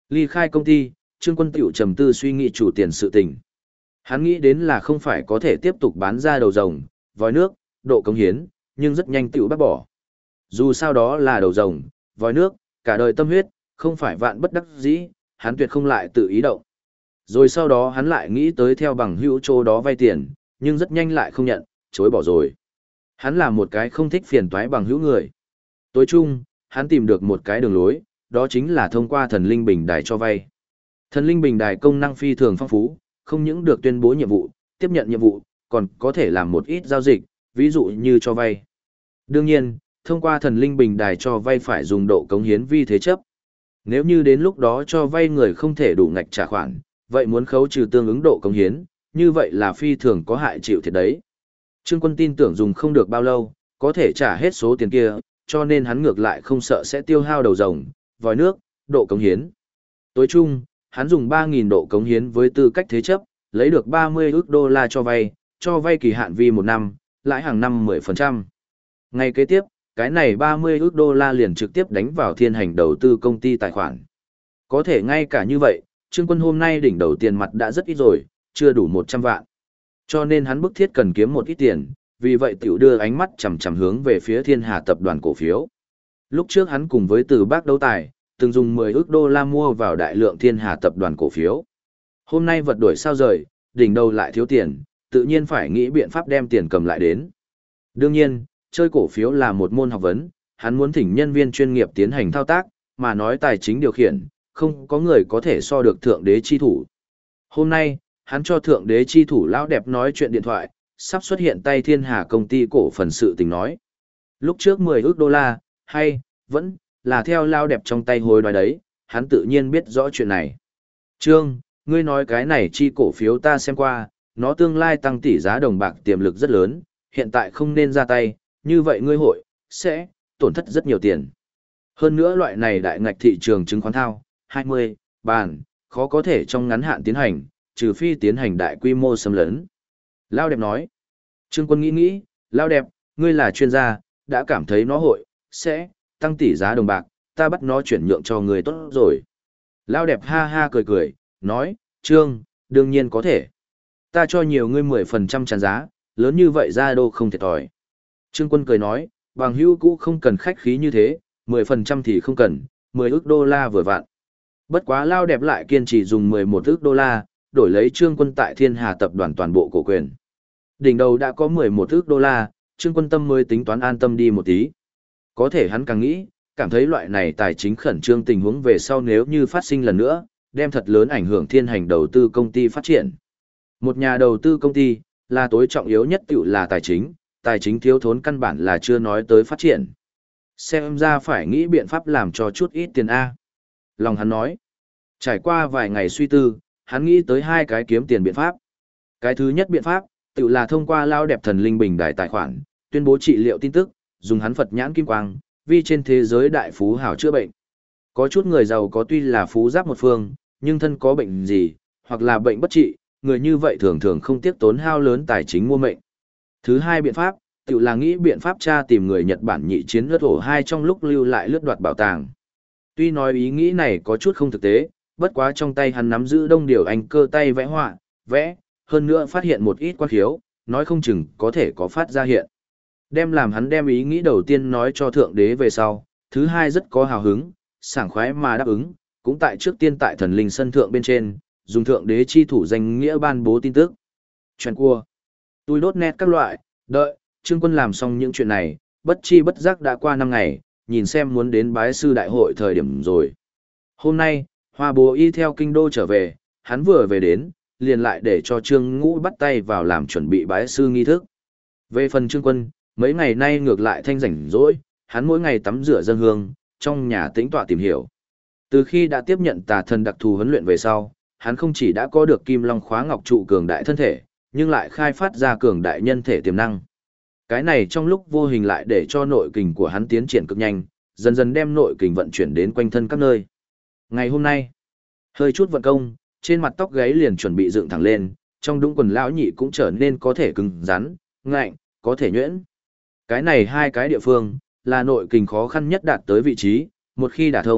Ly khai công ty, Trương Quân tiểu trầm tư suy nghĩ chủ tiền sự tình. Hắn nghĩ đến là không phải có thể tiếp tục bán ra đầu rồng, vòi nước, độ cống hiến, nhưng rất nhanh tiểu bác bỏ. Dù sao đó là đầu rồng, vòi nước, cả đời tâm huyết, không phải vạn bất đắc dĩ, hắn tuyệt không lại tự ý động. Rồi sau đó hắn lại nghĩ tới theo bằng hữu chỗ đó vay tiền, nhưng rất nhanh lại không nhận, chối bỏ rồi. Hắn là một cái không thích phiền toái bằng hữu người. Tối chung, hắn tìm được một cái đường lối, đó chính là thông qua thần linh bình đài cho vay. Thần linh bình đài công năng phi thường phong phú, không những được tuyên bố nhiệm vụ, tiếp nhận nhiệm vụ, còn có thể làm một ít giao dịch, ví dụ như cho vay. Đương nhiên, thông qua thần linh bình đài cho vay phải dùng độ cống hiến vi thế chấp. Nếu như đến lúc đó cho vay người không thể đủ ngạch trả khoản, vậy muốn khấu trừ tương ứng độ cống hiến, như vậy là phi thường có hại chịu thiệt đấy. Trương Quân tin tưởng dùng không được bao lâu, có thể trả hết số tiền kia, cho nên hắn ngược lại không sợ sẽ tiêu hao đầu rồng, vòi nước, độ cống hiến. Tối chung, hắn dùng 3.000 độ cống hiến với tư cách thế chấp, lấy được 30 ức đô la cho vay kỳ hạn vi 1 năm, lãi hàng năm 10%. Ngay kế tiếp, cái này 30 ức đô la liền trực tiếp đánh vào thiên hành đầu tư công ty tài khoản. Có thể ngay cả như vậy, Trương Quân hôm nay đỉnh đầu tiền mặt đã rất ít rồi, chưa đủ 100 vạn. Cho nên hắn bức thiết cần kiếm một ít tiền, vì vậy tiểu đưa ánh mắt chằm chằm hướng về phía Thiên Hà tập đoàn cổ phiếu. Lúc trước hắn cùng với Từ Bác đấu tài, từng dùng 10 ức đô la mua vào đại lượng Thiên Hà tập đoàn cổ phiếu. Hôm nay vật đổi sao rời, đỉnh đầu lại thiếu tiền, tự nhiên phải nghĩ biện pháp đem tiền cầm lại đến. Đương nhiên, chơi cổ phiếu là một môn học vấn, hắn muốn thỉnh nhân viên chuyên nghiệp tiến hành thao tác, mà nói tài chính điều khiển, không có người có thể so được thượng đế chi thủ. Hôm nay, hắn cho thượng đế chi thủ lão đẹp nói chuyện điện thoại, sắp xuất hiện tay Thiên Hà công ty cổ phần sự tình nói. Lúc trước 10 ức đô la, hay, vẫn, là theo lão đẹp trong tay hối đoái đấy, hắn tự nhiên biết rõ chuyện này. Trương, ngươi nói cái này chi cổ phiếu ta xem qua, nó tương lai tăng tỷ giá đồng bạc tiềm lực rất lớn, hiện tại không nên ra tay, như vậy ngươi hội, sẽ, tổn thất rất nhiều tiền. Hơn nữa loại này đại ngạch thị trường chứng khoán thao, 20, bàn, khó có thể trong ngắn hạn tiến hành, trừ phi tiến hành đại quy mô xâm lấn. Lao đẹp nói. Trương Quân nghĩ, Lao đẹp, ngươi là chuyên gia, đã cảm thấy nó hội, sẽ, tăng tỷ giá đồng bạc, ta bắt nó chuyển nhượng cho người tốt rồi. Lao đẹp ha ha cười, nói, Trương, đương nhiên có thể. Ta cho nhiều ngươi 10% tràn giá, lớn như vậy ra đô không thiệt thòi. Trương Quân cười nói, bằng hữu cũ không cần khách khí như thế, 10% thì không cần, 10 ức đô la vừa vặn. Bất quá Lao đẹp lại kiên trì dùng 11 ức đô la, đổi lấy Trương Quân tại Thiên Hà tập đoàn toàn bộ cổ quyền. Đỉnh đầu đã có 11 ức đô la, Trương Quân tâm mới tính toán an tâm đi một tí. Có thể hắn càng nghĩ, cảm thấy loại này tài chính khẩn trương tình huống về sau nếu như phát sinh lần nữa, đem thật lớn ảnh hưởng thiên hành đầu tư công ty phát triển. Một nhà đầu tư công ty, là tối trọng yếu nhất tiểu là tài chính thiếu thốn căn bản là chưa nói tới phát triển. Xem ra phải nghĩ biện pháp làm cho chút ít tiền A. Lòng hắn nói, trải qua vài ngày suy tư, hắn nghĩ tới hai cái kiếm tiền biện pháp. Cái thứ nhất biện pháp, tự là thông qua lao đẹp thần linh bình đài tài khoản, tuyên bố trị liệu tin tức, dùng hắn Phật nhãn kim quang, vì trên thế giới đại phú hảo chữa bệnh. Có chút người giàu có tuy là phú giáp một phương, nhưng thân có bệnh gì, hoặc là bệnh bất trị, người như vậy thường thường không tiếc tốn hao lớn tài chính mua mệnh. Thứ hai biện pháp, tự là nghĩ biện pháp tra tìm người Nhật Bản nhị chiến lướt hổ hai trong lúc lưu lại lướt đoạt bảo tàng. Tuy nói ý nghĩ này có chút không thực tế, bất quá trong tay hắn nắm giữ đông điều anh cơ tay vẽ họa, vẽ, hơn nữa phát hiện một ít quan khiếu, nói không chừng có thể có phát ra hiện. Làm hắn đem ý nghĩ đầu tiên nói cho thượng đế về sau, thứ hai rất có hào hứng, sảng khoái mà đáp ứng, cũng tại trước tiên tại thần linh sân thượng bên trên, dùng thượng đế chi thủ danh nghĩa ban bố tin tức. Chuyện cua. Tôi đốt nét các loại, đợi, Trương Quân làm xong những chuyện này, bất chi bất giác đã qua 5 ngày, nhìn xem muốn đến bái sư đại hội thời điểm rồi. Hôm nay, Hoa Bố y theo kinh đô trở về, hắn vừa về đến, liền lại để cho Trương Ngũ bắt tay vào làm chuẩn bị bái sư nghi thức. Về phần Trương Quân, mấy ngày nay ngược lại thanh rảnh rỗi, hắn mỗi ngày tắm rửa dâng hương, trong nhà tĩnh tọa tìm hiểu. Từ khi đã tiếp nhận tà thần đặc thù huấn luyện về sau, hắn không chỉ đã có được kim long khóa ngọc trụ cường đại thân thể, nhưng lại khai phát ra cường đại nhân thể tiềm năng. Cái này trong lúc vô hình lại để cho nội kình của hắn tiến triển cực nhanh, dần dần đem nội kình vận chuyển đến quanh thân các nơi. Ngày hôm nay, hơi chút vận công, trên mặt tóc gáy liền chuẩn bị dựng thẳng lên, trong đũng quần lão nhị cũng trở nên có thể cứng rắn, ngạnh, có thể nhuyễn. Cái này hai cái địa phương, là nội kình khó khăn nhất đạt tới vị trí, một khi đả thông,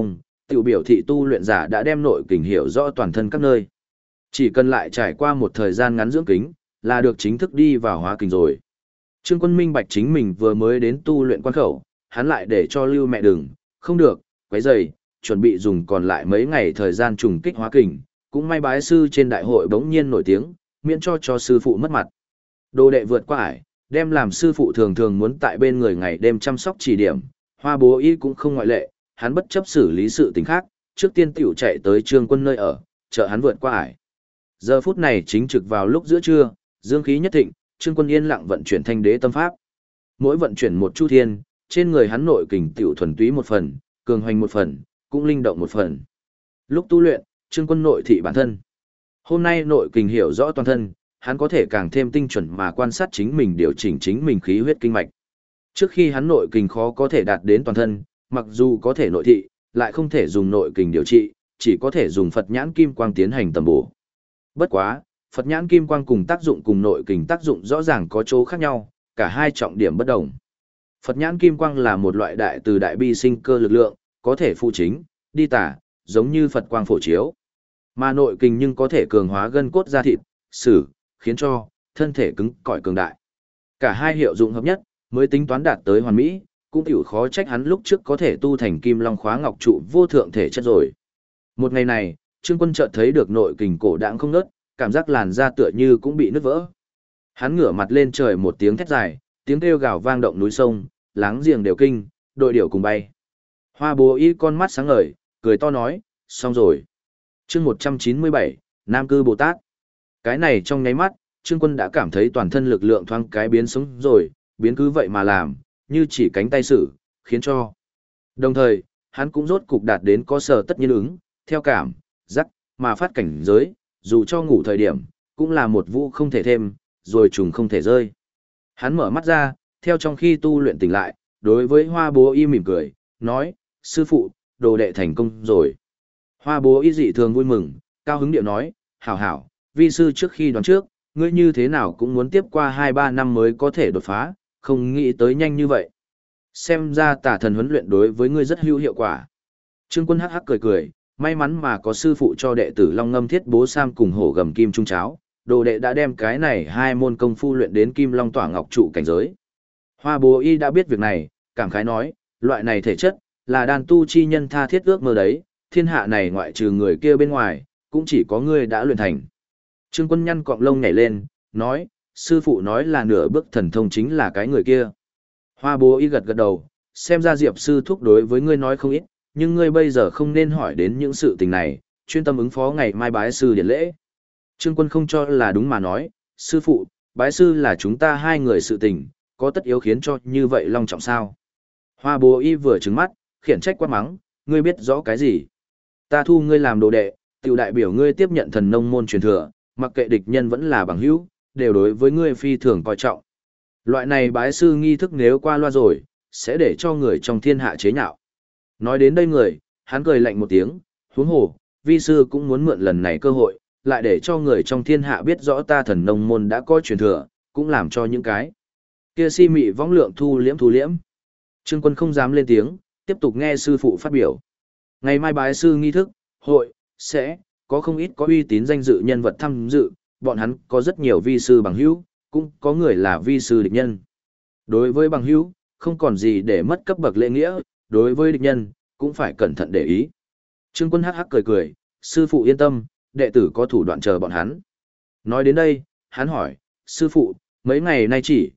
tiểu biểu thị tu luyện giả đã đem nội kình hiểu rõ toàn thân các nơi. Chỉ cần lại trải qua một thời gian ngắn dưỡng kính, là được chính thức đi vào hóa kình rồi. Trương Quân minh bạch chính mình vừa mới đến tu luyện quan khẩu, hắn lại để cho Lưu mẹ đừng, không được, quấy rầy, chuẩn bị dùng còn lại mấy ngày thời gian trùng kích hóa kình, cũng may bái sư trên đại hội bỗng nhiên nổi tiếng, miễn cho sư phụ mất mặt. Đồ đệ vượt qua ải, đem làm sư phụ thường thường muốn tại bên người ngày đêm chăm sóc chỉ điểm, Hoa Bố Y cũng không ngoại lệ, hắn bất chấp xử lý sự tình khác, trước tiên tiểu chạy tới Trương Quân nơi ở, chờ hắn vượt qua ải. Giờ phút này chính trực vào lúc giữa trưa, dương khí nhất thịnh, Trương Quân yên lặng vận chuyển Thanh Đế tâm pháp. Mỗi vận chuyển một chu thiên, trên người hắn nội kình tiểu thuần túy một phần, cường hoành một phần, cũng linh động một phần. Lúc tu luyện, Trương Quân nội thị bản thân. Hôm nay nội kình hiểu rõ toàn thân, hắn có thể càng thêm tinh chuẩn mà quan sát chính mình, điều chỉnh chính mình khí huyết kinh mạch. Trước khi hắn nội kình khó có thể đạt đến toàn thân, mặc dù có thể nội thị, lại không thể dùng nội kình điều trị, chỉ có thể dùng Phật nhãn kim quang tiến hành tầm bổ. Bất quá, Phật nhãn kim quang cùng tác dụng cùng nội kình tác dụng rõ ràng có chỗ khác nhau, cả hai trọng điểm bất đồng. Phật nhãn kim quang là một loại đại từ đại bi sinh cơ lực lượng, có thể phụ chính, đi tả, giống như Phật quang phổ chiếu. Mà nội kình nhưng có thể cường hóa gân cốt da thịt, khiến cho thân thể cứng cỏi cường đại. Cả hai hiệu dụng hợp nhất, mới tính toán đạt tới hoàn mỹ, cũng hiểu khó trách hắn lúc trước có thể tu thành Kim Long Khóa Ngọc trụ vô thượng thể chất rồi. Một ngày này, Trương Quân chợt thấy được nội kình cổ đãng không ngớt, cảm giác làn da tựa như cũng bị nứt vỡ. Hắn ngửa mặt lên trời một tiếng thét dài, tiếng kêu gào vang động núi sông, láng giềng đều kinh, đội điểu cùng bay. Hoa Bố Y con mắt sáng ngời, cười to nói, xong rồi. Chương 197, Nam Cư Bồ Tát. Cái này trong nháy mắt, Trương Quân đã cảm thấy toàn thân lực lượng thoáng cái biến sống rồi, biến cứ vậy mà làm, như chỉ cánh tay sử, khiến cho. Đồng thời, hắn cũng rốt cục đạt đến có sở tất nhiên ứng, theo cảm, giác, mà phát cảnh giới, dù cho ngủ thời điểm, cũng là một vũ không thể thêm, rồi trùng không thể rơi. Hắn mở mắt ra, theo trong khi tu luyện tỉnh lại, đối với Hoa Bố Y mỉm cười, nói, sư phụ, đồ đệ thành công rồi. Hoa Bố Y dị thường vui mừng, cao hứng điệu nói, hảo hảo, vi sư trước khi đoán trước, ngươi như thế nào cũng muốn tiếp qua 2-3 năm mới có thể đột phá, không nghĩ tới nhanh như vậy. Xem ra tả thần huấn luyện đối với ngươi rất hữu hiệu quả. Trương Quân hắc hắc cười cười, may mắn mà có sư phụ cho đệ tử Long Ngâm Thiết Bố Sam cùng hổ gầm kim trung cháo, đồ đệ đã đem cái này hai môn công phu luyện đến Kim Long Tỏa Ngọc trụ cảnh giới. Hoa Bố Y đã biết việc này, cảm khái nói, loại này thể chất, là đàn tu chi nhân tha thiết ước mơ đấy, thiên hạ này ngoại trừ người kia bên ngoài, cũng chỉ có ngươi đã luyện thành. Trương Quân nhăn cọng lông nhảy lên, nói, sư phụ nói là nửa bước thần thông chính là cái người kia. Hoa Bố Y gật gật đầu, xem ra Diệp sư thúc đối với ngươi nói không ít, nhưng ngươi bây giờ không nên hỏi đến những sự tình này, chuyên tâm ứng phó ngày mai bái sư điển lễ. Trương Quân không cho là đúng mà nói, sư phụ, bái sư là chúng ta hai người sự tình, có tất yếu khiến cho như vậy long trọng sao. Hoa Bố Y vừa trừng mắt, khiển trách quát mắng, ngươi biết rõ cái gì. Ta thu ngươi làm đồ đệ, tiểu đại biểu ngươi tiếp nhận thần nông môn truyền thừa, mặc kệ địch nhân vẫn là bằng hữu, đều đối với ngươi phi thường coi trọng. Loại này bái sư nghi thức nếu qua loa rồi, sẽ để cho người trong thiên hạ chế nhạo. Nói đến đây người, hắn cười lạnh một tiếng, huống hồ, vi sư cũng muốn mượn lần này cơ hội, lại để cho người trong thiên hạ biết rõ ta thần nông môn đã có truyền thừa, cũng làm cho những cái kia si mị võng lượng thu liễm. Trương Quân không dám lên tiếng, tiếp tục nghe sư phụ phát biểu. Ngày mai bái sư nghi thức, hội, sẽ có không ít có uy tín danh dự nhân vật tham dự, bọn hắn có rất nhiều vi sư bằng hữu, cũng có người là vi sư địch nhân. Đối với bằng hữu, không còn gì để mất cấp bậc lễ nghĩa, đối với địch nhân, cũng phải cẩn thận để ý. Trương Quân hắc hắc cười cười, sư phụ yên tâm, đệ tử có thủ đoạn chờ bọn hắn. Nói đến đây, hắn hỏi, sư phụ, mấy ngày nay chỉ,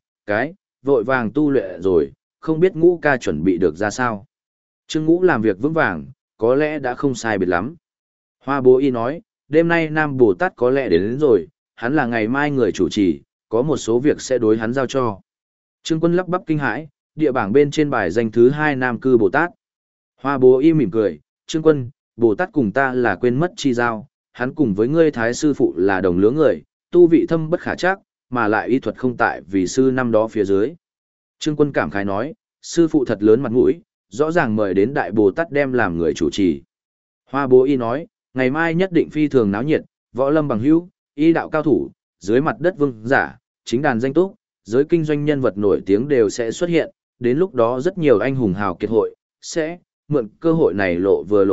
vội vàng tu luyện rồi, không biết Ngũ ca chuẩn bị được ra sao. Trương Ngũ làm việc vững vàng, có lẽ đã không sai biệt lắm. Hoa Bố Y nói, đêm nay Nam Bồ Tát có lẽ đến rồi, hắn là ngày mai người chủ trì, có một số việc sẽ đối hắn giao cho. Trương Quân lắp bắp kinh hãi, địa bảng bên trên bài danh thứ 2 Nam Cư Bồ Tát. Hoa Bố Y mỉm cười, Trương Quân, Bồ Tát cùng ta là quên mất chi giao, hắn cùng với ngươi thái sư phụ là đồng lứa người, tu vị thâm bất khả trắc, mà lại y thuật không tại vì sư năm đó phía dưới. Trương Quân cảm khái nói, sư phụ thật lớn mặt mũi, rõ ràng mời đến Đại Bồ Tát đem làm người chủ trì. Hoa Bố Y nói, ngày mai nhất định phi thường náo nhiệt, võ lâm bằng hữu, y đạo cao thủ, dưới mặt đất vương giả, chính đàn danh túc, giới kinh doanh nhân vật nổi tiếng đều sẽ xuất hiện, đến lúc đó rất nhiều anh hùng hào kiệt hội, sẽ mượn cơ hội này lộ vừa lộ mặt,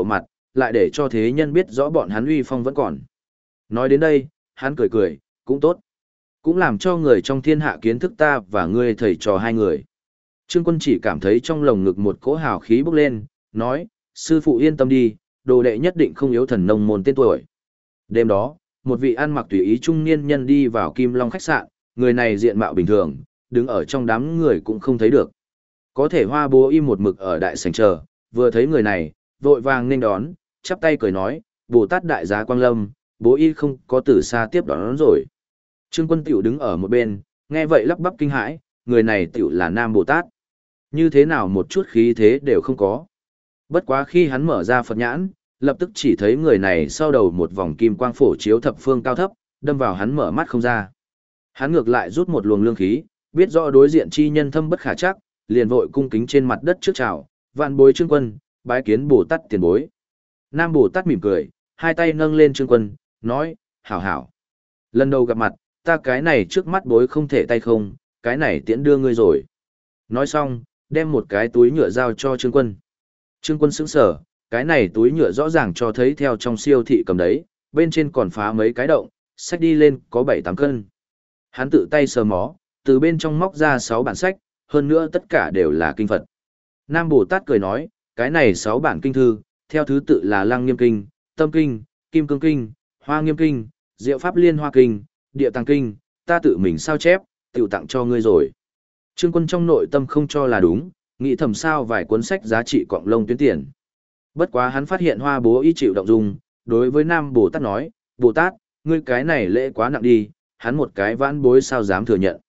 lại để cho thế nhân biết rõ bọn hắn uy phong vẫn còn. Nói đến đây, hắn cười cười, cũng tốt. Cũng làm cho người trong thiên hạ kiến thức ta và ngươi thầy trò hai người. Trương Quân chỉ cảm thấy trong lồng ngực một cỗ hào khí bốc lên, nói, sư phụ yên tâm đi, đồ đệ nhất định không yếu thần nông môn tên tuổi. Đêm đó, một vị ăn mặc tùy ý trung niên nhân đi vào Kim Long khách sạn, người này diện mạo bình thường, đứng ở trong đám người cũng không thấy được. Có thể Hoa Bố Y một mực ở đại sảnh chờ, vừa thấy người này, vội vàng nên đón, chắp tay cười nói, Bồ Tát đại giá Quang Lâm, Bố Y không có từ xa tiếp đón rồi. Trương Quân tiểu đứng ở một bên, nghe vậy lắp bắp kinh hãi, người này tiểu là Nam Bồ Tát. Như thế nào một chút khí thế đều không có. Bất quá khi hắn mở ra Phật nhãn, lập tức chỉ thấy người này sau đầu một vòng kim quang phổ chiếu thập phương cao thấp, đâm vào hắn mở mắt không ra. Hắn ngược lại rút một luồng lương khí, biết rõ đối diện chi nhân thâm bất khả chắc, liền vội cung kính trên mặt đất trước chào, vạn bối Trương Quân, bái kiến Bồ Tát tiền bối. Nam Bồ Tát mỉm cười, hai tay nâng lên Trương Quân, nói, hảo hảo. Lần đầu gặp mặt, ta cái này trước mắt bối không thể tay không, cái này tiễn đưa ngươi rồi. Nói xong, đem một cái túi nhựa giao cho Trương Quân. Trương Quân sững sờ, cái này túi nhựa rõ ràng cho thấy theo trong siêu thị cầm đấy, bên trên còn phá mấy cái động, sách đi lên có 7-8 cân. Hắn tự tay sờ mó, từ bên trong móc ra 6 bản sách, hơn nữa tất cả đều là kinh Phật. Nam Bồ Tát cười nói, cái này 6 bản kinh thư, theo thứ tự là Lăng Nghiêm Kinh, Tâm Kinh, Kim Cương Kinh, Hoa Nghiêm Kinh, Diệu Pháp Liên Hoa Kinh, Địa Tạng Kinh, ta tự mình sao chép, tiểu tặng cho ngươi rồi. Trương Quân trong nội tâm không cho là đúng, nghĩ thầm sao vài cuốn sách giá trị cọng lông tuyến tiền. Bất quá hắn phát hiện Hoa Bố Y chịu động dung, đối với Nam Bồ Tát nói, Bồ Tát, ngươi cái này lễ quá nặng đi, hắn một cái vãn bối sao dám thừa nhận.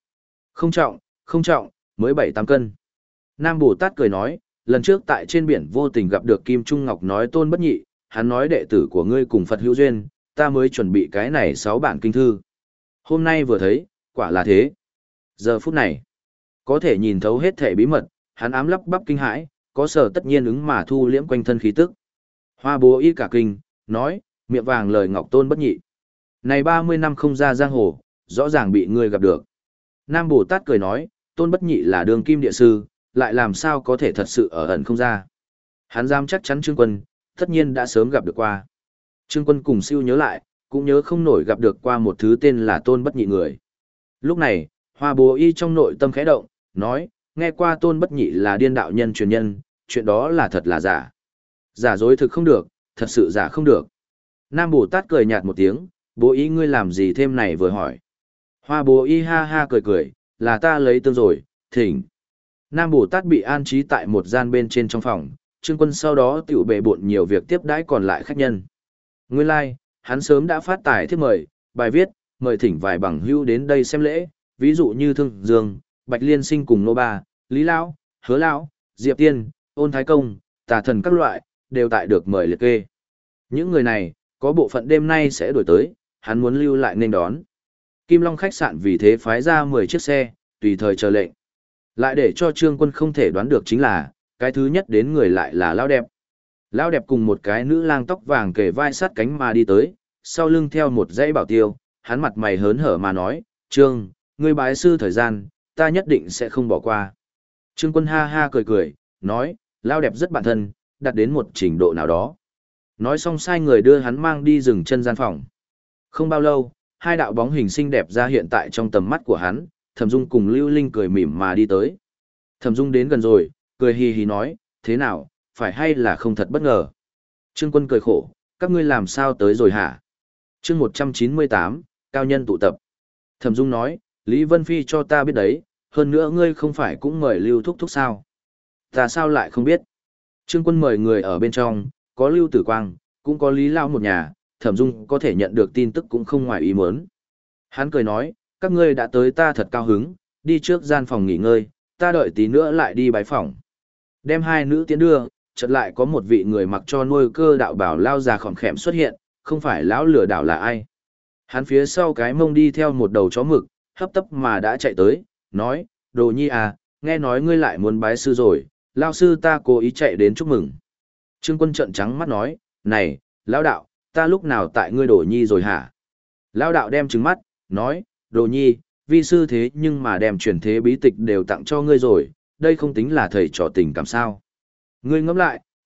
Không trọng, mới 7-8 cân. Nam Bồ Tát cười nói, lần trước tại trên biển vô tình gặp được Kim Trung Ngọc nói Tôn Bất Nhị, hắn nói đệ tử của ngươi cùng Phật hữu duyên, ta mới chuẩn bị cái này 6 bản kinh thư. Hôm nay vừa thấy, quả là thế. Giờ phút này, có thể nhìn thấu hết thể bí mật, hắn ám lắp bắp kinh hãi, có sở tất nhiên ứng mà thu liễm quanh thân khí tức. Hoa Bố Y cả kinh, nói, miệng vàng lời ngọc Tôn Bất Nhị. Này 30 năm không ra giang hồ, rõ ràng bị ngươi gặp được. Nam Bồ Tát cười nói, Tôn Bất Nhị là đường kim địa sư, lại làm sao có thể thật sự ở ẩn không ra. Hắn dám chắc chắn Trương Quân, tất nhiên đã sớm gặp được qua. Trương Quân cùng siêu nhớ lại, cũng nhớ không nổi gặp được qua một thứ tên là Tôn Bất Nhị người. Lúc này, Hoa Bố Y trong nội tâm khẽ động, nói, nghe qua Tôn Bất Nhị là điên đạo nhân truyền nhân, chuyện đó là thật là giả. Giả dối thực không được, thật sự giả không được. Nam Bồ Tát cười nhạt một tiếng, Bố Y ngươi làm gì thêm này vừa hỏi. Hoa Bố Y ha ha cười cười, là ta lấy tương rồi, thỉnh. Nam Bồ Tát bị an trí tại một gian bên trên trong phòng, Trương Quân sau đó tiểu bệ bộn nhiều việc tiếp đãi còn lại khách nhân. Nguyên lai, hắn sớm đã phát tài thiếp mời, bài viết, mời thỉnh vài bằng hữu đến đây xem lễ, ví dụ như Thương Dương, Bạch Liên Sinh cùng Nô Ba, Lý Lão, Hứa Lão, Diệp Tiên, Ôn Thái Công, Tà Thần các loại, đều tại được mời liệt kê. Những người này, có bộ phận đêm nay sẽ đổi tới, hắn muốn lưu lại nên đón. Kim Long khách sạn vì thế phái ra 10 chiếc xe, tùy thời chờ lệnh. Lại để cho Trương Quân không thể đoán được chính là, cái thứ nhất đến người lại là Lão Đẹp. Lão Đẹp cùng một cái nữ lang tóc vàng kề vai sát cánh mà đi tới, sau lưng theo một dãy bảo tiêu, hắn mặt mày hớn hở mà nói, Trương, ngươi bái sư thời gian, ta nhất định sẽ không bỏ qua. Trương Quân ha ha cười cười, nói, Lão Đẹp rất bản thân, đạt đến một trình độ nào đó. Nói xong sai người đưa hắn mang đi dừng chân gian phòng. Không bao lâu, hai đạo bóng hình xinh đẹp ra hiện tại trong tầm mắt của hắn, Thẩm Dung cùng Lưu Linh cười mỉm mà đi tới. Thẩm Dung đến gần rồi, cười hì hì nói, thế nào, phải hay là không thật bất ngờ. Trương Quân cười khổ, các ngươi làm sao tới rồi hả? Chương 198, cao nhân tụ tập. Thẩm Dung nói, Lý Vân Phi cho ta biết đấy, hơn nữa ngươi không phải cũng mời Lưu Thúc Thúc sao? Ta sao lại không biết? Trương Quân mời người ở bên trong, có Lưu Tử Quang, cũng có Lý Lao một nhà, Thẩm Dung có thể nhận được tin tức cũng không ngoài ý muốn. Hắn cười nói, các ngươi đã tới ta thật cao hứng, đi trước gian phòng nghỉ ngơi, ta đợi tí nữa lại đi bái phòng. Đem hai nữ tiến đưa, chợt lại có một vị người mặc cho nuôi cơ đạo bảo lao già khỏm khẽm xuất hiện, không phải lão lừa đảo là ai. Hắn phía sau cái mông đi theo một đầu chó mực, hấp tấp mà đã chạy tới, nói, Đồ Nhi à, nghe nói ngươi lại muốn bái sư rồi, lao sư ta cố ý chạy đến chúc mừng. Trương Quân trợn trắng mắt nói, này, lão đạo, ta lúc nào tại ngươi Đồ Nhi rồi hả? Lão đạo đem trừng mắt, nói, Đồ Nhi, vi sư thế nhưng mà đem truyền thế bí tịch đều tặng cho ngươi rồi, đây không tính là thầy trò tình cảm sao. Ngươi ngẫm lại,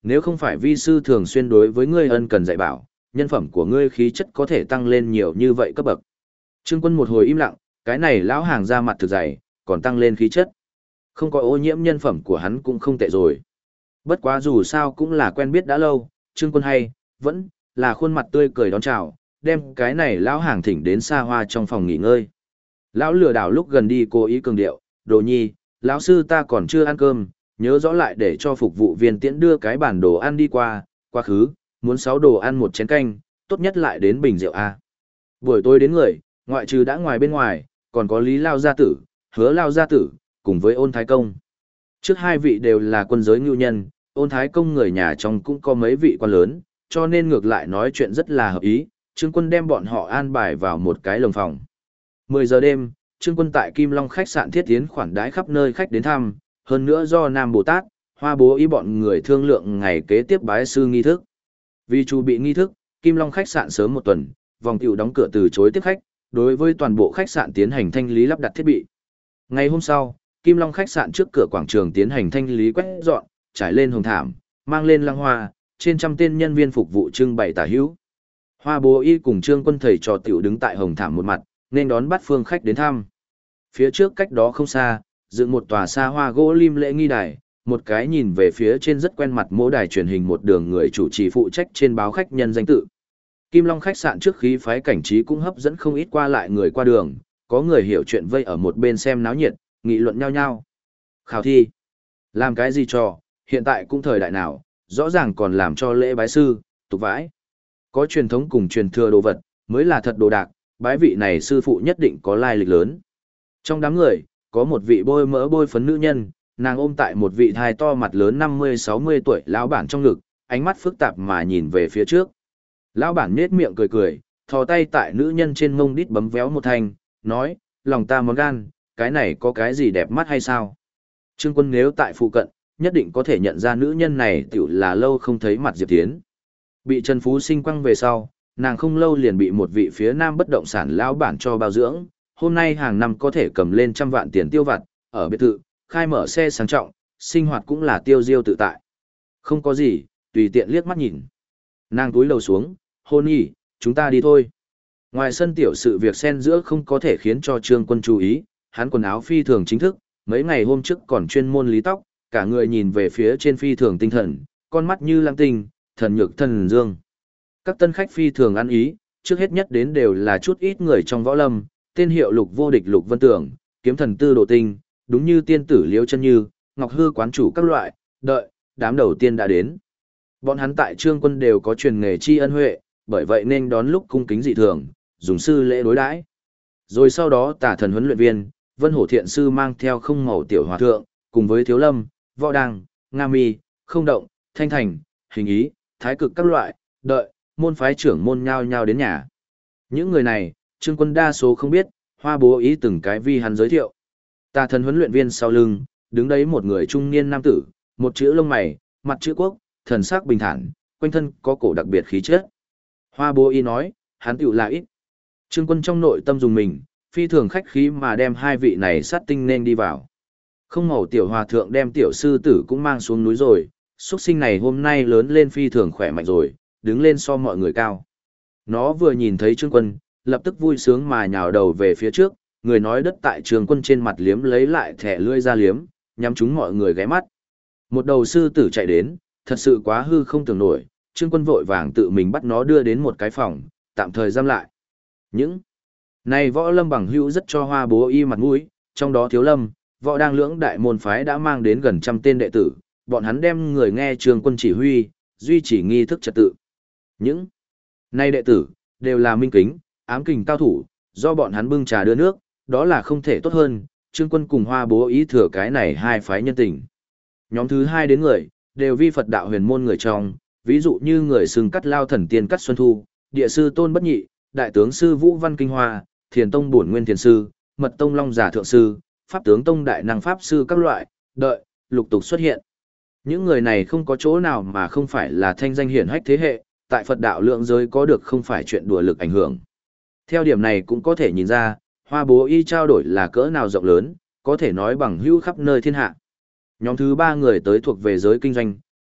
Nếu không phải vi sư thường xuyên đối với ngươi ân cần dạy bảo, nhân phẩm của ngươi khí chất có thể tăng lên nhiều như vậy cấp bậc. Trương Quân một hồi im lặng, cái này lão hàng ra mặt thực dày, còn tăng lên khí chất. Không có ô nhiễm nhân phẩm của hắn cũng không tệ rồi. Bất quá dù sao cũng là quen biết đã lâu, Trương Quân hay, vẫn là khuôn mặt tươi cười đón chào, đem cái này lão hàng thỉnh đến xa hoa trong phòng nghỉ ngơi. Lão lừa đảo lúc gần đi cố ý cường điệu, đồ nhi, lão sư ta còn chưa ăn cơm, nhớ rõ lại để cho phục vụ viên tiễn đưa cái bản đồ ăn đi qua, quá khứ, muốn 6 đồ ăn một chén canh, tốt nhất lại đến bình rượu A. Buổi tối đến người, ngoại trừ đã ngoài bên ngoài, còn có Lý Lao Gia Tử, Hứa Lao Gia Tử, cùng với Ôn Thái Công. Trước hai vị đều là quân giới ngưu nhân, Ôn Thái Công người nhà trong cũng có mấy vị quan lớn, cho nên ngược lại nói chuyện rất là hợp ý, Trương Quân đem bọn họ an bài vào một cái lồng phòng. 10 giờ đêm, Trương Quân tại Kim Long khách sạn thiết tiến khoản đãi khắp nơi khách đến thăm, hơn nữa do Nam Bồ Tát, Hoa Bố ý bọn người thương lượng ngày kế tiếp bái sư nghi thức. Vì chu bị nghi thức, Kim Long khách sạn sớm một tuần, vòng tiểu đóng cửa từ chối tiếp khách, đối với toàn bộ khách sạn tiến hành thanh lý lắp đặt thiết bị. Ngày hôm sau, Kim Long khách sạn trước cửa quảng trường tiến hành thanh lý quét dọn, trải lên hồng thảm, mang lên lăng hoa, trên trăm tên nhân viên phục vụ trưng bày tả hữu. Hoa Bố y cùng Trương Quân thầy trò tiểu đứng tại hồng thảm một mặt, nên đón bắt phương khách đến thăm. Phía trước cách đó không xa, dựng một tòa xa hoa gỗ lim lễ nghi đài, một cái nhìn về phía trên rất quen mặt mỗi đài truyền hình một đường người chủ trì phụ trách trên báo khách nhân danh tự. Kim Long khách sạn trước khí phái cảnh trí cũng hấp dẫn không ít qua lại người qua đường, có người hiểu chuyện vây ở một bên xem náo nhiệt, nghị luận nhau nhau. Khảo thi. Làm cái gì cho, hiện tại cũng thời đại nào, rõ ràng còn làm cho lễ bái sư, tục vãi. Có truyền thống cùng truyền thừa đồ vật, mới là thật đồ đạc, bái vị này sư phụ nhất định có lai lịch lớn. Trong đám người, có một vị bôi mỡ bôi phấn nữ nhân, nàng ôm tại một vị thai to mặt lớn 50-60 tuổi lão bản trong ngực, ánh mắt phức tạp mà nhìn về phía trước. Lão bản nhếch miệng cười cười, thò tay tại nữ nhân trên mông đít bấm véo một thanh, nói, lòng ta món gan, cái này có cái gì đẹp mắt hay sao? Trương Quân nếu tại phụ cận, nhất định có thể nhận ra nữ nhân này tiểu là lâu không thấy mặt Diệp Thiến. Bị Trần Phú Sinh quăng về sau, nàng không lâu liền bị một vị phía nam bất động sản lão bản cho bao dưỡng, hôm nay hàng năm có thể cầm lên trăm vạn tiền tiêu vặt, ở biệt thự, khai mở xe sang trọng, sinh hoạt cũng là tiêu diêu tự tại. Không có gì, tùy tiện liếc mắt nhìn. Nàng túi lầu xuống, hôn y, chúng ta đi thôi. Ngoài sân tiểu sự việc xen giữa không có thể khiến cho Trương Quân chú ý, hắn quần áo phi thường chính thức, mấy ngày hôm trước còn chuyên môn lý tóc, cả người nhìn về phía trên phi thường tinh thần, con mắt như lam tinh, thần nhược thần dương. Các tân khách phi thường ăn ý, trước hết nhất đến đều là chút ít người trong võ lâm, tên hiệu Lục vô địch Lục Vân Tưởng, kiếm thần Tư Đồ Tinh, đúng như tiên tử Liễu Chân Như, Ngọc Hư quán chủ các loại, đợi, đám đầu tiên đã đến. Bọn hắn tại Trương Quân đều có truyền nghề tri ân huệ, bởi vậy nên đón lúc cung kính dị thường, dùng sư lễ đối đãi. Rồi sau đó Tả Thần huấn luyện viên, Vân Hổ thiện sư mang theo Không Màu tiểu hòa thượng, cùng với Thiếu Lâm, Võ Đăng, Nga Mi, Không Động, Thanh Thành, Hình Ý, Thái Cực các loại, đợi, môn phái trưởng môn nhao nhao đến nhà. Những người này, Trương Quân đa số không biết, Hoa Bố ý từng cái vi hắn giới thiệu. Tà Thần huấn luyện viên sau lưng, đứng đấy một người trung niên nam tử, một chữ lông mày, mặt chữ quốc, thần sắc bình thản, quanh thân có cổ đặc biệt khí chất. Hoa Bố ý nói, hắn tiểu là ít. Trương Quân trong nội tâm dùng mình, phi thường khách khí mà đem hai vị này sát tinh nên đi vào. Không Màu tiểu hòa thượng đem tiểu sư tử cũng mang xuống núi rồi, xuất sinh này hôm nay lớn lên phi thường khỏe mạnh rồi, đứng lên so mọi người cao. Nó vừa nhìn thấy Trương Quân, lập tức vui sướng mà nhào đầu về phía trước, người nói đất tại Trương Quân trên mặt liếm lấy lại thẻ lưỡi ra liếm, nhắm chúng mọi người ghé mắt. Một đầu sư tử chạy đến, thật sự quá hư không tưởng nổi, Trương Quân vội vàng tự mình bắt nó đưa đến một cái phòng, tạm thời giam lại. Những này võ lâm bằng hữu rất cho Hoa Bố y mặt mũi, trong đó Thiếu Lâm, Võ Đang lưỡng đại môn phái đã mang đến gần trăm tên đệ tử, bọn hắn đem người nghe Trương Quân chỉ huy, duy trì nghi thức trật tự. Những này đệ tử đều là minh kính, ám kình cao thủ, do bọn hắn bưng trà đưa nước, đó là không thể tốt hơn, Trương Quân cùng Hoa Bố ý thừa cái này hai phái nhân tình. Nhóm thứ hai đến người, đều vi Phật đạo huyền môn người trong, ví dụ như người xưng Cắt Lao thần tiên Cắt Xuân Thu, địa sư Tôn Bất Nhị, đại tướng sư Vũ Văn Kinh Hoa, thiền tông bổn nguyên thiền sư, mật tông Long Giả thượng sư, pháp tướng tông đại năng pháp sư các loại, đợi, lục tục xuất hiện. Những người này không có chỗ nào mà không phải là thanh danh hiển hách thế hệ, tại Phật đạo lượng giới có được không phải chuyện đùa lực ảnh hưởng. Theo điểm này cũng có thể nhìn ra, Hoa Bố y trao đổi là cỡ nào rộng lớn, có thể nói bằng hữu khắp nơi thiên hạ. Nhóm thứ ba người tới thuộc về giới kinh doanh,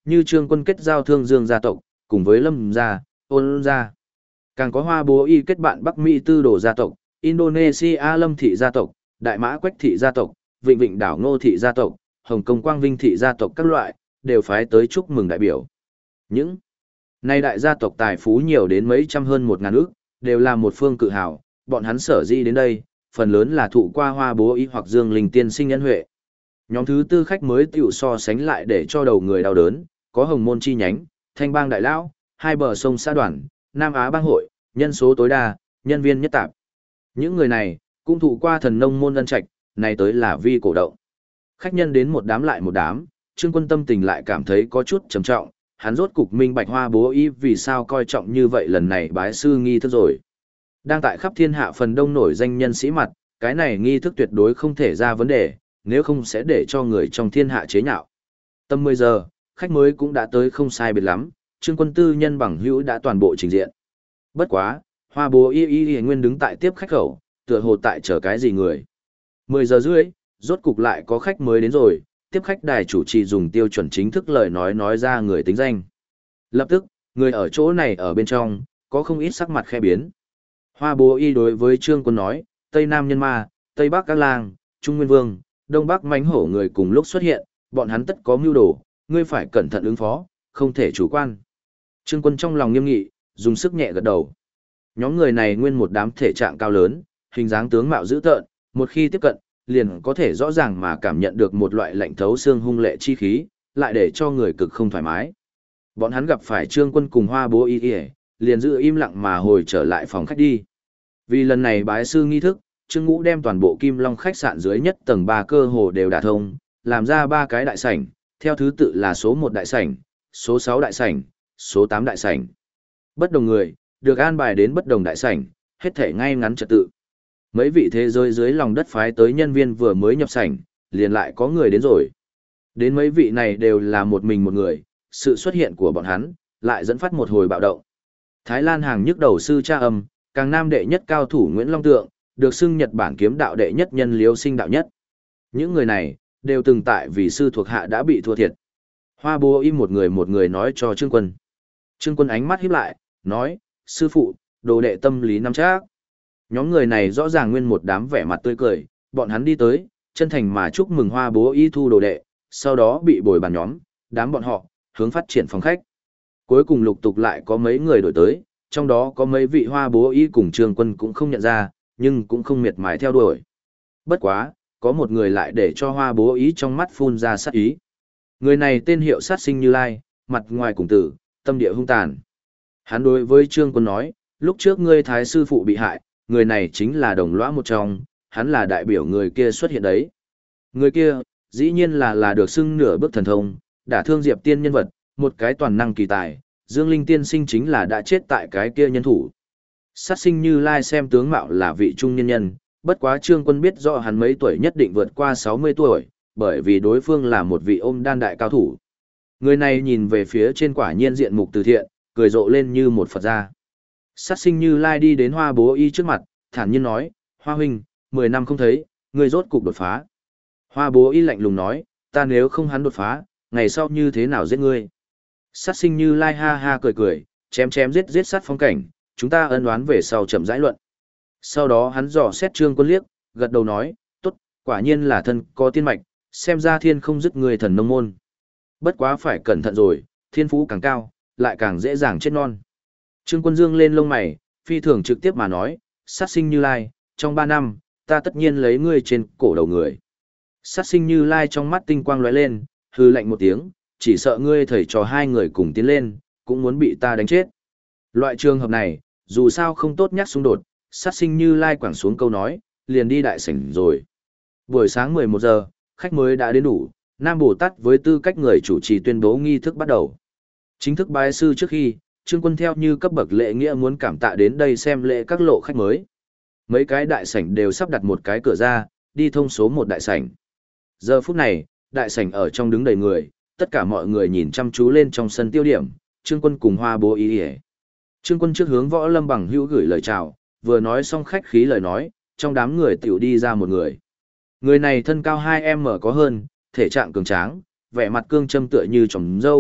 như Trương Quân kết giao Thương Dương gia tộc, cùng với Lâm gia, Ôn gia. Càng có Hoa Bố Y kết bạn Bắc Mỹ Tư Đồ gia tộc, Indonesia Lâm thị gia tộc, Đại Mã Quách thị gia tộc, Vịnh Vịnh đảo Ngô thị gia tộc, Hồng Kông Quang Vinh thị gia tộc các loại, đều phái tới chúc mừng đại biểu. Những nay đại gia tộc tài phú nhiều đến mấy trăm hơn 1.000 ức, đều là một phương cự hào, bọn hắn sở dĩ đến đây, phần lớn là thụ qua Hoa Bố Y hoặc Dương Linh tiên sinh nhân huệ. Nhóm thứ tư khách mới tiểu so sánh lại để cho đầu người đau đớn, có Hồng Môn chi nhánh, Thanh Bang đại lão, hai bờ sông xã đoàn, Nam Á bang hội, nhân số tối đa, nhân viên nhất tạp. Những người này, cũng thụ qua Thần Nông môn ân trạch, này tới là vi cổ động. Khách nhân đến một đám lại một đám, Trương Quân tâm tình lại cảm thấy có chút trầm trọng, hắn rốt cục minh bạch Hoa Bố Y vì sao coi trọng như vậy lần này bái sư nghi thức rồi. Đang tại khắp thiên hạ phần đông nổi danh nhân sĩ mặt, cái này nghi thức tuyệt đối không thể ra vấn đề, nếu không sẽ để cho người trong thiên hạ chế nhạo. Tầm 10 giờ, khách mới cũng đã tới không sai biệt lắm, Trương Quân tư nhân bằng hữu đã toàn bộ trình diện. Bất quá, Hoa Bố Y nguyên đứng tại tiếp khách khẩu, tựa hồ tại chờ cái gì người. 10 giờ rưỡi, rốt cục lại có khách mới đến rồi, tiếp khách đài chủ trì dùng tiêu chuẩn chính thức lời nói ra người tính danh. Lập tức, người ở chỗ này ở bên trong, có không ít sắc mặt khe biến. Hoa Bố Y đối với Trương Quân nói, Tây Nam Nhân Ma, Tây Bắc Các Lang, Trung Nguyên Vương, Đông Bắc Mánh Hổ người cùng lúc xuất hiện, bọn hắn tất có mưu đồ, ngươi phải cẩn thận ứng phó, không thể chủ quan. Trương Quân trong lòng nghiêm nghị, dùng sức nhẹ gật đầu. Nhóm người này nguyên một đám thể trạng cao lớn, hình dáng tướng mạo dữ tợn, một khi tiếp cận, liền có thể rõ ràng mà cảm nhận được một loại lạnh thấu xương hung lệ chi khí, lại để cho người cực không thoải mái. Bọn hắn gặp phải Trương Quân cùng Hoa Bố Y, liền giữ im lặng mà hồi trở lại phòng khách đi. Vì lần này bái sư nghi thức, Trương Ngũ đem toàn bộ Kim Long khách sạn dưới nhất tầng 3 cơ hồ đều đả thông, làm ra 3 cái đại sảnh, theo thứ tự là số 1 đại sảnh, số 6 đại sảnh, số 8 đại sảnh. Bất đồng người, được an bài đến bất đồng đại sảnh, hết thể ngay ngắn trật tự. Mấy vị thế giới dưới lòng đất phái tới nhân viên vừa mới nhập sảnh, liền lại có người đến rồi. Đến mấy vị này đều là một mình một người, sự xuất hiện của bọn hắn, lại dẫn phát một hồi bạo động. Thái Lan hàng nhức đầu sư cha âm, Càng Nam đệ nhất cao thủ Nguyễn Long Tượng, được xưng Nhật Bản kiếm đạo đệ nhất nhân Liêu Sinh đạo nhất. Những người này, đều từng tại vì sư thuộc hạ đã bị thua thiệt. Hoa Bố Y một người nói cho Trương Quân. Trương Quân ánh mắt híp lại, nói, sư phụ, đồ đệ tâm lý nắm chắc. Nhóm người này rõ ràng nguyên một đám vẻ mặt tươi cười, bọn hắn đi tới, chân thành mà chúc mừng Hoa Bố Y thu đồ đệ, sau đó bị bồi bàn nhóm, đám bọn họ, hướng phát triển phòng khách. Cuối cùng lục tục lại có mấy người đổi tới, trong đó có mấy vị Hoa Bố Y cùng Trương Quân cũng không nhận ra, nhưng cũng không miệt mài theo đuổi. Bất quá, có một người lại để cho Hoa Bố Y trong mắt phun ra sát ý. Người này tên hiệu sát sinh Như Lai, mặt ngoài cùng tử, tâm địa hung tàn. Hắn đối với Trương Quân nói, lúc trước ngươi thái sư phụ bị hại, người này chính là đồng lõa một trong, hắn là đại biểu người kia xuất hiện đấy. Người kia, dĩ nhiên là được xưng nửa bước thần thông, đả thương Diệp Tiên nhân vật, một cái toàn năng kỳ tài, Dương Linh tiên sinh chính là đã chết tại cái kia nhân thủ. Sát sinh Như Lai xem tướng mạo là vị trung nhân nhân, bất quá Trương Quân biết rõ hắn mấy tuổi nhất định vượt qua 60 tuổi, bởi vì đối phương là một vị ôm đan đại cao thủ. Người này nhìn về phía trên quả nhiên diện mục từ thiện, cười rộ lên như một Phật gia. Sát sinh Như Lai đi đến Hoa Bố Y trước mặt, thản nhiên nói, Hoa huynh, 10 năm không thấy, người rốt cục đột phá. Hoa Bố Y lạnh lùng nói, ta nếu không hắn đột phá, ngày sau như thế nào giết ngươi? Sát sinh Như Lai ha ha cười cười, chém giết sát phong cảnh, chúng ta ân oán về sau chậm rãi luận. Sau đó hắn dò xét Trương Quân liếc, gật đầu nói, tốt, quả nhiên là thân có tiên mạch, xem ra thiên không dứt người thần nông môn. Bất quá phải cẩn thận rồi, thiên phú càng cao, lại càng dễ dàng chết non. Trương Quân dương lên lông mày, phi thường trực tiếp mà nói, sát sinh Như Lai, trong 3 năm, ta tất nhiên lấy ngươi trên cổ đầu người. Sát sinh Như Lai trong mắt tinh quang lóe lên, hừ lạnh một tiếng, chỉ sợ ngươi thầy trò hai người cùng tiến lên, cũng muốn bị ta đánh chết. Loại trường hợp này, dù sao không tốt nhắc xung đột, sát sinh Như Lai quẳng xuống câu nói, liền đi đại sảnh rồi. Buổi sáng 11 giờ, khách mới đã đến đủ, Nam Bồ Tát với tư cách người chủ trì tuyên bố nghi thức bắt đầu. Chính thức bái sư trước khi, Trương Quân theo như cấp bậc lễ nghĩa muốn cảm tạ đến đây xem lễ các lộ khách mới. Mấy cái đại sảnh đều sắp đặt một cái cửa ra, đi thông số 1 đại sảnh. Giờ phút này, đại sảnh ở trong đứng đầy người, tất cả mọi người nhìn chăm chú lên trong sân tiêu điểm, Trương Quân cùng Hoa Bố Y. Trương Quân trước hướng Võ Lâm Bằng Hữu gửi lời chào, vừa nói xong khách khí lời nói, trong đám người tiểu đi ra một người. Người này thân cao 2m có hơn, thể trạng cường tráng, vẻ mặt cương châm tựa như tròm râu,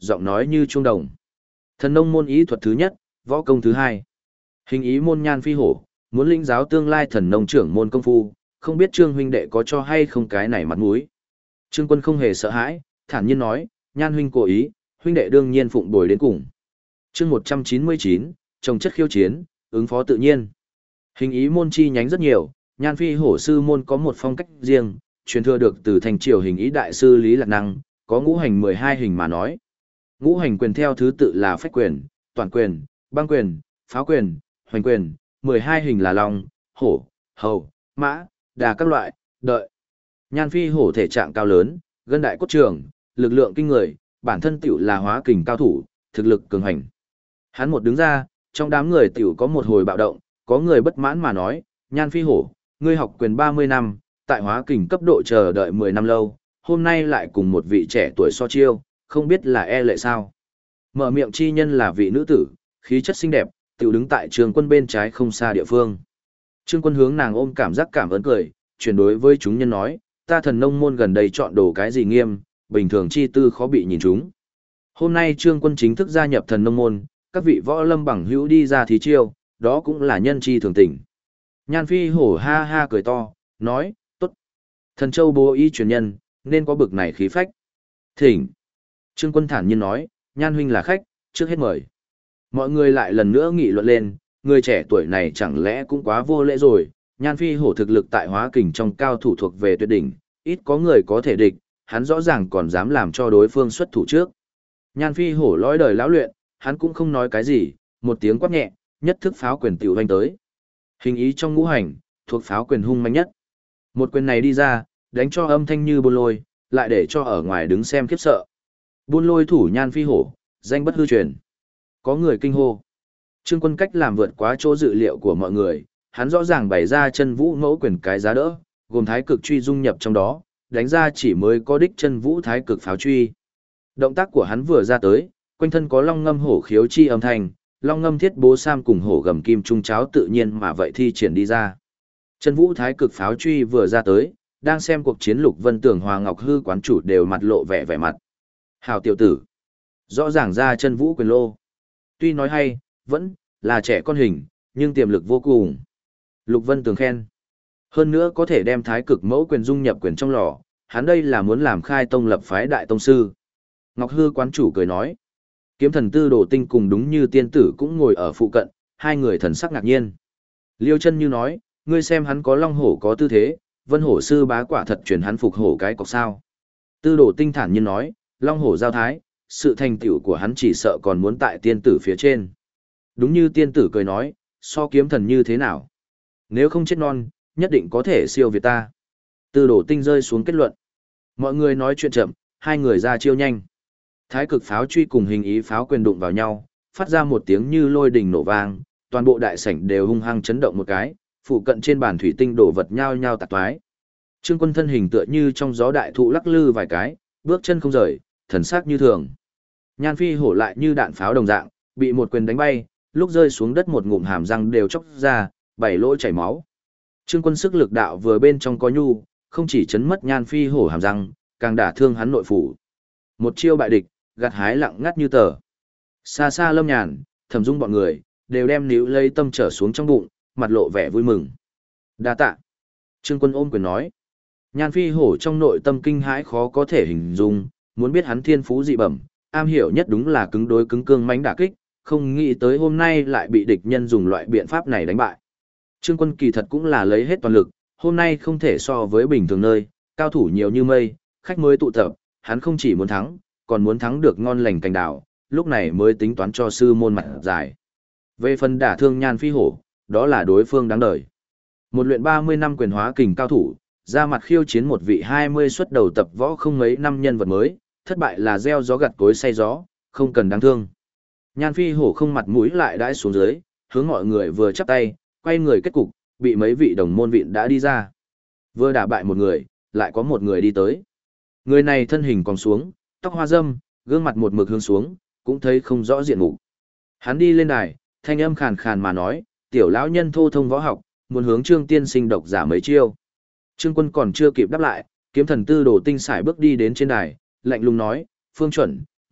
giọng nói như chuông đồng. Thần nông môn ý thuật thứ nhất, võ công thứ hai. Hình ý môn Nhan Phi Hổ, muốn lĩnh giáo tương lai thần nông trưởng môn công phu, không biết Trương huynh đệ có cho hay không cái này mặt mũi. Trương Quân không hề sợ hãi, thản nhiên nói, Nhan huynh cố ý, huynh đệ đương nhiên phụng bồi đến cùng. Chương 199, trồng chất khiêu chiến, ứng phó tự nhiên. Hình ý môn chi nhánh rất nhiều, Nhan Phi Hổ sư môn có một phong cách riêng, truyền thừa được từ thành triều hình ý đại sư Lý Lạc Năng, có ngũ hành 12 hình mà nói. Ngũ hành quyền theo thứ tự là phách quyền, toàn quyền, băng quyền, pháo quyền, hoành quyền, 12 hình là long, hổ, hầu, mã, đà các loại, đợi. Nhan Phi Hổ thể trạng cao lớn, gân đại cốt trường, lực lượng kinh người, bản thân tiểu là hóa kình cao thủ, thực lực cường hành. Hắn một đứng ra, trong đám người tiểu có một hồi bạo động, có người bất mãn mà nói, Nhan Phi Hổ, ngươi học quyền 30 năm, tại hóa kình cấp độ chờ đợi 10 năm lâu, hôm nay lại cùng một vị trẻ tuổi so chiêu, không biết là e lệ sao. Mở miệng chi nhân là vị nữ tử, khí chất xinh đẹp, tiểu đứng tại Trương Quân bên trái không xa địa phương. Trương Quân hướng nàng ôm cảm giác cảm ơn cười, chuyển đối với chúng nhân nói, ta thần nông môn gần đây chọn đồ cái gì nghiêm, bình thường chi tư khó bị nhìn chúng. Hôm nay Trương Quân chính thức gia nhập thần nông môn, các vị võ lâm bằng hữu đi ra thí chiêu, đó cũng là nhân chi thường tình. Nhan Phi Hổ ha ha cười to, nói, tốt. Thần châu bố y truyền nhân, nên có bực này khí phách. Thỉnh. Trương Quân thản nhiên nói, Nhan huynh là khách, trước hết mời. Mọi người lại lần nữa nghị luận lên, người trẻ tuổi này chẳng lẽ cũng quá vô lễ rồi. Nhan Phi Hổ thực lực tại hóa kình trong cao thủ thuộc về tuyệt đỉnh, ít có người có thể địch, hắn rõ ràng còn dám làm cho đối phương xuất thủ trước. Nhan Phi Hổ lõi đời lão luyện, hắn cũng không nói cái gì, một tiếng quát nhẹ, nhất thức pháo quyền tiểu vanh tới. Hình ý trong ngũ hành, thuộc pháo quyền hung mạnh nhất. Một quyền này đi ra, đánh cho âm thanh như buôn lôi, lại để cho ở ngoài đứng xem khiếp sợ. Buôn lôi thủ Nhan Phi Hổ, danh bất hư truyền. Có người kinh hô. Trương Quân cách làm vượt quá chỗ dự liệu của mọi người, hắn rõ ràng bày ra chân vũ ngẫu quyền cái giá đỡ, gồm thái cực truy dung nhập trong đó, đánh ra chỉ mới có đích chân vũ thái cực pháo truy. Động tác của hắn vừa ra tới, quanh thân có long ngâm hổ khiếu chi âm thanh, long ngâm thiết bố sam cùng hổ gầm kim trung cháo tự nhiên mà vậy thi triển đi ra. Chân vũ thái cực pháo truy vừa ra tới, đang xem cuộc chiến Lục Vân Tưởng Hòa Ngọc Hư quán chủ đều mặt lộ vẻ vẻ mặt. Hào tiểu tử, rõ ràng ra chân vũ quyền lô. Tuy nói hay, vẫn là trẻ con hình, nhưng tiềm lực vô cùng. Lục Vân Tường khen. Hơn nữa có thể đem thái cực mẫu quyền dung nhập quyền trong lò, hắn đây là muốn làm khai tông lập phái đại tông sư. Ngọc Hư quán chủ cười nói. Kiếm thần Tư Đồ Tinh cùng đúng như tiên tử cũng ngồi ở phụ cận, hai người thần sắc ngạc nhiên. Liêu Chân Như nói, ngươi xem hắn có long hổ có tư thế, Vân Hổ sư bá quả thật truyền hắn phục hổ cái cọc sao. Tư Đồ Tinh thản nhiên nói, long hổ giao thái, sự thành tựu của hắn chỉ sợ còn muốn tại tiên tử phía trên. Đúng như tiên tử cười nói, so kiếm thần như thế nào? Nếu không chết non, nhất định có thể siêu việt ta. Tư Đồ Tinh rơi xuống kết luận. Mọi người nói chuyện chậm, hai người ra chiêu nhanh. Thái cực pháo truy cùng hình ý pháo quyền đụng vào nhau, phát ra một tiếng như lôi đình nổ vang, toàn bộ đại sảnh đều hung hăng chấn động một cái, phụ cận trên bàn thủy tinh đổ vật nhao nhao tạc toái. Trương Quân thân hình tựa như trong gió đại thụ lắc lư vài cái, bước chân không rời, thần sắc như thường. Nhan Phi Hổ lại như đạn pháo đồng dạng, bị một quyền đánh bay, lúc rơi xuống đất một ngụm hàm răng đều chóc ra, bảy lỗ chảy máu. Trương Quân sức lực đạo vừa bên trong có nhu, không chỉ chấn mất Nhan Phi Hổ hàm răng, càng đả thương hắn nội phủ. Một chiêu bại địch, gặt hái lặng ngắt như tờ. Xa xa Lâm Nhàn, Thẩm Dung bọn người, đều đem níu lấy tâm trở xuống trong bụng, mặt lộ vẻ vui mừng. Đa tạ. Trương Quân ôm quyền nói. Nhan Phi Hổ trong nội tâm kinh hãi khó có thể hình dung, muốn biết hắn thiên phú dị bẩm, am hiểu nhất đúng là cứng đối cứng cương mãnh đả kích, không nghĩ tới hôm nay lại bị địch nhân dùng loại biện pháp này đánh bại. Trương Quân kỳ thật cũng là lấy hết toàn lực, hôm nay không thể so với bình thường nơi, cao thủ nhiều như mây, khách mới tụ tập, hắn không chỉ muốn thắng, còn muốn thắng được ngon lành cành đào, lúc này mới tính toán cho sư môn mặt dài. Về phần đả thương Nhan Phi Hổ, đó là đối phương đáng đời. Một luyện 30 năm quyền hóa kình cao thủ, ra mặt khiêu chiến một vị 20 xuất đầu tập võ không mấy năm nhân vật mới, thất bại là gieo gió gặt cối say gió, không cần đáng thương. Nhan Phi Hổ không mặt mũi lại đãi xuống dưới, hướng mọi người vừa chắp tay, quay người kết cục, bị mấy vị đồng môn viện đã đi ra. Vừa đả bại một người, lại có một người đi tới. Người này thân hình còn xuống, tóc hoa râm, gương mặt một mực hướng xuống, cũng thấy không rõ diện mục. Hắn đi lên đài, thanh âm khàn khàn mà nói, tiểu lão nhân thô thông võ học, muốn hướng Trương tiên sinh độc giả mấy chiêu. Trương Quân còn chưa kịp đáp lại, kiếm thần Tư Đồ Tinh sải bước đi đến trên đài, lạnh lùng nói, Phương Chuẩn,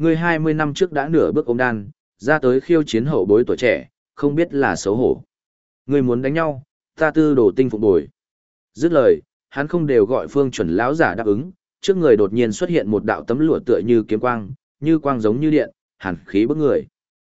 Ngươi 20 năm trước đã nửa bước ôm đan, ra tới khiêu chiến hậu bối tuổi trẻ, không biết là xấu hổ. Ngươi muốn đánh nhau, ta tư đồ tinh phụng bồi. Dứt lời, hắn không đều gọi Phương Chuẩn lão giả đáp ứng, trước người đột nhiên xuất hiện một đạo tấm lụa tựa như kiếm quang, như quang giống như điện, hàn khí bức người.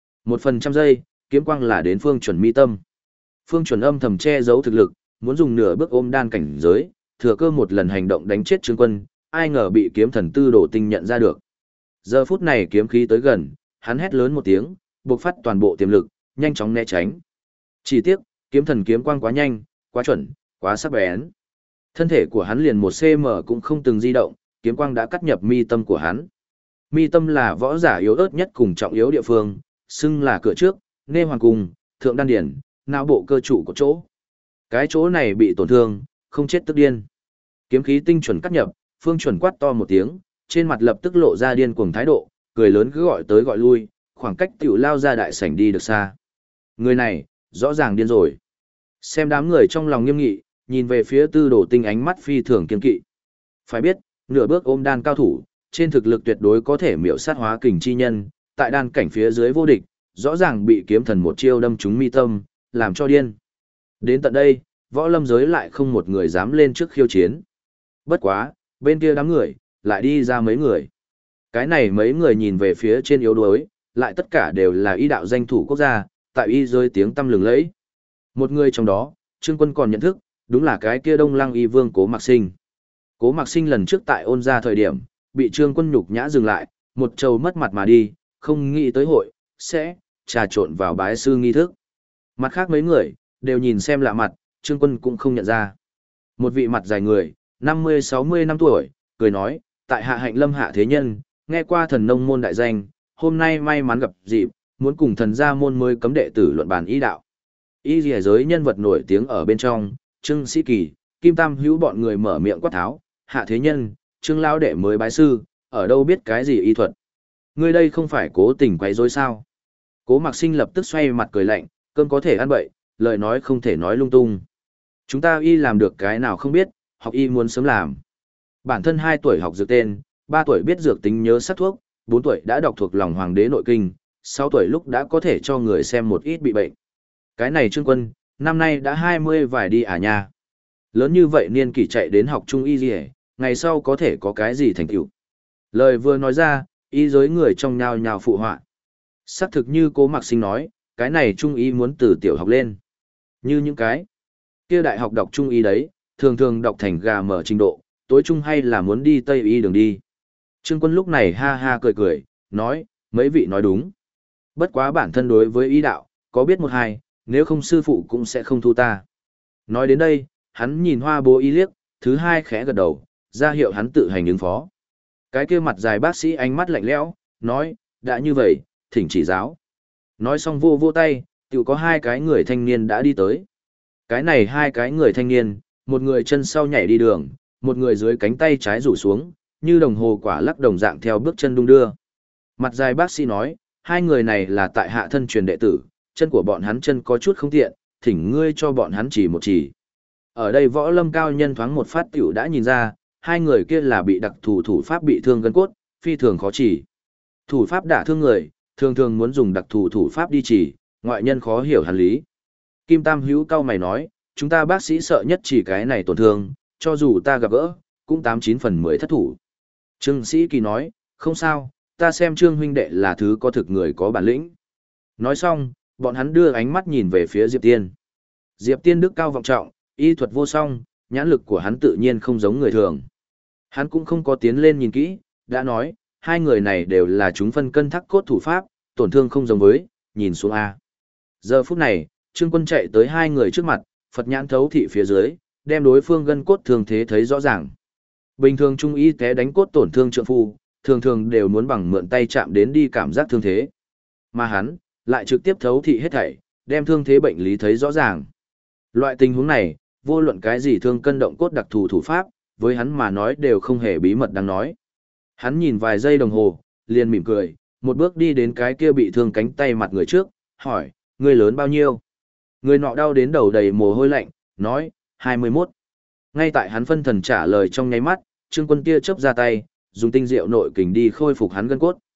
1% giây, kiếm quang là đến Phương Chuẩn mi tâm. Phương Chuẩn âm thầm che giấu thực lực, muốn dùng nửa bước ôm đan cảnh giới, thừa cơ một lần hành động đánh chết Trương Quân, ai ngờ bị kiếm thần tư đồ tinh nhận ra được. Giờ phút này kiếm khí tới gần, hắn hét lớn một tiếng, bộc phát toàn bộ tiềm lực, nhanh chóng né tránh. Chỉ tiếc, kiếm thần kiếm quang quá nhanh, quá chuẩn, quá sắc bén. Thân thể của hắn liền 1 cm cũng không từng di động, kiếm quang đã cắt nhập mi tâm của hắn. Mi tâm là võ giả yếu ớt nhất cùng trọng yếu địa phương, xưng là cửa trước, nê hoàng cung, thượng đan điển, não bộ cơ trụ của chỗ. Cái chỗ này bị tổn thương, không chết tức điên. Kiếm khí tinh chuẩn cắt nhập, Phương Chuẩn quát to một tiếng, trên mặt lập tức lộ ra điên cuồng thái độ, cười lớn cứ gọi tới gọi lui, khoảng cách tiểu lao ra đại sảnh đi được xa. Người này, rõ ràng điên rồi. Xem đám người trong lòng nghiêm nghị, nhìn về phía tư đồ tinh ánh mắt phi thường kiên kỵ. Phải biết, nửa bước ôm đan cao thủ, trên thực lực tuyệt đối có thể miểu sát hóa kình chi nhân, tại đan cảnh phía dưới vô địch, rõ ràng bị kiếm thần một chiêu đâm trúng mi tâm, làm cho điên. Đến tận đây, võ lâm giới lại không một người dám lên trước khiêu chiến. Bất quá, bên kia đám người, lại đi ra mấy người. Cái này mấy người nhìn về phía trên yếu đuối, lại tất cả đều là y đạo danh thủ quốc gia, tại y rơi tiếng tăm lừng lẫy. Một người trong đó, Trương Quân còn nhận thức, đúng là cái kia Đông Lăng y vương Cố Mạc Sinh. Cố Mạc Sinh lần trước tại ôn ra thời điểm, bị Trương Quân nhục nhã dừng lại, một trầu mất mặt mà đi, không nghĩ tới hội, sẽ trà trộn vào bái sư nghi thức. Mặt khác mấy người, đều nhìn xem lạ mặt, Trương Quân cũng không nhận ra. Một vị mặt dài người, 50-60 năm tuổi, cười nói, tại hạ hạnh lâm hạ thế nhân, nghe qua thần nông môn đại danh, hôm nay may mắn gặp dịp, muốn cùng thần gia môn mới cấm đệ tử luận bàn y đạo. Y lìa giới nhân vật nổi tiếng ở bên trong, Trương Sĩ Kỳ, Kim Tam Hữu bọn người mở miệng quát tháo, hạ thế nhân, Trương lão đệ mới bái sư, ở đâu biết cái gì y thuật. Ngươi đây không phải cố tình quấy rối sao? Cố Mạc Sinh lập tức xoay mặt cười lạnh, cơm có thể ăn bậy, lời nói không thể nói lung tung. Chúng ta y làm được cái nào không biết, học y muốn sớm làm. Bản thân 2 tuổi học dược tên, 3 tuổi biết dược tính nhớ sắc thuốc, 4 tuổi đã đọc thuộc lòng hoàng đế nội kinh, 6 tuổi lúc đã có thể cho người xem một ít bị bệnh. Cái này Trương Quân, năm nay đã 20 vài đi à nha. Lớn như vậy niên kỷ chạy đến học trung y gì ngày sau có thể có cái gì thành tựu. Lời vừa nói ra, y giới người trong nhao nhao phụ họa. Xác thực như Cố Mạc Sinh nói, cái này trung y muốn từ tiểu học lên. Như những cái kia đại học đọc trung y đấy, thường thường đọc thành gà mở trình độ, tối trung hay là muốn đi Tây y đường đi. Trương Quân lúc này ha ha cười cười, nói, mấy vị nói đúng. Bất quá bản thân đối với y đạo, có biết một hai, nếu không sư phụ cũng sẽ không thu ta. Nói đến đây, hắn nhìn Hoa Bố Y liếc, thứ hai khẽ gật đầu, ra hiệu hắn tự hành ứng phó. Cái kia mặt dài bác sĩ ánh mắt lạnh lẽo, nói, đã như vậy, thỉnh chỉ giáo. Nói xong vô vô tay, tự có 2 cái người thanh niên đã đi tới. Cái này 2 cái người thanh niên, một người chân sau nhảy đi đường, một người dưới cánh tay trái rủ xuống, như đồng hồ quả lắc đồng dạng theo bước chân đung đưa. Mặt dài bác sĩ nói, 2 người này là tại hạ thân truyền đệ tử, chân của bọn hắn chân có chút không tiện, thỉnh ngươi cho bọn hắn chỉ một chỉ. Ở đây võ lâm cao nhân thoáng một phát tiểu đã nhìn ra, 2 người kia là bị đặc thù thủ pháp bị thương gân cốt, phi thường khó chỉ. Thủ pháp đả thương người, thường thường muốn dùng đặc thù thủ pháp đi chỉ, ngoại nhân khó hiểu hẳn lý. Kim Tam Hữu cao mày nói, chúng ta bác sĩ sợ nhất chỉ cái này tổn thương, cho dù ta gặp gỡ, cũng 89 phần 10 thất thủ. Trương Sĩ Kỳ nói, không sao, ta xem Trương huynh đệ là thứ có thực người có bản lĩnh. Nói xong, bọn hắn đưa ánh mắt nhìn về phía Diệp Tiên. Diệp Tiên đức cao vọng trọng, y thuật vô song, nhãn lực của hắn tự nhiên không giống người thường. Hắn cũng không có tiến lên nhìn kỹ, đã nói, 2 người này đều là chúng phân cân thắc cốt thủ pháp, tổn thương không giống với, nhìn xuống A. Giờ phút này, Trương Quân chạy tới 2 người trước mặt, Phật nhãn thấu thị phía dưới, đem đối phương gân cốt thường thế thấy rõ ràng. Bình thường trung y té đánh cốt tổn thương trượng phu, thường thường đều muốn bằng mượn tay chạm đến đi cảm giác thương thế. Mà hắn, lại trực tiếp thấu thị hết thảy, đem thương thế bệnh lý thấy rõ ràng. Loại tình huống này, vô luận cái gì thương cân động cốt đặc thù thủ pháp, với hắn mà nói đều không hề bí mật đang nói. Hắn nhìn vài giây đồng hồ, liền mỉm cười, một bước đi đến cái kia bị thương cánh tay mặt người trước, hỏi, người lớn bao nhiêu? Người nọ đau đến đầu đầy mồ hôi lạnh, nói, 21. Ngay tại hắn phân thần trả lời trong nháy mắt, Trương Quân kia chớp ra tay, dùng tinh diệu nội kình đi khôi phục hắn gân cốt.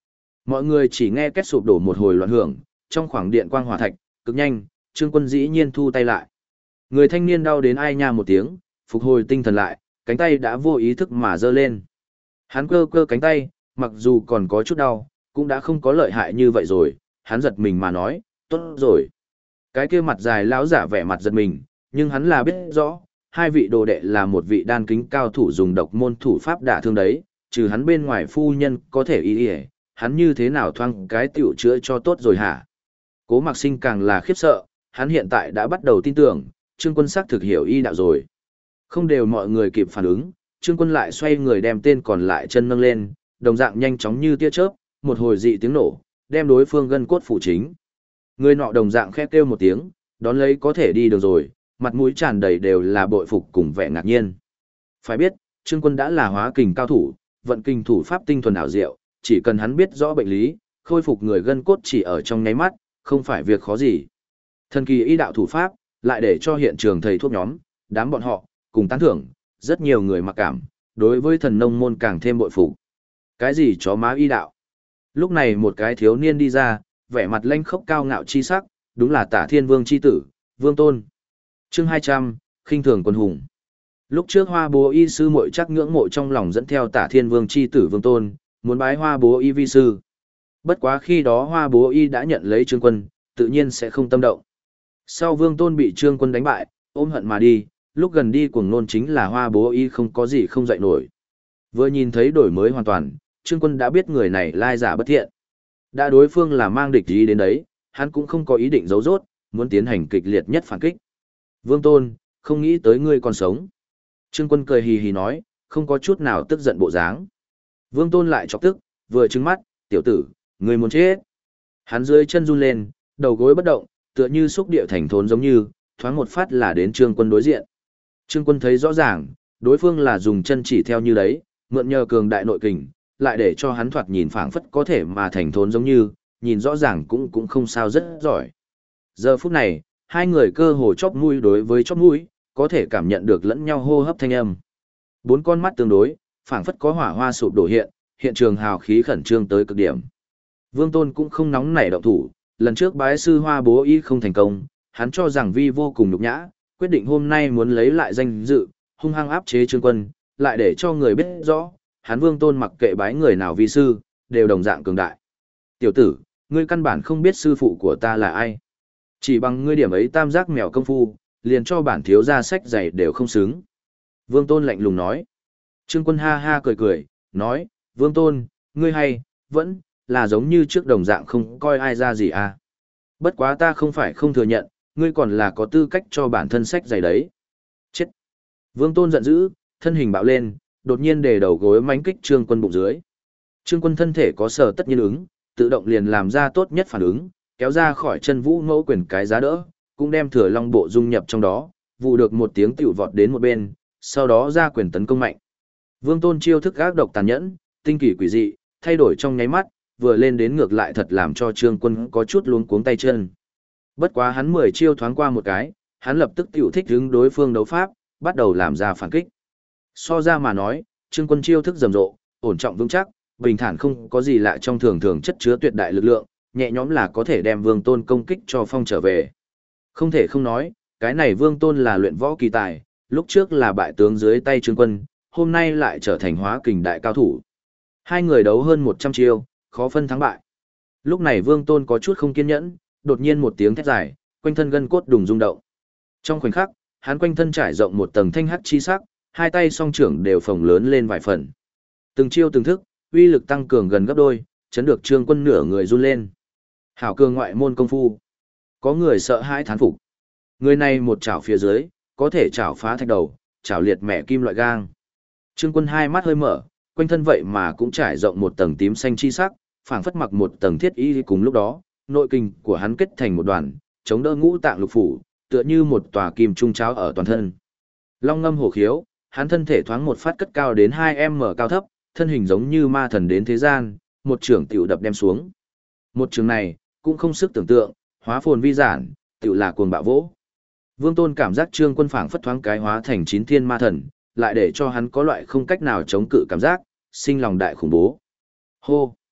Mọi người chỉ nghe két sụp đổ một hồi loạn hưởng, trong khoảng điện quang hỏa thạch, cực nhanh, Trương Quân dĩ nhiên thu tay lại. Người thanh niên đau đến ai nha một tiếng, phục hồi tinh thần lại, cánh tay đã vô ý thức mà giơ lên. Hắn cơ cơ cánh tay, mặc dù còn có chút đau, cũng đã không có lợi hại như vậy rồi, hắn giật mình mà nói, tốt rồi. Cái kia mặt dài lão giả vẻ mặt giật mình, nhưng hắn là biết rõ, hai vị đồ đệ là một vị đan kính cao thủ dùng độc môn thủ pháp đả thương đấy, trừ hắn bên ngoài phu nhân có thể ý ý, hắn như thế nào thoang cái tiểu chữa cho tốt rồi hả? Cố Mạc Sinh càng là khiếp sợ, hắn hiện tại đã bắt đầu tin tưởng, Trương Quân xác thực hiểu y đạo rồi. Không đều mọi người kịp phản ứng, Trương Quân lại xoay người đem tên còn lại chân nâng lên, đồng dạng nhanh chóng như tia chớp, một hồi dị tiếng nổ, đem đối phương gân cốt phủ chính. Người nọ đồng dạng khẽ kêu một tiếng, đón lấy có thể đi được rồi, mặt mũi tràn đầy đều là bội phục cùng vẻ ngạc nhiên. Phải biết, Trương Quân đã là hóa kình cao thủ, vận kình thủ pháp tinh thuần ảo diệu, chỉ cần hắn biết rõ bệnh lý, khôi phục người gân cốt chỉ ở trong nháy mắt, không phải việc khó gì. Thần kỳ y đạo thủ pháp, lại để cho hiện trường thầy thuốc nhóm, đám bọn họ, cùng tán thưởng, rất nhiều người mặc cảm, đối với thần nông môn càng thêm bội phục. Cái gì chó má y đạo? Lúc này một cái thiếu niên đi ra, vẻ mặt lanh khốc cao ngạo chi sắc, đúng là Tả Thiên Vương chi tử, Vương Tôn. Chương 200, khinh thường quân hùng. Lúc trước Hoa Bố Y sư muội chắc ngưỡng mộ trong lòng dẫn theo Tả Thiên Vương chi tử Vương Tôn, muốn bái Hoa Bố Y vi sư. Bất quá khi đó Hoa Bố Y đã nhận lấy Trương Quân, tự nhiên sẽ không tâm động. Sau Vương Tôn bị Trương Quân đánh bại, ôm hận mà đi, lúc gần đi cuồng nôn chính là Hoa Bố Y không có gì không dậy nổi. Vừa nhìn thấy đổi mới hoàn toàn, Trương Quân đã biết người này lai giả bất thiện. Đã đối phương là mang địch ý đến đấy, hắn cũng không có ý định giấu giốt, muốn tiến hành kịch liệt nhất phản kích. Vương Tôn, không nghĩ tới ngươi còn sống. Trương Quân cười hì hì nói, không có chút nào tức giận bộ dáng. Vương Tôn lại chọc tức, vừa trừng mắt, tiểu tử, ngươi muốn chết. Hắn dưới chân run lên, đầu gối bất động, tựa như xúc địa thành thốn giống như, thoáng một phát là đến Trương Quân đối diện. Trương Quân thấy rõ ràng, đối phương là dùng chân chỉ theo như đấy, mượn nhờ cường đại nội kình, lại để cho hắn thoạt nhìn phảng phất có thể mà thành thốn giống như, nhìn rõ ràng cũng không sao rất giỏi. Giờ phút này, hai người cơ hồ chóp mũi đối với chóp mũi, có thể cảm nhận được lẫn nhau hô hấp thanh âm. Bốn con mắt tương đối, phảng phất có hỏa hoa sụp đổ hiện trường hào khí khẩn trương tới cực điểm. Vương Tôn cũng không nóng nảy động thủ, lần trước bái sư Hoa Bố Y không thành công, hắn cho rằng vi vô cùng nhục nhã, quyết định hôm nay muốn lấy lại danh dự, hung hăng áp chế Trương Quân, lại để cho người biết rõ, hắn Vương Tôn mặc kệ bái người nào vi sư, đều đồng dạng cường đại. Tiểu tử, ngươi căn bản không biết sư phụ của ta là ai. Chỉ bằng ngươi điểm ấy tam giác mèo công phu, liền cho bản thiếu gia sách giày đều không xứng. Vương Tôn lạnh lùng nói. Trương Quân ha ha cười cười, nói, Vương Tôn, ngươi hay, vẫn, là giống như trước đồng dạng không coi ai ra gì à. Bất quá ta không phải không thừa nhận, ngươi còn là có tư cách cho bản thân sách giày đấy. Chết. Vương Tôn giận dữ, thân hình bạo lên, đột nhiên để đầu gối mánh kích Trương Quân bụng dưới. Trương Quân thân thể có sở tất nhiên ứng, tự động liền làm ra tốt nhất phản ứng, kéo ra khỏi chân vũ ngẫu quyền cái giá đỡ, cũng đem thừa long bộ dung nhập trong đó, vụ được một tiếng tiểu vọt đến một bên, sau đó ra quyền tấn công mạnh. Vương Tôn chiêu thức ác độc tàn nhẫn, tinh kỳ quỷ dị, thay đổi trong nháy mắt, vừa lên đến ngược lại thật làm cho Trương Quân có chút luống cuống tay chân. Bất quá hắn 10 chiêu thoáng qua một cái, hắn lập tức tiểu thích hướng đối phương đấu pháp, bắt đầu làm ra phản kích. So ra mà nói, Trương Quân chiêu thức rầm rộ, ổn trọng vững chắc, bình thản không có gì lạ trong thường chất chứa tuyệt đại lực lượng, nhẹ nhõm là có thể đem Vương Tôn công kích cho phong trở về. Không thể không nói, cái này Vương Tôn là luyện võ kỳ tài, lúc trước là bại tướng dưới tay Trương Quân, hôm nay lại trở thành hóa kình đại cao thủ. Hai người đấu hơn 100 chiêu, khó phân thắng bại. Lúc này Vương Tôn có chút không kiên nhẫn, đột nhiên một tiếng thét dài, quanh thân gân cốt đùng rung động. Trong khoảnh khắc, hắn quanh thân trải rộng một tầng thanh hắc chi sắc, hai tay song trưởng đều phồng lớn lên vài phần. Từng chiêu từng thức, uy lực tăng cường gần gấp đôi, chấn được Trương Quân nửa người run lên. Hảo cường ngoại môn công phu. Có người sợ hãi thán phục. Người này một chảo phía dưới, có thể chảo phá thạch đầu, chảo liệt mẹ kim loại gang. Trương Quân hai mắt hơi mở, quanh thân vậy mà cũng trải rộng một tầng tím xanh chi sắc, phảng phất mặc một tầng thiết y cùng lúc đó, nội kinh của hắn kết thành một đoàn, chống đỡ ngũ tạng lục phủ, tựa như một tòa kim trung cháo ở toàn thân. Long ngâm hổ khiếu, hắn thân thể thoáng một phát cất cao đến 2m cao thấp, thân hình giống như ma thần đến thế gian, một trường tiểu đập đem xuống. Một trường này, cũng không sức tưởng tượng, hóa phồn vi giản, tiểu là cuồng bạo vỗ. Vương Tôn cảm giác Trương Quân phảng phất thoáng cái hóa thành 9 thiên ma thần, lại để cho hắn có loại không cách nào chống cự cảm giác, sinh lòng đại khủng bố. Hô!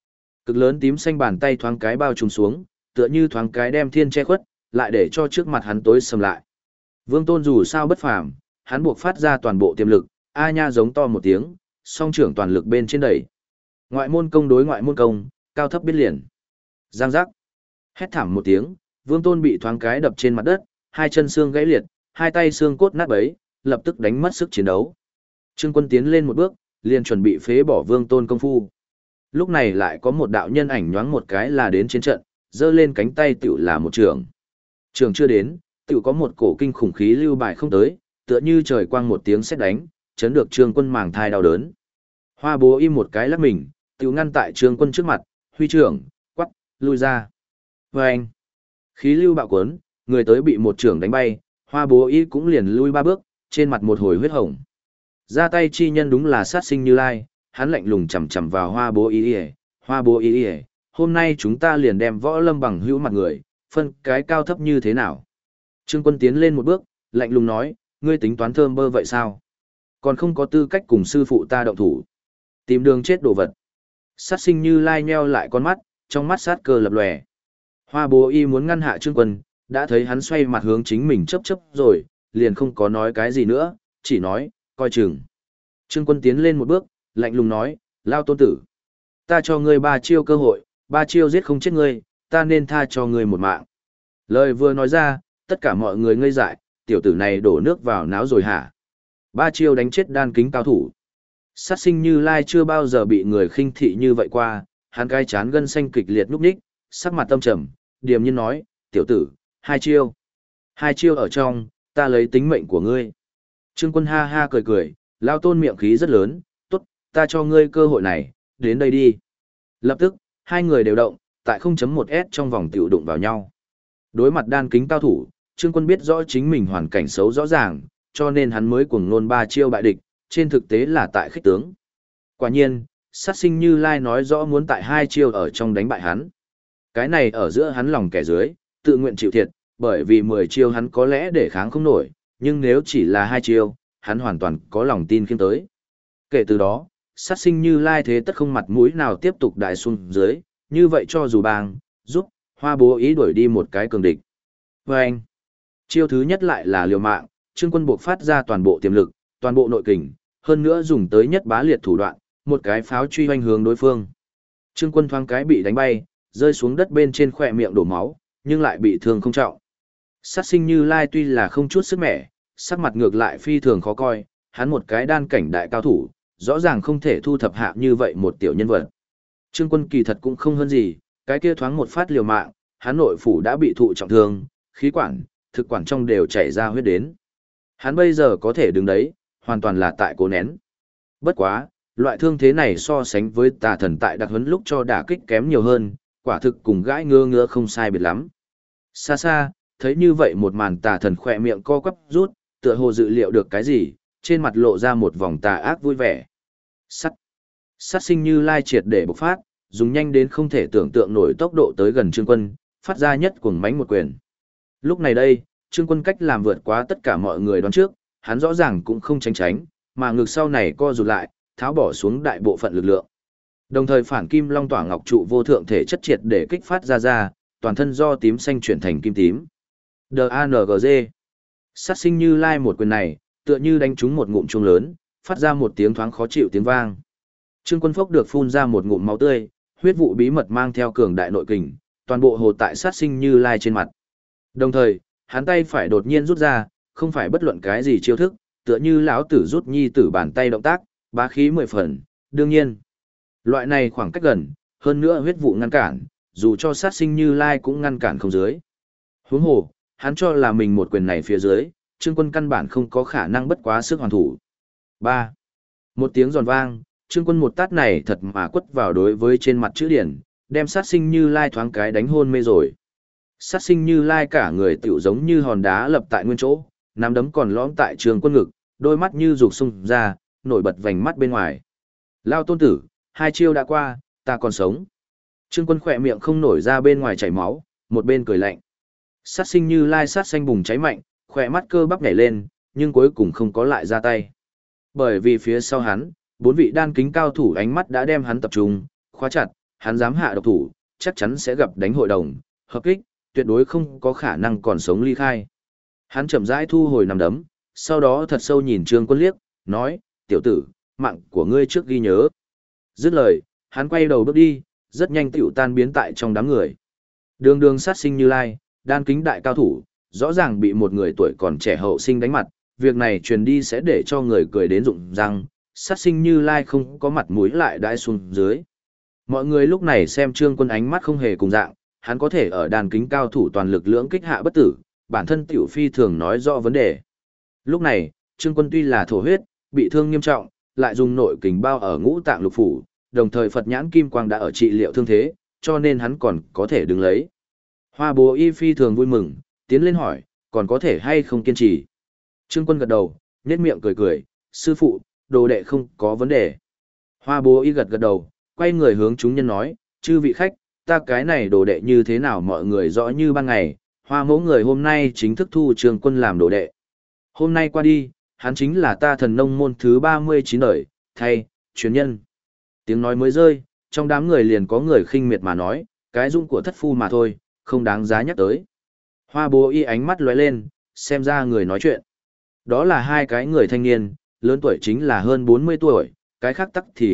Cực lớn tím xanh bàn tay thoáng cái bao trùm xuống, tựa như thoáng cái đem thiên che khuất, lại để cho trước mặt hắn tối sầm lại. Vương Tôn dù sao bất phàm, hắn buộc phát ra toàn bộ tiềm lực, a nha giống to một tiếng, song trưởng toàn lực bên trên đẩy. Ngoại môn công đối ngoại môn công, cao thấp biết liền. Giang giác. Hét thảm một tiếng, Vương Tôn bị thoáng cái đập trên mặt đất, hai chân xương gãy liệt, hai tay xương cốt nát bấy, lập tức đánh mất sức chiến đấu. Trương Quân tiến lên một bước, liền chuẩn bị phế bỏ Vương Tôn công phu. Lúc này lại có một đạo nhân ảnh nhoáng một cái là đến trên trận, giơ lên cánh tay tiểu là một trường. Trường chưa đến, tiểu có một cổ kinh khủng khí lưu bài không tới, tựa như trời quang một tiếng sét đánh, chấn được Trương Quân màng thai đau đớn. Hoa Bố im một cái lắc mình, tiểu ngăn tại Trương Quân trước mặt, huy trưởng, quắc, lui ra. Vâng! Khí lưu bạo cuốn, người tới bị một trưởng đánh bay, Hoa Bố y cũng liền lui ba bước, trên mặt một hồi huyết hồng. Ra tay chi nhân đúng là sát sinh Như Lai, hắn lạnh lùng chầm chầm vào Hoa Bố y, Hoa Bố y, hôm nay chúng ta liền đem Võ Lâm bằng hữu mặt người, phân cái cao thấp như thế nào. Trương Quân tiến lên một bước, lạnh lùng nói, ngươi tính toán thơm bơ vậy sao? Còn không có tư cách cùng sư phụ ta động thủ. Tìm đường chết đồ vật. Sát sinh Như Lai nheo lại con mắt, trong mắt sát cơ lập lòe. Hoa Bố y muốn ngăn hạ Trương Quân, đã thấy hắn xoay mặt hướng chính mình chấp chấp rồi, liền không có nói cái gì nữa, chỉ nói, coi chừng. Trương Quân tiến lên một bước, lạnh lùng nói, Lao Tôn Tử. Ta cho ngươi 3 chiêu cơ hội, 3 chiêu giết không chết ngươi, ta nên tha cho ngươi một mạng. Lời vừa nói ra, tất cả mọi người ngây dại, tiểu tử này đổ nước vào náo rồi hả? 3 chiêu đánh chết đan kính cao thủ. Sát sinh Như Lai chưa bao giờ bị người khinh thị như vậy qua, hắn cái chán gân xanh kịch liệt núp ních, sắc mặt tâm trầm, điềm nhiên nói, tiểu tử, 2 chiêu. 2 chiêu ở trong, ta lấy tính mệnh của ngươi. Trương Quân ha ha cười cười, Lao Tôn miệng khí rất lớn, tốt, ta cho ngươi cơ hội này, đến đây đi. Lập tức, hai người đều động, tại 0.1s trong vòng tiểu đụng vào nhau. Đối mặt đan kính cao thủ, Trương Quân biết rõ chính mình hoàn cảnh xấu rõ ràng, cho nên hắn mới cuồng nôn 3 chiêu bại địch, trên thực tế là tại khích tướng. Quả nhiên, sát sinh Như Lai nói rõ muốn tại 2 chiêu ở trong đánh bại hắn. Cái này ở giữa hắn lòng kẻ dưới, tự nguyện chịu thiệt, bởi vì 10 chiêu hắn có lẽ để kháng không nổi, nhưng nếu chỉ là 2 chiêu, hắn hoàn toàn có lòng tin khiêm tới. Kể từ đó, sát sinh Như Lai thế tất không mặt mũi nào tiếp tục đại xuống dưới, như vậy cho dù bang, giúp, Hoa Bố ý đuổi đi một cái cường địch. Vâng! Chiêu thứ nhất lại là liều mạng, Trương Quân buộc phát ra toàn bộ tiềm lực, toàn bộ nội kình, hơn nữa dùng tới nhất bá liệt thủ đoạn, một cái pháo truy hoành hướng đối phương. Trương Quân thoáng cái bị đánh bay, rơi xuống đất bên trên khỏe miệng đổ máu, nhưng lại bị thương không trọng. Sát sinh Như Lai tuy là không chút sức mẻ, sắc mặt ngược lại phi thường khó coi, hắn một cái đan cảnh đại cao thủ, rõ ràng không thể thu thập hạ như vậy một tiểu nhân vật. Trương Quân kỳ thật cũng không hơn gì, cái kia thoáng một phát liều mạng, hắn nội phủ đã bị thụ trọng thương, khí quản, thực quản trong đều chảy ra huyết đến. Hắn bây giờ có thể đứng đấy, hoàn toàn là tại cố nén. Bất quá, loại thương thế này so sánh với tà thần tại đặc huấn lúc cho đả kích kém nhiều hơn, quả thực cùng gãi ngơ ngơ không sai biệt lắm. Xa xa, thấy như vậy một màn tà thần khỏe miệng co quắp rút, tựa hồ dự liệu được cái gì, trên mặt lộ ra một vòng tà ác vui vẻ. Sát sinh Như Lai triệt để bộc phát, dùng nhanh đến không thể tưởng tượng nổi tốc độ tới gần Trương Quân, phát ra nhất cuồng mãnh một quyền. Lúc này đây, Trương Quân cách làm vượt quá tất cả mọi người đoán trước, hắn rõ ràng cũng không tránh tránh, mà ngực sau này co rụt lại, tháo bỏ xuống đại bộ phận lực lượng. Đồng thời phản kim long tỏa ngọc trụ vô thượng thể chất triệt để kích phát ra, toàn thân do tím xanh chuyển thành kim tím. DANGG. Sát sinh Như Lai một quyền này, tựa như đánh trúng một ngụm chuông lớn, phát ra một tiếng thoáng khó chịu tiếng vang. Trương Quân phốc được phun ra một ngụm máu tươi, huyết vụ bí mật mang theo cường đại nội kình, toàn bộ hồ tại sát sinh Như Lai trên mặt. Đồng thời, hắn tay phải đột nhiên rút ra, không phải bất luận cái gì chiêu thức, tựa như lão tử rút nhi tử bàn tay động tác, bá khí 10 phần, đương nhiên. Loại này khoảng cách gần, hơn nữa huyết vụ ngăn cản, dù cho sát sinh Như Lai cũng ngăn cản không dưới. Huống hồ, hắn cho là mình một quyền này phía dưới, Trương Quân căn bản không có khả năng bất quá sức hoàn thủ. 3. Một tiếng giòn vang, Trương Quân một tát này thật mà quất vào đối với trên mặt chữ điển, đem sát sinh Như Lai thoáng cái đánh hôn mê rồi. Sát sinh Như Lai cả người tựu giống như hòn đá lập tại nguyên chỗ, nắm đấm còn lõm tại Trương Quân ngực, đôi mắt như dục sung ra, nổi bật vành mắt bên ngoài. Lao Tôn Tử, 2 chiêu đã qua, ta còn sống. Trương Quân khỏe miệng không nổi ra bên ngoài chảy máu, một bên cười lạnh. Sát sinh Như Lai sát xanh bùng cháy mạnh, khỏe mắt cơ bắp nhảy lên, nhưng cuối cùng không có lại ra tay. Bởi vì phía sau hắn, 4 vị đan kính cao thủ ánh mắt đã đem hắn tập trung, khóa chặt, hắn dám hạ độc thủ, chắc chắn sẽ gặp đánh hội đồng, hợp kích, tuyệt đối không có khả năng còn sống ly khai. Hắn chậm rãi thu hồi nằm đấm, sau đó thật sâu nhìn Trương Quân liếc, nói, tiểu tử, mạng của ngươi trước ghi nhớ. Dứt lời, hắn quay đầu bước đi, rất nhanh tiểu tan biến tại trong đám người. Đường đường sát sinh Như Lai, đan kính đại cao thủ, rõ ràng bị một người tuổi còn trẻ hậu sinh đánh mặt, việc này truyền đi sẽ để cho người cười đến rụng răng, sát sinh Như Lai không có mặt mũi lại đãi xuống dưới. Mọi người lúc này xem Trương Quân ánh mắt không hề cùng dạng, hắn có thể ở đàn kính cao thủ toàn lực lưỡng kích hạ bất tử, bản thân tiểu phi thường nói rõ vấn đề. Lúc này, Trương Quân tuy là thổ huyết, bị thương nghiêm trọng, lại dùng nội kình bao ở ngũ tạng lục phủ, đồng thời Phật nhãn kim quang đã ở trị liệu thương thế, cho nên hắn còn có thể đứng lấy. Hoa Bố Y phi thường vui mừng, tiến lên hỏi, còn có thể hay không kiên trì. Trương Quân gật đầu, nhếch miệng cười cười, sư phụ, đồ đệ không có vấn đề. Hoa Bố Y gật gật đầu, quay người hướng chúng nhân nói, chư vị khách, ta cái này đồ đệ như thế nào mọi người rõ như ban ngày, Hoa mẫu người hôm nay chính thức thu Trương Quân làm đồ đệ. Hôm nay qua đi, hắn chính là ta thần nông môn thứ 39 đời, thay, truyền nhân. Tiếng nói mới rơi, trong đám người liền có người khinh miệt mà nói, cái dung của thất phu mà thôi, không đáng giá nhắc tới. Hoa Bố Y ánh mắt lóe lên, xem ra người nói chuyện. Đó là hai cái người thanh niên, lớn tuổi chính là hơn 40 tuổi, cái khác tắc thì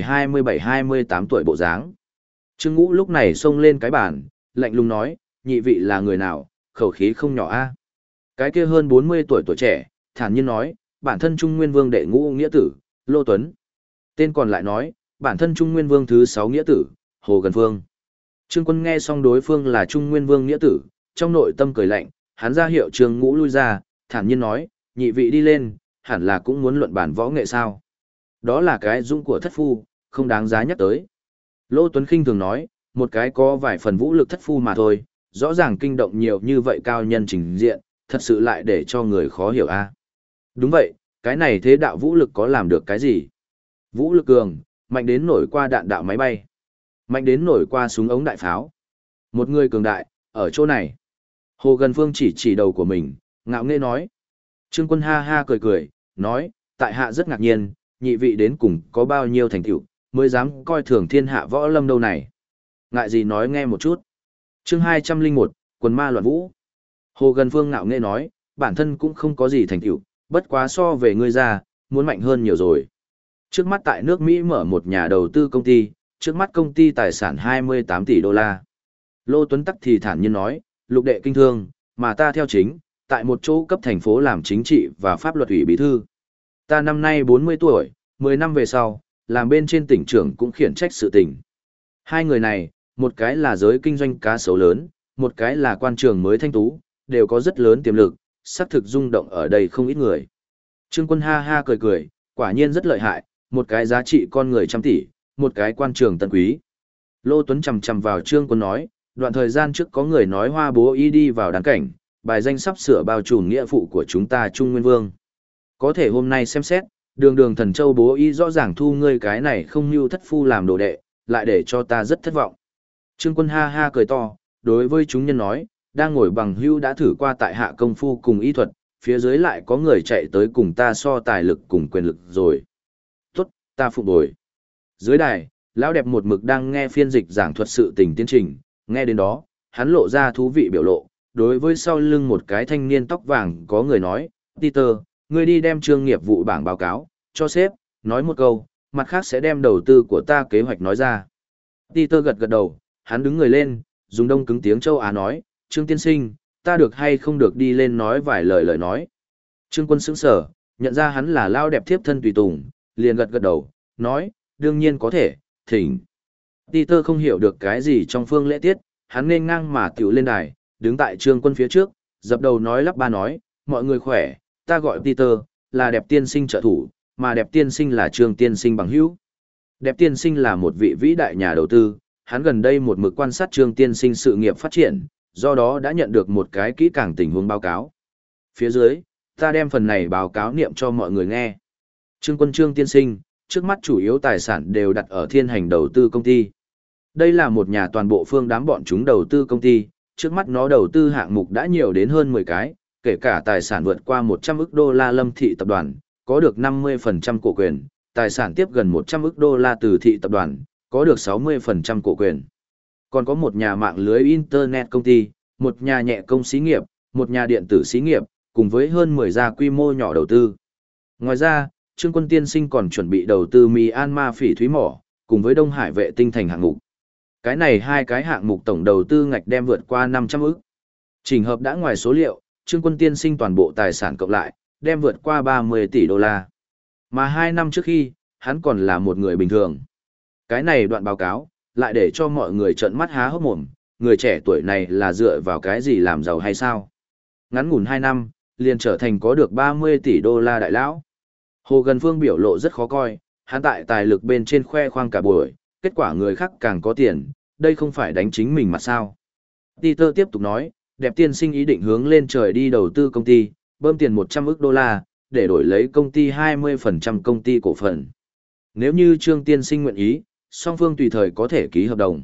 27-28 tuổi bộ dáng. Trương Ngũ lúc này xông lên cái bàn, lạnh lùng nói, nhị vị là người nào, khẩu khí không nhỏ a. Cái kia hơn 40 tuổi tuổi trẻ, thản nhiên nói, bản thân Trung Nguyên Vương đệ ngũ nghĩa tử, Lô Tuấn. Tên còn lại nói, bản thân Trung Nguyên Vương thứ 6 nghĩa tử, Hồ Gần Phương. Trương Quân nghe xong đối phương là Trung Nguyên Vương nghĩa tử, trong nội tâm cười lạnh, hắn ra hiệu Trương Ngũ lui ra, thản nhiên nói, nhị vị đi lên, hẳn là cũng muốn luận bản võ nghệ sao. Đó là cái dũng của thất phu, không đáng giá nhắc tới. Lô Tuấn khinh thường nói, một cái có vài phần vũ lực thất phu mà thôi, rõ ràng kinh động nhiều như vậy cao nhân trình diện, thật sự lại để cho người khó hiểu a. Đúng vậy, cái này thế đạo vũ lực có làm được cái gì? Vũ lực cường, mạnh đến nổi qua đạn đạo máy bay, mạnh đến nổi qua súng ống đại pháo. Một người cường đại, ở chỗ này. Hồ Gần Phương chỉ đầu của mình, ngạo nghễ nói. Trương Quân ha ha cười cười, nói, tại hạ rất ngạc nhiên, nhị vị đến cùng có bao nhiêu thành tựu mới dám coi thường thiên hạ võ lâm đâu này. Ngại gì nói nghe một chút. Chương 201, quần ma loạn vũ. Hồ Gần Phương ngạo nghễ nói, bản thân cũng không có gì thành tựu, bất quá so về ngươi ra, muốn mạnh hơn nhiều rồi. Trước mắt tại nước Mỹ mở một nhà đầu tư công ty, trước mắt công ty tài sản 28 tỷ đô la. Lô Tuấn Tắc thì thản nhiên nói, lục đệ kinh thương, mà ta theo chính, tại một chỗ cấp thành phố làm chính trị và pháp luật ủy bí thư. Ta năm nay 40 tuổi, 10 năm về sau, làm bên trên tỉnh trưởng cũng khiển trách sự tình. Hai người này, một cái là giới kinh doanh cá sấu lớn, một cái là quan trường mới thanh tú, đều có rất lớn tiềm lực, xác thực rung động ở đây không ít người. Trương Quân ha ha cười cười, quả nhiên rất lợi hại, một cái giá trị con người trăm tỷ, một cái quan trường tân quý. Lô Tuấn chầm chầm vào Trương Quân nói, đoạn thời gian trước có người nói Hoa Bố Y đi vào đàn cảnh, bài danh sắp sửa bao trùm nghĩa phụ của chúng ta Trung Nguyên Vương. Có thể hôm nay xem xét, đường đường thần châu Bố Y rõ ràng thu ngươi cái này không như thất phu làm đồ đệ, lại để cho ta rất thất vọng. Trương Quân ha ha cười to, đối với chúng nhân nói, đang ngồi bằng hưu đã thử qua tại hạ công phu cùng y thuật, phía dưới lại có người chạy tới cùng ta so tài lực cùng quyền lực rồi. Tốt, ta phục bồi. Dưới đài, lão đẹp một mực đang nghe phiên dịch giảng thuật sự tình tiến trình, nghe đến đó, hắn lộ ra thú vị biểu lộ, đối với sau lưng một cái thanh niên tóc vàng có người nói, Peter, ngươi đi đem chương nghiệp vụ bảng báo cáo, cho sếp, nói một câu, mặt khác sẽ đem đầu tư của ta kế hoạch nói ra. Peter gật gật đầu, hắn đứng người lên, dùng đông cứng tiếng châu Á nói, Trương tiên sinh, ta được hay không được đi lên nói vài lời nói. Trương Quân sững sờ, nhận ra hắn là lao đẹp thiếp thân tùy tùng, liền gật gật đầu, nói, đương nhiên có thể, thỉnh. Peter không hiểu được cái gì trong phương lễ tiết, hắn nên ngang mà tiểu lên đài, đứng tại Trương Quân phía trước, dập đầu nói lắp ba nói, mọi người khỏe, ta gọi Peter, là đẹp tiên sinh trợ thủ, mà đẹp tiên sinh là Trương tiên sinh bằng hữu. Đẹp tiên sinh là một vị vĩ đại nhà đầu tư, hắn gần đây một mực quan sát Trương tiên sinh sự nghiệp phát triển, do đó đã nhận được một cái kỹ càng tình huống báo cáo. Phía dưới, ta đem phần này báo cáo niệm cho mọi người nghe. Trương Quân Trương tiên sinh, trước mắt chủ yếu tài sản đều đặt ở Thiên Hành đầu tư công ty. Đây là một nhà toàn bộ phương đám bọn chúng đầu tư công ty, trước mắt nó đầu tư hạng mục đã nhiều đến hơn 10 cái, kể cả tài sản vượt qua 100 ức đô la Lâm Thị tập đoàn, có được 50% cổ quyền, tài sản tiếp gần 100 ức đô la Từ Thị tập đoàn, có được 60% cổ quyền. còn có một nhà mạng lưới Internet công ty, một nhà nhẹ công xí nghiệp, một nhà điện tử xí nghiệp, cùng với hơn 10 gia quy mô nhỏ đầu tư. Ngoài ra, Trương Quân tiên sinh còn chuẩn bị đầu tư Myanmar phỉ thúy mỏ, cùng với Đông Hải vệ tinh thành hạng mục. Cái này hai cái hạng mục tổng đầu tư ngạch đem vượt qua 500 ức. Trình hợp đã ngoài số liệu, Trương Quân tiên sinh toàn bộ tài sản cộng lại, đem vượt qua 30 tỷ đô la. Mà 2 năm trước khi, hắn còn là một người bình thường. Cái này đoạn báo cáo, lại để cho mọi người trợn mắt há hốc mồm, người trẻ tuổi này là dựa vào cái gì làm giàu hay sao? Ngắn ngủn 2 năm, liền trở thành có được 30 tỷ đô la đại lão. Hồ Gần Phương biểu lộ rất khó coi, hắn tại tài lực bên trên khoe khoang cả buổi, kết quả người khác càng có tiền, đây không phải đánh chính mình mà sao? Peter tiếp tục nói, đẹp tiên sinh ý định hướng lên trời đi đầu tư công ty, bơm tiền 100 ức đô la, để đổi lấy công ty 20% công ty cổ phần. Nếu như Trương tiên sinh nguyện ý, song phương tùy thời có thể ký hợp đồng.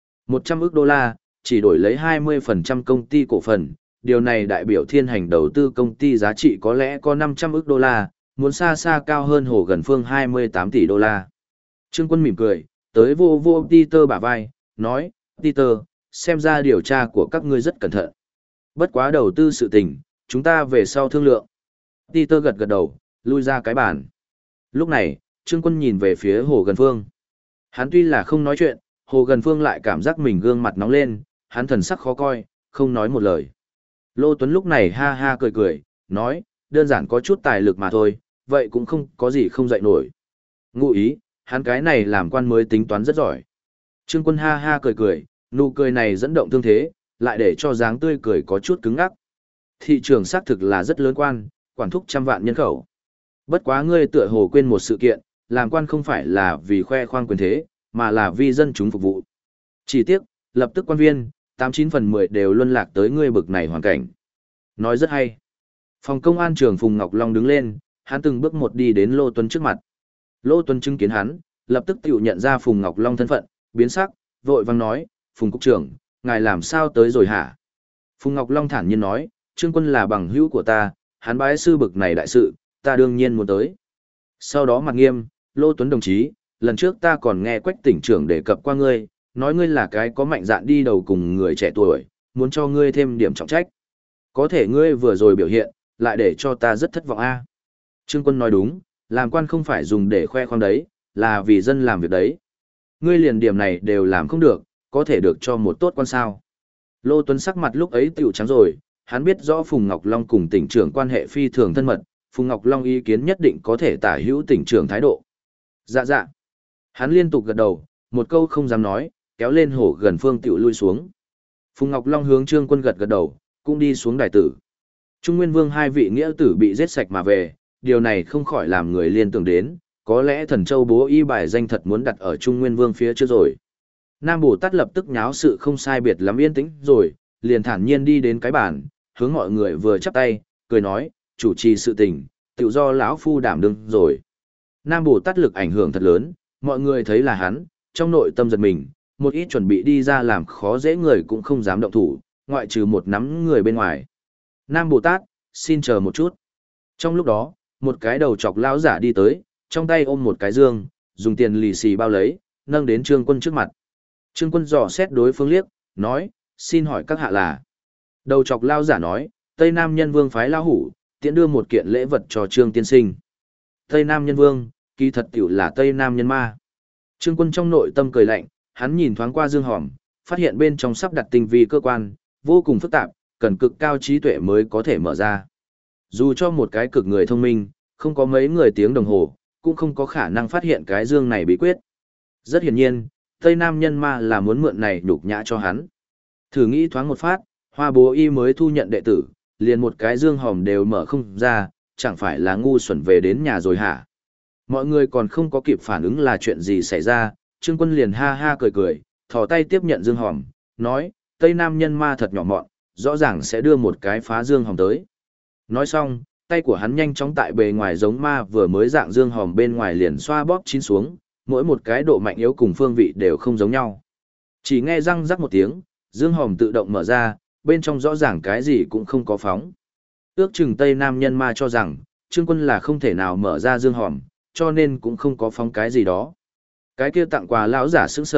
100 ức đô la, chỉ đổi lấy 20% công ty cổ phần, điều này đại biểu Thiên Hành đầu tư công ty giá trị có lẽ có 500 ức đô la, muốn xa xa cao hơn Hồ Gần Phương 28 tỷ đô la. Trương Quân mỉm cười, tới vô vô Peter bả vai, nói, Peter, xem ra điều tra của các ngươi rất cẩn thận. Bất quá đầu tư sự tình, chúng ta về sau thương lượng. Peter gật gật đầu, lui ra cái bàn. Lúc này, Trương Quân nhìn về phía Hồ Gần Phương. Hắn tuy là không nói chuyện, Hồ Gần Phương lại cảm giác mình gương mặt nóng lên, hắn thần sắc khó coi, không nói một lời. Lô Tuấn lúc này ha ha cười cười, nói, đơn giản có chút tài lực mà thôi, vậy cũng không có gì không dạy nổi. Ngụ ý, hắn cái này làm quan mới tính toán rất giỏi. Trương Quân ha ha cười cười, nụ cười này dẫn động thương thế, lại để cho dáng tươi cười có chút cứng ngắc. Thị trường xác thực là rất lớn quan, quản thúc trăm vạn nhân khẩu. Bất quá ngươi tựa hồ quên một sự kiện, làm quan không phải là vì khoe khoang quyền thế, mà là vì dân chúng phục vụ. Chỉ tiếc, lập tức quan viên, 89 phần 10 đều luân lạc tới ngươi bực này hoàn cảnh. Nói rất hay. Phòng công an trưởng Phùng Ngọc Long đứng lên, hắn từng bước một đi đến Lô Tuấn trước mặt. Lô Tuấn chứng kiến hắn, lập tức tự nhận ra Phùng Ngọc Long thân phận, biến sắc, vội vang nói, Phùng Cục trưởng, ngài làm sao tới rồi hả? Phùng Ngọc Long thản nhiên nói, Trương Quân là bằng hữu của ta, hắn bái sư bực này đại sự, ta đương nhiên muốn tới. Sau đó mặt nghiêm, Lô Tuấn đồng chí, lần trước ta còn nghe Quách tỉnh trưởng đề cập qua ngươi, nói ngươi là cái có mạnh dạn đi đầu cùng người trẻ tuổi, muốn cho ngươi thêm điểm trọng trách. Có thể ngươi vừa rồi biểu hiện, lại để cho ta rất thất vọng a. Trương Quân nói đúng, làm quan không phải dùng để khoe khoang đấy, là vì dân làm việc đấy. Ngươi liền điểm này đều làm không được, có thể được cho một tốt quan sao. Lô Tuấn sắc mặt lúc ấy tiểu trắng rồi, hắn biết rõ Phùng Ngọc Long cùng tỉnh trưởng quan hệ phi thường thân mật, Phùng Ngọc Long ý kiến nhất định có thể tả hữu tỉnh trưởng thái độ. Dạ dạ. Hắn liên tục gật đầu, một câu không dám nói, kéo lên Hồ Gần Phương tiểu lui xuống. Phùng Ngọc Long hướng Trương Quân gật gật đầu, cũng đi xuống đài tử. Trung Nguyên Vương hai vị nghĩa tử bị giết sạch mà về, điều này không khỏi làm người liên tưởng đến, có lẽ Thần Châu bố y bài danh thật muốn đặt ở Trung Nguyên Vương phía trước rồi. Nam Bồ Tát lập tức nháo sự không sai biệt lắm yên tĩnh rồi, liền thản nhiên đi đến cái bàn, hướng mọi người vừa chắp tay, cười nói, chủ trì sự tình, tự do lão phu đảm đương rồi. Nam Bồ Tát lực ảnh hưởng thật lớn, mọi người thấy là hắn, trong nội tâm giật mình, một ít chuẩn bị đi ra làm khó dễ người cũng không dám động thủ, ngoại trừ một nắm người bên ngoài. Nam Bồ Tát, xin chờ một chút. Trong lúc đó, một cái đầu chọc lão giả đi tới, trong tay ôm một cái dương, dùng tiền lì xì bao lấy, nâng đến Trương Quân trước mặt. Trương Quân dò xét đối phương liếc, nói, xin hỏi các hạ là. Đầu chọc lão giả nói, Tây Nam Nhân Vương phái lão hủ, tiễn đưa một kiện lễ vật cho Trương tiên sinh. Tây Nam Nhân Vương, kỳ thật tiểu là Tây Nam Nhân Ma. Trương Quân trong nội tâm cười lạnh, hắn nhìn thoáng qua dương hòm, phát hiện bên trong sắp đặt tinh vi cơ quan, vô cùng phức tạp, cần cực cao trí tuệ mới có thể mở ra. Dù cho một cái cực người thông minh, không có mấy người tiếng đồng hồ, cũng không có khả năng phát hiện cái dương này bí quyết. Rất hiển nhiên, Tây Nam Nhân Ma là muốn mượn này nhục nhã cho hắn. Thử nghĩ thoáng một phát, Hoa Bố Y mới thu nhận đệ tử, liền một cái dương hòm đều mở không ra, chẳng phải là ngu xuẩn về đến nhà rồi hả? Mọi người còn không có kịp phản ứng là chuyện gì xảy ra, Trương Quân liền ha ha cười cười, thò tay tiếp nhận dương hòm, nói, Tây Nam Nhân Ma thật nhỏ mọn, rõ ràng sẽ đưa một cái phá dương hòm tới. Nói xong, tay của hắn nhanh chóng tại bề ngoài giống ma vừa mới dạng dương hòm bên ngoài liền xoa bóp chín xuống, mỗi một cái độ mạnh yếu cùng phương vị đều không giống nhau. Chỉ nghe răng rắc một tiếng, dương hòm tự động mở ra, bên trong rõ ràng cái gì cũng không có phóng. Ước chừng Tây Nam Nhân Ma cho rằng, Trương Quân là không thể nào mở ra dương hòm, cho nên cũng không có phóng cái gì đó. Cái kia tặng quà lão giả sững sờ,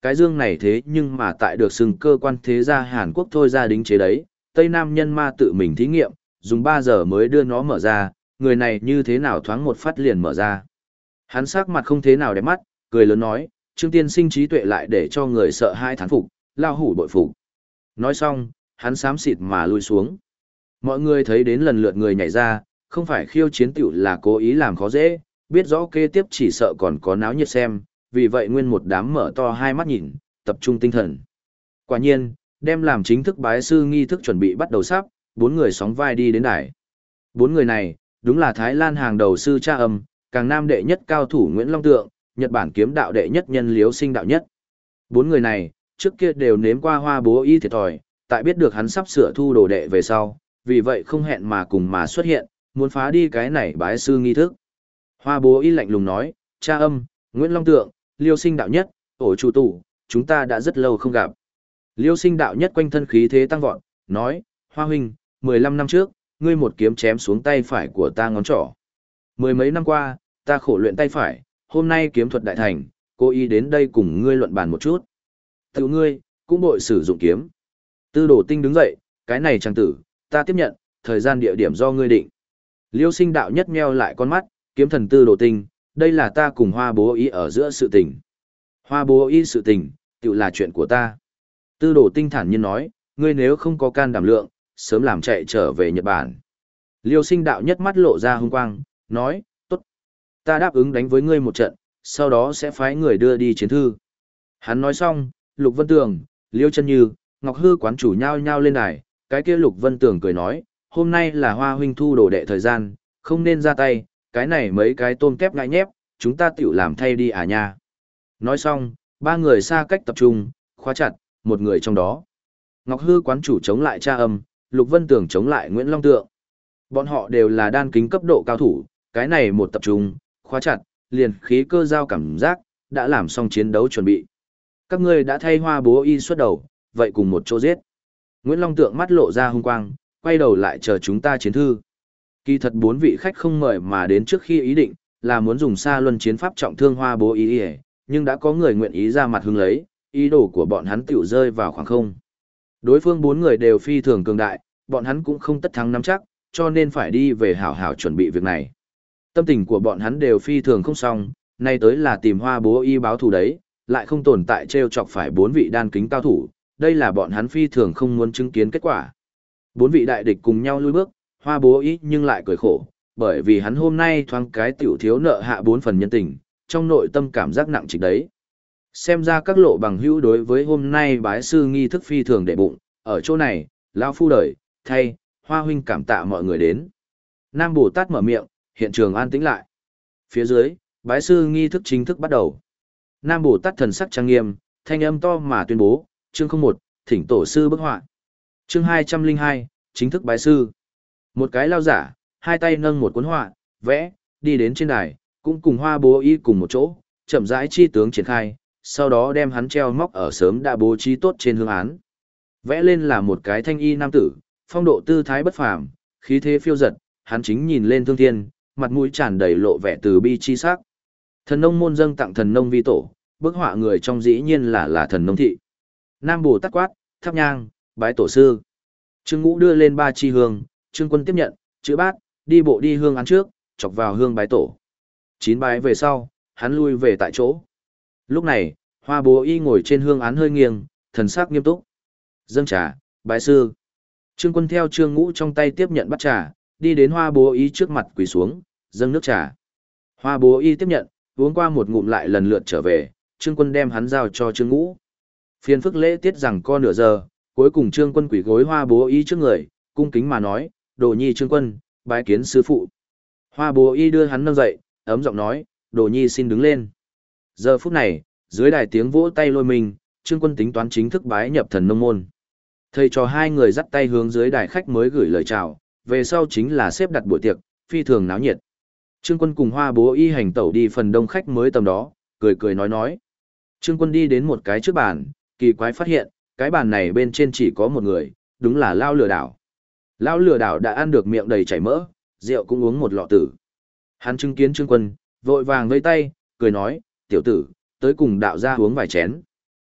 Cái dương này thế nhưng mà tại được xưng cơ quan thế gia Hàn Quốc thôi ra đính chế đấy, Tây Nam nhân ma tự mình thí nghiệm, dùng 3 giờ mới đưa nó mở ra, người này như thế nào thoáng một phát liền mở ra. Hắn sắc mặt không thế nào đẹp mắt, cười lớn nói, Trương tiên sinh trí tuệ lại để cho người sợ hai thán phục, lao hủ bội phục. Nói xong, hắn xám xịt mà lui xuống. Mọi người thấy đến lần lượt người nhảy ra, không phải khiêu chiến tiểu là cố ý làm khó dễ, biết rõ kế tiếp chỉ sợ còn có náo nhiệt xem, vì vậy nguyên một đám mở to hai mắt nhìn, tập trung tinh thần. Quả nhiên, đem làm chính thức bái sư nghi thức chuẩn bị bắt đầu sắp, 4 người sóng vai đi đến đài. 4 người này, đúng là Thái Lan hàng đầu sư Cha Âm, Càng Nam đệ nhất cao thủ Nguyễn Long Tượng, Nhật Bản kiếm đạo đệ nhất nhân Liếu Sinh đạo nhất. 4 người này, trước kia đều nếm qua Hoa Bố Y thiệt thòi, tại biết được hắn sắp sửa thu đồ đệ về sau, vì vậy không hẹn mà cùng mà xuất hiện, muốn phá đi cái này bái sư nghi thức. Hoa Bố Y lạnh lùng nói, Cha Âm, Nguyễn Long Tượng, Liêu Sinh đạo nhất, ổ chủ tủ, chúng ta đã rất lâu không gặp. Liêu Sinh đạo nhất quanh thân khí thế tăng vọt, nói, Hoa huynh, 15 năm trước, ngươi một kiếm chém xuống tay phải của ta ngón trỏ. 10 mấy năm qua, ta khổ luyện tay phải, hôm nay kiếm thuật đại thành, cố ý đến đây cùng ngươi luận bàn một chút. Tự ngươi, cũng bội sử dụng kiếm. Tư Đồ Tinh đứng dậy, cái này trang tử, ta tiếp nhận, thời gian địa điểm do ngươi định. Liêu Sinh đạo nhất meo lại con mắt, kiếm thần Tư Đồ Tinh, đây là ta cùng Hoa Bố Y ở giữa sự tình. Hoa Bố Y sự tình, tự là chuyện của ta. Tư Đồ Tinh thản nhiên nói, ngươi nếu không có can đảm lượng, sớm làm chạy trở về Nhật Bản. Liêu Sinh đạo nhất mắt lộ ra hung quang, nói, tốt. Ta đáp ứng đánh với ngươi một trận, sau đó sẽ phái người đưa đi chiến thư. Hắn nói xong, Lục Vân Tường, Liêu Chân Như, Ngọc Hư quán chủ nhao nhao lên đài, cái kia Lục Vân Tường cười nói, hôm nay là Hoa huynh thu đồ đệ thời gian, không nên ra tay, cái này mấy cái tôm kép ngại nhép, chúng ta tiểu làm thay đi à nha. Nói xong, 3 người xa cách tập trung, khóa chặt, một người trong đó. Ngọc Hư quán chủ chống lại Cha Âm, Lục Vân Tường chống lại Nguyễn Long Tượng. Bọn họ đều là đan kính cấp độ cao thủ, cái này một tập trung, khóa chặt, liền khí cơ giao cảm giác, đã làm xong chiến đấu chuẩn bị. Các ngươi đã thay Hoa Bố Y xuất đầu, vậy cùng một chỗ giết. Nguyễn Long Tượng mắt lộ ra hung quang, quay đầu lại chờ chúng ta chiến thư. Kỳ thật 4 vị khách không mời mà đến trước khi ý định, là muốn dùng Sa Luân chiến pháp trọng thương Hoa Bố Y, nhưng đã có người nguyện ý ra mặt hứng lấy, ý đồ của bọn hắn tiểu rơi vào khoảng không. Đối phương 4 người đều phi thường cường đại, bọn hắn cũng không tất thắng nắm chắc, cho nên phải đi về hảo hảo chuẩn bị việc này. Tâm tình của bọn hắn đều phi thường không xong, nay tới là tìm Hoa Bố Y báo thù đấy, lại không tồn tại trêu chọc phải 4 vị đan kính cao thủ, đây là bọn hắn phi thường không muốn chứng kiến kết quả. 4 vị đại địch cùng nhau lui bước, Hoa Bố Y nhưng lại cười khổ, bởi vì hắn hôm nay thoáng cái tiểu thiếu nợ hạ 4 phần nhân tình, trong nội tâm cảm giác nặng trịch đấy. Xem ra các lộ bằng hữu đối với hôm nay bái sư nghi thức phi thường đệ bụng, ở chỗ này, lão phu đời, thay, Hoa huynh cảm tạ mọi người đến. Nam Bồ Tát mở miệng, hiện trường an tĩnh lại. Phía dưới, bái sư nghi thức chính thức bắt đầu. Nam Bồ Tát thần sắc trang nghiêm, thanh âm to mà tuyên bố, chương 01, thỉnh tổ sư bức họa. Chương 202, chính thức bái sư. Một cái lao giả, hai tay nâng một cuốn họa, vẽ, đi đến trên đài, cũng cùng Hoa Bố Y cùng một chỗ, chậm rãi chi tướng triển khai, sau đó đem hắn treo móc ở sớm đã bố trí tốt trên hương án. Vẽ lên là một cái thanh y nam tử, phong độ tư thái bất phàm, khí thế phiêu giật, hắn chính nhìn lên thương thiên, mặt mũi tràn đầy lộ vẻ từ bi chi sắc. Thần nông môn dâng tặng thần nông vi tổ, bức họa người trong dĩ nhiên là thần nông thị. Nam Bồ Tát quát, thắp nhang, bái tổ sư. Trương Ngũ đưa lên 3 chi hương, Trương Quân tiếp nhận, chữ bát, đi bộ đi hương án trước, chọc vào hương bái tổ. 9 bái về sau, hắn lui về tại chỗ. Lúc này, Hoa Bố Y ngồi trên hương án hơi nghiêng, thần sắc nghiêm túc. Dâng trà, bái sư. Trương Quân theo Trương Ngũ trong tay tiếp nhận bát trà, đi đến Hoa Bố Y trước mặt quỳ xuống, dâng nước trà. Hoa Bố Y tiếp nhận, uống qua một ngụm lại lần lượt trở về, Trương Quân đem hắn giao cho Trương Ngũ. Phiền phức lễ tiết rằng co nửa giờ, cuối cùng Trương Quân quỳ gối Hoa Bố Y trước người, cung kính mà nói, Đồ Nhi Trương Quân, bái kiến sư phụ. Hoa Bố Y đưa hắn nâng dậy, ấm giọng nói, Đồ Nhi xin đứng lên. Giờ phút này, dưới đài tiếng vỗ tay lôi mình, Trương Quân tính toán chính thức bái nhập thần nông môn. Thầy trò hai người dắt tay hướng dưới đài khách mới gửi lời chào, về sau chính là xếp đặt buổi tiệc, phi thường náo nhiệt. Trương Quân cùng Hoa Bố Y hành tẩu đi phần đông khách mới tầm đó, cười cười nói. Trương Quân đi đến một cái trước bàn, kỳ quái phát hiện, cái bàn này bên trên chỉ có một người, đúng là Lao Lừa Đảo. Lao Lừa Đảo đã ăn được miệng đầy chảy mỡ, rượu cũng uống một lọ tử. Hắn chứng kiến Trương Quân, vội vàng vây tay, cười nói, tiểu tử, tới cùng đạo gia uống vài chén.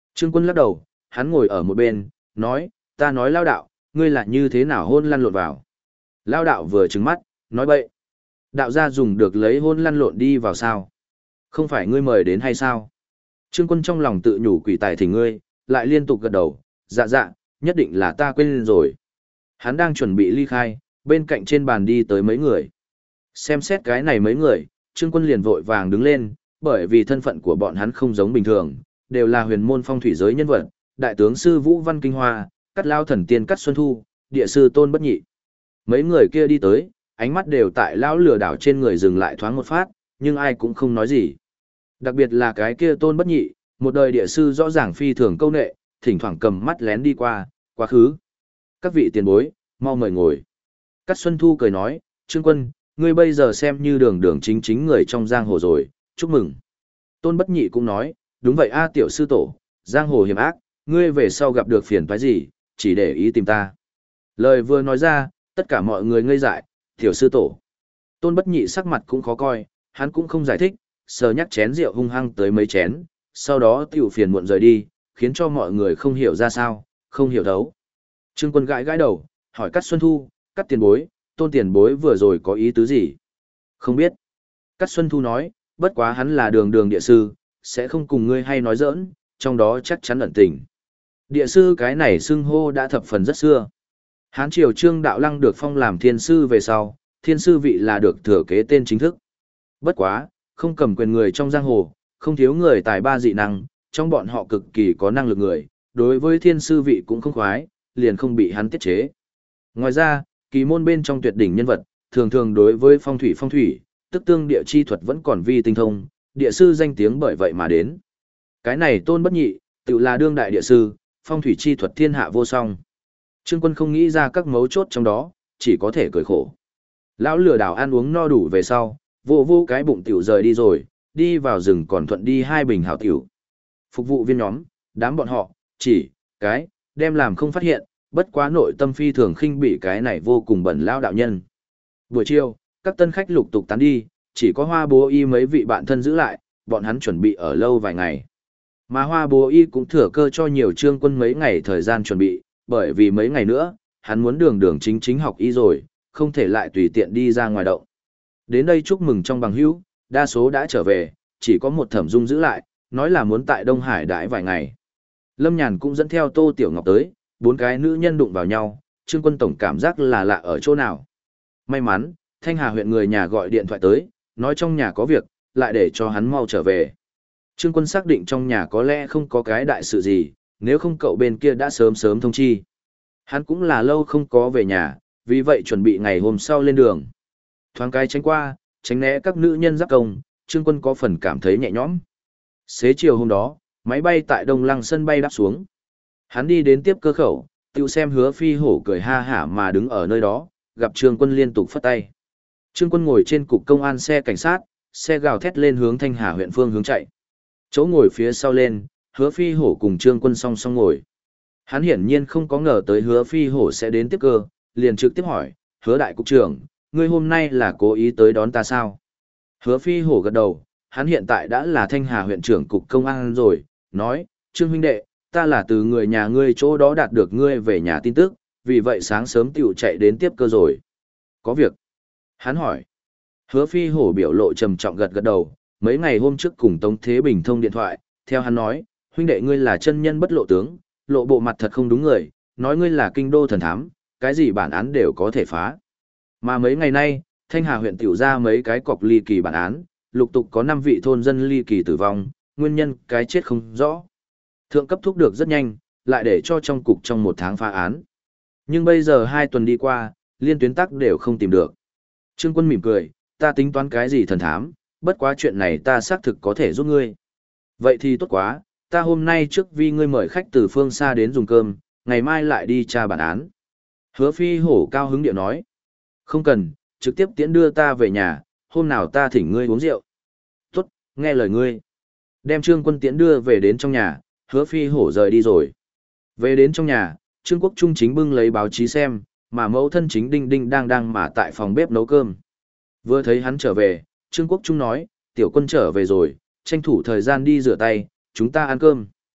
Trương Quân lắc đầu, hắn ngồi ở một bên, nói, ta nói lao đạo, ngươi là như thế nào hôn lăn lộn vào. Lao đạo vừa trừng mắt, nói bậy. Đạo gia dùng được lấy hôn lăn lộn đi vào sao? Không phải ngươi mời đến hay sao? Trương Quân trong lòng tự nhủ quỷ tài thỉnh ngươi, lại liên tục gật đầu, dạ dạ, nhất định là ta quên rồi. Hắn đang chuẩn bị ly khai, bên cạnh trên bàn đi tới mấy người. Xem xét cái này mấy người, Trương Quân liền vội vàng đứng lên, bởi vì thân phận của bọn hắn không giống bình thường, đều là huyền môn phong thủy giới nhân vật, đại tướng sư Vũ Văn Kinh Hoa, Cát Lao thần tiên Cát Xuân Thu, địa sư Tôn Bất Nhị. Mấy người kia đi tới, ánh mắt đều tại lão lừa đảo trên người dừng lại thoáng một phát, nhưng ai cũng không nói gì. Đặc biệt là cái kia Tôn Bất Nhị, một đời địa sư rõ ràng phi thường câu nệ, thỉnh thoảng cầm mắt lén đi qua, quá khứ. Các vị tiền bối, mau mời ngồi. Cát Xuân Thu cười nói, Trương Quân, ngươi bây giờ xem như đường đường chính chính người trong giang hồ rồi, chúc mừng. Tôn Bất Nhị cũng nói, đúng vậy a tiểu sư tổ, giang hồ hiểm ác, ngươi về sau gặp được phiền toái gì, chỉ để ý tìm ta. Lời vừa nói ra, tất cả mọi người ngây dại, tiểu sư tổ. Tôn Bất Nhị sắc mặt cũng khó coi, hắn cũng không giải thích, sờ nhắc chén rượu hung hăng tới mấy chén, sau đó tiểu phiền muộn rời đi, khiến cho mọi người không hiểu ra sao, không hiểu thấu. Trương Quân gãi gãi đầu, hỏi Cát Xuân Thu, Cát tiền bối, Tôn tiền bối vừa rồi có ý tứ gì? Không biết. Cát Xuân Thu nói, bất quá hắn là đường đường địa sư, sẽ không cùng ngươi hay nói giỡn, trong đó chắc chắn ẩn tình. Địa sư cái này xưng hô đã thập phần rất xưa. Hán triều Trương Đạo Lăng được phong làm thiên sư về sau, thiên sư vị là được thừa kế tên chính thức. Bất quá, không cầm quyền người trong giang hồ, không thiếu người tài ba dị năng, trong bọn họ cực kỳ có năng lực người, đối với thiên sư vị cũng không khoái, liền không bị hắn tiết chế. Ngoài ra, kỳ môn bên trong tuyệt đỉnh nhân vật, thường thường đối với phong thủy, tức tương địa chi thuật vẫn còn vi tinh thông, địa sư danh tiếng bởi vậy mà đến. Cái này Tôn Bất Nhị, tự là đương đại địa sư, phong thủy chi thuật thiên hạ vô song. Trương Quân không nghĩ ra các mấu chốt trong đó, chỉ có thể cười khổ. Lão lừa đảo ăn uống no đủ về sau, vô cái bụng tiểu rời đi rồi, đi vào rừng còn thuận đi 2 bình hảo tiểu. Phục vụ viên nhóm, đám bọn họ, chỉ, cái, đem làm không phát hiện, bất quá nội tâm phi thường khinh bị cái này vô cùng bẩn lao đạo nhân. Buổi chiều, các tân khách lục tục tán đi, chỉ có Hoa Bố Y mấy vị bạn thân giữ lại, bọn hắn chuẩn bị ở lâu vài ngày. Mà Hoa Bố Y cũng thừa cơ cho nhiều Trương Quân mấy ngày thời gian chuẩn bị, bởi vì mấy ngày nữa, hắn muốn đường đường chính học y rồi, không thể lại tùy tiện đi ra ngoài động. Đến đây chúc mừng trong bằng hữu, đa số đã trở về, chỉ có một Thẩm Dung giữ lại, nói là muốn tại Đông Hải đãi vài ngày. Lâm Nhàn cũng dẫn theo Tô Tiểu Ngọc tới, 4 cái nữ nhân đụng vào nhau, Trương Quân tổng cảm giác là lạ ở chỗ nào. May mắn, Thanh Hà huyện người nhà gọi điện thoại tới, nói trong nhà có việc, lại để cho hắn mau trở về. Trương Quân xác định trong nhà có lẽ không có cái đại sự gì, nếu không cậu bên kia đã sớm thông chi. Hắn cũng là lâu không có về nhà, vì vậy chuẩn bị ngày hôm sau lên đường. Thoáng cái tránh qua, tránh né các nữ nhân giáp công, Trương Quân có phần cảm thấy nhẹ nhõm. Xế chiều hôm đó, máy bay tại Đông Lăng sân bay đáp xuống. Hắn đi đến tiếp cơ khẩu, tiêu xem Hứa Phi Hổ cười ha hả mà đứng ở nơi đó, gặp Trương Quân liên tục phất tay. Trương Quân ngồi trên cục công an xe cảnh sát, xe gào thét lên hướng Thanh Hà huyện phương hướng chạy. Chỗ ngồi phía sau lên, Hứa Phi Hổ cùng Trương Quân song song ngồi. Hắn hiển nhiên không có ngờ tới Hứa Phi Hổ sẽ đến tiếp cơ, liền trực tiếp hỏi, Hứa đại cục trưởng, ngươi hôm nay là cố ý tới đón ta sao? Hứa Phi Hổ gật đầu, hắn hiện tại đã là Thanh Hà huyện trưởng cục công an rồi, nói, Trương huynh đệ, ta là từ người nhà ngươi chỗ đó đạt được ngươi về nhà tin tức, vì vậy sáng sớm tiểu chạy đến tiếp cơ rồi. Có việc? Hắn hỏi. Hứa Phi Hổ biểu lộ trầm trọng gật gật đầu, mấy ngày hôm trước cùng Tống Thế Bình thông điện thoại, theo hắn nói, huynh đệ ngươi là chân nhân bất lộ tướng, lộ bộ mặt thật không đúng người, nói ngươi là kinh đô thần thám, cái gì bản án đều có thể phá. Mà mấy ngày nay, Thanh Hà huyện tiểu ra mấy cái cọc ly kỳ bản án, lục tục có 5 vị thôn dân ly kỳ tử vong, nguyên nhân cái chết không rõ. Thượng cấp thúc được rất nhanh, lại để cho trong cục trong 1 tháng phá án. Nhưng bây giờ 2 tuần đi qua, liên tuyến tắc đều không tìm được. Trương Quân mỉm cười, ta tính toán cái gì thần thám, bất quá chuyện này ta xác thực có thể giúp ngươi. Vậy thì tốt quá, ta hôm nay trước vì ngươi mời khách từ phương xa đến dùng cơm, ngày mai lại đi tra bản án. Hứa Phi Hổ cao hứng điệu nói. Không cần, trực tiếp tiễn đưa ta về nhà, hôm nào ta thỉnh ngươi uống rượu. Tốt, nghe lời ngươi. Đem Trương Quân tiễn đưa về đến trong nhà, Hứa Phi Hổ rời đi rồi. Về đến trong nhà, Trương Quốc Trung chính bưng lấy báo chí xem, mà mẫu thân chính đinh đinh đang mà tại phòng bếp nấu cơm. Vừa thấy hắn trở về, Trương Quốc Trung nói, tiểu Quân trở về rồi, tranh thủ thời gian đi rửa tay, chúng ta ăn cơm.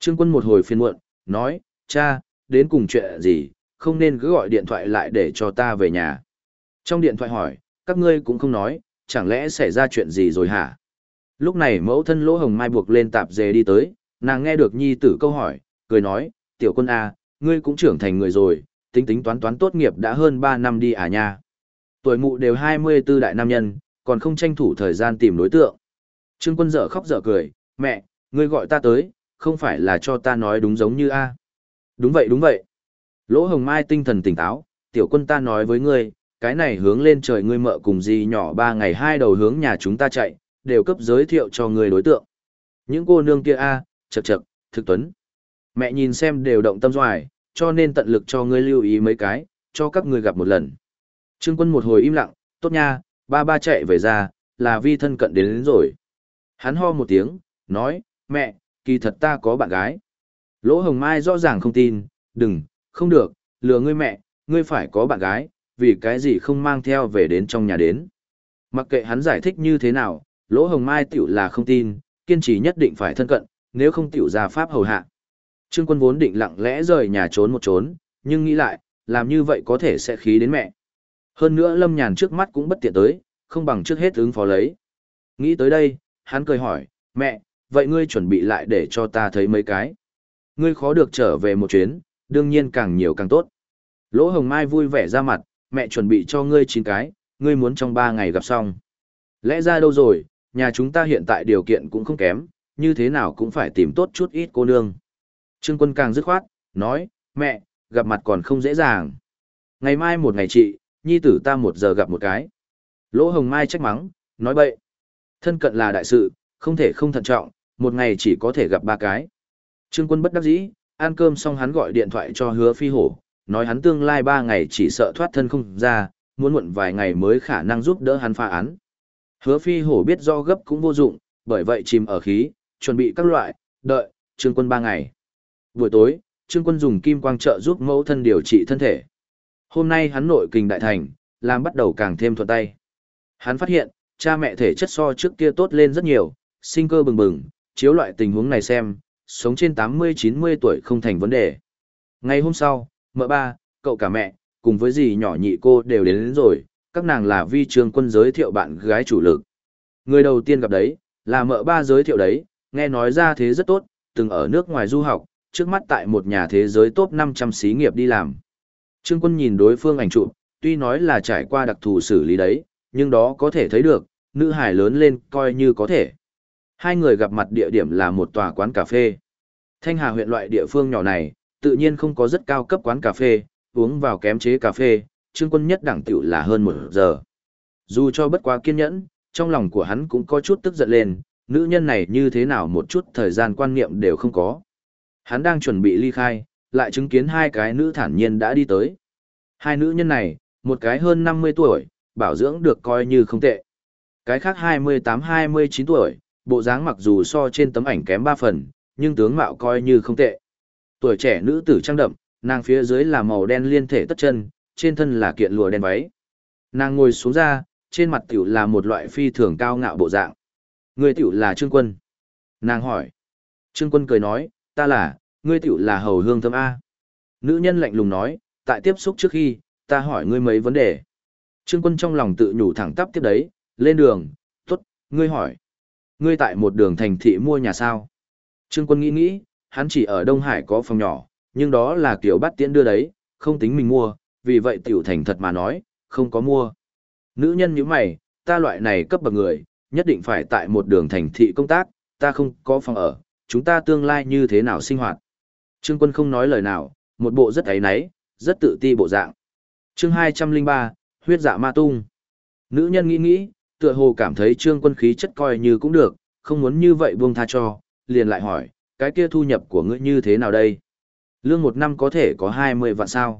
Trương Quân một hồi phiền muộn, nói, cha, đến cùng chuyện gì, không nên cứ gọi điện thoại lại để cho ta về nhà. Trong điện thoại hỏi, các ngươi cũng không nói, chẳng lẽ xảy ra chuyện gì rồi hả? Lúc này mẫu thân Lỗ Hồng Mai buộc lên tạp dề đi tới, nàng nghe được nhi tử câu hỏi, cười nói, tiểu Quân à, ngươi cũng trưởng thành người rồi, tính tính toán toán tốt nghiệp đã hơn 3 năm đi à nha. Tuổi mụ đều 24 đại nam nhân, còn không tranh thủ thời gian tìm đối tượng. Trương Quân dở khóc dở cười, mẹ, ngươi gọi ta tới, không phải là cho ta nói đúng giống như a? Đúng vậy đúng vậy. Lỗ Hồng Mai tinh thần tỉnh táo, tiểu Quân ta nói với ngươi, cái này hướng lên trời ngươi mợ cùng gì nhỏ 3 ngày 2 đầu hướng nhà chúng ta chạy, đều cấp giới thiệu cho ngươi đối tượng. Những cô nương kia a, chậc chậc, thực tuấn. Mẹ nhìn xem đều động tâm doài, cho nên tận lực cho ngươi lưu ý mấy cái, cho các ngươi gặp một lần. Trương Quân một hồi im lặng, tốt nha, ba chạy về ra, là vi thân cận đến rồi. Hắn ho một tiếng, nói, mẹ, kỳ thật ta có bạn gái. Lỗ Hồng Mai rõ ràng không tin, đừng, không được, lừa ngươi mẹ, ngươi phải có bạn gái, vì cái gì không mang theo về đến trong nhà đến. Mặc kệ hắn giải thích như thế nào, Lỗ Hồng Mai tiểu là không tin, kiên trì nhất định phải thân cận, nếu không tiểu ra pháp hầu hạ. Trương Quân vốn định lặng lẽ rời nhà trốn một trốn, nhưng nghĩ lại, làm như vậy có thể sẽ khí đến mẹ. Hơn nữa Lâm Nhàn trước mắt cũng bất tiện tới, không bằng trước hết ứng phó lấy. Nghĩ tới đây, hắn cười hỏi, mẹ, vậy ngươi chuẩn bị lại để cho ta thấy mấy cái. Ngươi khó được trở về một chuyến, đương nhiên càng nhiều càng tốt. Lỗ Hồng Mai vui vẻ ra mặt, mẹ chuẩn bị cho ngươi 9 cái, ngươi muốn trong 3 ngày gặp xong. Lẽ ra đâu rồi, nhà chúng ta hiện tại điều kiện cũng không kém, như thế nào cũng phải tìm tốt chút ít cô nương. Trương Quân càng dứt khoát, nói, mẹ, gặp mặt còn không dễ dàng. Ngày mai một ngày chị, nhi tử ta 1 giờ gặp một cái. Lỗ Hồng Mai trách mắng, nói bậy. Thân cận là đại sự, không thể không thận trọng, một ngày chỉ có thể gặp 3 cái. Trương Quân bất đắc dĩ, ăn cơm xong hắn gọi điện thoại cho Hứa Phi Hổ, nói hắn tương lai 3 ngày chỉ sợ thoát thân không ra, muốn muộn vài ngày mới khả năng giúp đỡ hắn phá án. Hứa Phi Hổ biết do gấp cũng vô dụng, bởi vậy chìm ở khí, chuẩn bị các loại, đợi, Trương Quân 3 ngày. Buổi tối, Trương Quân dùng kim quang trợ giúp mẫu thân điều trị thân thể. Hôm nay hắn nội kình đại thành, làm bắt đầu càng thêm thuận tay. Hắn phát hiện, cha mẹ thể chất so trước kia tốt lên rất nhiều, sinh cơ bừng bừng, chiếu loại tình huống này xem, sống trên 80-90 tuổi không thành vấn đề. Ngày hôm sau, mợ ba, cậu cả mẹ, cùng với dì nhỏ nhị cô đều đến rồi, các nàng là vi Trương Quân giới thiệu bạn gái chủ lực. Người đầu tiên gặp đấy, là mợ ba giới thiệu đấy, nghe nói ra thế rất tốt, từng ở nước ngoài du học, trước mắt tại một nhà thế giới top 500 xí nghiệp đi làm. Trương Quân nhìn đối phương ảnh chụp, tuy nói là trải qua đặc thù xử lý đấy, nhưng đó có thể thấy được, nữ hài lớn lên coi như có thể. Hai người gặp mặt địa điểm là một tòa quán cà phê. Thanh Hà huyện loại địa phương nhỏ này, tự nhiên không có rất cao cấp quán cà phê, uống vào kém chế cà phê, Trương Quân nhất đẳng tiểu là hơn 1 giờ. Dù cho bất quá kiên nhẫn, trong lòng của hắn cũng có chút tức giận lên, nữ nhân này như thế nào một chút thời gian quan niệm đều không có. Hắn đang chuẩn bị ly khai, lại chứng kiến 2 cái nữ thản nhiên đã đi tới. 2 nữ nhân này, một cái hơn 50 tuổi, bảo dưỡng được coi như không tệ. Cái khác 28-29 tuổi, bộ dáng mặc dù so trên tấm ảnh kém 3 phần, nhưng tướng mạo coi như không tệ. Tuổi trẻ nữ tử trang đậm, nàng phía dưới là màu đen liên thể tất chân, trên thân là kiện lụa đen váy. Nàng ngồi xuống ra, trên mặt tiểu là một loại phi thường cao ngạo bộ dạng. Người tiểu là Trương Quân. Nàng hỏi. Trương Quân cười nói, ta là, ngươi tiểu là Hầu Hương Thơm A. Nữ nhân lạnh lùng nói, tại tiếp xúc trước khi, ta hỏi ngươi mấy vấn đề. Trương Quân trong lòng tự nhủ thẳng tắp tiếp đấy, lên đường, tốt, ngươi hỏi. Ngươi tại một đường thành thị mua nhà sao? Trương Quân nghĩ, hắn chỉ ở Đông Hải có phòng nhỏ, nhưng đó là kiểu bắt tiễn đưa đấy, không tính mình mua, vì vậy tiểu thành thật mà nói, không có mua. Nữ nhân như mày, ta loại này cấp bậc người, nhất định phải tại một đường thành thị công tác, ta không có phòng ở, chúng ta tương lai như thế nào sinh hoạt. Trương Quân không nói lời nào, một bộ rất áy náy, rất tự ti bộ dạng. Chương 203, huyết dạ ma tung. Nữ nhân nghĩ, tựa hồ cảm thấy Trương Quân khí chất coi như cũng được, không muốn như vậy buông tha cho, liền lại hỏi, cái kia thu nhập của ngươi như thế nào đây? Lương 1 năm có thể có 20 vạn sao?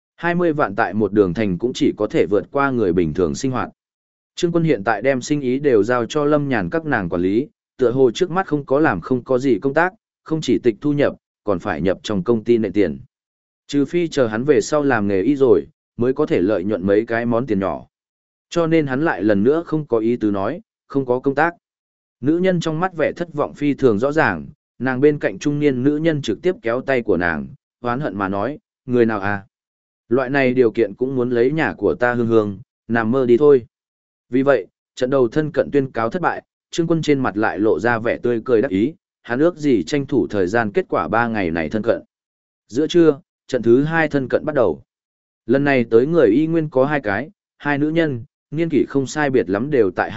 20 vạn tại một đường thành cũng chỉ có thể vượt qua người bình thường sinh hoạt. Trương Quân hiện tại đem sinh ý đều giao cho Lâm Nhàn các nàng quản lý, tựa hồ trước mắt không có làm không có gì công tác, không chỉ tịch thu nhập, còn phải nhập trong công ty nệ tiền. Trừ phi chờ hắn về sau làm nghề y rồi, mới có thể lợi nhuận mấy cái món tiền nhỏ. Cho nên hắn lại lần nữa không có ý tứ nói, không có công tác. Nữ nhân trong mắt vẻ thất vọng phi thường rõ ràng, Nàng bên cạnh trung niên nữ nhân trực tiếp kéo tay của nàng, oán hận mà nói, người nào à? Loại này điều kiện cũng muốn lấy nhà của ta hương hương, nằm mơ đi thôi. Vì vậy, trận đầu thân cận tuyên cáo thất bại, Trương Quân trên mặt lại lộ ra vẻ tươi cười đắc ý, hắn ước gì tranh thủ thời gian kết quả 3 ngày này thân cận. Giữa trưa, trận thứ 2 thân cận bắt đầu. Lần này tới người y nguyên có 2 cái, 2 nữ nhân, niên kỷ không sai biệt lắm đều tại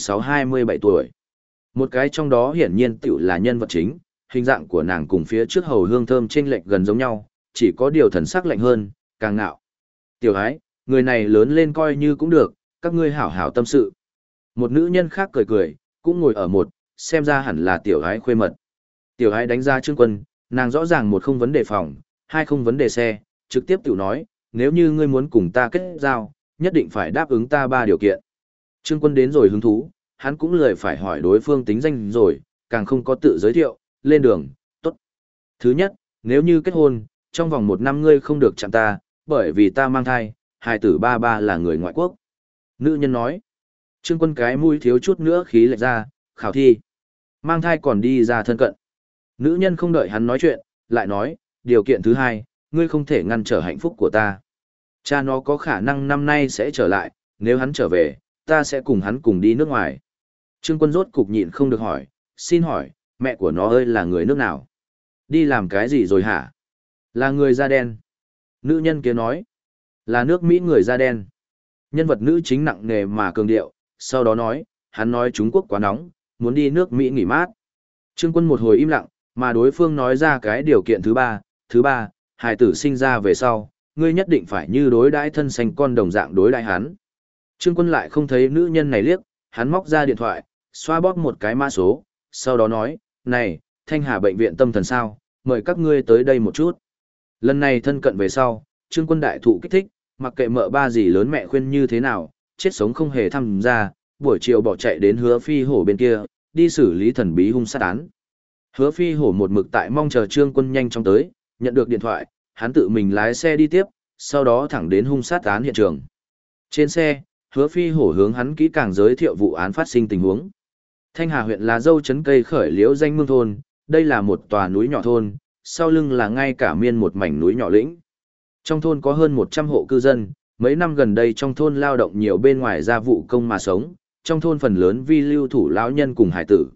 26-27 tuổi. Một cái trong đó hiển nhiên tiểu là nhân vật chính, hình dạng của nàng cùng phía trước hầu hương thơm chênh lệch gần giống nhau, chỉ có điều thần sắc lạnh hơn, càng ngạo. Tiểu ái, người này lớn lên coi như cũng được, các ngươi hảo hảo tâm sự. Một nữ nhân khác cười cười, cũng ngồi ở một, xem ra hẳn là tiểu ái khuê mật. Tiểu ái đánh ra Trương Quân, nàng rõ ràng một không vấn đề phòng, hai không vấn đề xe, trực tiếp tiểu nói, nếu như ngươi muốn cùng ta kết giao, nhất định phải đáp ứng ta 3 điều kiện. Trương Quân đến rồi hứng thú, hắn cũng lười phải hỏi đối phương tính danh rồi, càng không có tự giới thiệu, lên đường, tốt. Thứ nhất, nếu như kết hôn, trong vòng 1 năm ngươi không được chạm ta, bởi vì ta mang thai, hài tử ba ba là người ngoại quốc. Nữ nhân nói, Trương Quân cái mũi thiếu chút nữa khí lệch ra, khảo thi. Mang thai còn đi ra thân cận. Nữ nhân không đợi hắn nói chuyện, lại nói, điều kiện thứ 2, ngươi không thể ngăn trở hạnh phúc của ta. Cha nó có khả năng năm nay sẽ trở lại, nếu hắn trở về, ta sẽ cùng hắn cùng đi nước ngoài. Trương Quân rốt cục nhịn không được hỏi, xin hỏi, mẹ của nó ơi là người nước nào? Đi làm cái gì rồi hả? Là người da đen. Nữ nhân kia nói, là nước Mỹ người da đen. Nhân vật nữ chính nặng nề mà cường điệu, sau đó nói, hắn nói Trung Quốc quá nóng, muốn đi nước Mỹ nghỉ mát. Trương Quân một hồi im lặng, mà đối phương nói ra cái điều kiện thứ ba, hài tử sinh ra về sau, ngươi nhất định phải như đối đãi thân sinh con đồng dạng đối đãi hắn. Trương Quân lại không thấy nữ nhân này liếc, hắn móc ra điện thoại, xoa bóp một cái mã số, sau đó nói, này, Thanh Hà bệnh viện tâm thần sao, mời các ngươi tới đây một chút. Lần này thân cận về sau, Trương Quân đại thụ kích thích, mặc kệ mợ ba gì lớn mẹ khuyên như thế nào, chết sống không hề tham gia, buổi chiều bỏ chạy đến Hứa Phi Hổ bên kia, đi xử lý thần bí hung sát án. Hứa Phi Hổ một mực tại mong chờ Trương Quân nhanh chóng tới, nhận được điện thoại, hắn tự mình lái xe đi tiếp, sau đó thẳng đến hung sát án hiện trường. Trên xe, Hứa Phi Hổ hướng hắn kỹ càng giới thiệu vụ án phát sinh tình huống. Thanh Hà huyện là dâu trấn cây khởi liễu danh mương thôn, đây là một tòa núi nhỏ thôn, sau lưng là ngay cả miên một mảnh núi nhỏ lĩnh. Trong thôn có hơn 100 hộ cư dân, mấy năm gần đây trong thôn lao động nhiều bên ngoài ra vụ công mà sống, trong thôn phần lớn vi lưu thủ lão nhân cùng hải tử.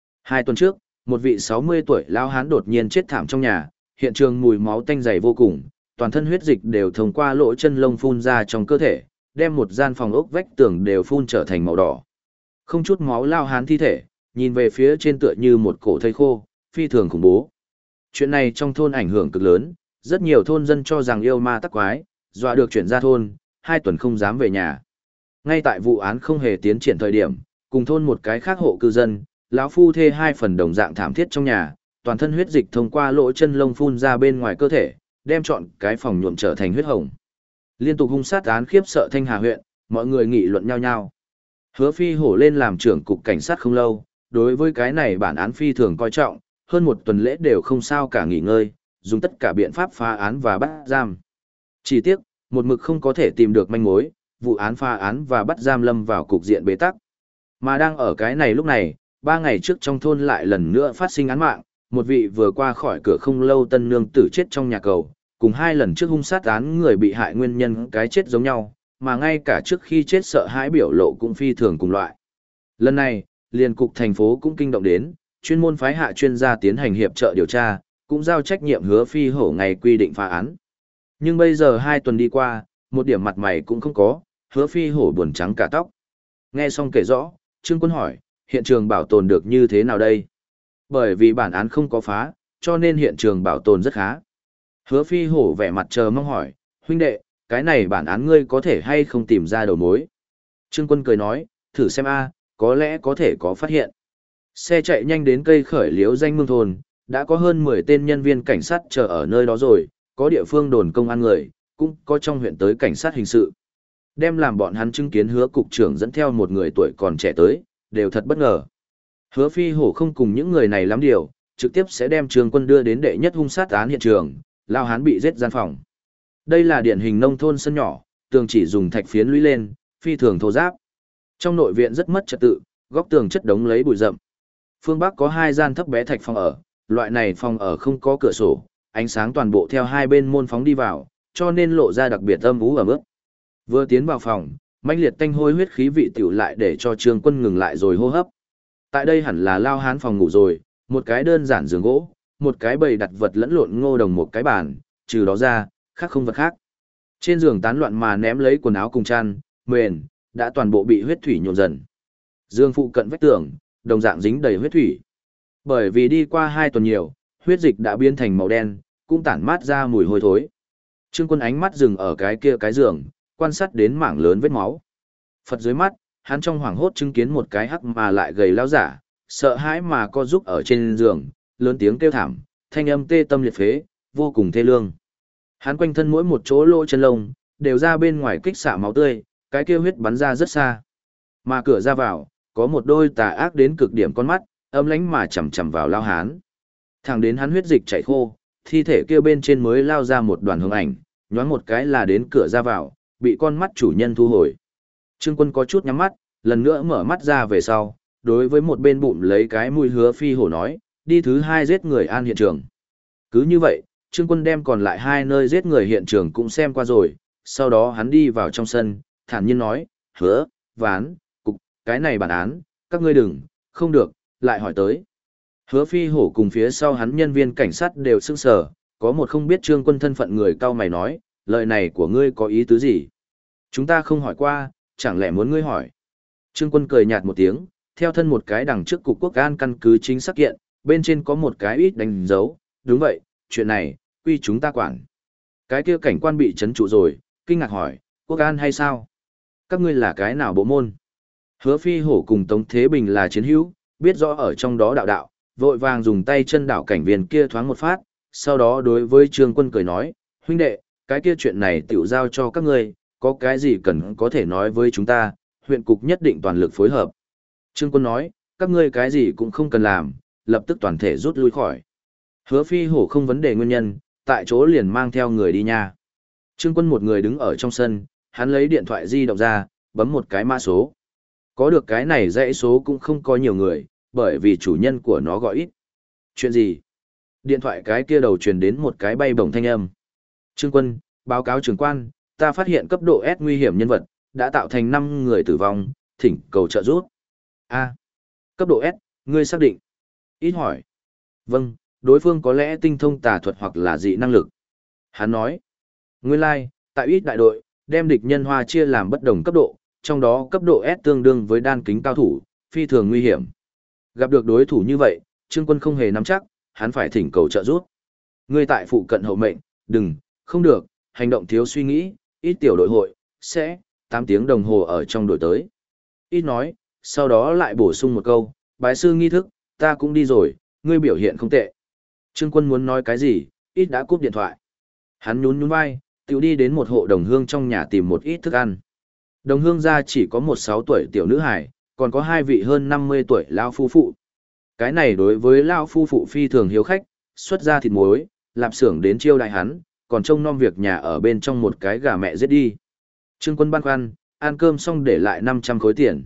2 tuần trước, một vị 60 tuổi lão hán đột nhiên chết thảm trong nhà, hiện trường mùi máu tanh dày vô cùng, toàn thân huyết dịch đều thông qua lỗ chân lông phun ra trong cơ thể, đem một gian phòng ốc vách tường đều phun trở thành màu đỏ. Không chút máu lão hán thi thể, nhìn về phía trên tựa như một cổ thây khô, phi thường khủng bố. Chuyện này trong thôn ảnh hưởng cực lớn, rất nhiều thôn dân cho rằng yêu ma tắc quái, dọa được chuyển ra thôn, 2 tuần không dám về nhà. Ngay tại vụ án không hề tiến triển thời điểm, cùng thôn một cái khác hộ cư dân, lão phu thê 2 phần đồng dạng thảm thiết trong nhà, toàn thân huyết dịch thông qua lỗ chân lông phun ra bên ngoài cơ thể, đem trọn cái phòng nhuộm trở thành huyết hồng. Liên tục hung sát án khiếp sợ Thanh Hà huyện, mọi người nghị luận nhau nhau. Hứa Phi Hổ lên làm trưởng cục cảnh sát không lâu, đối với cái này bản án phi thường coi trọng, hơn 1 tuần lễ đều không sao cả nghỉ ngơi, dùng tất cả biện pháp phá án và bắt giam. Chỉ tiếc, một mực không có thể tìm được manh mối, vụ án phá án và bắt giam lâm vào cục diện bế tắc. Mà đang ở cái này lúc này, 3 ngày trước trong thôn lại lần nữa phát sinh án mạng, một vị vừa qua khỏi cửa không lâu tân nương tử chết trong nhà cầu, cùng 2 lần trước hung sát án người bị hại nguyên nhân cái chết giống nhau, mà ngay cả trước khi chết sợ hãi biểu lộ cũng phi thường cùng loại. Lần này, liền cục thành phố cũng kinh động đến, chuyên môn phái hạ chuyên gia tiến hành hiệp trợ điều tra, cũng giao trách nhiệm Hứa Phi Hổ ngày quy định phá án. Nhưng bây giờ 2 tuần đi qua, một điểm mặt mày cũng không có, Hứa Phi Hổ buồn trắng cả tóc. Nghe xong kể rõ, Trương Quân hỏi, hiện trường bảo tồn được như thế nào đây? Bởi vì bản án không có phá, cho nên hiện trường bảo tồn rất khá. Hứa Phi Hổ vẻ mặt chờ mong hỏi, huynh đệ, cái này bản án ngươi có thể hay không tìm ra đầu mối? Trương Quân cười nói, thử xem a, có lẽ có thể có phát hiện. Xe chạy nhanh đến cây khởi liễu danh mương thôn, đã có hơn 10 tên nhân viên cảnh sát chờ ở nơi đó rồi, có địa phương đồn công an người, cũng có trong huyện tới cảnh sát hình sự. Đem làm bọn hắn chứng kiến Hứa cục trưởng dẫn theo một người tuổi còn trẻ tới, đều thật bất ngờ. Hứa Phi Hổ không cùng những người này lắm điều, trực tiếp sẽ đem Trương Quân đưa đến đệ nhất hung sát án hiện trường, lao hán bị giết gian phòng. Đây là điển hình nông thôn sân nhỏ, tường chỉ dùng thạch phiến lũy lên, phi thường thô ráp. Trong nội viện rất mất trật tự, góc tường chất đống lấy bụi rậm. Phương Bắc có 2 gian thấp bé thạch phòng ở, loại này phòng ở không có cửa sổ, ánh sáng toàn bộ theo hai bên môn phóng đi vào, cho nên lộ ra đặc biệt âm u ẩm ướt. Vừa tiến vào phòng, mãnh liệt tanh hôi huyết khí vị tiểu lại để cho Trương Quân ngừng lại rồi hô hấp. Tại đây hẳn là lao hán phòng ngủ rồi, một cái đơn giản giường gỗ, một cái bầy đặt vật lẫn lộn ngô đồng một cái bàn, trừ đó ra, khác không vật khác. Trên giường tán loạn mà ném lấy quần áo cùng chăn, mền, đã toàn bộ bị huyết thủy nhuộm dần. Dương phụ cận vách tường, đồng dạng dính đầy huyết thủy. Bởi vì đi qua 2 tuần nhiều, huyết dịch đã biến thành màu đen, cũng tản mát ra mùi hôi thối. Trương Quân ánh mắt dừng ở cái kia cái giường, quan sát đến mảng lớn vết máu. Phật dưới mắt, hắn trong hoảng hốt chứng kiến một cái hắc mà lại gầy lão giả, sợ hãi mà co rúc ở trên giường, lớn tiếng kêu thảm, thanh âm tê tâm liệt phế, vô cùng thê lương. Hắn quanh thân mỗi một chỗ lỗ chân lông, đều ra bên ngoài kích xạ máu tươi, cái kia huyết bắn ra rất xa. Mà cửa ra vào, có một đôi tà ác đến cực điểm con mắt, âm lãnh mà chằm chằm vào lao hán. Thẳng đến hắn huyết dịch chảy khô, thi thể kia bên trên mới lao ra một đoàn hương ảnh, nhoáng một cái là đến cửa ra vào, bị con mắt chủ nhân thu hồi. Trương Quân có chút nhắm mắt, lần nữa mở mắt ra về sau, đối với một bên bụng lấy cái mũi Hứa Phi Hổ nói, đi thứ 2 giết người an hiện trường. Cứ như vậy, Trương Quân đem còn lại 2 nơi giết người hiện trường cũng xem qua rồi, sau đó hắn đi vào trong sân, thản nhiên nói, Hứa, Ván, Cục, cái này bản án, các ngươi đừng, không được, lại hỏi tới. Hứa Phi Hổ cùng phía sau hắn nhân viên cảnh sát đều sững sờ, có một không biết Trương Quân thân phận người cao mày nói, lời này của ngươi có ý tứ gì? Chúng ta không hỏi qua, chẳng lẽ muốn ngươi hỏi? Trương Quân cười nhạt một tiếng, theo thân một cái đằng trước cục quốc an căn cứ chính xác kiện, bên trên có một cái ít đánh dấu, đúng vậy, chuyện này, quy chúng ta quản. Cái kia cảnh quan bị chấn trụ rồi, kinh ngạc hỏi, quốc an hay sao? Các ngươi là cái nào bộ môn? Hứa Phi Hổ cùng Tống Thế Bình là chiến hữu, biết rõ ở trong đó đạo, vội vàng dùng tay chân đảo cảnh viên kia thoáng một phát, sau đó đối với Trương Quân cười nói, huynh đệ, cái kia chuyện này tiểu giao cho các ngươi, có cái gì cần có thể nói với chúng ta, huyện cục nhất định toàn lực phối hợp. Trương Quân nói, các ngươi cái gì cũng không cần làm, lập tức toàn thể rút lui khỏi. Hứa Phi Hổ không vấn đề nguyên nhân, tại chỗ liền mang theo người đi nha. Trương Quân một người đứng ở trong sân, hắn lấy điện thoại di động ra, bấm một cái mã số. Có được cái này dãy số cũng không có nhiều người, bởi vì chủ nhân của nó gọi ít. Chuyện gì? Điện thoại cái kia đầu truyền đến một cái bay bổng thanh âm. Trương Quân, báo cáo trưởng quan, ta phát hiện cấp độ S nguy hiểm nhân vật, đã tạo thành 5 người tử vong, thỉnh cầu trợ giúp. A. Cấp độ S, ngươi xác định. Ít hỏi. Vâng, đối phương có lẽ tinh thông tà thuật hoặc là dị năng lực. Hắn nói. Nguyên lai, tại ít đại đội, đem địch nhân hoa chia làm bất đồng cấp độ, trong đó cấp độ S tương đương với đan kính cao thủ, phi thường nguy hiểm. Gặp được đối thủ như vậy, Trương Quân không hề nắm chắc, hắn phải thỉnh cầu trợ giúp. Ngươi tại phụ cận hậu mệnh, đừng, không được, hành động thiếu suy nghĩ, ít tiểu đội hội, sẽ, 8 tiếng đồng hồ ở trong đội tới. Ít nói, sau đó lại bổ sung một câu, bái sư nghi thức, ta cũng đi rồi, ngươi biểu hiện không tệ. Trương Quân muốn nói cái gì, ít đã cúp điện thoại. Hắn nhún nhún vai, tiểu đi đến một hộ đồng hương trong nhà tìm một ít thức ăn. Đồng hương gia chỉ có một 6 tuổi tiểu nữ hài, còn có 2 vị hơn 50 tuổi lao phu phụ. Cái này đối với lao phu phụ phi thường hiếu khách, xuất ra thịt muối, lạp xưởng đến chiêu đại hắn, còn trông nom việc nhà ở bên trong một cái gà mẹ giết đi. Trương Quân băn khoăn, ăn cơm xong để lại 500 khối tiền.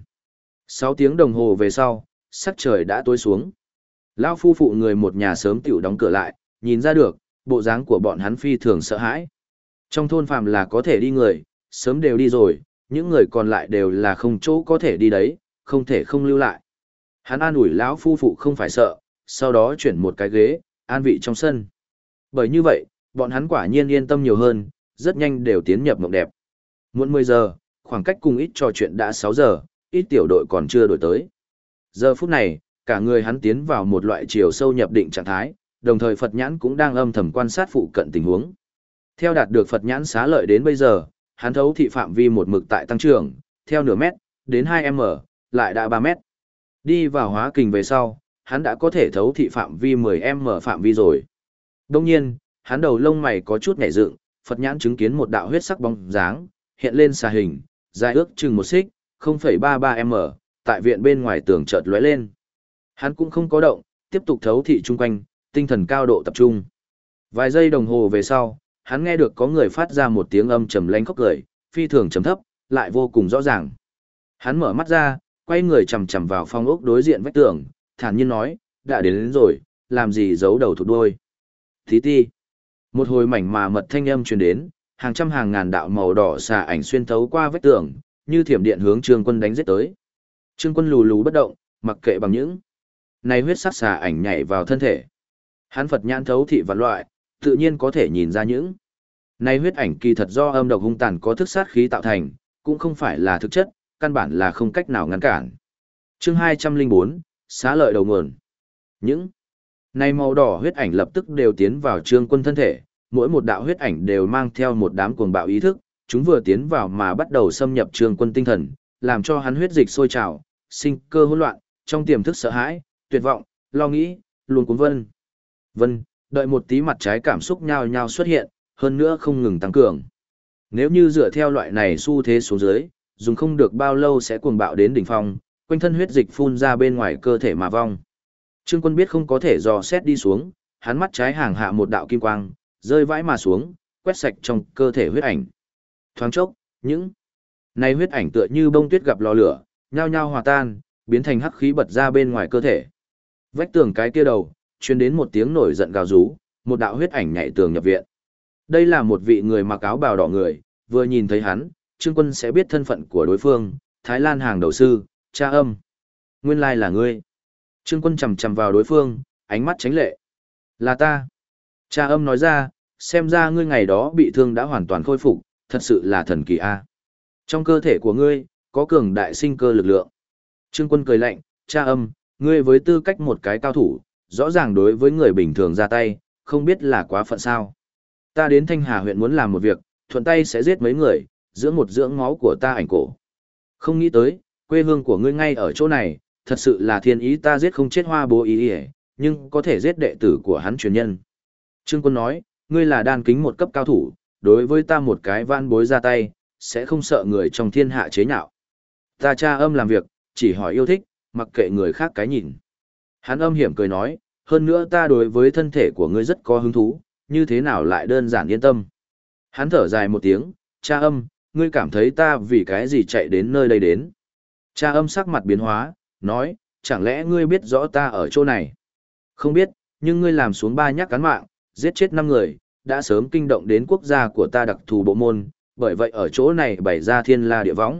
6 tiếng đồng hồ về sau, sắc trời đã tối xuống. Lão phu phụ người một nhà sớm tiểu đóng cửa lại, nhìn ra được, bộ dáng của bọn hắn phi thường sợ hãi. Trong thôn phàm là có thể đi người, sớm đều đi rồi, những người còn lại đều là không chỗ có thể đi đấy, không thể không lưu lại. Hắn an ủi lão phu phụ không phải sợ, sau đó chuyển một cái ghế, an vị trong sân. Bởi như vậy, bọn hắn quả nhiên yên tâm nhiều hơn, rất nhanh đều tiến nhập mộng đẹp. Muộn 10 giờ, khoảng cách cùng ít trò chuyện đã 6 giờ, ít tiểu đội còn chưa đổi tới. Giờ phút này, cả người hắn tiến vào một loại chiều sâu nhập định trạng thái, đồng thời Phật nhãn cũng đang âm thầm quan sát phụ cận tình huống. Theo đạt được Phật nhãn xá lợi đến bây giờ, hắn thấu thị phạm vi một mực tại tăng trưởng, theo nửa mét, đến 2m, lại đã 3 mét. Đi vào hóa kình về sau, hắn đã có thể thấu thị phạm vi 10m phạm vi rồi. Đông nhiên, hắn đầu lông mày có chút nhảy dựng, Phật nhãn chứng kiến một đạo huyết sắc bóng dáng, hiện lên xà hình, dài ước chừng 1 xích, 0,33m, tại viện bên ngoài tường chợt lóe lên. Hắn cũng không có động, tiếp tục thấu thị chung quanh, tinh thần cao độ tập trung. Vài giây đồng hồ về sau, hắn nghe được có người phát ra một tiếng âm trầm lanh khóc cười, phi thường trầm thấp, lại vô cùng rõ ràng. Hắn mở mắt ra, quay người chằm chằm vào phòng ốc đối diện vách tường, thản nhiên nói, đã đến rồi, làm gì giấu đầu thụt đuôi. Tí ti. Một hồi mảnh mà mật thanh âm truyền đến, hàng trăm hàng ngàn đạo màu đỏ xà ảnh xuyên thấu qua vách tường, như thiểm điện hướng Trương Quân đánh giết tới. Trương Quân lù lù bất động, mặc kệ bằng những này huyết sắc xà ảnh nhảy vào thân thể. Hắn Phật nhãn thấu thị vạn loại, tự nhiên có thể nhìn ra những này huyết ảnh kỳ thật do âm độc hung tàn có thức sát khí tạo thành, cũng không phải là thực chất, căn bản là không cách nào ngăn cản. Chương 204, xá lợi đầu nguồn. Những này màu đỏ huyết ảnh lập tức đều tiến vào Trương Quân thân thể, mỗi một đạo huyết ảnh đều mang theo một đám cuồng bạo ý thức, chúng vừa tiến vào mà bắt đầu xâm nhập Trương Quân tinh thần, làm cho hắn huyết dịch sôi trào, sinh cơ hỗn loạn, trong tiềm thức sợ hãi, tuyệt vọng, lo nghĩ, luồn cuốn vân, đợi một tí mặt trái cảm xúc nhao nhao xuất hiện, hơn nữa không ngừng tăng cường. Nếu như dựa theo loại này xu thế xuống dưới, dùng không được bao lâu sẽ cuồng bạo đến đỉnh phong, quanh thân huyết dịch phun ra bên ngoài cơ thể mà vong. Trương Quân biết không có thể dò xét đi xuống, hắn mắt trái hàng hạ một đạo kim quang, rơi vãi mà xuống, quét sạch trong cơ thể huyết ảnh. Thoáng chốc, những này huyết ảnh tựa như bông tuyết gặp lò lửa, nhao nhao hòa tan, biến thành hắc khí bật ra bên ngoài cơ thể. Vách tường cái kia đầu, truyền đến một tiếng nổi giận gào rú, một đạo huyết ảnh nhảy tường nhập viện. Đây là một vị người mặc áo bào đỏ người, vừa nhìn thấy hắn, Trương Quân sẽ biết thân phận của đối phương, Thái Lan hàng đầu sư, Cha Âm. Nguyên lai là ngươi. Trương Quân chầm chầm vào đối phương, ánh mắt tránh lệ. Là ta. Cha Âm nói ra, xem ra ngươi ngày đó bị thương đã hoàn toàn khôi phục, thật sự là thần kỳ a. Trong cơ thể của ngươi, có cường đại sinh cơ lực lượng. Trương Quân cười lạnh, Cha Âm, ngươi với tư cách một cái cao thủ, rõ ràng đối với người bình thường ra tay, không biết là quá phận sao. Ta đến Thanh Hà huyện muốn làm một việc, thuận tay sẽ giết mấy người, dưỡng máu của ta ảnh cổ. Không nghĩ tới, quê hương của ngươi ngay ở chỗ này, thật sự là thiên ý, ta giết không chết Hoa Bố Ý, nhưng có thể giết đệ tử của hắn truyền nhân. Trương Quân nói, ngươi là đan kính một cấp cao thủ, đối với ta một cái van bối ra tay, sẽ không sợ người trong thiên hạ chế nhạo. Ta Cha Âm làm việc, chỉ hỏi yêu thích, mặc kệ người khác cái nhìn. Hắn âm hiểm cười nói, hơn nữa ta đối với thân thể của ngươi rất có hứng thú, như thế nào lại đơn giản yên tâm. Hắn thở dài một tiếng, Cha Âm, ngươi cảm thấy ta vì cái gì chạy đến nơi đây đến. Cha Âm sắc mặt biến hóa, nói, chẳng lẽ ngươi biết rõ ta ở chỗ này? Không biết, nhưng ngươi làm xuống 3 nhát cán mạng, giết chết 5 người, đã sớm kinh động đến quốc gia của ta đặc thù bộ môn, bởi vậy ở chỗ này bày ra thiên la địa võng.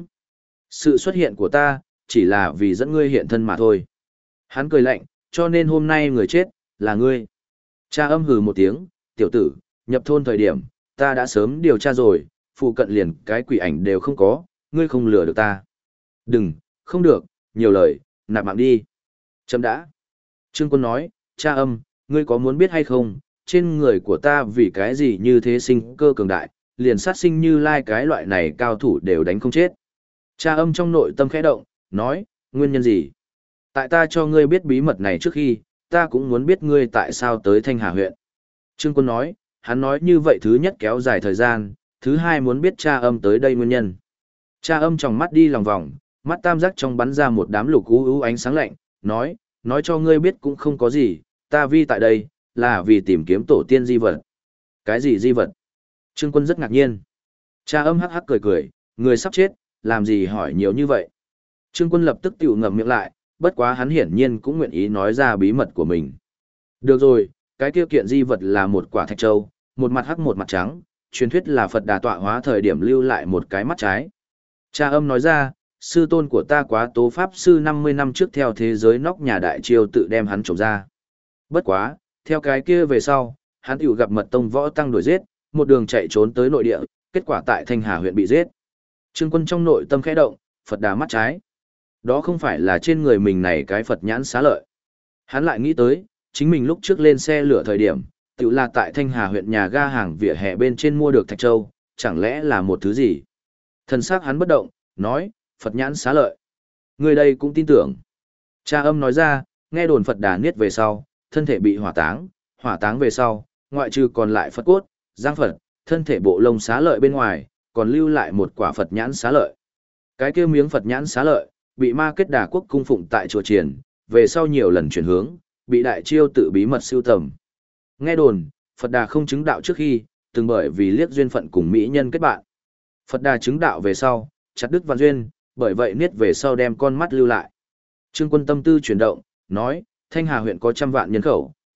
Sự xuất hiện của ta, chỉ là vì dẫn ngươi hiện thân mà thôi. Hắn cười lạnh, cho nên hôm nay người chết, là ngươi. Cha Âm hừ một tiếng, tiểu tử, nhập thôn thời điểm, ta đã sớm điều tra rồi, phụ cận liền cái quỷ ảnh đều không có, ngươi không lừa được ta. Đừng, không được, nhiều lời, nạp mạng đi. Chấm đã. Trương Quân nói, Cha Âm, ngươi có muốn biết hay không, trên người của ta vì cái gì như thế sinh cơ cường đại, liền sát sinh Như Lai cái loại này cao thủ đều đánh không chết. Cha Âm trong nội tâm khẽ động, nói, nguyên nhân gì? Tại ta cho ngươi biết bí mật này trước khi, ta cũng muốn biết ngươi tại sao tới Thanh Hà huyện. Trương Quân nói, hắn nói như vậy thứ nhất kéo dài thời gian, thứ hai muốn biết Cha Âm tới đây nguyên nhân. Cha Âm tròng mắt đi lòng vòng, mắt tam giác trong bắn ra một đám lục u ánh sáng lạnh, nói cho ngươi biết cũng không có gì, ta vi tại đây, là vì tìm kiếm tổ tiên di vật. Cái gì di vật? Trương Quân rất ngạc nhiên. Cha Âm hắc hắc cười, người sắp chết, làm gì hỏi nhiều như vậy. Trương Quân lập tức tiểu ngậm miệng lại, bất quá hắn hiển nhiên cũng nguyện ý nói ra bí mật của mình. Được rồi, cái kia kiện di vật là một quả thạch châu, một mặt hắc một mặt trắng, truyền thuyết là Phật Đà tọa hóa thời điểm lưu lại một cái mắt trái. Cha Âm nói ra, sư tôn của ta Quá Tố Pháp sư 50 năm trước theo thế giới nóc nhà Đại Triều tự đem hắn trồng ra. Bất quá, theo cái kia về sau, hắn tiểu gặp Mật Tông võ tăng đuổi giết, một đường chạy trốn tới nội địa, kết quả tại Thanh Hà huyện bị giết. Trương Quân trong nội tâm khẽ động, Phật Đà mắt trái. Đó không phải là trên người mình này cái Phật nhãn xá lợi. Hắn lại nghĩ tới, chính mình lúc trước lên xe lửa thời điểm, tự là tại Thanh Hà huyện nhà ga hàng vỉa hè bên trên mua được thạch châu, chẳng lẽ là một thứ gì? Thần sắc hắn bất động, nói, Phật nhãn xá lợi. Người đây cũng tin tưởng. Cha Âm nói ra, nghe đồn Phật Đà niết về sau, thân thể bị hỏa táng về sau, ngoại trừ còn lại Phật cốt, giang Phật, thân thể bộ lông xá lợi bên ngoài, còn lưu lại một quả Phật nhãn xá lợi. Cái kia miếng Phật nhãn xá lợi, bị Ma Kết Đà quốc cung phụng tại chùa Triển, về sau nhiều lần chuyển hướng, bị Đại Chiêu tự bí mật sưu tầm. Nghe đồn, Phật Đà không chứng đạo trước khi, từng bởi vì liếc duyên phận cùng mỹ nhân kết bạn. Phật Đà chứng đạo về sau, chặt đứt vạn duyên, bởi vậy niết về sau đem con mắt lưu lại. Trương Quân tâm tư chuyển động, nói, Thanh Hà huyện có 100 vạn nhân khẩu,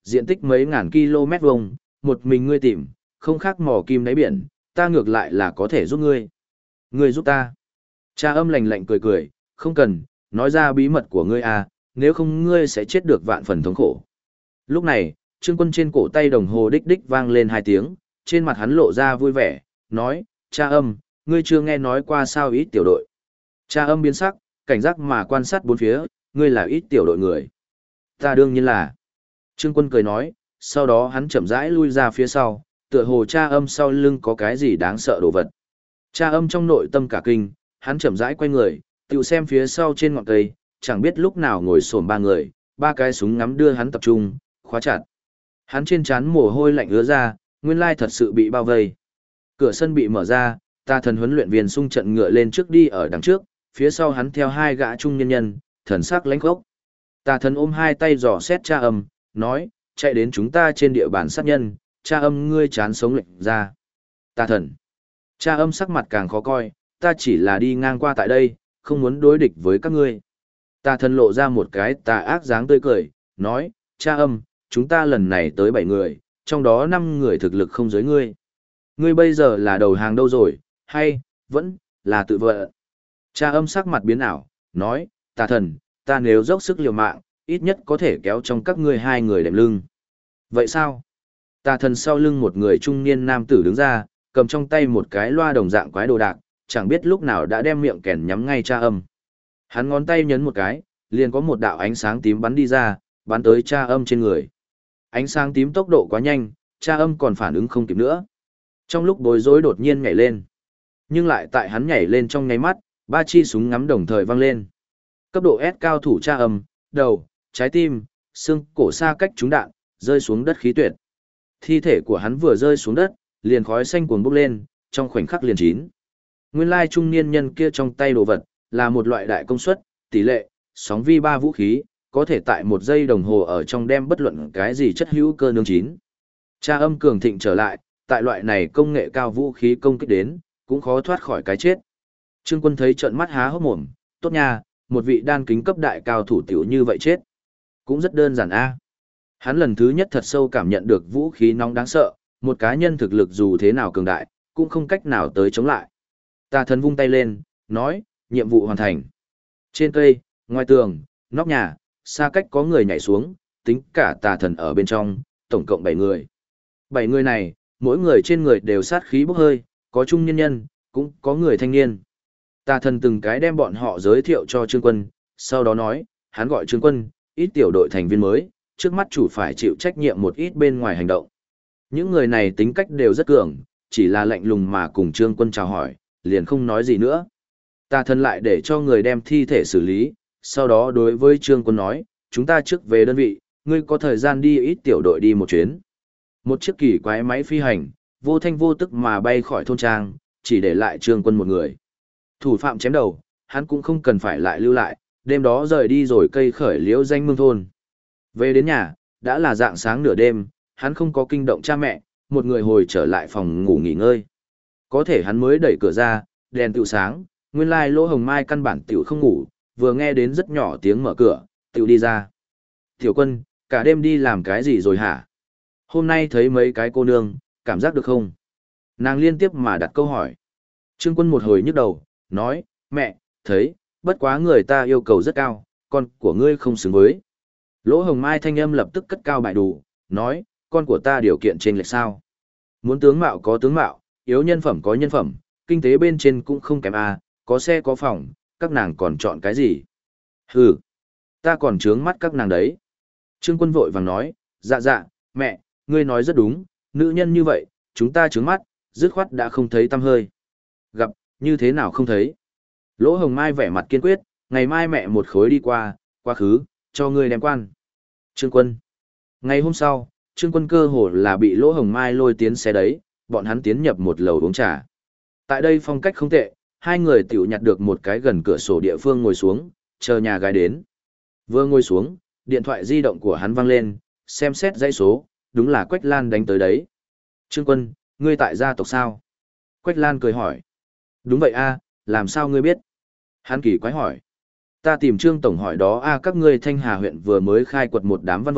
diện tích mấy ngàn km vuông, một mình ngươi tìm, không khác mò kim đáy biển, ta ngược lại là có thể giúp ngươi. Ngươi giúp ta. Cha âm lạnh lạnh cười cười, không cần, nói ra bí mật của ngươi à, nếu không ngươi sẽ chết được vạn phần thống khổ. Lúc này, Trương Quân trên cổ tay đồng hồ đích đích vang lên 2 tiếng, trên mặt hắn lộ ra vui vẻ, nói, cha âm, ngươi chưa nghe nói qua sao ít tiểu đội. Cha âm biến sắc, cảnh giác mà quan sát bốn phía, ngươi là ít tiểu đội người. Ta đương nhiên là. Trương Quân cười nói, sau đó hắn chậm rãi lui ra phía sau, tựa hồ cha âm sau lưng có cái gì đáng sợ đồ vật. Cha âm trong nội tâm cả kinh, hắn chậm rãi quay người, tự xem phía sau trên ngọn cây, chẳng biết lúc nào ngồi xổm 3 người, 3 cái súng ngắm đưa hắn tập trung, khóa chặt. Hắn trên trán mồ hôi lạnh ứa ra, nguyên lai thật sự bị bao vây. Cửa sân bị mở ra, Tà Thần huấn luyện viên xung trận ngựa lên trước đi ở đằng trước, phía sau hắn theo 2 gã trung nhân nhân, thần sắc lãnh khốc. Tà Thần ôm 2 tay dò xét cha âm, nói, chạy đến chúng ta trên địa bàn sát nhân, cha âm ngươi chán sống lệnh ra. Tà Thần. Cha âm sắc mặt càng khó coi, ta chỉ là đi ngang qua tại đây, không muốn đối địch với các ngươi. Tà Thần lộ ra một cái tà ác dáng tươi cười, nói, cha âm, chúng ta lần này tới 7 người, trong đó 5 người thực lực không dưới ngươi. Ngươi bây giờ là đầu hàng đâu rồi, hay, vẫn, là tự vợ. Cha âm sắc mặt biến ảo, nói, Tà Thần, ta nếu dốc sức liều mạng, ít nhất có thể kéo trong các ngươi 2 người đệm lưng. Vậy sao? Tà Thần sau lưng một người trung niên nam tử đứng ra, cầm trong tay một cái loa đồng dạng quái đồ đạc, chẳng biết lúc nào đã đem miệng kèn nhắm ngay cha âm. Hắn ngón tay nhấn một cái, liền có một đạo ánh sáng tím bắn đi ra, bắn tới cha âm trên người. Ánh sáng tím tốc độ quá nhanh, cha âm còn phản ứng không kịp nữa. Trong lúc bối rối đột nhiên nhảy lên. Nhưng lại tại hắn nhảy lên trong nháy mắt, 3 chi súng ngắm đồng thời vang lên. Cấp độ S cao thủ cha âm, đầu, trái tim, xương, cổ xa cách trúng đạn, rơi xuống đất khí tuyệt. Thi thể của hắn vừa rơi xuống đất, liền khói xanh cuồn bốc lên, trong khoảnh khắc liền chín. Nguyên lai trung niên nhân kia trong tay đồ vật, là một loại đại công suất, tỷ lệ, sóng vi 3 vũ khí, có thể tại 1 giây đồng hồ ở trong đem bất luận cái gì chất hữu cơ nướng chín. Cha âm cường thịnh trở lại, tại loại này công nghệ cao vũ khí công kích đến, cũng khó thoát khỏi cái chết. Trương Quân thấy trợn mắt há hốc mồm, tốt nha, một vị đan kính cấp đại cao thủ tiểu như vậy chết. Cũng rất đơn giản a. Hắn lần thứ nhất thật sâu cảm nhận được vũ khí nóng đáng sợ, một cá nhân thực lực dù thế nào cường đại, cũng không cách nào tới chống lại. Tà Thần vung tay lên, nói, nhiệm vụ hoàn thành. Trên cây, ngoài tường, nóc nhà, xa cách có người nhảy xuống, tính cả Tà Thần ở bên trong, tổng cộng 7 người. 7 người này, mỗi người trên người đều sát khí bốc hơi, có trung nhân nhân, cũng có người thanh niên. Tà Thần từng cái đem bọn họ giới thiệu cho Trương Quân, sau đó nói, hắn gọi Trương Quân, ít tiểu đội thành viên mới, trước mắt chủ phải chịu trách nhiệm một ít bên ngoài hành động. Những người này tính cách đều rất cường, chỉ là lạnh lùng mà cùng Trương Quân chào hỏi, liền không nói gì nữa. Tà Thần lại để cho người đem thi thể xử lý, sau đó đối với Trương Quân nói, chúng ta trước về đơn vị, ngươi có thời gian đi ít tiểu đội đi một chuyến. Một chiếc kỳ quái máy phi hành, vô thanh vô tức mà bay khỏi thôn trang, chỉ để lại Trương Quân một người. Thủ phạm chém đầu, hắn cũng không cần phải lại lưu lại, đêm đó rời đi rồi cây khởi liễu danh mương thôn. Về đến nhà, đã là dạng sáng nửa đêm, hắn không có kinh động cha mẹ, một người hồi trở lại phòng ngủ nghỉ ngơi. Có thể hắn mới đẩy cửa ra, đèn tựu sáng, nguyên lai Lỗ Hồng Mai căn bản tựu không ngủ, vừa nghe đến rất nhỏ tiếng mở cửa, tựu đi ra. Tiểu Quân, cả đêm đi làm cái gì rồi hả? Hôm nay thấy mấy cái cô nương, cảm giác được không? Nàng liên tiếp mà đặt câu hỏi. Trương Quân một hồi nhức đầu, nói, mẹ, thấy, bất quá người ta yêu cầu rất cao, con của ngươi không xứng với. Lỗ Hồng Mai thanh âm lập tức cất cao bài đủ, nói, con của ta điều kiện trên lệch sao? Muốn tướng mạo có tướng mạo, yếu nhân phẩm có nhân phẩm, kinh tế bên trên cũng không kém à, có xe có phòng, các nàng còn chọn cái gì? Hừ, ta còn trướng mắt các nàng đấy. Trương Quân vội vàng nói, dạ dạ, mẹ, ngươi nói rất đúng, nữ nhân như vậy, chúng ta trướng mắt, dứt khoát đã không thấy tăm hơi. Gặp, như thế nào không thấy? Lỗ Hồng Mai vẻ mặt kiên quyết, ngày mai mẹ một khối đi qua, quá khứ, cho ngươi đem quan. Trương Quân. Ngày hôm sau, Trương Quân cơ hồ là bị Lỗ Hồng Mai lôi tiến xe đấy, bọn hắn tiến nhập một lầu uống trà. Tại đây phong cách không tệ, hai người tiểu nhặt được một cái gần cửa sổ địa phương ngồi xuống, chờ nhà gái đến. Vừa ngồi xuống, điện thoại di động của hắn vang lên, xem xét dãy số, đúng là Quách Lan đánh tới đấy. Trương Quân, ngươi tại gia tộc sao? Quách Lan cười hỏi. Đúng vậy a, làm sao ngươi biết? Hắn kỳ quái hỏi. Ta tìm Trương Tổng hỏi đó a, các ngươi Thanh Hà huyện vừa mới khai quật một đám văn vật,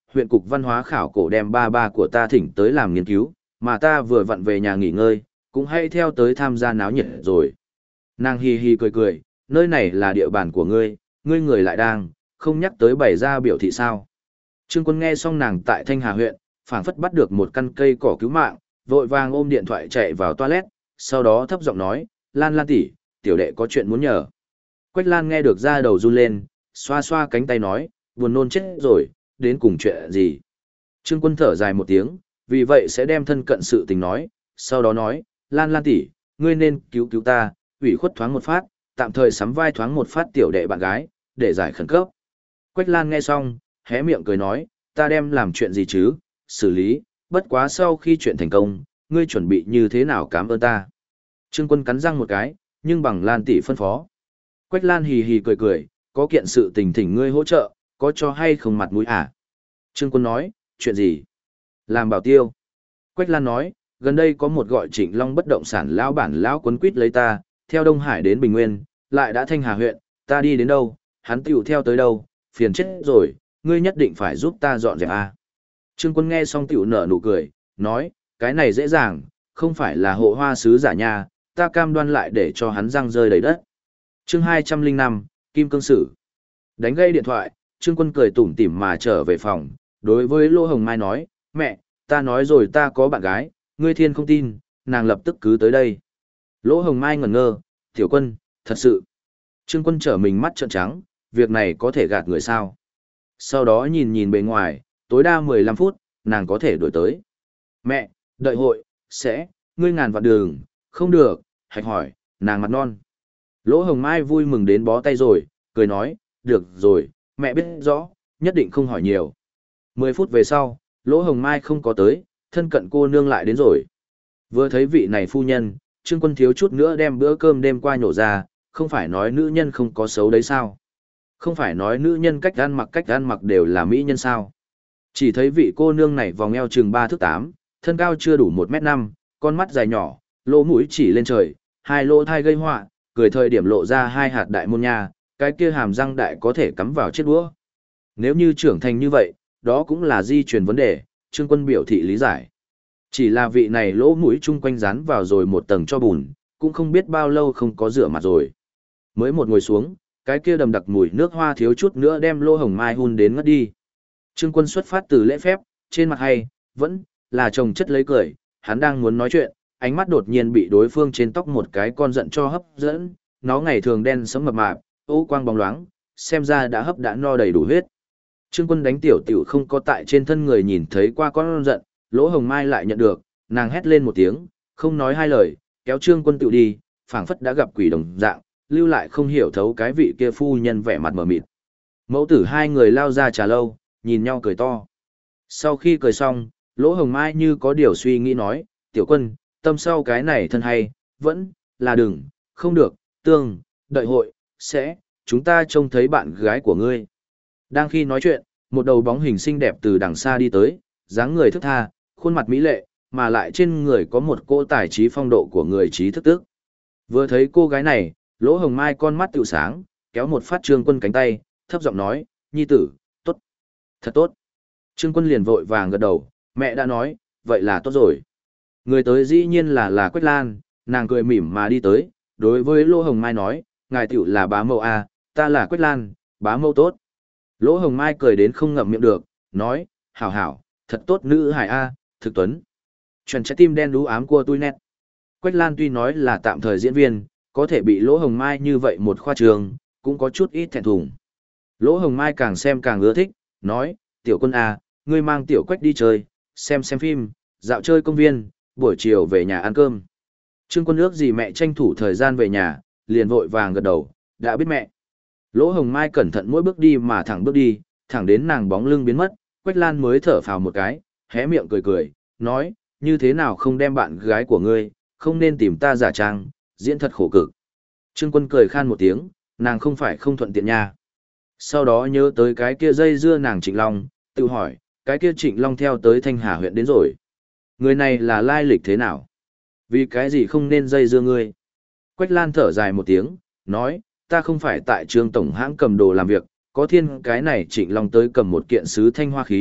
huyện cục văn hóa khảo cổ đem ba ba của ta thỉnh tới làm nghiên cứu, mà ta vừa vặn về nhà nghỉ ngơi, cũng hay theo tới tham gia náo nhiệt rồi. Nàng hi hi cười cười, nơi này là địa bàn của ngươi, ngươi người lại đang, không nhắc tới bày ra biểu thị sao. Trương Quân nghe xong nàng tại Thanh Hà huyện, phảng phất bắt được một căn cây cỏ cứu mạng, vội vàng ôm điện thoại chạy vào toilet, sau đó thấp giọng nói, Lan Lan tỷ, tiểu đệ có chuyện muốn nhờ. Quách Lan nghe được ra đầu run lên, xoa xoa cánh tay nói, buồn nôn chết rồi, đến cùng chuyện gì. Trương Quân thở dài một tiếng, vì vậy sẽ đem thân cận sự tình nói, sau đó nói, Lan Lan tỷ, ngươi nên cứu cứu ta, ủy khuất thoáng một phát, tạm thời sắm vai thoáng một phát tiểu đệ bạn gái, để giải khẩn cấp. Quách Lan nghe xong, hé miệng cười nói, ta đem làm chuyện gì chứ, xử lý, bất quá sau khi chuyện thành công, ngươi chuẩn bị như thế nào cảm ơn ta. Trương Quân cắn răng một cái, nhưng bằng Lan tỷ phân phó. Quách Lan hì hì cười cười, có kiện sự tình thỉnh ngươi hỗ trợ, có cho hay không mặt mũi à? Trương Quân nói, chuyện gì? Làm bảo tiêu. Quách Lan nói, gần đây có một gọi Trịnh Long bất động sản lão bản lão quấn quýt lấy ta, theo Đông Hải đến Bình Nguyên, lại đã Thanh Hà huyện, ta đi đến đâu, hắn tiểu theo tới đâu, phiền chết rồi, ngươi nhất định phải giúp ta dọn dẹp à. Trương Quân nghe xong tiểu nở nụ cười, nói, cái này dễ dàng, không phải là hộ hoa sứ giả nha, ta cam đoan lại để cho hắn răng rơi đầy đất. Chương 205, Kim Cương Sử. Đánh gây điện thoại, Trương Quân cười tủm tỉm mà trở về phòng, đối với Lô Hồng Mai nói, mẹ, ta nói rồi ta có bạn gái, ngươi thiên không tin, nàng lập tức cứ tới đây. Lỗ Hồng Mai ngẩn ngơ, Tiểu Quân, thật sự. Trương Quân trở mình mắt trợn trắng, việc này có thể gạt người sao. Sau đó nhìn nhìn bề ngoài, tối đa 15 phút, nàng có thể đổi tới. Mẹ, đợi hội, sẽ, ngươi ngàn vạn đường, không được, hạch hỏi, nàng mặt non. Lỗ Hồng Mai vui mừng đến bó tay rồi, cười nói, được rồi, mẹ biết rõ, nhất định không hỏi nhiều. 10 phút về sau, Lỗ Hồng Mai không có tới, thân cận cô nương lại đến rồi. Vừa thấy vị này phu nhân, Trương Quân thiếu chút nữa đem bữa cơm đêm qua nhổ ra, không phải nói nữ nhân không có xấu đấy sao? Không phải nói nữ nhân cách ăn mặc đều là mỹ nhân sao? Chỉ thấy vị cô nương này vòng eo chừng 3 thước 8, thân cao chưa đủ 1m5, con mắt dài nhỏ, lỗ mũi chỉ lên trời, hai lỗ thai gây họa, cười thời điểm lộ ra hai hạt đại môn nha, cái kia hàm răng đại có thể cắm vào chiếc đũa. Nếu như trưởng thành như vậy, đó cũng là di truyền vấn đề, Trương Quân biểu thị lý giải. Chỉ là vị này lỗ mũi chung quanh dán vào rồi một tầng cho bùn, cũng không biết bao lâu không có rửa mặt rồi. Mới một ngồi xuống, cái kia đầm đặc mùi nước hoa thiếu chút nữa đem Lô Hồng Mai hun đến ngất đi. Trương Quân xuất phát từ lễ phép, trên mặt hay, vẫn là chồng chất lấy cười, hắn đang muốn nói chuyện, ánh mắt đột nhiên bị đối phương trên tóc một cái con giận cho hấp dẫn, nó ngày thường đen sẫm mập mạp, ô quang bóng loáng, xem ra đã no đầy đủ huyết. Trương Quân đánh tiểu tiểu không có tại trên thân người nhìn thấy qua con giận, Lỗ Hồng Mai lại nhận được, nàng hét lên một tiếng, không nói hai lời, kéo Trương Quân tiểu đi, phảng phất đã gặp quỷ đồng dạng, lưu lại không hiểu thấu cái vị kia phu nhân vẻ mặt mờ mịt. Mẫu tử hai người lao ra trà lâu, nhìn nhau cười to. Sau khi cười xong, Lỗ Hồng Mai như có điều suy nghĩ nói, Tiểu Quân, tâm sau cái này thân hay, vẫn là đừng, không được, tương, đợi hội, sẽ, chúng ta trông thấy bạn gái của ngươi. Đang khi nói chuyện, một đầu bóng hình xinh đẹp từ đằng xa đi tới, dáng người thức tha, khuôn mặt mỹ lệ, mà lại trên người có một cỗ tài trí phong độ của người trí thức tức. Vừa thấy cô gái này, Lỗ Hồng Mai con mắt tựu sáng, kéo một phát Trương Quân cánh tay, thấp giọng nói, nhi tử, tốt, thật tốt. Trương Quân liền vội vàng gật đầu, mẹ đã nói, vậy là tốt rồi. Người tới dĩ nhiên là Quách Lan, nàng cười mỉm mà đi tới, đối với Lỗ Hồng Mai nói, ngài tiểu là bá mẫu à, ta là Quách Lan, bá mẫu tốt. Lỗ Hồng Mai cười đến không ngậm miệng được, nói, hảo hảo, thật tốt nữ hải a, thực tuấn. Chuẩn trái tim đen đú ám của tôi nét. Quách Lan tuy nói là tạm thời diễn viên, có thể bị Lỗ Hồng Mai như vậy một khoa trường, cũng có chút ít thẹn thùng. Lỗ Hồng Mai càng xem càng ưa thích, nói, Tiểu Quân à, ngươi mang Tiểu Quách đi chơi, xem phim, dạo chơi công viên, buổi chiều về nhà ăn cơm. Trương Quân ước gì mẹ tranh thủ thời gian về nhà, liền vội vàng gật đầu, đã biết mẹ. Lỗ Hồng Mai cẩn thận mỗi bước đi mà thẳng bước đi, thẳng đến nàng bóng lưng biến mất, Quách Lan mới thở phào một cái, hé miệng cười cười, nói, như thế nào không đem bạn gái của ngươi, không nên tìm ta giả trang, diễn thật khổ cực. Trương Quân cười khan một tiếng, nàng không phải không thuận tiện nha. Sau đó nhớ tới cái kia dây dưa nàng Trịnh Long, tự hỏi, cái kia Trịnh Long theo tới Thanh Hà huyện đến rồi. Người này là lai lịch thế nào? Vì cái gì không nên dây dưa ngươi? Quách Lan thở dài một tiếng, nói, ta không phải tại Trương tổng hãng cầm đồ làm việc, có thiên cái này Trịnh Long tới cầm một kiện sứ thanh hoa khí,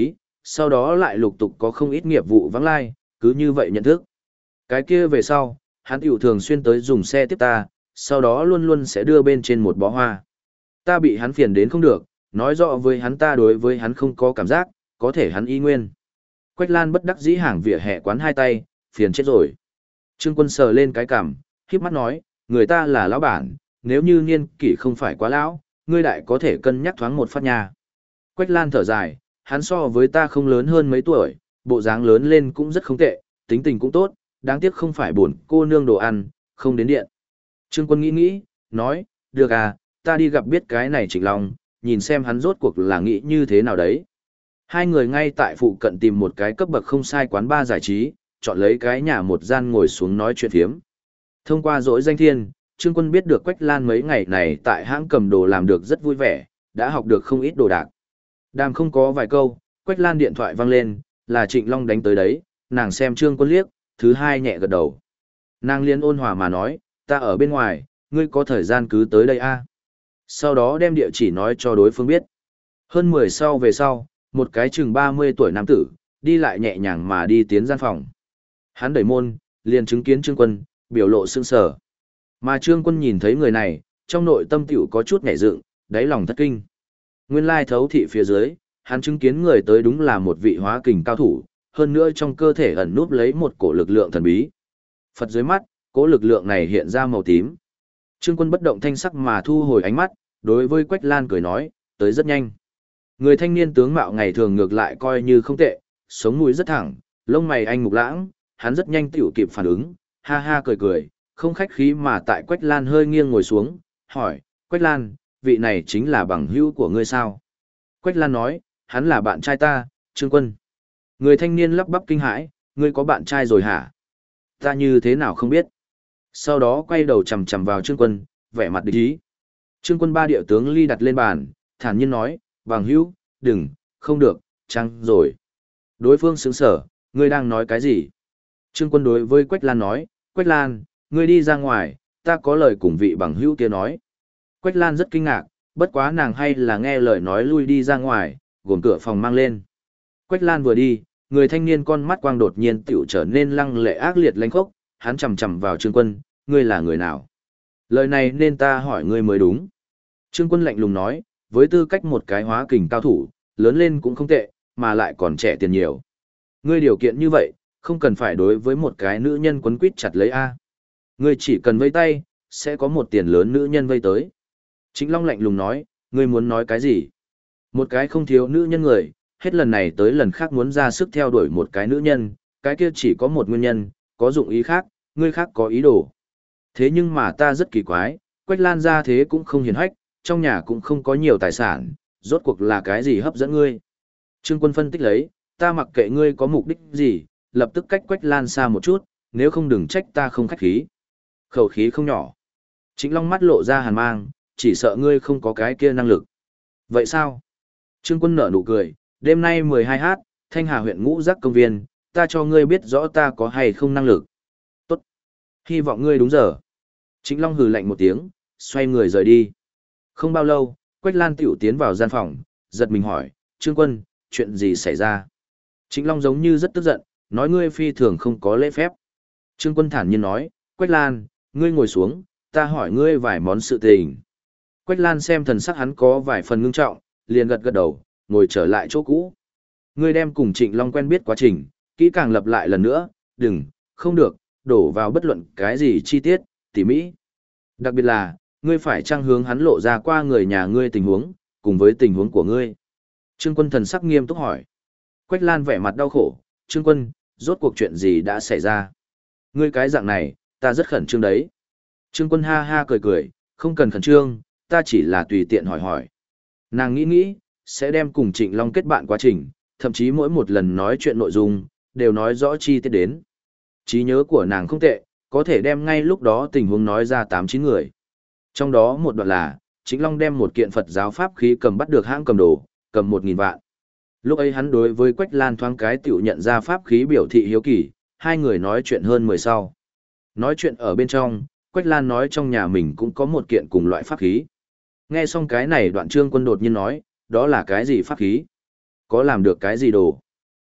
sau đó lại lục tục có không ít nghiệp vụ vắng lai, cứ như vậy nhận thức. Cái kia về sau, hắn tiểu thường xuyên tới dùng xe tiếp ta, sau đó luôn luôn sẽ đưa bên trên một bó hoa. Ta bị hắn phiền đến không được, nói rõ với hắn ta đối với hắn không có cảm giác, có thể hắn y nguyên. Quách Lan bất đắc dĩ hàng vỉa hè quán hai tay, phiền chết rồi. Trương Quân sờ lên cái cằm, khiếp mắt nói, người ta là lão bản, nếu như niên kỷ không phải quá lão, ngươi đại có thể cân nhắc thoáng một phát nha. Quách Lan thở dài, hắn so với ta không lớn hơn mấy tuổi, bộ dáng lớn lên cũng rất không tệ, tính tình cũng tốt, đáng tiếc không phải buồn cô nương đồ ăn, không đến điện. Trương Quân nghĩ nghĩ, nói, được à, ta đi gặp biết cái này Trịnh Long, nhìn xem hắn rốt cuộc là nghĩ như thế nào đấy. Hai người ngay tại phụ cận tìm một cái cấp bậc không sai quán bar giải trí, chọn lấy cái nhà một gian ngồi xuống nói chuyện phiếm. Thông qua dỗi danh thiên, Trương Quân biết được Quách Lan mấy ngày này tại hãng cầm đồ làm được rất vui vẻ, đã học được không ít đồ đạc. Đàm không có vài câu, Quách Lan điện thoại vang lên, là Trịnh Long đánh tới đấy, nàng xem Trương Quân liếc, thứ hai nhẹ gật đầu. Nàng liên ôn hòa mà nói, ta ở bên ngoài, ngươi có thời gian cứ tới đây a. Sau đó đem địa chỉ nói cho đối phương biết. Hơn 10 sau về sau, một cái chừng 30 tuổi nam tử, đi lại nhẹ nhàng mà đi tiến gian phòng. Hắn đẩy môn, liền chứng kiến Trương Quân, biểu lộ sững sờ. Mà Trương Quân nhìn thấy người này, trong nội tâm tiểu có chút nhảy dựng, đáy lòng thất kinh. Nguyên lai thấu thị phía dưới, hắn chứng kiến người tới đúng là một vị hóa kình cao thủ, hơn nữa trong cơ thể ẩn núp lấy một cổ lực lượng thần bí. Phật dưới mắt, cổ lực lượng này hiện ra màu tím. Trương Quân bất động thanh sắc mà thu hồi ánh mắt, đối với Quách Lan cười nói, tới rất nhanh. Người thanh niên tướng mạo ngày thường ngược lại coi như không tệ, sống mũi rất thẳng, lông mày anh mục lãng, hắn rất nhanh tiểu kịp phản ứng, ha ha cười cười, không khách khí mà tại Quách Lan hơi nghiêng ngồi xuống, hỏi, Quách Lan, vị này chính là bằng hữu của ngươi sao? Quách Lan nói, hắn là bạn trai ta, Trương Quân. Người thanh niên lắp bắp kinh hãi, ngươi có bạn trai rồi hả? Ta như thế nào không biết. Sau đó quay đầu chầm chầm vào Trương Quân, vẻ mặt địch ý. Trương Quân ba điệu tướng ly đặt lên bàn, thản nhiên nói, bằng hữu, đừng, không được, chăng rồi. Đối phương sững sở, ngươi đang nói cái gì? Trương Quân đối với Quách Lan nói, Quách Lan, ngươi đi ra ngoài, ta có lời cùng vị bằng hữu kia nói. Quách Lan rất kinh ngạc, bất quá nàng hay là nghe lời nói lui đi ra ngoài, gồm cửa phòng mang lên. Quách Lan vừa đi, người thanh niên con mắt quang đột nhiên tiểu trở nên lăng lệ ác liệt lánh khốc, hắn chầm chầm vào Trương Quân, ngươi là người nào? Lời này nên ta hỏi ngươi mới đúng. Trương Quân lạnh lùng nói, với tư cách một cái hóa kình cao thủ, lớn lên cũng không tệ, mà lại còn trẻ tiền nhiều. Ngươi điều kiện như vậy, không cần phải đối với một cái nữ nhân quấn quýt chặt lấy A. Ngươi chỉ cần vây tay, sẽ có một tiền lớn nữ nhân vây tới. Trịnh Long lạnh lùng nói, ngươi muốn nói cái gì? Một cái không thiếu nữ nhân người, hết lần này tới lần khác muốn ra sức theo đuổi một cái nữ nhân, cái kia chỉ có một nguyên nhân, có dụng ý khác, ngươi khác có ý đồ. Thế nhưng mà ta rất kỳ quái, Quách Lan ra thế cũng không hiền hách, trong nhà cũng không có nhiều tài sản, rốt cuộc là cái gì hấp dẫn ngươi? Trương Quân phân tích lấy, ta mặc kệ ngươi có mục đích gì, lập tức cách Quách Lan xa một chút, nếu không đừng trách ta không khách khí. Khẩu khí không nhỏ. Trịnh Long mắt lộ ra hàn mang, chỉ sợ ngươi không có cái kia năng lực. Vậy sao? Trương Quân nở nụ cười, đêm nay 12h, Thanh Hà huyện Ngũ Giác công viên, ta cho ngươi biết rõ ta có hay không năng lực. Tốt. Hy vọng ngươi đúng giờ. Trịnh Long hừ lạnh một tiếng, xoay người rời đi. Không bao lâu, Quách Lan tiểu tiến vào gian phòng, giật mình hỏi, Trương Quân, chuyện gì xảy ra? Trịnh Long giống như rất tức giận, nói ngươi phi thường không có lễ phép. Trương Quân thản nhiên nói, Quách Lan, ngươi ngồi xuống, ta hỏi ngươi vài món sự tình. Quách Lan xem thần sắc hắn có vài phần ngưng trọng, liền gật gật đầu, ngồi trở lại chỗ cũ. Ngươi đem cùng Trịnh Long quen biết quá trình, kỹ càng lặp lại lần nữa, đừng, không được, đổ vào bất luận cái gì chi tiết, tỉ mỹ. Đặc biệt là, ngươi phải trang hướng hắn lộ ra qua người nhà ngươi tình huống, cùng với tình huống của ngươi. Trương Quân thần sắc nghiêm túc hỏi. Quách Lan vẻ mặt đau khổ, Trương Quân, rốt cuộc chuyện gì đã xảy ra? Ngươi cái dạng này, ta rất khẩn trương đấy. Trương Quân ha ha cười cười, không cần khẩn trương, ta chỉ là tùy tiện hỏi hỏi. Nàng nghĩ, sẽ đem cùng Trịnh Long kết bạn quá trình, thậm chí mỗi một lần nói chuyện nội dung, đều nói rõ chi tiết đến. Trí nhớ của nàng không tệ, có thể đem ngay lúc đó tình huống nói ra 8-9 người. Trong đó một đoạn là, Trịnh Long đem một kiện Phật giáo pháp khí cầm bắt được hãng cầm đồ, cầm 1.000 vạn. Lúc ấy hắn đối với Quách Lan thoáng cái tiểu nhận ra pháp khí biểu thị hiếu kỳ, hai người nói chuyện hơn 10 sau. Nói chuyện ở bên trong, Quách Lan nói trong nhà mình cũng có một kiện cùng loại pháp khí. Nghe xong cái này đoạn Trương Quân đột nhiên nói, đó là cái gì pháp khí? Có làm được cái gì đồ?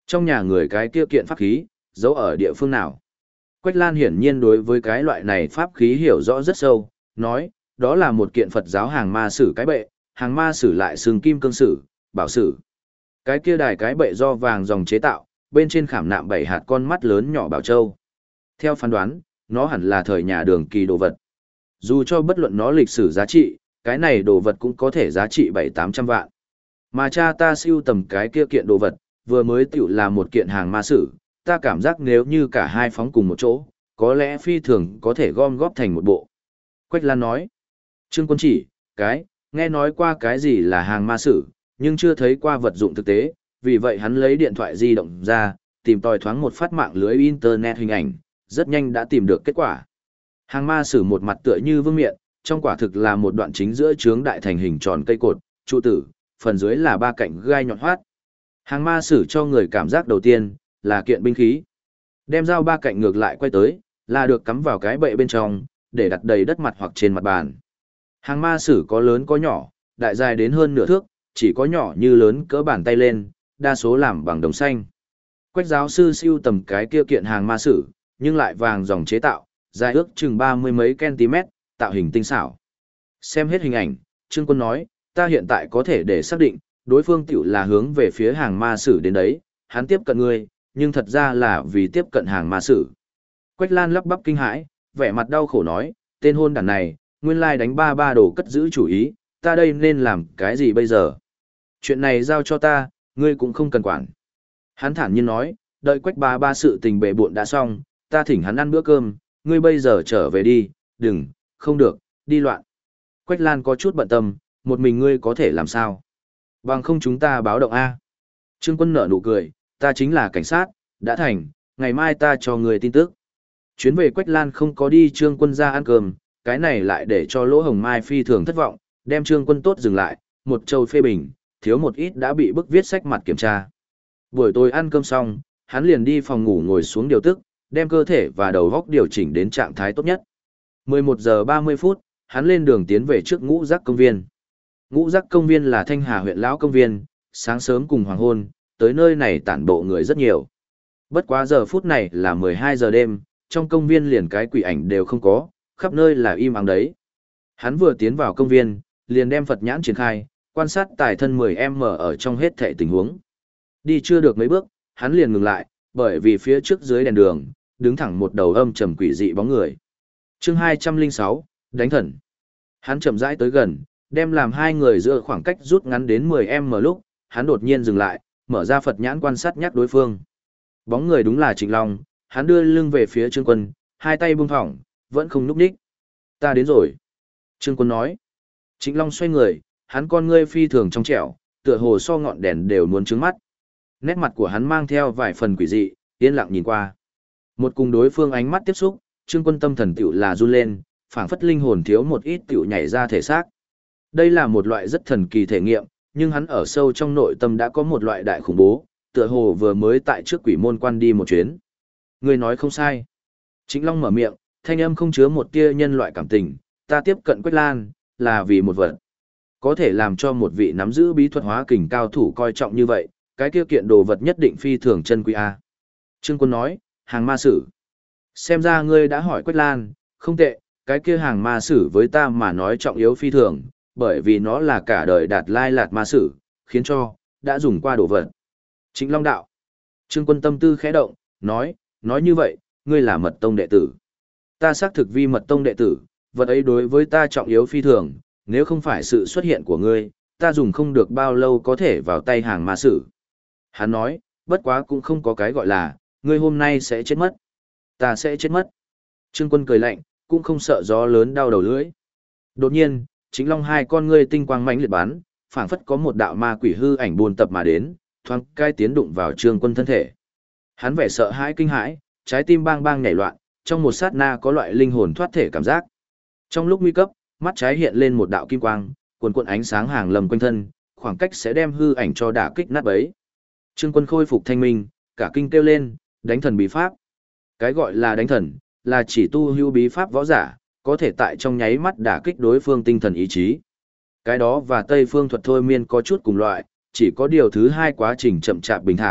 Trong nhà người cái kia kiện pháp khí, giấu ở địa phương nào? Quách Lan hiển nhiên đối với cái loại này pháp khí hiểu rõ rất sâu, nói, đó là một kiện Phật giáo hàng ma sử cái bệ, hàng ma sử lại xương kim cương sử, bảo sử. Cái kia đài cái bệ do vàng dòng chế tạo, bên trên khảm nạm 7 hạt con mắt lớn nhỏ bảo châu. Theo phán đoán, nó hẳn là thời nhà Đường Kỳ đồ vật. Dù cho bất luận nó lịch sử giá trị, cái này đồ vật cũng có thể giá trị 700-800 vạn. Mà cha ta siêu tầm cái kia kiện đồ vật, vừa mới tiểu là một kiện hàng ma sử, ta cảm giác nếu như cả hai phóng cùng một chỗ, có lẽ phi thường có thể gom góp thành một bộ. Quách Lan nói, Trương Quân chỉ, nghe nói qua cái gì là hàng ma sử, nhưng chưa thấy qua vật dụng thực tế, vì vậy hắn lấy điện thoại di động ra, tìm tòi thoáng một phát mạng lưới internet hình ảnh, rất nhanh đã tìm được kết quả. Hàng ma sử một mặt tựa như vương miện, trong quả thực là một đoạn chính giữa chướng đại thành hình tròn cây cột, trụ tử, phần dưới là ba cạnh gai nhọn hoắt. Hàng ma sử cho người cảm giác đầu tiên là kiện binh khí. Đem dao ba cạnh ngược lại quay tới, là được cắm vào cái bệ bên trong, để đặt đầy đất mặt hoặc trên mặt bàn. Hàng ma sử có lớn có nhỏ, đại dài đến hơn nửa thước, chỉ có nhỏ như lớn cỡ bàn tay lên, đa số làm bằng đồng xanh. Quách giáo sư siêu tầm cái kia kiện hàng ma sử, nhưng lại vàng dòng chế tạo, dài ước chừng 30 mấy cm, tạo hình tinh xảo. Xem hết hình ảnh, Trương Quân nói, ta hiện tại có thể để xác định, đối phương tiểu là hướng về phía hàng ma sử đến đấy, hắn tiếp cận ngươi, nhưng thật ra là vì tiếp cận hàng ma sử. Quách Lan lắp bắp kinh hãi, vẻ mặt đau khổ nói, tên hôn đản này, nguyên lai đánh ba đồ cất giữ chủ ý, ta đây nên làm cái gì bây giờ? Chuyện này giao cho ta, ngươi cũng không cần quản. Hắn thản nhiên nói, đợi Quách ba sự tình bề bộn đã xong, ta thỉnh hắn ăn bữa cơm, ngươi bây giờ trở về đi, đừng, không được, đi loạn. Quách Lan có chút bận tâm, một mình ngươi có thể làm sao? Bằng không chúng ta báo động A. Trương Quân nở nụ cười, ta chính là cảnh sát, đã thành, ngày mai ta cho người tin tức. Chuyến về Quách Lan không có đi Trương Quân ra ăn cơm, cái này lại để cho Lỗ Hồng Mai phi thường thất vọng, đem Trương Quân tốt dừng lại, một châu phê bình, thiếu một ít đã bị bức viết sách mặt kiểm tra. Buổi tối ăn cơm xong, hắn liền đi phòng ngủ ngồi xuống điều tức, đem cơ thể và đầu óc điều chỉnh đến trạng thái tốt nhất. 11 giờ 30 phút, hắn lên đường tiến về trước Ngũ Giác công viên. Ngũ Giác công viên là Thanh Hà huyện lão công viên, sáng sớm cùng hoàng hôn, tới nơi này tản bộ người rất nhiều. Bất quá giờ phút này là 12 giờ đêm, trong công viên liền cái quỷ ảnh đều không có, khắp nơi là im ắng đấy. Hắn vừa tiến vào công viên, liền đem Phật nhãn triển khai, quan sát tài thân 10m ở trong hết thảy tình huống. Đi chưa được mấy bước, hắn liền ngừng lại, bởi vì phía trước dưới đèn đường, đứng thẳng một đầu âm trầm quỷ dị bóng người. Chương 206, đánh thần. Hắn chậm rãi tới gần, đem làm hai người giữa khoảng cách rút ngắn đến 10m lúc, hắn đột nhiên dừng lại, mở ra Phật nhãn quan sát nhắc đối phương. Bóng người đúng là Trịnh Long, hắn đưa lưng về phía Trương Quân, hai tay buông thõng, vẫn không nhúc nhích. Ta đến rồi. Trương Quân nói. Trịnh Long xoay người, hắn con ngươi phi thường trong trẻo, tựa hồ so ngọn đèn đều muốn trướng mắt. Nét mặt của hắn mang theo vài phần quỷ dị, yên lặng nhìn qua. Một cùng đối phương ánh mắt tiếp xúc, Trương Quân tâm thần tiểu là run lên, phảng phất linh hồn thiếu một ít tiểu nhảy ra thể xác. Đây là một loại rất thần kỳ thể nghiệm, nhưng hắn ở sâu trong nội tâm đã có một loại đại khủng bố, tựa hồ vừa mới tại trước quỷ môn quan đi một chuyến. Người nói không sai. Trịnh Long mở miệng, thanh âm không chứa một tia nhân loại cảm tình, ta tiếp cận Quách Lan, là vì một vật. Có thể làm cho một vị nắm giữ bí thuật hóa kình cao thủ coi trọng như vậy, cái kia kiện đồ vật nhất định phi thường chân quý a. Trương Quân nói, hàng ma sử. Xem ra ngươi đã hỏi Quách Lan, không tệ, cái kia hàng ma sử với ta mà nói trọng yếu phi thường, bởi vì nó là cả đời đạt lai lạt ma sử, khiến cho, đã dùng qua đồ vật. Trịnh Long đạo. Trương Quân tâm tư khẽ động, nói như vậy, ngươi là mật tông đệ tử. Ta xác thực vi mật tông đệ tử, vật ấy đối với ta trọng yếu phi thường, nếu không phải sự xuất hiện của ngươi, ta dùng không được bao lâu có thể vào tay hàng ma sử. Hắn nói, bất quá cũng không có cái gọi là, ngươi hôm nay sẽ chết mất. Ta sẽ chết mất. Trương Quân cười lạnh, cũng không sợ gió lớn đau đầu lưỡi. Đột nhiên, Trịnh Long hai con ngươi tinh quang mãnh liệt bắn, phảng phất có một đạo ma quỷ hư ảnh buôn tập mà đến, thoáng cai tiến đụng vào Trương Quân thân thể. Hắn vẻ sợ hãi kinh hãi, trái tim bang bang nhảy loạn, trong một sát na có loại linh hồn thoát thể cảm giác. Trong lúc nguy cấp, mắt trái hiện lên một đạo kim quang, cuồn cuộn ánh sáng hàng lầm quanh thân, khoảng cách sẽ đem hư ảnh cho đả kích nát bấy. Trương Quân khôi phục thanh minh, cả kinh kêu lên, đánh thần bí pháp. Cái gọi là đánh thần, là chỉ tu hữu bí pháp võ giả, có thể tại trong nháy mắt đả kích đối phương tinh thần ý chí. Cái đó và Tây phương thuật thôi miên có chút cùng loại, chỉ có điều thứ hai quá trình chậm chạp bình thản,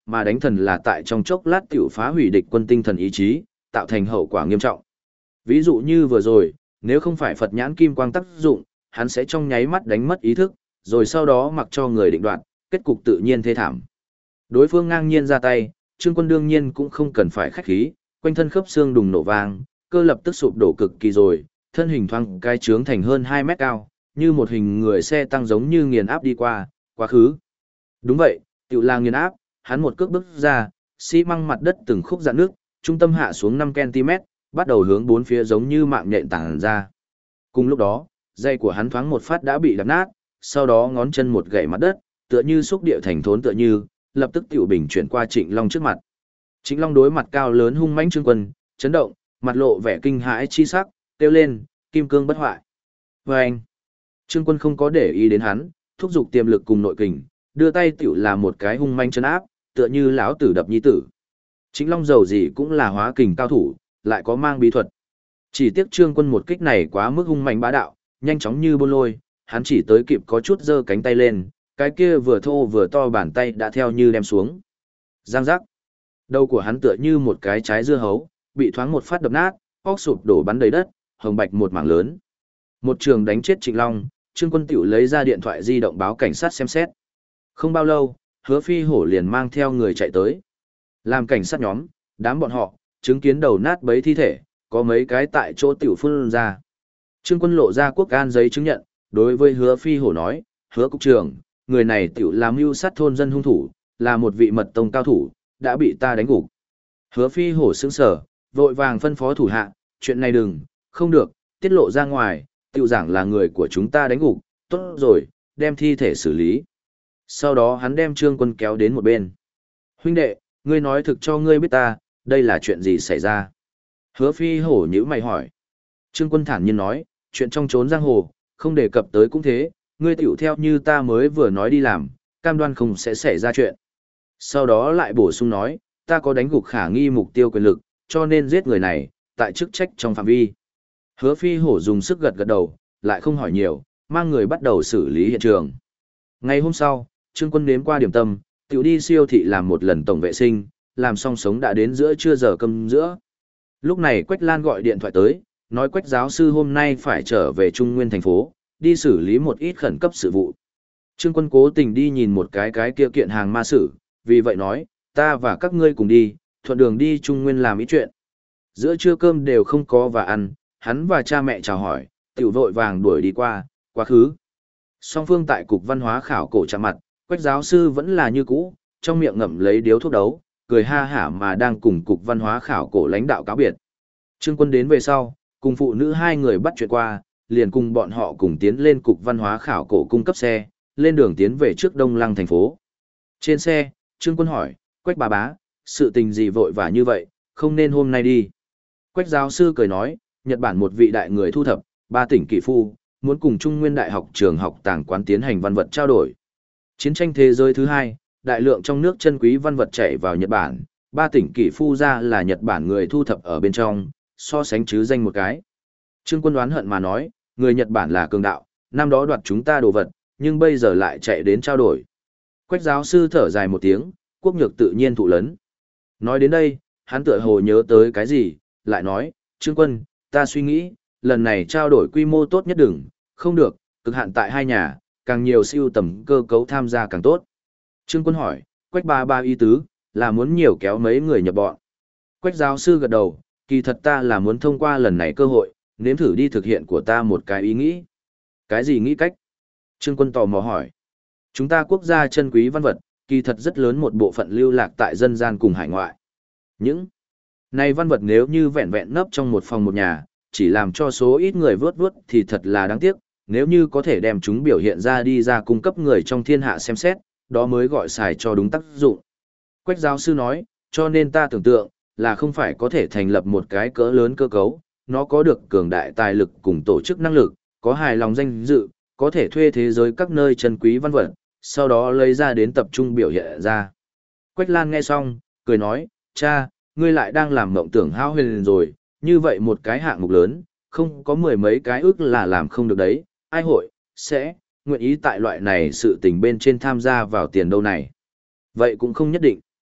mà đánh thần là tại trong chốc lát tiểu phá hủy địch quân tinh thần ý chí, tạo thành hậu quả nghiêm trọng. Ví dụ như vừa rồi, nếu không phải Phật nhãn kim quang tác dụng, hắn sẽ trong nháy mắt đánh mất ý thức, rồi sau đó mặc cho người định đoạt, kết cục tự nhiên thê thảm. Đối phương ngang nhiên ra tay, Trương Quân đương nhiên cũng không cần phải khách khí, quanh thân khớp xương đùng nổ vang, cơ lập tức sụp đổ cực kỳ rồi, thân hình thoáng cái trướng thành hơn 2 mét cao, như một hình người xe tăng giống như nghiền áp đi qua, quá khứ. Đúng vậy, tiểu là nghiền áp, hắn một cước bước ra, xi măng mặt đất từng khúc rạn nước, trung tâm hạ xuống 5 cm, bắt đầu hướng bốn phía giống như mạng nhện tản ra. Cùng lúc đó, dây của hắn thoáng một phát đã bị đập nát, sau đó ngón chân một gậy mặt đất, tựa như xúc địa thành thốn tựa như, lập tức tiểu bình chuyển qua Trịnh Long trước mặt. Trịnh Long đối mặt cao lớn hung mãnh Trương Quân, chấn động, mặt lộ vẻ kinh hãi chi sắc, kêu lên, kim cương bất hoại. Vâng! Trương Quân không có để ý đến hắn, thúc giục tiềm lực cùng nội kình, đưa tay tiểu là một cái hung manh chân áp, tựa như lão tử đập nhi tử. Trịnh Long dầu gì cũng là hóa kình cao thủ, lại có mang bí thuật. Chỉ tiếc Trương Quân một kích này quá mức hung mạnh bá đạo, nhanh chóng như bôn lôi, hắn chỉ tới kịp có chút giơ cánh tay lên, cái kia vừa thô vừa to bàn tay đã theo như đem xuống. Giang giác. Đầu của hắn tựa như một cái trái dưa hấu, bị thoáng một phát đập nát, óc sụp đổ bắn đầy đất, hồng bạch một mảng lớn. Một trường đánh chết Trịnh Long, Trương Quân tiểu lấy ra điện thoại di động báo cảnh sát xem xét. Không bao lâu, Hứa Phi Hổ liền mang theo người chạy tới. Làm cảnh sát nhóm, đám bọn họ, chứng kiến đầu nát bấy thi thể, có mấy cái tại chỗ tiểu phun ra. Trương Quân lộ ra quốc an giấy chứng nhận, đối với Hứa Phi Hổ nói, Hứa cục trưởng, người này tiểu làm mưu sát thôn dân hung thủ, là một vị mật tông cao thủ, đã bị ta đánh gục. Hứa Phi Hổ sững sờ, vội vàng phân phó thủ hạ, chuyện này không được, tiết lộ ra ngoài, tiểu giảng là người của chúng ta đánh gục, tốt rồi, đem thi thể xử lý. Sau đó hắn đem Trương Quân kéo đến một bên. Huynh đệ, ngươi nói thực cho ngươi biết ta, đây là chuyện gì xảy ra? Hứa Phi Hổ nhíu mày hỏi. Trương Quân thản nhiên nói, chuyện trong trốn giang hồ, không đề cập tới cũng thế, ngươi tiểu theo như ta mới vừa nói đi làm, cam đoan không sẽ xảy ra chuyện. Sau đó lại bổ sung nói, ta có đánh gục khả nghi mục tiêu quyền lực, cho nên giết người này, tại chức trách trong phạm vi. Hứa Phi Hổ dùng sức gật gật đầu, lại không hỏi nhiều, mang người bắt đầu xử lý hiện trường. Ngày hôm sau, Trương Quân nếm qua điểm tâm, tiểu đi siêu thị làm một lần tổng vệ sinh, làm xong sống đã đến giữa trưa giờ cơm giữa. Lúc này Quách Lan gọi điện thoại tới, nói Quách giáo sư hôm nay phải trở về Trung Nguyên thành phố, đi xử lý một ít khẩn cấp sự vụ. Trương Quân cố tình đi nhìn một cái kia kiện hàng ma sử, vì vậy nói, ta và các ngươi cùng đi, thuận đường đi Trung Nguyên làm ít chuyện. Giữa trưa cơm đều không có và ăn, hắn và cha mẹ chào hỏi, tiểu vội vàng đuổi đi qua, quá khứ. Song phương tại cục văn hóa khảo cổ chạm mặt, Quách giáo sư vẫn là như cũ, trong miệng ngậm lấy điếu thuốc đấu, cười ha hả mà đang cùng cục văn hóa khảo cổ lãnh đạo cáo biệt. Trương Quân đến về sau, cùng phụ nữ hai người bắt chuyện qua, liền cùng bọn họ cùng tiến lên cục văn hóa khảo cổ cung cấp xe, lên đường tiến về trước Đông Lăng thành phố. Trên xe, Trương Quân hỏi, Quách bà bá, sự tình gì vội vã như vậy, không nên hôm nay đi. Quách giáo sư cười nói, Nhật Bản một vị đại người thu thập, 3 tỉnh kỳ phu, muốn cùng Trung Nguyên Đại học trường học tàng quán tiến hành văn vật trao đổi. Chiến tranh thế giới thứ 2, đại lượng trong nước chân quý văn vật chảy vào Nhật Bản, 3 tỉnh kỳ phu ra là Nhật Bản người thu thập ở bên trong, so sánh chứ danh một cái. Trương Quân đoán hận mà nói, người Nhật Bản là cường đạo, năm đó đoạt chúng ta đồ vật, nhưng bây giờ lại chạy đến trao đổi. Quách giáo sư thở dài một tiếng, quốc nhược tự nhiên thụ lấn. Nói đến đây, hắn tựa hồ nhớ tới cái gì, lại nói, Trương Quân, ta suy nghĩ, lần này trao đổi quy mô tốt nhất không được, cực hạn tại hai nhà, càng nhiều siêu tầm cơ cấu tham gia càng tốt. Trương Quân hỏi, Quách ba ý tứ, là muốn nhiều kéo mấy người nhập bọn. Quách giáo sư gật đầu, kỳ thật ta là muốn thông qua lần này cơ hội, nếm thử đi thực hiện của ta một cái ý nghĩ. Cái gì nghĩ cách? Trương Quân tò mò hỏi. Chúng ta quốc gia chân quý văn vật, kỳ thật rất lớn một bộ phận lưu lạc tại dân gian cùng hải ngoại. Những này văn vật nếu như vẹn vẹn nấp trong một phòng một nhà, chỉ làm cho số ít người vớt thì thật là đáng tiếc, nếu như có thể đem chúng biểu hiện ra đi ra cung cấp người trong thiên hạ xem xét, đó mới gọi xài cho đúng tác dụng. Quách giáo sư nói, cho nên ta tưởng tượng, là không phải có thể thành lập một cái cỡ lớn cơ cấu, nó có được cường đại tài lực cùng tổ chức năng lực, có hài lòng danh dự, có thể thuê thế giới các nơi chân quý văn vật, sau đó lấy ra đến tập trung biểu hiện ra. Quách Lan nghe xong, cười nói, cha, ngươi lại đang làm mộng tưởng hao huyền rồi, như vậy một cái hạng mục lớn, không có mười mấy cái ước là làm không được đấy, ai hội, sẽ, nguyện ý tại loại này sự tình bên trên tham gia vào tiền đâu này. Vậy cũng không nhất định.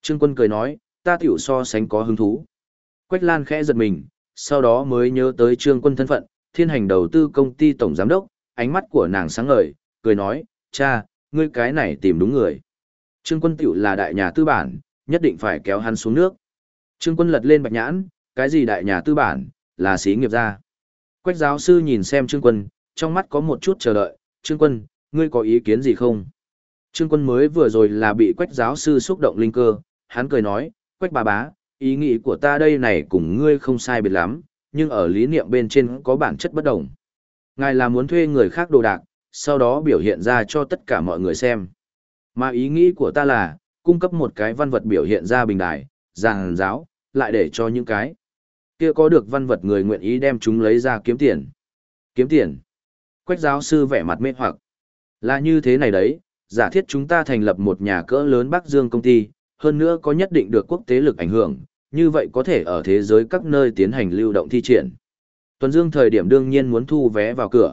Trương Quân cười nói, ta tiểu so sánh có hứng thú. Quách Lan khẽ giật mình, sau đó mới nhớ tới Trương Quân thân phận, Thiên Hành đầu tư công ty tổng giám đốc, ánh mắt của nàng sáng ngời, cười nói, cha, ngươi cái này tìm đúng người. Trương Quân tiểu là đại nhà tư bản, nhất định phải kéo hắn xuống nước. Trương Quân lật lên bạch nhãn, cái gì đại nhà tư bản, là xí nghiệp gia. Quách giáo sư nhìn xem Trương Quân, trong mắt có một chút chờ đợi, Trương Quân, ngươi có ý kiến gì không? Trương Quân mới vừa rồi là bị Quách giáo sư xúc động linh cơ, hắn cười nói, Quách bà bá, ý nghĩ của ta đây này cùng ngươi không sai biệt lắm, nhưng ở lý niệm bên trên có bản chất bất đồng. Ngài là muốn thuê người khác đồ đạc, sau đó biểu hiện ra cho tất cả mọi người xem. Mà ý nghĩ của ta là, cung cấp một cái văn vật biểu hiện ra bình đài, giảng giáo, lại để cho những cái kia có được văn vật người nguyện ý đem chúng lấy ra kiếm tiền. Kiếm tiền. Quách giáo sư vẻ mặt mê hoặc. Là như thế này đấy, giả thiết chúng ta thành lập một nhà cỡ lớn Bắc Dương công ty, hơn nữa có nhất định được quốc tế lực ảnh hưởng, như vậy có thể ở thế giới các nơi tiến hành lưu động thi triển. Tuần Dương thời điểm đương nhiên muốn thu vé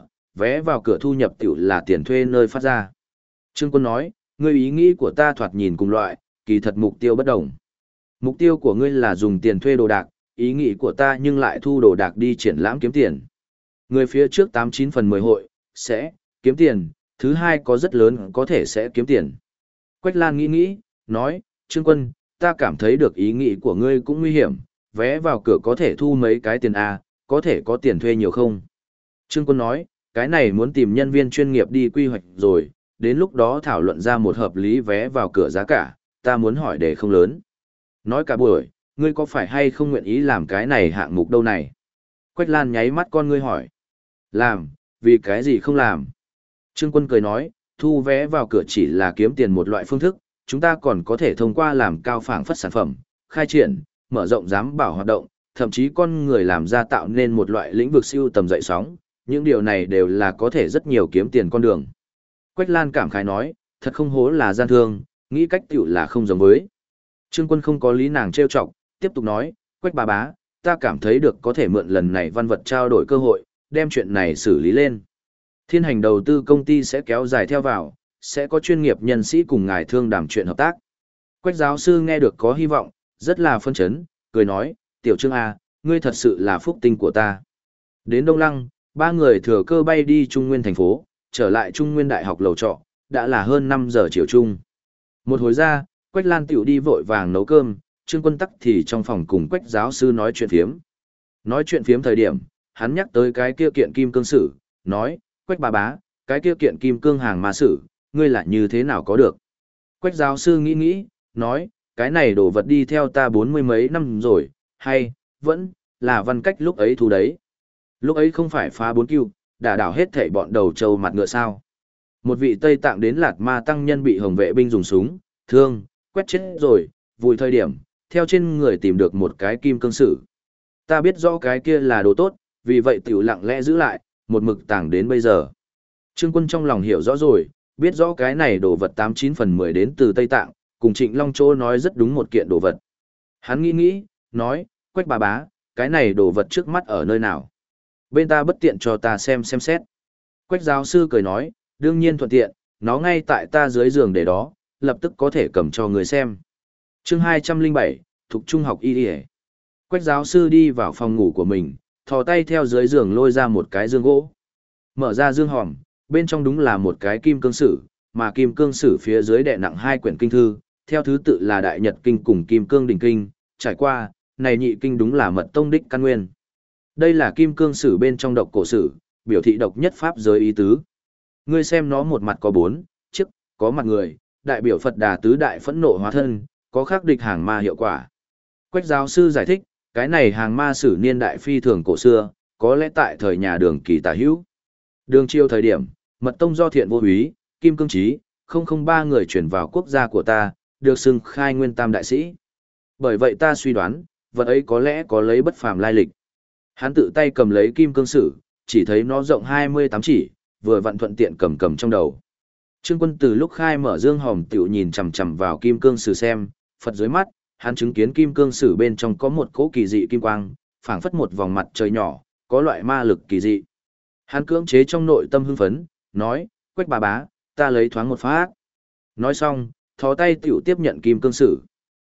vào cửa thu nhập tiểu là tiền thuê nơi phát ra. Trương Quân nói, ngươi ý nghĩ của ta thoạt nhìn cùng loại, kỳ thật mục tiêu bất đồng. Mục tiêu của ngươi là dùng tiền thuê đồ đạc, ý nghĩ của ta nhưng lại thu đồ đạc đi triển lãm kiếm tiền. Người phía trước 89 phần 10 hội, sẽ kiếm tiền, thứ hai có rất lớn có thể sẽ kiếm tiền. Quách Lan nghĩ, nói, Trương Quân, ta cảm thấy được ý nghĩ của ngươi cũng nguy hiểm, vé vào cửa có thể thu mấy cái tiền A, có thể có tiền thuê nhiều không? Trương Quân nói, cái này muốn tìm nhân viên chuyên nghiệp đi quy hoạch rồi, đến lúc đó thảo luận ra một hợp lý vé vào cửa giá cả, ta muốn hỏi để không lớn. Nói cả buổi, ngươi có phải hay không nguyện ý làm cái này hạng mục đâu này? Quách Lan nháy mắt con ngươi hỏi. Làm, vì cái gì không làm? Trương Quân cười nói, thu vé vào cửa chỉ là kiếm tiền một loại phương thức, chúng ta còn có thể thông qua làm cao phảng phất sản phẩm, khai triển, mở rộng giám bảo hoạt động, thậm chí con người làm ra tạo nên một loại lĩnh vực siêu tầm dậy sóng, những điều này đều là có thể rất nhiều kiếm tiền con đường. Quách Lan cảm khái nói, thật không hố là gian thương, nghĩ cách tiểu là không giống với. Trương Quân không có lý nàng trêu chọc, tiếp tục nói, Quách bà bá, ta cảm thấy được có thể mượn lần này văn vật trao đổi cơ hội, đem chuyện này xử lý lên. Thiên Hành đầu tư công ty sẽ kéo dài theo vào, sẽ có chuyên nghiệp nhân sĩ cùng ngài thương đàm chuyện hợp tác. Quách giáo sư nghe được có hy vọng, rất là phân chấn, cười nói, Tiểu Trương A, ngươi thật sự là phúc tinh của ta. Đến Đông Lăng, ba người thừa cơ bay đi Trung Nguyên thành phố, trở lại Trung Nguyên Đại học lầu trọ, đã là hơn 5 giờ chiều chung. Một hồi ra, Quách Lan tiểu đi vội vàng nấu cơm, Trương Quân tắc thì trong phòng cùng Quách giáo sư nói chuyện phiếm. Nói chuyện phiếm thời điểm, hắn nhắc tới cái kia kiện kim cương sử, nói, Quách bà bá, cái kia kiện kim cương hàng ma sử, ngươi là như thế nào có được? Quách giáo sư nghĩ, nói, cái này đồ vật đi theo ta 40 mấy năm rồi, hay, vẫn, là văn cách lúc ấy thu đấy. Lúc ấy không phải phá 4 cưu, đả đảo hết thảy bọn đầu trâu mặt ngựa sao. Một vị Tây Tạng đến Lạt Ma tăng nhân bị Hồng vệ binh dùng súng, thương, quét chết rồi, vùi thời điểm, theo trên người tìm được một cái kim cương sử. Ta biết rõ cái kia là đồ tốt, vì vậy tiểu lặng lẽ giữ lại, một mực tàng đến bây giờ. Trương Quân trong lòng hiểu rõ rồi, biết rõ cái này đồ vật 89 phần 10 đến từ Tây Tạng, cùng Trịnh Long Châu nói rất đúng một kiện đồ vật. Hắn nghĩ, nói, Quách bà bá, cái này đồ vật trước mắt ở nơi nào? Bên ta bất tiện cho ta xem xét. Quách giáo sư cười nói, đương nhiên thuận tiện, nó ngay tại ta dưới giường để đó, lập tức có thể cầm cho người xem. Chương 207, thuộc trung học y. Quách giáo sư đi vào phòng ngủ của mình, thò tay theo dưới giường lôi ra một cái dương gỗ. Mở ra dương hòm, bên trong đúng là một cái kim cương sử, mà kim cương sử phía dưới đè nặng 2 quyển kinh thư, theo thứ tự là Đại Nhật Kinh cùng Kim Cương Đỉnh Kinh, trải qua, này nhị kinh đúng là mật tông đích căn nguyên. Đây là kim cương sử bên trong độc cổ sử, biểu thị độc nhất pháp giới ý tứ. Ngươi xem nó một mặt có 4 chiếc, có mặt người, đại biểu Phật Đà tứ đại phẫn nộ hóa thân, có khắc địch hàng ma hiệu quả. Quách giáo sư giải thích, cái này hàng ma sử niên đại phi thường cổ xưa, có lẽ tại thời nhà Đường Kỳ tả hữu. Đường Chiêu thời điểm, mật tông do Thiện Vô Úy, Kim Cương Chí, 003 người chuyển vào quốc gia của ta, được xưng khai nguyên tam đại sĩ. Bởi vậy ta suy đoán, vật ấy có lẽ có lấy bất phàm lai lịch. Hắn tự tay cầm lấy kim cương sử, chỉ thấy nó rộng 28 chỉ, vừa vặn thuận tiện cầm trong đầu. Trương Quân từ lúc khai mở dương hòm tiểu nhìn chằm chằm vào kim cương sử xem, Phật dưới mắt, hắn chứng kiến kim cương sử bên trong có một cỗ kỳ dị kim quang, phảng phất một vòng mặt trời nhỏ, có loại ma lực kỳ dị. Hắn cưỡng chế trong nội tâm hưng phấn, nói, Quách bà bá, ta lấy thoáng một phát. Nói xong, thò tay tiểu tiếp nhận kim cương sử.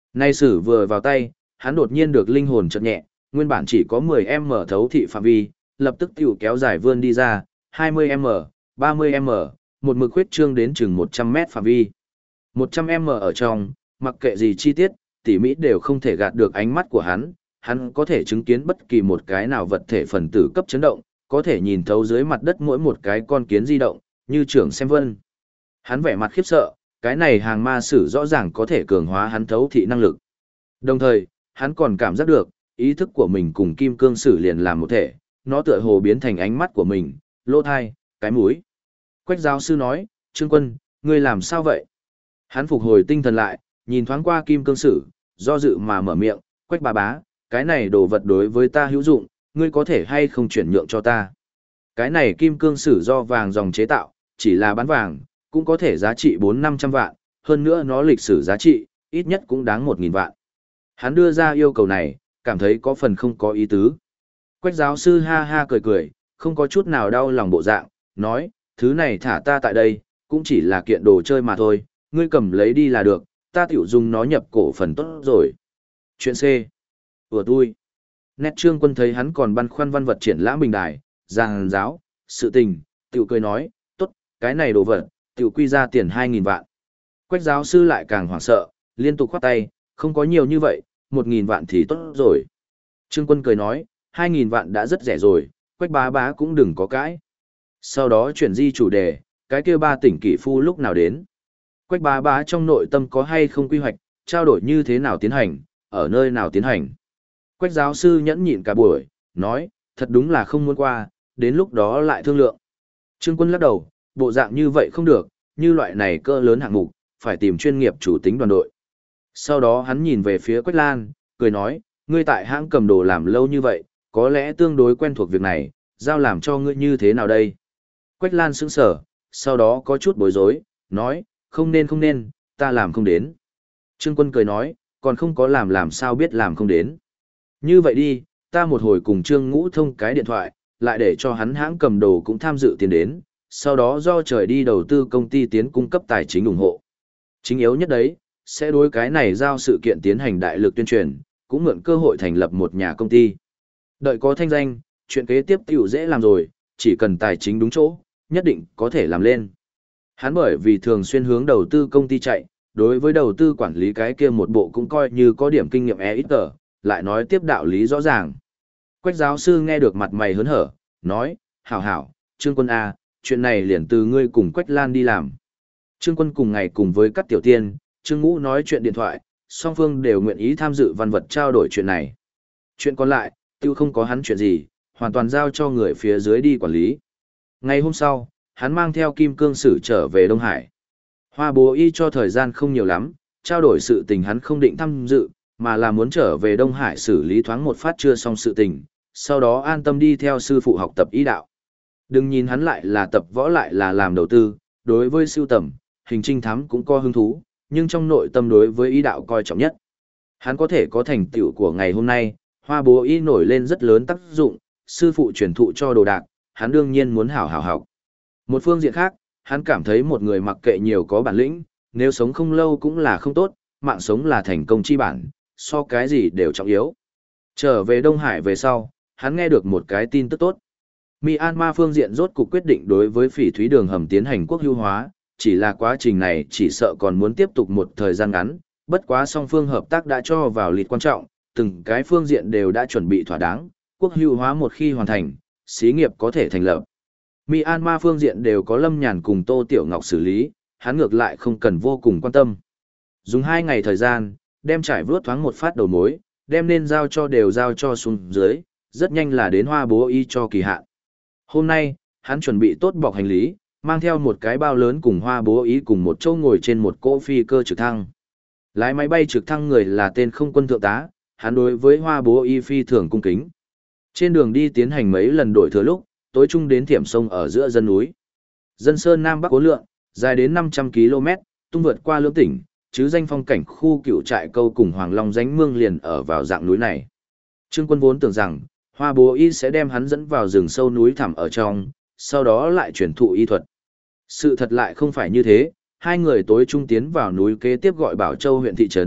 Nay sử vừa vào tay, hắn đột nhiên được linh hồn chợt nhẹ, nguyên bản chỉ có 10m thấu thị phạm vi, lập tức tiểu kéo dài vươn đi ra, 20m, 30m, một mực khuyết trương đến chừng 100m phạm vi. 100m ở trong, mặc kệ gì chi tiết, tỉ mỹ đều không thể gạt được ánh mắt của hắn có thể chứng kiến bất kỳ một cái nào vật thể phần tử cấp chấn động, có thể nhìn thấu dưới mặt đất mỗi một cái con kiến di động, như trưởng xem vân. Hắn vẻ mặt khiếp sợ, cái này hàng ma sử rõ ràng có thể cường hóa hắn thấu thị năng lực. Đồng thời, hắn còn cảm giác được, ý thức của mình cùng kim cương sử liền làm một thể, nó tựa hồ biến thành ánh mắt của mình, lỗ thai, cái mũi. Quách giáo sư nói, Trương Quân, ngươi làm sao vậy? Hắn phục hồi tinh thần lại, nhìn thoáng qua kim cương sử, do dự mà mở miệng, Quách bá bá, cái này đồ vật đối với ta hữu dụng, ngươi có thể hay không chuyển nhượng cho ta? Cái này kim cương sử do vàng dòng chế tạo, chỉ là bán vàng, cũng có thể giá trị 400-500 vạn, hơn nữa nó lịch sử giá trị, ít nhất cũng đáng 1.000 vạn. Hắn đưa ra yêu cầu này, cảm thấy có phần không có ý tứ. Quách giáo sư ha ha cười cười, không có chút nào đau lòng bộ dạng, nói, thứ này thả ta tại đây, cũng chỉ là kiện đồ chơi mà thôi, ngươi cầm lấy đi là được, ta tiểu dùng nó nhập cổ phần tốt rồi. Chuyện C. Vừa tôi. Nét Trương Quân thấy hắn còn băn khoăn văn vật triển lãm bình đài, giảng giáo, sự tình, tiểu cười nói, tốt, cái này đồ vật, tiểu quy ra tiền 2.000 vạn. Quách giáo sư lại càng hoảng sợ, liên tục khoát tay, không có nhiều như vậy, 1.000 vạn thì tốt rồi. Trương Quân cười nói, 2.000 vạn đã rất rẻ rồi, Quách bá bá cũng đừng có cãi. Sau đó chuyển di chủ đề, cái kia 3 tỉnh kỷ phu lúc nào đến. Quách bá bá trong nội tâm có hay không quy hoạch, trao đổi như thế nào tiến hành, ở nơi nào tiến hành. Quách giáo sư nhẫn nhịn cả buổi, nói, thật đúng là không muốn qua, đến lúc đó lại thương lượng. Trương Quân lắc đầu, bộ dạng như vậy không được, như loại này cỡ lớn hạng mục, phải tìm chuyên nghiệp chủ tính đoàn đội. Sau đó hắn nhìn về phía Quách Lan, cười nói, ngươi tại hãng cầm đồ làm lâu như vậy, có lẽ tương đối quen thuộc việc này, giao làm cho ngươi như thế nào đây? Quách Lan sững sờ, sau đó có chút bối rối, nói, không nên, ta làm không đến. Trương Quân cười nói, còn không có làm sao biết làm không đến. Như vậy đi, ta một hồi cùng Trương Ngũ thông cái điện thoại, lại để cho hắn hãng cầm đồ cũng tham dự tiền đến, sau đó do trời đi đầu tư công ty tiến cung cấp tài chính ủng hộ. Chính yếu nhất đấy, sẽ đối cái này giao sự kiện tiến hành đại lực tuyên truyền, cũng mượn cơ hội thành lập một nhà công ty. Đợi có thanh danh, chuyện kế tiếp tiểu dễ làm rồi, chỉ cần tài chính đúng chỗ, nhất định có thể làm lên. Hắn bởi vì thường xuyên hướng đầu tư công ty chạy, đối với đầu tư quản lý cái kia một bộ cũng coi như có điểm kinh nghiệm ít tờ, lại nói tiếp đạo lý rõ ràng. Quách giáo sư nghe được mặt mày hớn hở, nói, hảo, Trương Quân A, chuyện này liền từ ngươi cùng Quách Lan đi làm. Trương Quân cùng ngày cùng với các tiểu tiên, Trương Ngũ nói chuyện điện thoại, song phương đều nguyện ý tham dự văn vật trao đổi chuyện này. Chuyện còn lại, tiêu không có hắn chuyện gì, hoàn toàn giao cho người phía dưới đi quản lý. Ngày hôm sau, hắn mang theo kim cương sử trở về Đông Hải. Hoa Bố Y cho thời gian không nhiều lắm, trao đổi sự tình hắn không định tham dự, mà là muốn trở về Đông Hải xử lý thoáng một phát chưa xong sự tình, sau đó an tâm đi theo sư phụ học tập y đạo. Đừng nhìn hắn lại là tập võ lại là làm đầu tư, đối với sưu tầm, hình trinh thám cũng có hứng thú, nhưng trong nội tâm đối với y đạo coi trọng nhất. Hắn có thể có thành tựu của ngày hôm nay, Hoa Bố Y nổi lên rất lớn tác dụng, sư phụ truyền thụ cho đồ đạc, hắn đương nhiên muốn hảo học. Một phương diện khác, hắn cảm thấy một người mặc kệ nhiều có bản lĩnh, nếu sống không lâu cũng là không tốt, mạng sống là thành công chi bản, so cái gì đều trọng yếu. Trở về Đông Hải về sau, hắn nghe được một cái tin tức tốt. Myanmar phương diện rốt cuộc quyết định đối với phỉ thúy đường hầm tiến hành quốc hữu hóa, chỉ là quá trình này chỉ sợ còn muốn tiếp tục một thời gian ngắn, bất quá song phương hợp tác đã cho vào lịch quan trọng, từng cái phương diện đều đã chuẩn bị thỏa đáng, quốc hữu hóa một khi hoàn thành, xí nghiệp có thể thành lập. Myanmar phương diện đều có Lâm Nhàn cùng Tô Tiểu Ngọc xử lý, hắn ngược lại không cần vô cùng quan tâm. Dùng 2 ngày thời gian, đem trải vớt thoáng một phát đầu mối, đem nên giao cho đều giao cho xuống dưới, rất nhanh là đến Hoa Bố Y cho kỳ hạn. Hôm nay, hắn chuẩn bị tốt bọc hành lý, mang theo một cái bao lớn cùng Hoa Bố Y cùng một chỗ ngồi trên một cỗ phi cơ trực thăng. Lái máy bay trực thăng người là tên không quân thượng tá, hắn đối với Hoa Bố Y phi thường cung kính. Trên đường đi tiến hành mấy lần đổi thừa lúc, tối trung đến thiểm sông ở giữa dân núi. Dân sơn Nam Bắc uốn lượn, dài đến 500 km, tung vượt qua lưỡng tỉnh, chứ danh phong cảnh khu cựu trại câu cùng Hoàng Long Dánh Mương liền ở vào dạng núi này. Trương Quân vốn tưởng rằng, Hoa Bố Y sẽ đem hắn dẫn vào rừng sâu núi thẳm ở trong, sau đó lại truyền thụ y thuật. Sự thật lại không phải như thế, hai người tối trung tiến vào núi kế tiếp gọi Bảo Châu huyện thị trấn,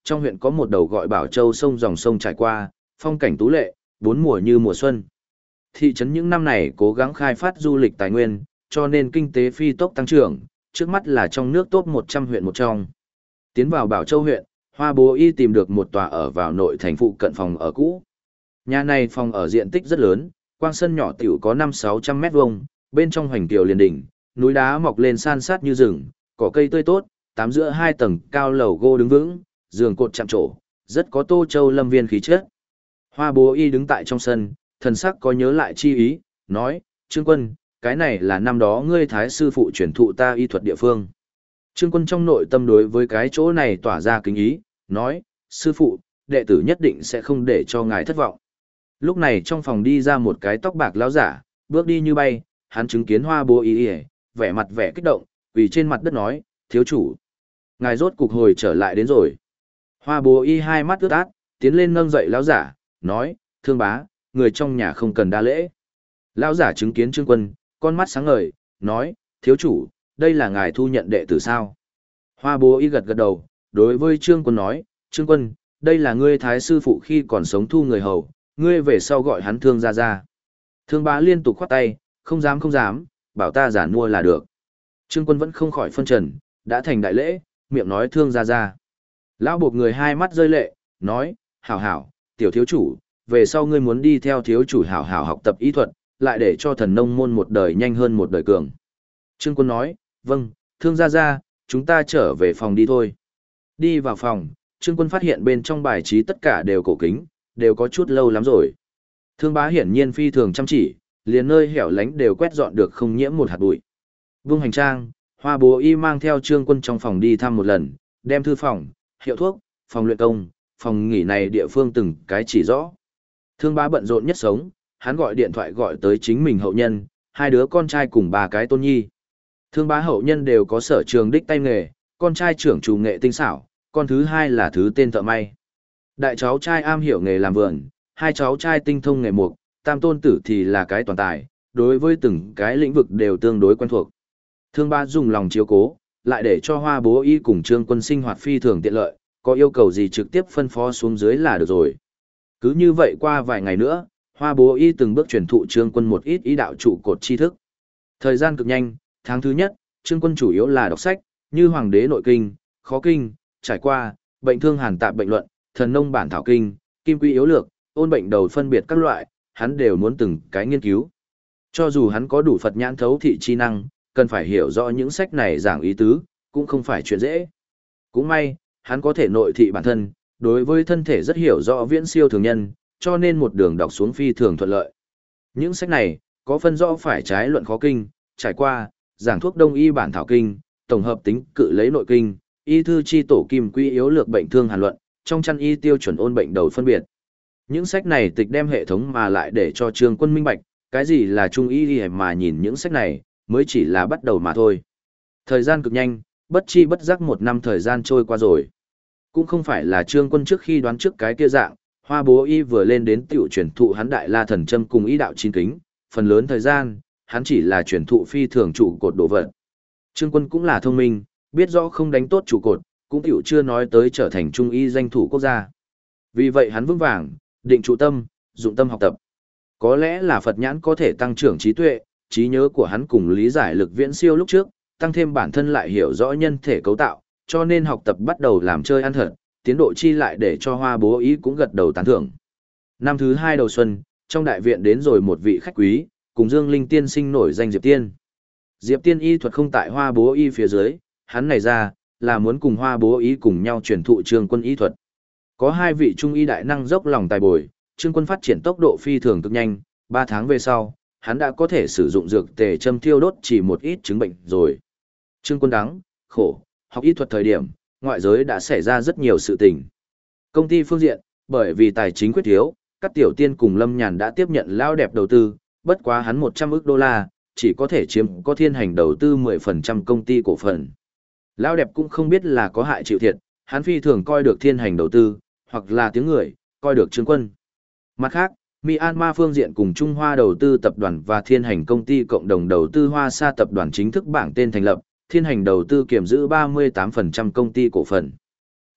trong huyện có một đầu gọi Bảo Châu sông dòng sông trải qua, phong cảnh tú lệ, bốn mùa như mùa xuân. Thị trấn những năm này cố gắng khai phát du lịch tài nguyên, cho nên kinh tế phi tốc tăng trưởng, trước mắt là trong nước top 100 huyện một trong. Tiến vào Bảo Châu huyện, Hoa Bố Y tìm được một tòa ở vào nội thành phụ cận phòng ở cũ. Nhà này phòng ở diện tích rất lớn, quang sân nhỏ tiểu có 500-600 mét vuông, bên trong hoành kiều liền đỉnh, núi đá mọc lên san sát như rừng, cỏ cây tươi tốt, tám giữa hai tầng cao lầu gỗ đứng vững, giường cột chạm trổ, rất có Tô Châu lâm viên khí chất. Hoa Bố Y đứng tại trong sân, thần sắc có nhớ lại chi ý, nói, Trương Quân, cái này là năm đó ngươi thái sư phụ truyền thụ ta y thuật địa phương. Trương Quân trong nội tâm đối với cái chỗ này tỏa ra kính ý, nói, sư phụ, đệ tử nhất định sẽ không để cho ngài thất vọng. Lúc này trong phòng đi ra một cái tóc bạc lão giả, bước đi như bay, hắn chứng kiến Hoa Bố Y, vẻ mặt vẻ kích động, quỳ trên mặt đất nói, thiếu chủ, ngài rốt cục hồi trở lại đến rồi. Hoa Bố Y hai mắt ướt át, tiến lên nâng dậy lão giả, nói, thương bá, người trong nhà không cần đa lễ. Lão giả chứng kiến Trương Quân, con mắt sáng ngời, nói, thiếu chủ, đây là ngài thu nhận đệ tử sao? Hoa Bố Y gật gật đầu, đối với Trương Quân nói, Trương Quân, đây là ngươi thái sư phụ khi còn sống thu người hầu, ngươi về sau gọi hắn thương ra ra. Thương bá liên tục khoát tay, không dám, bảo ta giả mua là được. Trương Quân vẫn không khỏi phân trần, đã thành đại lễ, miệng nói thương ra ra. Lão buộc người hai mắt rơi lệ, nói, hảo, tiểu thiếu chủ, về sau ngươi muốn đi theo thiếu chủ hảo học tập y thuật, lại để cho thần nông môn một đời nhanh hơn một đời cường. Trương Quân nói, vâng, thương ra ra, chúng ta trở về phòng đi thôi. Đi vào phòng, Trương Quân phát hiện bên trong bài trí tất cả đều cổ kính, đều có chút lâu lắm rồi. Thương bá hiển nhiên phi thường chăm chỉ, liền nơi hẻo lánh đều quét dọn được không nhiễm một hạt bụi. Vương hành trang, Hoa Bố Y mang theo Trương Quân trong phòng đi thăm một lần, đem thư phòng, hiệu thuốc, phòng luyện công, phòng nghỉ này địa phương từng cái chỉ rõ. Thương bá bận rộn nhất sống, hắn gọi điện thoại gọi tới chính mình hậu nhân, hai đứa con trai cùng ba cái tôn nhi. Thương bá hậu nhân đều có sở trường đích tay nghề, con trai trưởng chủ nghệ tinh xảo, con thứ hai là thứ tên thợ may. Đại cháu trai am hiểu nghề làm vườn, hai cháu trai tinh thông nghề mục, tam tôn tử thì là cái toàn tài, đối với từng cái lĩnh vực đều tương đối quen thuộc. Thương bá dùng lòng chiếu cố, lại để cho Hoa Bố Y cùng Trương Quân sinh hoạt phi thường tiện lợi, có yêu cầu gì trực tiếp phân phó xuống dưới là được rồi. Cứ như vậy qua vài ngày nữa, Hoa Bố Y từng bước truyền thụ Trương Quân một ít ý đạo trụ cột tri thức. Thời gian cực nhanh, tháng thứ nhất, Trương Quân chủ yếu là đọc sách, như Hoàng đế nội kinh, khó kinh, trải qua, bệnh thương hàn tạp bệnh luận, thần nông bản thảo kinh, kim quy yếu lược, ôn bệnh đầu phân biệt các loại, hắn đều muốn từng cái nghiên cứu. Cho dù hắn có đủ Phật nhãn thấu thị chi năng, cần phải hiểu rõ những sách này giảng ý tứ, cũng không phải chuyện dễ. Cũng may, hắn có thể nội thị bản thân, đối với thân thể rất hiểu rõ viễn siêu thường nhân, cho nên một đường đọc xuống phi thường thuận lợi. Những sách này, có phân rõ phải trái luận khó kinh, trải qua, giảng thuốc đông y bản thảo kinh, tổng hợp tính cự lấy nội kinh, y thư chi tổ kim quy yếu lược bệnh thương hàn luận, trong chăn y tiêu chuẩn ôn bệnh đầu phân biệt. Những sách này tịch đem hệ thống mà lại để cho Trương Quân minh bạch, cái gì là trung y mà nhìn những sách này, mới chỉ là bắt đầu mà thôi. Thời gian cực nhanh, bất chi bất giác một năm thời gian trôi qua rồi. Cũng không phải là Trương Quân trước khi đoán trước cái kia dạng, Hoa Bố Y vừa lên đến tiểu truyền thụ hắn Đại La Thần Châm cùng ý đạo chín kính, phần lớn thời gian, hắn chỉ là truyền thụ phi thường trụ cột đồ vật. Trương Quân cũng là thông minh, biết rõ không đánh tốt trụ cột, cũng tiểu chưa nói tới trở thành trung y danh thủ quốc gia. Vì vậy hắn vững vàng, định trụ tâm, dụng tâm học tập. Có lẽ là Phật nhãn có thể tăng trưởng trí tuệ, trí nhớ của hắn cùng lý giải lực viễn siêu lúc trước, tăng thêm bản thân lại hiểu rõ nhân thể cấu tạo, cho nên học tập bắt đầu làm chơi ăn thật, tiến độ chi lại để cho Hoa Bố Y cũng gật đầu tán thưởng. Năm thứ 2 đầu xuân, trong đại viện đến rồi một vị khách quý, cùng Dương Linh tiên sinh nổi danh Diệp Tiên. Diệp Tiên y thuật không tại Hoa Bố Y phía dưới, hắn này ra, là muốn cùng Hoa Bố Y cùng nhau truyền thụ Trương Quân y thuật. Có hai vị trung y đại năng dốc lòng tài bồi, Trương Quân phát triển tốc độ phi thường cực nhanh, 3 tháng về sau, hắn đã có thể sử dụng dược tề châm thiêu đốt chỉ một ít chứng bệnh rồi. Trương Quân đắng, khổ, học y thuật thời điểm, ngoại giới đã xảy ra rất nhiều sự tình. Công ty phương diện, bởi vì tài chính khuyết thiếu, các tiểu tiên cùng Lâm Nhàn đã tiếp nhận lao đẹp đầu tư, bất quá hắn 100 ức đô la, chỉ có thể chiếm có thiên hành đầu tư 10% công ty cổ phần. Lao đẹp cũng không biết là có hại chịu thiệt, hắn phi thường coi được thiên hành đầu tư, hoặc là tiếng người, coi được Trương Quân. Mặt khác, Myanmar phương diện cùng Trung Hoa đầu tư tập đoàn và thiên hành công ty cộng đồng đầu tư Hoa Sa tập đoàn chính thức bảng tên thành lập, thiên hành đầu tư kiểm giữ 38% công ty cổ phần.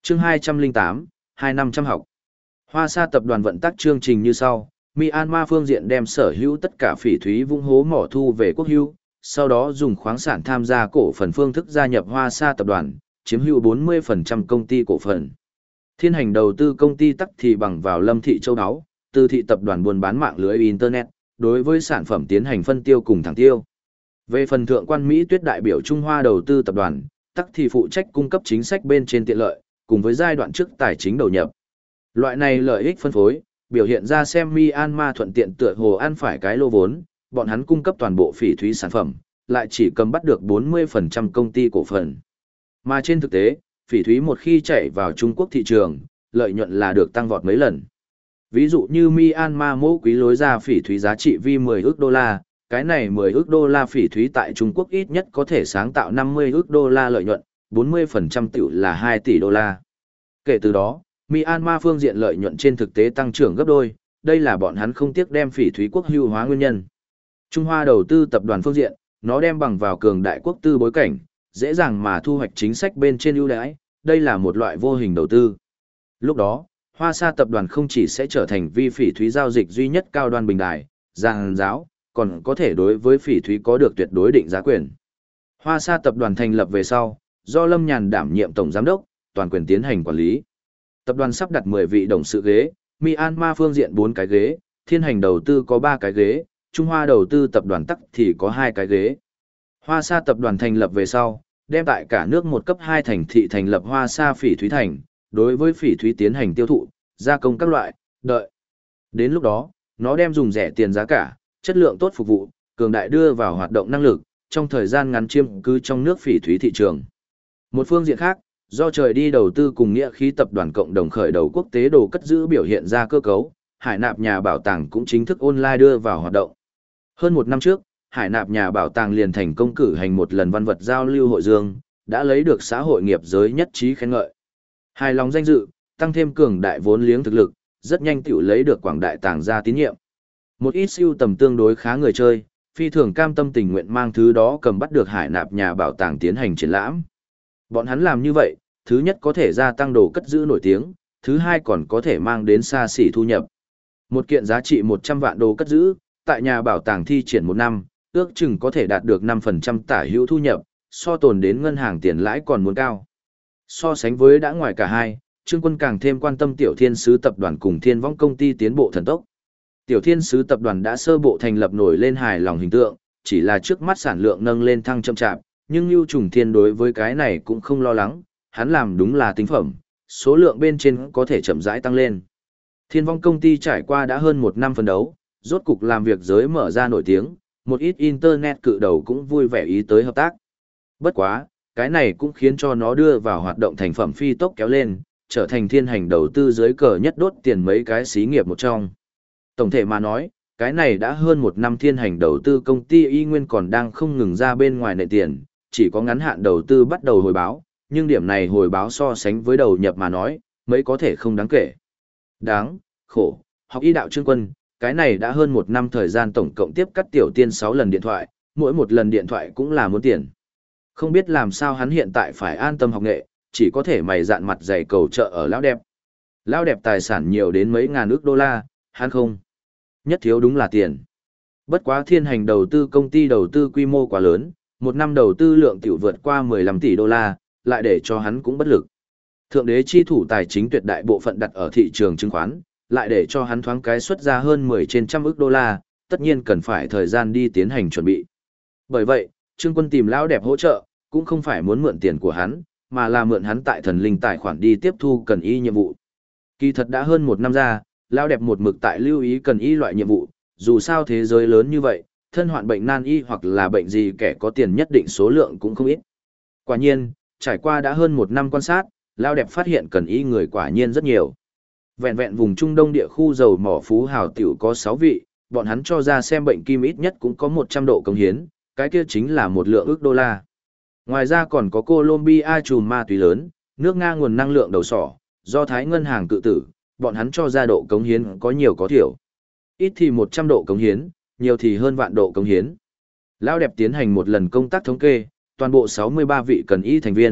Chương 208, 2500 học. Hoa Sa tập đoàn vận tắc chương trình như sau: Myanmar phương diện đem sở hữu tất cả phỉ thúy vũng hố mỏ thu về quốc hữu, sau đó dùng khoáng sản tham gia cổ phần phương thức gia nhập Hoa Sa tập đoàn, chiếm hữu 40% công ty cổ phần. Thiên hành đầu tư công ty tắc thì bằng vào Lâm Thị Châu Đáo, Tư Thị tập đoàn buôn bán mạng lưới Internet, đối với sản phẩm tiến hành phân tiêu cùng thẳng tiêu. Về phần thượng quan Mỹ Tuyết đại biểu Trung Hoa đầu tư tập đoàn, tắc thì phụ trách cung cấp chính sách bên trên tiện lợi, cùng với giai đoạn trước tài chính đầu nhập. Loại này lợi ích phân phối, biểu hiện ra xem Myanmar thuận tiện tựa hồ ăn phải cái lô vốn, bọn hắn cung cấp toàn bộ phỉ thúy sản phẩm, lại chỉ cầm bắt được 40% công ty cổ phần. Mà trên thực tế, phỉ thúy một khi chạy vào Trung Quốc thị trường, lợi nhuận là được tăng vọt mấy lần. Ví dụ như Myanmar mỗi quý lối ra phỉ thúy giá trị vi 10 ức đô la, cái này 10 ức đô la phỉ thúy tại Trung Quốc ít nhất có thể sáng tạo 50 ức đô la lợi nhuận, 40% tiểu là 2 tỷ đô la. Kể từ đó, Myanmar phương diện lợi nhuận trên thực tế tăng trưởng gấp đôi, đây là bọn hắn không tiếc đem phỉ thúy quốc hữu hóa nguyên nhân. Trung Hoa đầu tư tập đoàn phương diện, nó đem bằng vào cường đại quốc tư bối cảnh, dễ dàng mà thu hoạch chính sách bên trên ưu đãi, đây là một loại vô hình đầu tư. Lúc đó, Hoa Sa tập đoàn không chỉ sẽ trở thành vi phỉ thúy giao dịch duy nhất cao đoan bình đài, giàn giáo, còn có thể đối với phỉ thúy có được tuyệt đối định giá quyền. Hoa Sa tập đoàn thành lập về sau, do Lâm Nhàn đảm nhiệm tổng giám đốc, toàn quyền tiến hành quản lý. Tập đoàn sắp đặt 10 vị董sự ghế, Myanmar phương diện 4 cái ghế, Thiên hành đầu tư có 3 cái ghế, Trung Hoa đầu tư tập đoàn tắc thì có 2 cái ghế. Hoa Sa tập đoàn thành lập về sau, đem tại cả nước một cấp 2 thành thị thành lập Hoa Sa phỉ thúy thành, đối với phỉ thúy tiến hành tiêu thụ, gia công các loại, đợi. Đến lúc đó, nó đem dùng rẻ tiền giá cả, chất lượng tốt phục vụ, cường đại đưa vào hoạt động năng lực, trong thời gian ngắn chiếm cứ trong nước phỉ thúy thị trường. Một phương diện khác, do trời đi đầu tư cùng nghĩa khí tập đoàn cộng đồng khởi đầu quốc tế đồ cất giữ biểu hiện ra cơ cấu, Hải Nạp nhà bảo tàng cũng chính thức online đưa vào hoạt động. Hơn một năm trước, Hải Nạp nhà bảo tàng liền thành công cử hành một lần văn vật giao lưu hội dương, đã lấy được xã hội nghiệp giới nhất trí khen ngợi. Hài lòng danh dự, tăng thêm cường đại vốn liếng thực lực, rất nhanh tiểu lấy được quảng đại tàng gia tín nhiệm. Một ít siêu tầm tương đối khá người chơi, phi thường cam tâm tình nguyện mang thứ đó cầm bắt được Hải Nạp nhà bảo tàng tiến hành triển lãm. Bọn hắn làm như vậy, thứ nhất có thể gia tăng đồ cất giữ nổi tiếng, thứ hai còn có thể mang đến xa xỉ thu nhập. Một kiện giá trị 100 vạn đồ cất giữ, tại nhà bảo tàng thi triển một năm, ước chừng có thể đạt được 5% tả hữu thu nhập, so tồn đến ngân hàng tiền lãi còn muốn cao. So sánh với đã ngoài cả hai, Trương Quân càng thêm quan tâm Tiểu Thiên Sứ tập đoàn cùng Thiên Võng công ty tiến bộ thần tốc. Tiểu Thiên Sứ tập đoàn đã sơ bộ thành lập nổi lên hài lòng hình tượng, chỉ là trước mắt sản lượng nâng lên thăng chậm chạp, nhưng Nưu Trùng Thiên đối với cái này cũng không lo lắng, hắn làm đúng là tính phẩm, số lượng bên trên có thể chậm rãi tăng lên. Thiên Vong công ty trải qua đã hơn một năm phấn đấu, rốt cục làm việc giới mở ra nổi tiếng, một ít internet cự đầu cũng vui vẻ ý tới hợp tác. Bất quá, cái này cũng khiến cho nó đưa vào hoạt động thành phẩm phi tốc kéo lên, trở thành thiên hành đầu tư dưới cờ nhất đốt tiền mấy cái xí nghiệp một trong. Tổng thể mà nói, cái này đã hơn một năm thiên hành đầu tư công ty y nguyên còn đang không ngừng ra bên ngoài nệ tiền, chỉ có ngắn hạn đầu tư bắt đầu hồi báo, nhưng điểm này hồi báo so sánh với đầu nhập mà nói, mấy có thể không đáng kể. Đáng, khổ, học y đạo Trương Quân, cái này đã hơn một năm thời gian tổng cộng tiếp cắt Tiểu Tiên 6 lần điện thoại, mỗi một lần điện thoại cũng là muốn tiền. Không biết làm sao hắn hiện tại phải an tâm học nghệ, chỉ có thể mày dạn mặt dày cầu trợ ở Lão Đẹp. Lão Đẹp tài sản nhiều đến mấy ngàn ức đô la, hắn không. Nhất thiếu đúng là tiền. Bất quá thiên hành đầu tư công ty đầu tư quy mô quá lớn, một năm đầu tư lượng tiểu vượt qua 15 tỷ đô la, lại để cho hắn cũng bất lực. Thượng đế chi thủ tài chính tuyệt đại bộ phận đặt ở thị trường chứng khoán, lại để cho hắn thoáng cái xuất ra hơn 10 trên trăm ức đô la, tất nhiên cần phải thời gian đi tiến hành chuẩn bị. Bởi vậy, Trương Quân tìm Lão Đẹp hỗ trợ, cũng không phải muốn mượn tiền của hắn, mà là mượn hắn tại thần linh tài khoản đi tiếp thu cần y nhiệm vụ. Kỳ thật đã hơn một năm ra, Lão Đẹp một mực tại lưu ý cần y loại nhiệm vụ, dù sao thế giới lớn như vậy, thân hoạn bệnh nan y hoặc là bệnh gì kẻ có tiền nhất định số lượng cũng không ít. Quả nhiên, trải qua đã hơn một năm quan sát, Lão Đẹp phát hiện cần y người quả nhiên rất nhiều. Vẹn vẹn vùng Trung Đông địa khu dầu mỏ Phú Hào tiểu có 6 vị, bọn hắn cho ra xem bệnh kim ít nhất cũng có 100 độ cống hiến, cái kia chính là một lượng ức đô la. Ngoài ra còn có Colombia chùm ma túy lớn, nước Nga nguồn năng lượng đầu sỏ, do Thái ngân hàng cự tử, bọn hắn cho ra độ cống hiến có nhiều có thiểu. Ít thì 100 độ cống hiến, nhiều thì hơn vạn độ cống hiến. Lão Đẹp tiến hành một lần công tác thống kê, toàn bộ 63 vị cần y thành viên,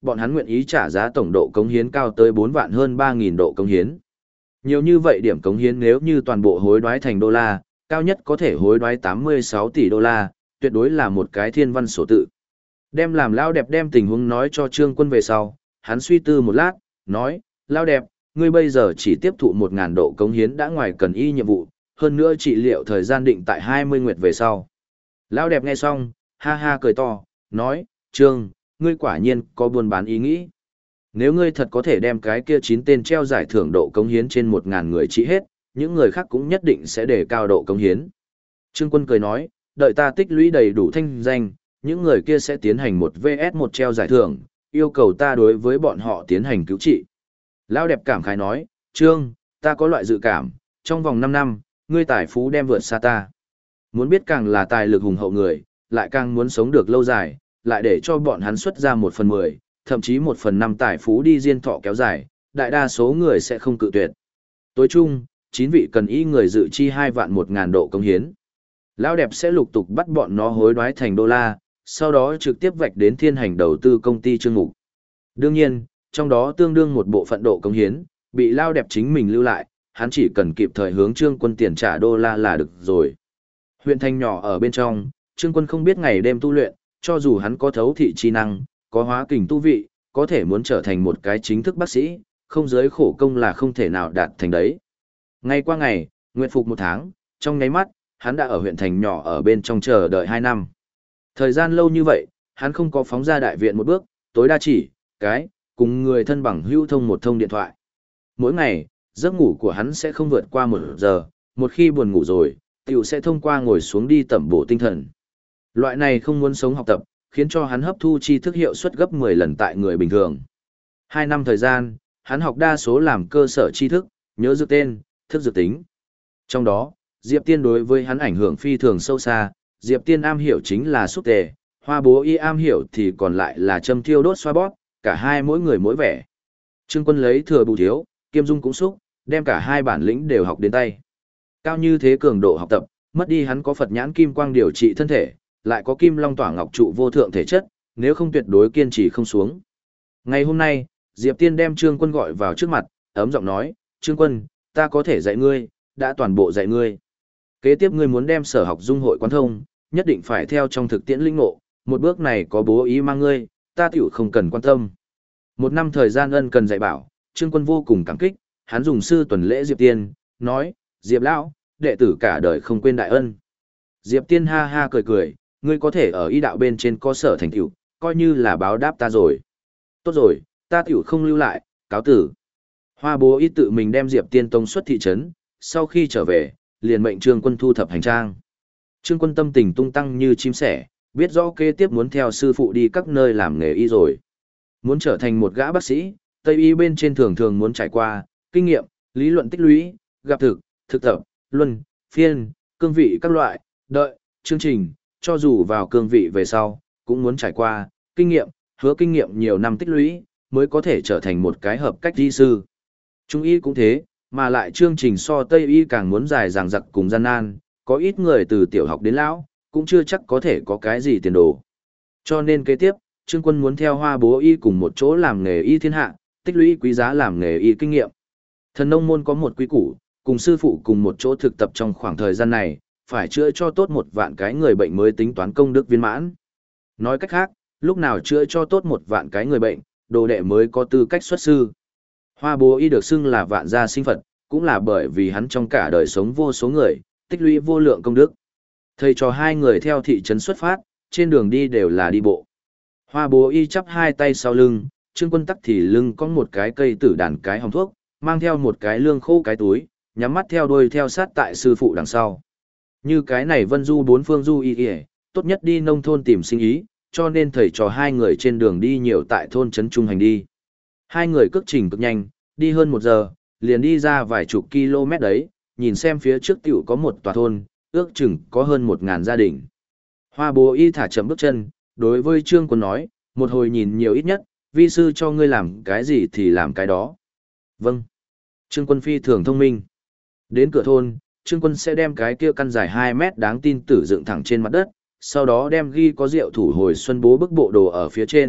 bọn hắn nguyện ý trả giá tổng độ cống hiến cao tới 4 vạn hơn 3.000 độ cống hiến. Nhiều như vậy điểm cống hiến nếu như toàn bộ hối đoái thành đô la, cao nhất có thể hối đoái 86 tỷ đô la, tuyệt đối là một cái thiên văn sổ tự. Đem làm Lao Đẹp đem tình huống nói cho Trương Quân về sau, hắn suy tư một lát, nói, Lao Đẹp, ngươi bây giờ chỉ tiếp thụ 1.000 độ cống hiến đã ngoài cần y nhiệm vụ, hơn nữa trị liệu thời gian định tại 20 nguyệt về sau. Lao Đẹp nghe xong, ha ha cười to, nói, Trương, ngươi quả nhiên có buôn bán ý nghĩ. Nếu ngươi thật có thể đem cái kia 9 tên treo giải thưởng độ cống hiến trên 1.000 người trị hết, những người khác cũng nhất định sẽ đề cao độ cống hiến. Trương Quân cười nói, đợi ta tích lũy đầy đủ thanh danh, những người kia sẽ tiến hành một VS1 treo giải thưởng, yêu cầu ta đối với bọn họ tiến hành cứu trị. Lao Đẹp cảm khái nói, Trương, ta có loại dự cảm, trong vòng 5 năm, ngươi tài phú đem vượt xa ta. Muốn biết càng là tài lực hùng hậu người, lại càng muốn sống được lâu dài, lại để cho bọn hắn xuất ra 1/10, thậm chí 1/5 tài phú đi diên thọ kéo dài, đại đa số người sẽ không cự tuyệt. Tối chung, 9 vị cần y người dự chi 2 vạn 1.000 độ cống hiến. Lão Đẹp sẽ lục tục bắt bọn nó hối đoái thành đô la, sau đó trực tiếp vạch đến thiên hành đầu tư công ty Trương Mục. Đương nhiên, trong đó tương đương một bộ phận độ cống hiến, bị Lão Đẹp chính mình lưu lại, hắn chỉ cần kịp thời hướng Trương Quân tiền trả đô la là được rồi. Huyện thành nhỏ ở bên trong, Trương Quân không biết ngày đêm tu luyện, cho dù hắn có thấu thị chi năng, có hóa kình tu vị, có thể muốn trở thành một cái chính thức bác sĩ, không giới khổ công là không thể nào đạt thành đấy. Ngày qua ngày, nguyện phục 1 tháng, trong nháy mắt, hắn đã ở huyện thành nhỏ ở bên trong chờ đợi 2 năm. Thời gian lâu như vậy, hắn không có phóng ra đại viện một bước, tối đa chỉ, cùng người thân bằng hữu thông một thông điện thoại. Mỗi ngày, giấc ngủ của hắn sẽ không vượt qua 1 giờ, một khi buồn ngủ rồi, tiểu sẽ thông qua ngồi xuống đi tẩm bổ tinh thần. Loại này không muốn sống học tập, khiến cho hắn hấp thu tri thức hiệu suất gấp 10 lần tại người bình thường. 2 năm thời gian, hắn học đa số làm cơ sở tri thức, nhớ dược tên, thức dược tính. Trong đó, Diệp Tiên đối với hắn ảnh hưởng phi thường sâu xa, Diệp Tiên am hiểu chính là xúc tề, Hoa Bố Y am hiểu thì còn lại là châm thiêu đốt xoa bóp, cả hai mỗi người mỗi vẻ. Trương Quân lấy thừa bù thiếu, Kiêm Dung cũng xúc, đem cả hai bản lĩnh đều học đến tay. Cao như thế cường độ học tập, mất đi hắn có Phật nhãn kim quang điều trị thân thể, lại có Kim Long tỏa ngọc trụ vô thượng thể chất, nếu không tuyệt đối kiên trì không xuống. Ngày hôm nay, Diệp Tiên đem Trương Quân gọi vào trước mặt, ấm giọng nói, Trương Quân, ta có thể dạy ngươi, đã toàn bộ dạy ngươi. Kế tiếp ngươi muốn đem sở học dung hội quán thông, nhất định phải theo trong thực tiễn linh ngộ, một bước này có bố ý mang ngươi, ta tiểu không cần quan tâm. 1 năm thời gian ân cần dạy bảo, Trương Quân vô cùng cảm kích, hắn dùng sư tuần lễ Diệp Tiên, nói, Diệp Lão, đệ tử cả đời không quên đại ân. Diệp Tiên ha ha cười cười, ngươi có thể ở y đạo bên trên có sở thành tựu, coi như là báo đáp ta rồi. Tốt rồi, ta tiểu không lưu lại, cáo tử. Hoa Bố Y tự mình đem Diệp Tiên tông xuất thị trấn, sau khi trở về, liền mệnh Trương Quân thu thập hành trang. Trương Quân tâm tình tung tăng như chim sẻ, biết rõ kế tiếp muốn theo sư phụ đi các nơi làm nghề y rồi. Muốn trở thành một gã bác sĩ, Tây y bên trên thường thường muốn trải qua kinh nghiệm, lý luận tích lũy, gặp thực tập, luân, phiên, cương vị các loại, đợi, chương trình, cho dù vào cương vị về sau, cũng muốn trải qua kinh nghiệm, hứa kinh nghiệm nhiều năm tích lũy, mới có thể trở thành một cái hợp cách y sư. Trung y cũng thế, mà lại chương trình so Tây y càng muốn dài dằng dặc cùng gian nan, có ít người từ tiểu học đến lão, cũng chưa chắc có thể có cái gì tiền đồ. Cho nên kế tiếp, Trương Quân muốn theo Hoa Bố Y cùng một chỗ làm nghề y thiên hạ, tích lũy quý giá làm nghề y kinh nghiệm. Thần nông môn có một quý củ, cùng sư phụ cùng một chỗ thực tập trong khoảng thời gian này, phải chữa cho tốt 1 vạn cái người bệnh mới tính toán công đức viên mãn. Nói cách khác, lúc nào chữa cho tốt 1 vạn cái người bệnh, đồ đệ mới có tư cách xuất sư. Hoa Bố Y được xưng là vạn gia sinh Phật, cũng là bởi vì hắn trong cả đời sống vô số người, tích lũy vô lượng công đức. Thầy trò hai người theo thị trấn xuất phát, trên đường đi đều là đi bộ. Hoa Bố Y chắp hai tay sau lưng, Trương Quân tắc thì lưng có một cái cây tử đàn cái hồng thuốc, mang theo một cái lương khô cái túi, nhắm mắt theo đuôi theo sát tại sư phụ đằng sau. Như cái này vân du 4 phương du y, tốt nhất đi nông thôn tìm sinh ý, cho nên thầy trò hai người trên đường đi nhiều tại thôn trấn trung hành đi. Hai người cước trình cực nhanh, đi hơn 1 giờ, liền đi ra vài chục km đấy, nhìn xem phía trước tiểu có một tòa thôn, ước chừng có hơn 1.000 gia đình. Hoa Bố Y thả chậm bước chân, đối với Trương Quân nói, một hồi nhìn nhiều ít nhất, vi sư cho ngươi làm cái gì thì làm cái đó. Vâng. Trương Quân phi thường thông minh. Đến cửa thôn, Trương Quân sẽ đem cái kia căn dài 2 mét đáng tin tử dựng thẳng trên mặt đất, sau đó đem ghi có rượu thủ hồi xuân bố bức bộ đồ ở phía trên,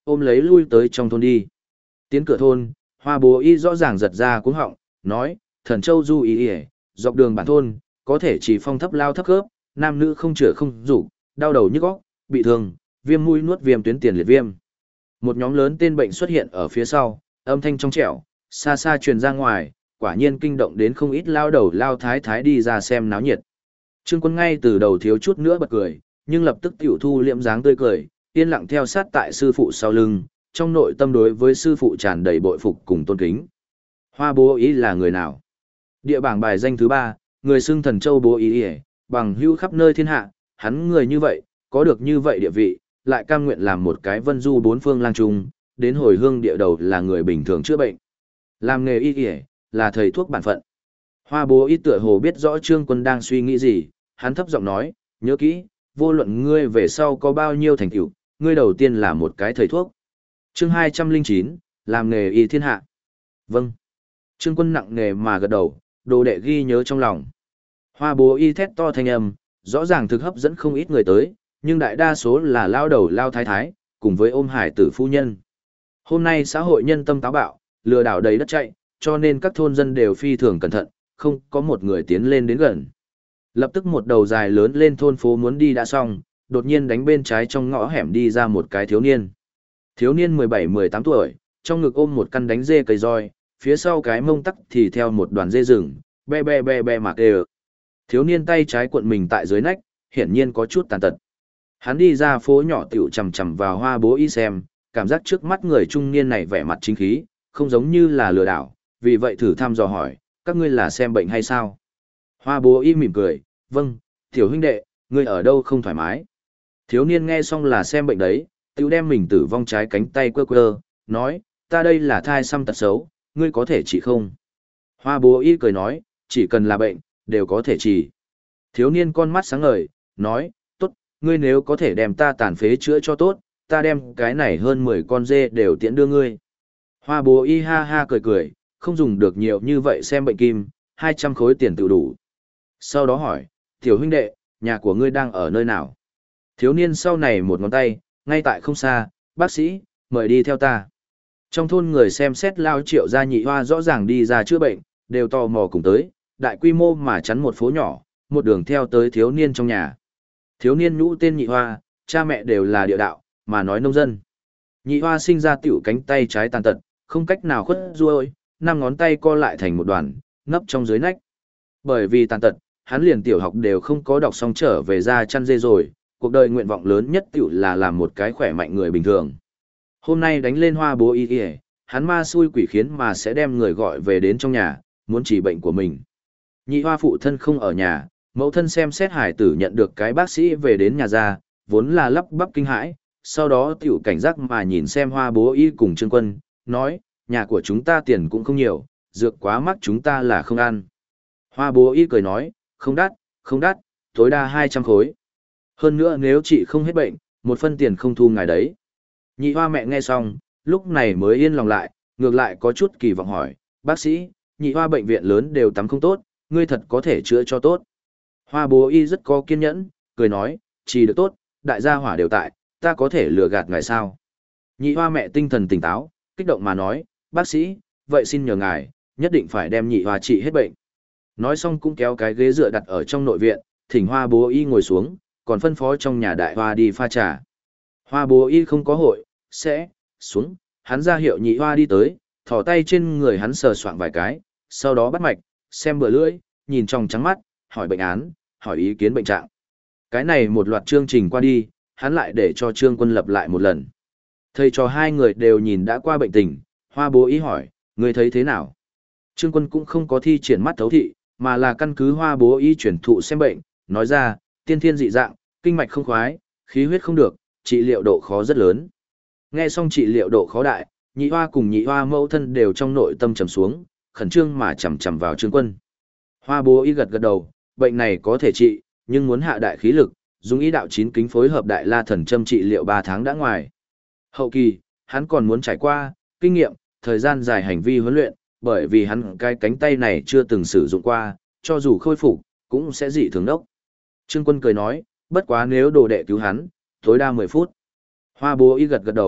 ôm lấy lui tới trong thôn đi. Tiến cửa thôn, Hoa Bố Y rõ ràng giật ra cuống họng, nói, Thần Châu du ý ỉa, dọc đường bản thôn, có thể chỉ phong thấp lao thấp khớp, nam nữ không chữa không rủ, đau đầu nhức óc, bị thương, viêm mũi nuốt viêm tuyến tiền liệt viêm. Một nhóm lớn tên bệnh xuất hiện ở phía sau, âm thanh trong trẻo, xa xa truyền ra ngoài, quả nhiên kinh động đến không ít lao đầu lao thái thái đi ra xem náo nhiệt. Trương Quân ngay từ đầu thiếu chút nữa bật cười, nhưng lập tức tiểu thu liễm dáng tươi cười, yên lặng theo sát tại sư phụ sau lưng, trong nội tâm đối với sư phụ tràn đầy bội phục cùng tôn kính. Hoa Bố Y là người nào? Địa bảng bài danh thứ 3, người xưng Thần Châu Bố Y, bằng hữu khắp nơi thiên hạ, hắn người như vậy, có được như vậy địa vị, lại cam nguyện làm một cái vân du bốn phương lang trung, đến hồi hương địa đầu là người bình thường chữa bệnh. Làm nghề y là thầy thuốc bản phận. Hoa Bố Y tựa hồ biết rõ Trương Quân đang suy nghĩ gì, hắn thấp giọng nói, nhớ kỹ, vô luận ngươi về sau có bao nhiêu thành tựu, ngươi đầu tiên là một cái thầy thuốc. Chương 209, làm nghề y thiên hạ. Vâng. Trương Quân nặng nề mà gật đầu, đồ đệ ghi nhớ trong lòng. Hoa Bố Y thét to thanh âm, rõ ràng thực hấp dẫn không ít người tới, nhưng đại đa số là lao đầu lao thái thái, cùng với ôm hải tử phu nhân. Hôm nay xã hội nhân tâm táo bạo, lừa đảo đầy đất chạy, cho nên các thôn dân đều phi thường cẩn thận, không có một người tiến lên đến gần. Lập tức một đầu dài lớn lên thôn phố muốn đi đã xong, đột nhiên đánh bên trái trong ngõ hẻm đi ra một cái thiếu niên. Thiếu niên 17-18 tuổi, trong ngực ôm một căn đánh dê cây roi, phía sau cái mông tắc thì theo một đoàn dê rừng, be be be be mạc đều. Thiếu niên tay trái cuộn mình tại dưới nách, hiển nhiên có chút tàn tật. Hắn đi ra phố nhỏ tiểu chầm chầm vào Hoa Bố Y xem, cảm giác trước mắt người trung niên này vẻ mặt chính khí, không giống như là lừa đảo, vì vậy thử thăm dò hỏi, các ngươi là xem bệnh hay sao? Hoa Bố Y mỉm cười, vâng, tiểu huynh đệ, ngươi ở đâu không thoải mái? Thiếu niên nghe xong là xem bệnh đấy, tiểu đem mình tử vong trái cánh tay quơ quơ, nói, ta đây là thai xăm tật xấu, ngươi có thể trị không? Hoa Bố Y cười nói, chỉ cần là bệnh, đều có thể trị. Thiếu niên con mắt sáng ngời, nói, tốt, ngươi nếu có thể đem ta tàn phế chữa cho tốt, ta đem cái này hơn 10 con dê đều tiễn đưa ngươi. Hoa Bố Y ha ha cười cười, không dùng được nhiều như vậy xem bệnh kim, 200 khối tiền tự đủ. Sau đó hỏi, tiểu huynh đệ, nhà của ngươi đang ở nơi nào? Thiếu niên sau này một ngón tay, ngay tại không xa, bác sĩ, mời đi theo ta. Trong thôn người xem xét lao Triệu gia nhị hoa rõ ràng đi ra chữa bệnh, đều tò mò cùng tới, đại quy mô mà chắn một phố nhỏ, một đường theo tới thiếu niên trong nhà. Thiếu niên nhũ tên nhị hoa, cha mẹ đều là địa đạo, mà nói nông dân. Nhị hoa sinh ra tiểu cánh tay trái tàn tật, không cách nào khuất ruôi, 5 ngón tay co lại thành một đoàn, nấp trong dưới nách. Bởi vì tàn tật, hắn liền tiểu học đều không có đọc xong trở về ra chăn dê rồi, cuộc đời nguyện vọng lớn nhất tiểu là làm một cái khỏe mạnh người bình thường. Hôm nay đánh lên Hoa Bố Y, hắn ma xui quỷ khiến mà sẽ đem người gọi về đến trong nhà, muốn trị bệnh của mình. Nhị hoa phụ thân không ở nhà, mẫu thân xem xét hải tử nhận được cái bác sĩ về đến nhà ra, vốn là lắp bắp kinh hãi, sau đó tiểu cảnh giác mà nhìn xem Hoa Bố Y cùng Trương Quân, nói, nhà của chúng ta tiền cũng không nhiều, dược quá mắc chúng ta là không ăn. Hoa Bố Y cười nói, không đắt, không đắt, tối đa 200 khối. Hơn nữa nếu chị không hết bệnh, một phân tiền không thu ngài đấy. Nhị hoa mẹ nghe xong, lúc này mới yên lòng lại, ngược lại có chút kỳ vọng hỏi, bác sĩ, nhị hoa bệnh viện lớn đều tắm không tốt, ngươi thật có thể chữa cho tốt. Hoa Bố Y rất có kiên nhẫn, cười nói, chỉ được tốt, đại gia hỏa đều tại, ta có thể lừa gạt ngài sao. Nhị hoa mẹ tinh thần tỉnh táo, kích động mà nói, bác sĩ, vậy xin nhờ ngài, nhất định phải đem nhị hoa trị hết bệnh. Nói xong cũng kéo cái ghế dựa đặt ở trong nội viện, thỉnh Hoa Bố Y ngồi xuống, còn phân phó trong nhà đại hoa đi pha trà. Hoa Bố Y không có hội, sẽ, xuống, hắn ra hiệu nhị hoa đi tới, thò tay trên người hắn sờ soạng vài cái, sau đó bắt mạch, xem bờ lưỡi, nhìn trong trắng mắt, hỏi bệnh án, hỏi ý kiến bệnh trạng. Cái này một loạt chương trình qua đi, hắn lại để cho Trương Quân lập lại một lần. Thầy cho hai người đều nhìn đã qua bệnh tình, Hoa Bố Y hỏi, người thấy thế nào? Trương Quân cũng không có thi triển mắt thấu thị, mà là căn cứ Hoa Bố Y chuyển thụ xem bệnh, nói ra, tiên thiên dị dạng, kinh mạch không khoái, khí huyết không được, trị liệu độ khó rất lớn. Nghe xong trị liệu độ khó đại, nhị hoa cùng nhị hoa mẫu thân đều trong nội tâm trầm xuống, khẩn trương mà chầm chầm vào Trương Quân. Hoa Bố Y gật gật đầu, bệnh này có thể trị, nhưng muốn hạ đại khí lực, dùng ý đạo chín kính phối hợp đại la thần châm trị liệu 3 tháng đã ngoài. Hậu kỳ, hắn còn muốn trải qua, kinh nghiệm, thời gian dài hành vi huấn luyện, bởi vì hắn cái cánh tay này chưa từng sử dụng qua, cho dù khôi phục, cũng sẽ dị thường đốc. Trương Quân cười nói, bất quá nếu đồ đệ cứu hắn, tối đa 10 phút. Hoa Bố Y gật gật đầu,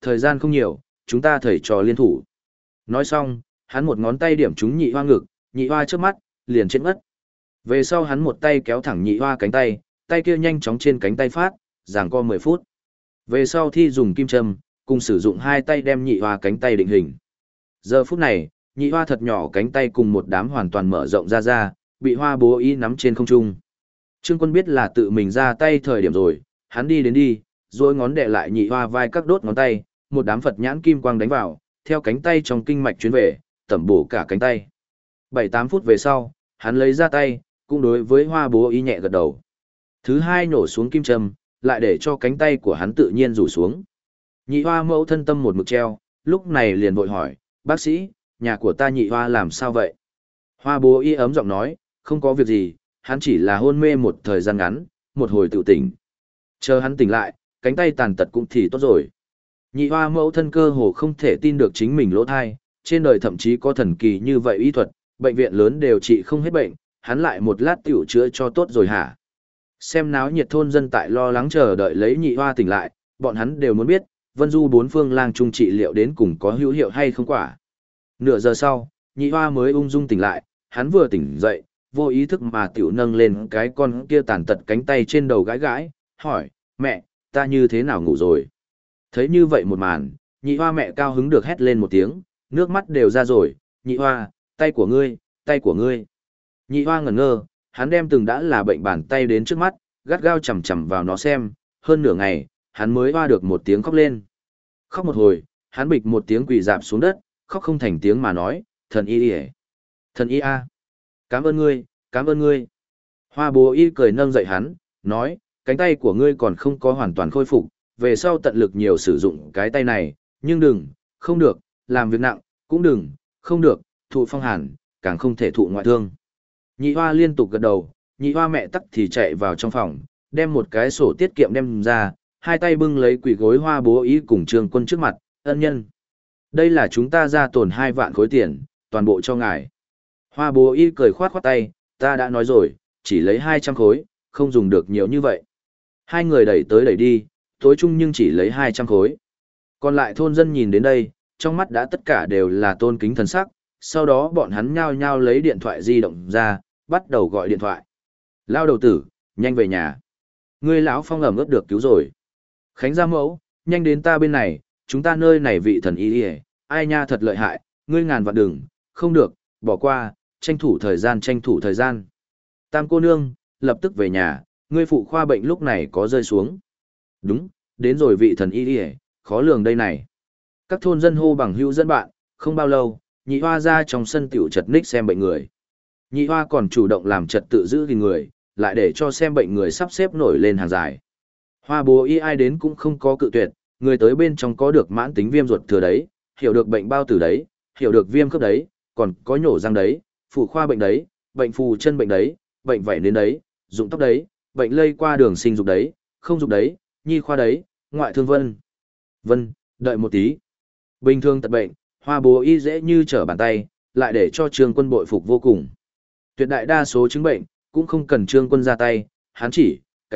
thời gian không nhiều, chúng ta thầy trò liên thủ. Nói xong, hắn một ngón tay điểm trúng nhị hoa ngực, nhị hoa trước mắt, liền chết ngất. Về sau hắn một tay kéo thẳng nhị hoa cánh tay, tay kia nhanh chóng trên cánh tay phát, giằng co 10 phút. Về sau thi dùng kim châm, cùng sử dụng hai tay đem nhị hoa cánh tay định hình. Giờ phút này, nhị hoa thật nhỏ cánh tay cùng một đám hoàn toàn mở rộng ra, bị Hoa Bố Y nắm trên không trung. Trương Quân biết là tự mình ra tay thời điểm rồi, hắn đi đến đi, rồi ngón đè lại nhị hoa vai các đốt ngón tay, một đám Phật nhãn kim quang đánh vào, theo cánh tay trong kinh mạch chuyến về, tẩm bổ cả cánh tay. 7-8 phút về sau, hắn lấy ra tay, cũng đối với Hoa Bố Y nhẹ gật đầu. Thứ hai nổ xuống kim châm, lại để cho cánh tay của hắn tự nhiên rủ xuống. Nhị hoa mẫu thân tâm một mực treo, lúc này liền vội hỏi, bác sĩ, nhà của ta nhị hoa làm sao vậy? Hoa Bố Y ấm giọng nói, không có việc gì, hắn chỉ là hôn mê một thời gian ngắn, một hồi tự tỉnh. Chờ hắn tỉnh lại, cánh tay tàn tật cũng thì tốt rồi. Nhị hoa mẫu thân cơ hồ không thể tin được chính mình lỗ thai, trên đời thậm chí có thần kỳ như vậy y thuật, bệnh viện lớn đều trị không hết bệnh, hắn lại một lát tiểu chữa cho tốt rồi hả? Xem náo nhiệt thôn dân tại lo lắng chờ đợi lấy nhị hoa tỉnh lại, bọn hắn đều muốn biết, Vân Du bốn phương lang trung trị liệu đến cùng có hữu hiệu hay không quả. Nửa giờ sau, nhị hoa mới ung dung tỉnh lại, hắn vừa tỉnh dậy, vô ý thức mà tiểu nâng lên cái con kia tàn tật cánh tay trên đầu gãi gãi, hỏi, mẹ, ta như thế nào ngủ rồi? Thấy như vậy một màn, nhị hoa mẹ cao hứng được hét lên một tiếng, nước mắt đều ra rồi, nhị hoa, tay của ngươi, tay của ngươi. Nhị hoa ngẩn ngơ, hắn đem từng đã là bệnh bàn tay đến trước mắt, gắt gao chầm chầm vào nó xem, hơn nửa ngày, hắn mới hoa được một tiếng khóc lên. Khóc một hồi, hắn bịch một tiếng quỳ dạp xuống đất, khóc không thành tiếng mà nói, thần y y, thần y a, cảm ơn ngươi, cảm ơn ngươi. Hoa Bố Y cười nâng dậy hắn, nói, cánh tay của ngươi còn không có hoàn toàn khôi phục, về sau tận lực nhiều sử dụng cái tay này, nhưng đừng, không được, làm việc nặng, cũng đừng, không được, thụ phong hàn, càng không thể thụ ngoại thương. Nhị hoa liên tục gật đầu, nhị hoa mẹ tắc thì chạy vào trong phòng, đem một cái sổ tiết kiệm đem ra, hai tay bưng lấy quỷ gối Hoa Bố Y cùng Trương Quân trước mặt, ân nhân. Đây là chúng ta ra tồn 2 vạn khối tiền, toàn bộ cho ngài. Hoa Bố Y cười khoát khoát tay, ta đã nói rồi, chỉ lấy 200 khối, không dùng được nhiều như vậy. Hai người đẩy tới đẩy đi, tối chung nhưng chỉ lấy 200 khối. Còn lại thôn dân nhìn đến đây, trong mắt đã tất cả đều là tôn kính thần sắc, sau đó bọn hắn nhao nhao lấy điện thoại di động ra, bắt đầu gọi điện thoại. Lao đầu tử, nhanh về nhà. Ngươi lão Phong ẩm ướt được cứu rồi. Khánh gia mẫu, nhanh đến ta bên này, chúng ta nơi này vị thần y y, ai nha thật lợi hại, ngươi ngàn vạn đừng, không được, bỏ qua, tranh thủ thời gian tranh thủ thời gian. Tam cô nương, lập tức về nhà, ngươi phụ khoa bệnh lúc này có rơi xuống. Đúng, đến rồi vị thần y y, khó lường đây này. Các thôn dân hô bằng hữu dẫn bạn, không bao lâu, nhị hoa ra trong sân tiểu chật ních xem bệnh người. Nhị hoa còn chủ động làm trật tự giữ gìn người, lại để cho xem bệnh người sắp xếp nổi lên hàng dài. Hoa Bố Y ai đến cũng không có cự tuyệt, người tới bên trong có được mãn tính viêm ruột thừa đấy, hiểu được bệnh bao tử đấy, hiểu được viêm khớp đấy, còn có nhổ răng đấy, phụ khoa bệnh đấy, bệnh phù chân bệnh đấy, bệnh vảy nến đấy, rụng tóc đấy, bệnh lây qua đường sinh dục đấy, không dục đấy, nhi khoa đấy, ngoại thương vân. Vân, đợi một tí. Bình thường tật bệnh, Hoa Bố Y dễ như trở bàn tay, lại để cho Trương Quân bội phục vô cùng. Tuyệt đại đa số chứng bệnh, cũng không cần Trương Quân ra tay, hắn chỉ,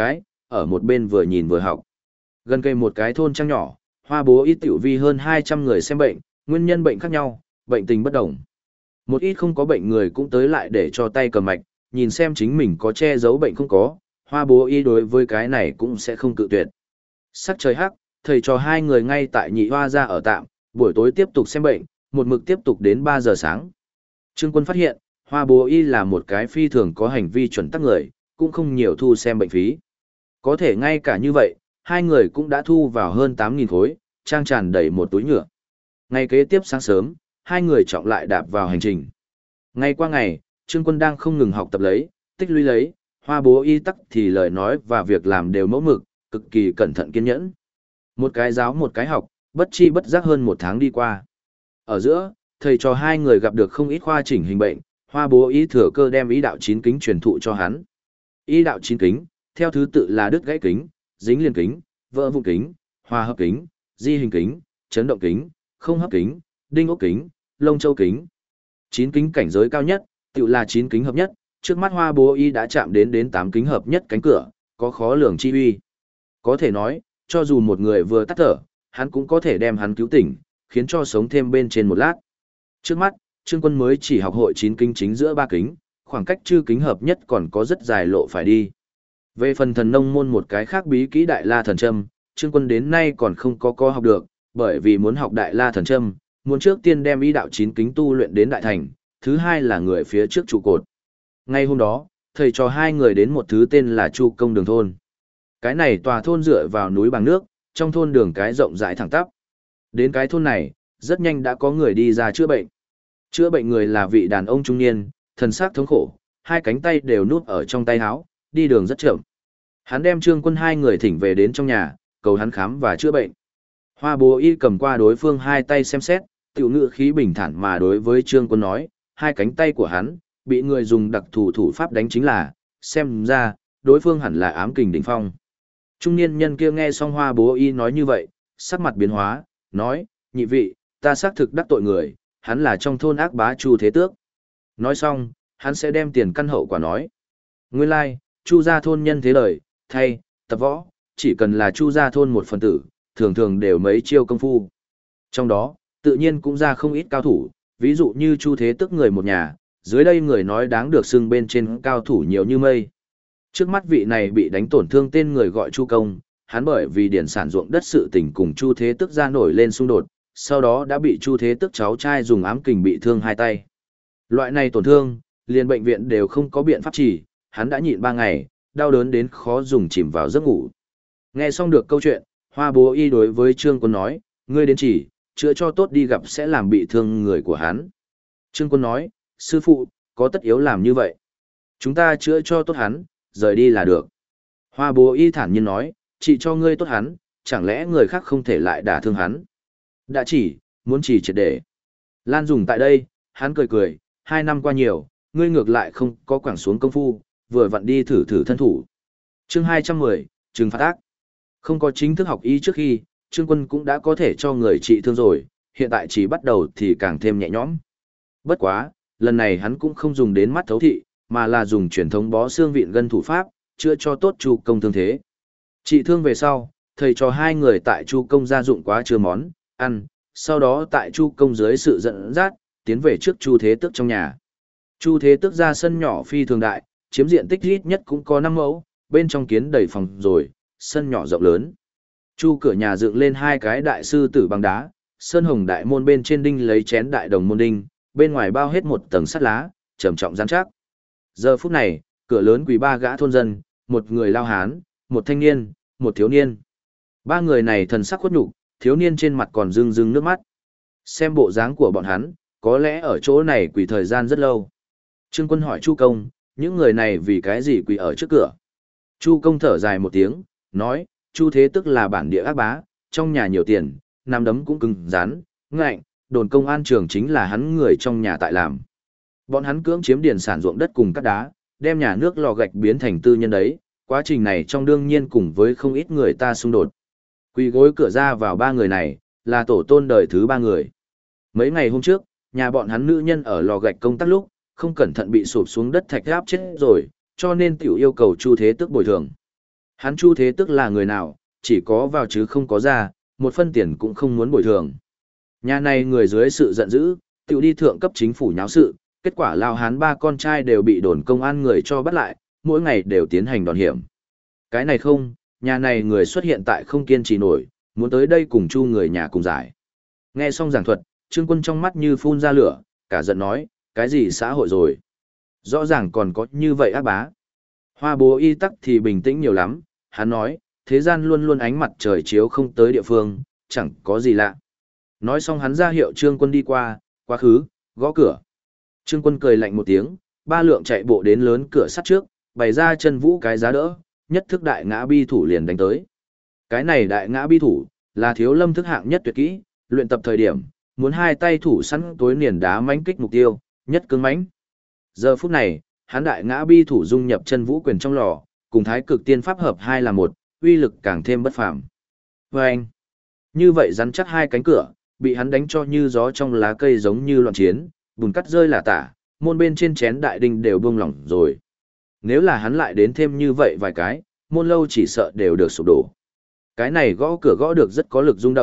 ở một bên vừa nhìn vừa học. Gần cây một cái thôn trang nhỏ, Hoa Bố Y tiểu vi hơn 200 người xem bệnh, nguyên nhân bệnh khác nhau, bệnh tình bất đồng. Một ít không có bệnh người cũng tới lại để cho tay cầm mạch, nhìn xem chính mình có che giấu bệnh không có, Hoa Bố Y đối với cái này cũng sẽ không cự tuyệt. Sắc trời hắc, thầy trò hai người ngay tại nhị hoa ra ở tạm, buổi tối tiếp tục xem bệnh, một mực tiếp tục đến 3 giờ sáng. Trương Quân phát hiện, Hoa Bố Y là một cái phi thường có hành vi chuẩn tắc người, cũng không nhiều thu xem bệnh phí. Có thể ngay cả như vậy, hai người cũng đã thu vào hơn 8.000 khối, trang tràn đầy một túi nhựa. Ngày kế tiếp sáng sớm, hai người trọng lại đạp vào hành trình. Ngày qua ngày, Trương Quân đang không ngừng học tập lấy, tích lũy lấy, Hoa Bố Y tắc thì lời nói và việc làm đều mẫu mực, cực kỳ cẩn thận kiên nhẫn. Một cái giáo một cái học, bất chi bất giác hơn 1 tháng đi qua. Ở giữa, thầy trò hai người gặp được không ít khoa chỉnh hình bệnh, Hoa Bố Y thừa cơ đem ý đạo 9 kính truyền thụ cho hắn. Ý đạo 9 kính, theo thứ tự là đứt gãy kính, dính liền kính, vỡ vụn kính, hòa hợp kính, di hình kính, chấn động kính, không hấp kính, đinh ốc kính, lông châu kính. 9 kính cảnh giới cao nhất, tự là 9 kính hợp nhất, trước mắt Hoa Bố Y đã chạm đến 8 kính hợp nhất cánh cửa, có khó lường chi uy. Có thể nói, cho dù một người vừa tắt thở, hắn cũng có thể đem hắn cứu tỉnh, khiến cho sống thêm bên trên một lát. Trước mắt, Trương Quân mới chỉ học hội 9 kính chính giữa 3 kính, khoảng cách chư kính hợp nhất còn có rất dài lộ phải đi. Về phần thần nông môn một cái khác bí kỹ Đại La Thần Châm, Trương Quân đến nay còn không có học được, bởi vì muốn học Đại La Thần Châm, muốn trước tiên đem ý đạo 9 kính tu luyện đến đại thành, thứ hai là người phía trước trụ cột. Ngay hôm đó, thầy cho hai người đến một thứ tên là Chu Công Đường thôn. Cái này tòa thôn dựa vào núi bằng nước, trong thôn đường cái rộng rãi thẳng tắp. Đến cái thôn này, rất nhanh đã có người đi ra chữa bệnh. Chữa bệnh người là vị đàn ông trung niên, thần sắc thống khổ, hai cánh tay đều núp ở trong tay áo, đi đường rất chậm. Hắn đem Trương Quân hai người thỉnh về đến trong nhà, cầu hắn khám và chữa bệnh. Hoa Bố Y cầm qua đối phương hai tay xem xét, tiểu ngữ khí bình thản mà đối với Trương Quân nói, hai cánh tay của hắn bị người dùng đặc thù thủ pháp đánh chính là, xem ra, đối phương hẳn là ám kình đỉnh phong. Trung niên nhân kia nghe xong Hoa Bố Y nói như vậy, sắc mặt biến hóa, nói, nhị vị, ta xác thực đắc tội người, hắn là trong thôn ác bá Chu Thế Tước. Nói xong, hắn sẽ đem tiền căn hậu quả nói. Nguyên lai, like, Chu gia thôn nhân thế lời, thay, tập võ, chỉ cần là Chu gia thôn một phần tử, thường thường đều mấy chiêu công phu. Trong đó, tự nhiên cũng ra không ít cao thủ, ví dụ như Chu Thế Tước người một nhà, dưới đây người nói đáng được xưng bên trên cao thủ nhiều như mây. Trước mắt vị này bị đánh tổn thương tên người gọi Chu Công, hắn bởi vì điển sản ruộng đất sự tình cùng Chu Thế Tước ra nổi lên xung đột, sau đó đã bị Chu Thế Tước cháu trai dùng ám kình bị thương hai tay. Loại này tổn thương, liền bệnh viện đều không có biện pháp trị, hắn đã nhịn 3 ngày, đau đớn đến khó dùng chìm vào giấc ngủ. Nghe xong được câu chuyện, Hoa Bố Y đối với Trương Quân nói, ngươi đến chỉ, chữa cho tốt đi gặp sẽ làm bị thương người của hắn. Trương Quân nói, sư phụ, có tất yếu làm như vậy. Chúng ta chữa cho tốt hắn, rời đi là được. Hoa Bố Y thản nhiên nói, chỉ cho ngươi tốt hắn, chẳng lẽ người khác không thể lại đả thương hắn. Đã chỉ, muốn chỉ triệt để. Lan dùng tại đây, hắn cười cười, 2 năm qua nhiều, ngươi ngược lại không có quẳng xuống công phu, vừa vặn đi thử thử thân thủ. Chương 210, trừng phạt ác. Không có chính thức học y trước khi, Trương Quân cũng đã có thể cho người trị thương rồi, hiện tại chỉ bắt đầu thì càng thêm nhẹ nhõm. Bất quá, lần này hắn cũng không dùng đến mắt thấu thị, mà là dùng truyền thống bó xương vịn gân thủ pháp, chữa cho tốt Chu Công thương thế. Trị thương về sau, thầy cho hai người tại Chu Công gia dụng quá chứa món, ăn, sau đó tại Chu Công dưới sự dẫn dắt, tiến về trước Chu Thế Tước trong nhà. Chu Thế Tước ra sân nhỏ phi thường đại, chiếm diện tích ít nhất cũng có 5 mẫu, bên trong kiến đầy phòng rồi, sân nhỏ rộng lớn. Chu cửa nhà dựng lên 2 cái đại sư tử bằng đá, sơn hồng đại môn bên trên đinh lấy chén đại đồng môn đinh, bên ngoài bao hết một tầng sắt lá, trầm trọng rắn chắc. Giờ phút này, cửa lớn quỳ 3 gã thôn dân, một người lao hán, một thanh niên, một thiếu niên. 3 người này thần sắc khuất nhục, thiếu niên trên mặt còn rưng rưng nước mắt. Xem bộ dáng của bọn hắn, có lẽ ở chỗ này quỳ thời gian rất lâu. Trương Quân hỏi Chu Công, những người này vì cái gì quỳ ở trước cửa? Chu Công thở dài một tiếng, nói, Chu Thế Tước là bản địa ác bá, trong nhà nhiều tiền, nắm đấm cũng cứng rắn, ngạnh, đồn công an trường chính là hắn người trong nhà tại làm. Bọn hắn cưỡng chiếm điển sản ruộng đất cùng cát đá, đem nhà nước lò gạch biến thành tư nhân đấy, quá trình này trong đương nhiên cùng với không ít người ta xung đột. Quỳ gối cửa ra vào 3 người này, là tổ tôn đời thứ 3 người. Mấy ngày hôm trước, nhà bọn hắn nữ nhân ở lò gạch công tác lúc, không cẩn thận bị sụp xuống đất thạch áp chết rồi, cho nên tiểu yêu cầu Chu Thế Tước bồi thường. Hắn Chu Thế Tước là người nào, chỉ có vào chứ không có ra, một phân tiền cũng không muốn bồi thường. Nhà này người dưới sự giận dữ, tiểu đi thượng cấp chính phủ nháo sự, kết quả lao hán 3 con trai đều bị đồn công an người cho bắt lại, mỗi ngày đều tiến hành đòn hiểm. Cái này không, nhà này người xuất hiện tại không kiên trì nổi, muốn tới đây cùng Chu người nhà cùng giải. Nghe xong giảng thuật, Trương Quân trong mắt như phun ra lửa, cả giận nói, cái gì xã hội rồi? Rõ ràng còn có như vậy ác bá. Hoa Bố Y tắc thì bình tĩnh nhiều lắm, hắn nói, thế gian luôn luôn ánh mặt trời chiếu không tới địa phương, chẳng có gì lạ. Nói xong hắn ra hiệu Trương Quân đi qua, quá khứ, gõ cửa. Trương Quân cười lạnh một tiếng, 3 lượng chạy bộ đến lớn cửa sắt trước, bày ra chân vũ cái giá đỡ, nhất thức đại ngã bi thủ liền đánh tới. Cái này đại ngã bi thủ, là Thiếu Lâm thức hạng nhất tuyệt kỹ, luyện tập thời điểm, muốn 2 tay thủ sẵn tối niền đá mãnh kích mục tiêu, nhất cứng mãnh. Giờ phút này, hắn đại ngã bi thủ dung nhập chân vũ quyền trong lò, cùng thái cực tiên pháp hợp 2 là 1, uy lực càng thêm bất phàm. Vâng! Như vậy rắn chắc 2 cánh cửa, bị hắn đánh cho như gió trong lá cây giống như loạn chiến, bùn cắt rơi là tả, môn bên trên chén đại đinh đều buông lỏng rồi. Nếu là hắn lại đến thêm như vậy vài cái, môn lâu chỉ sợ đều được sụp đổ. Cái này gõ cửa gõ được rất có lực rung động,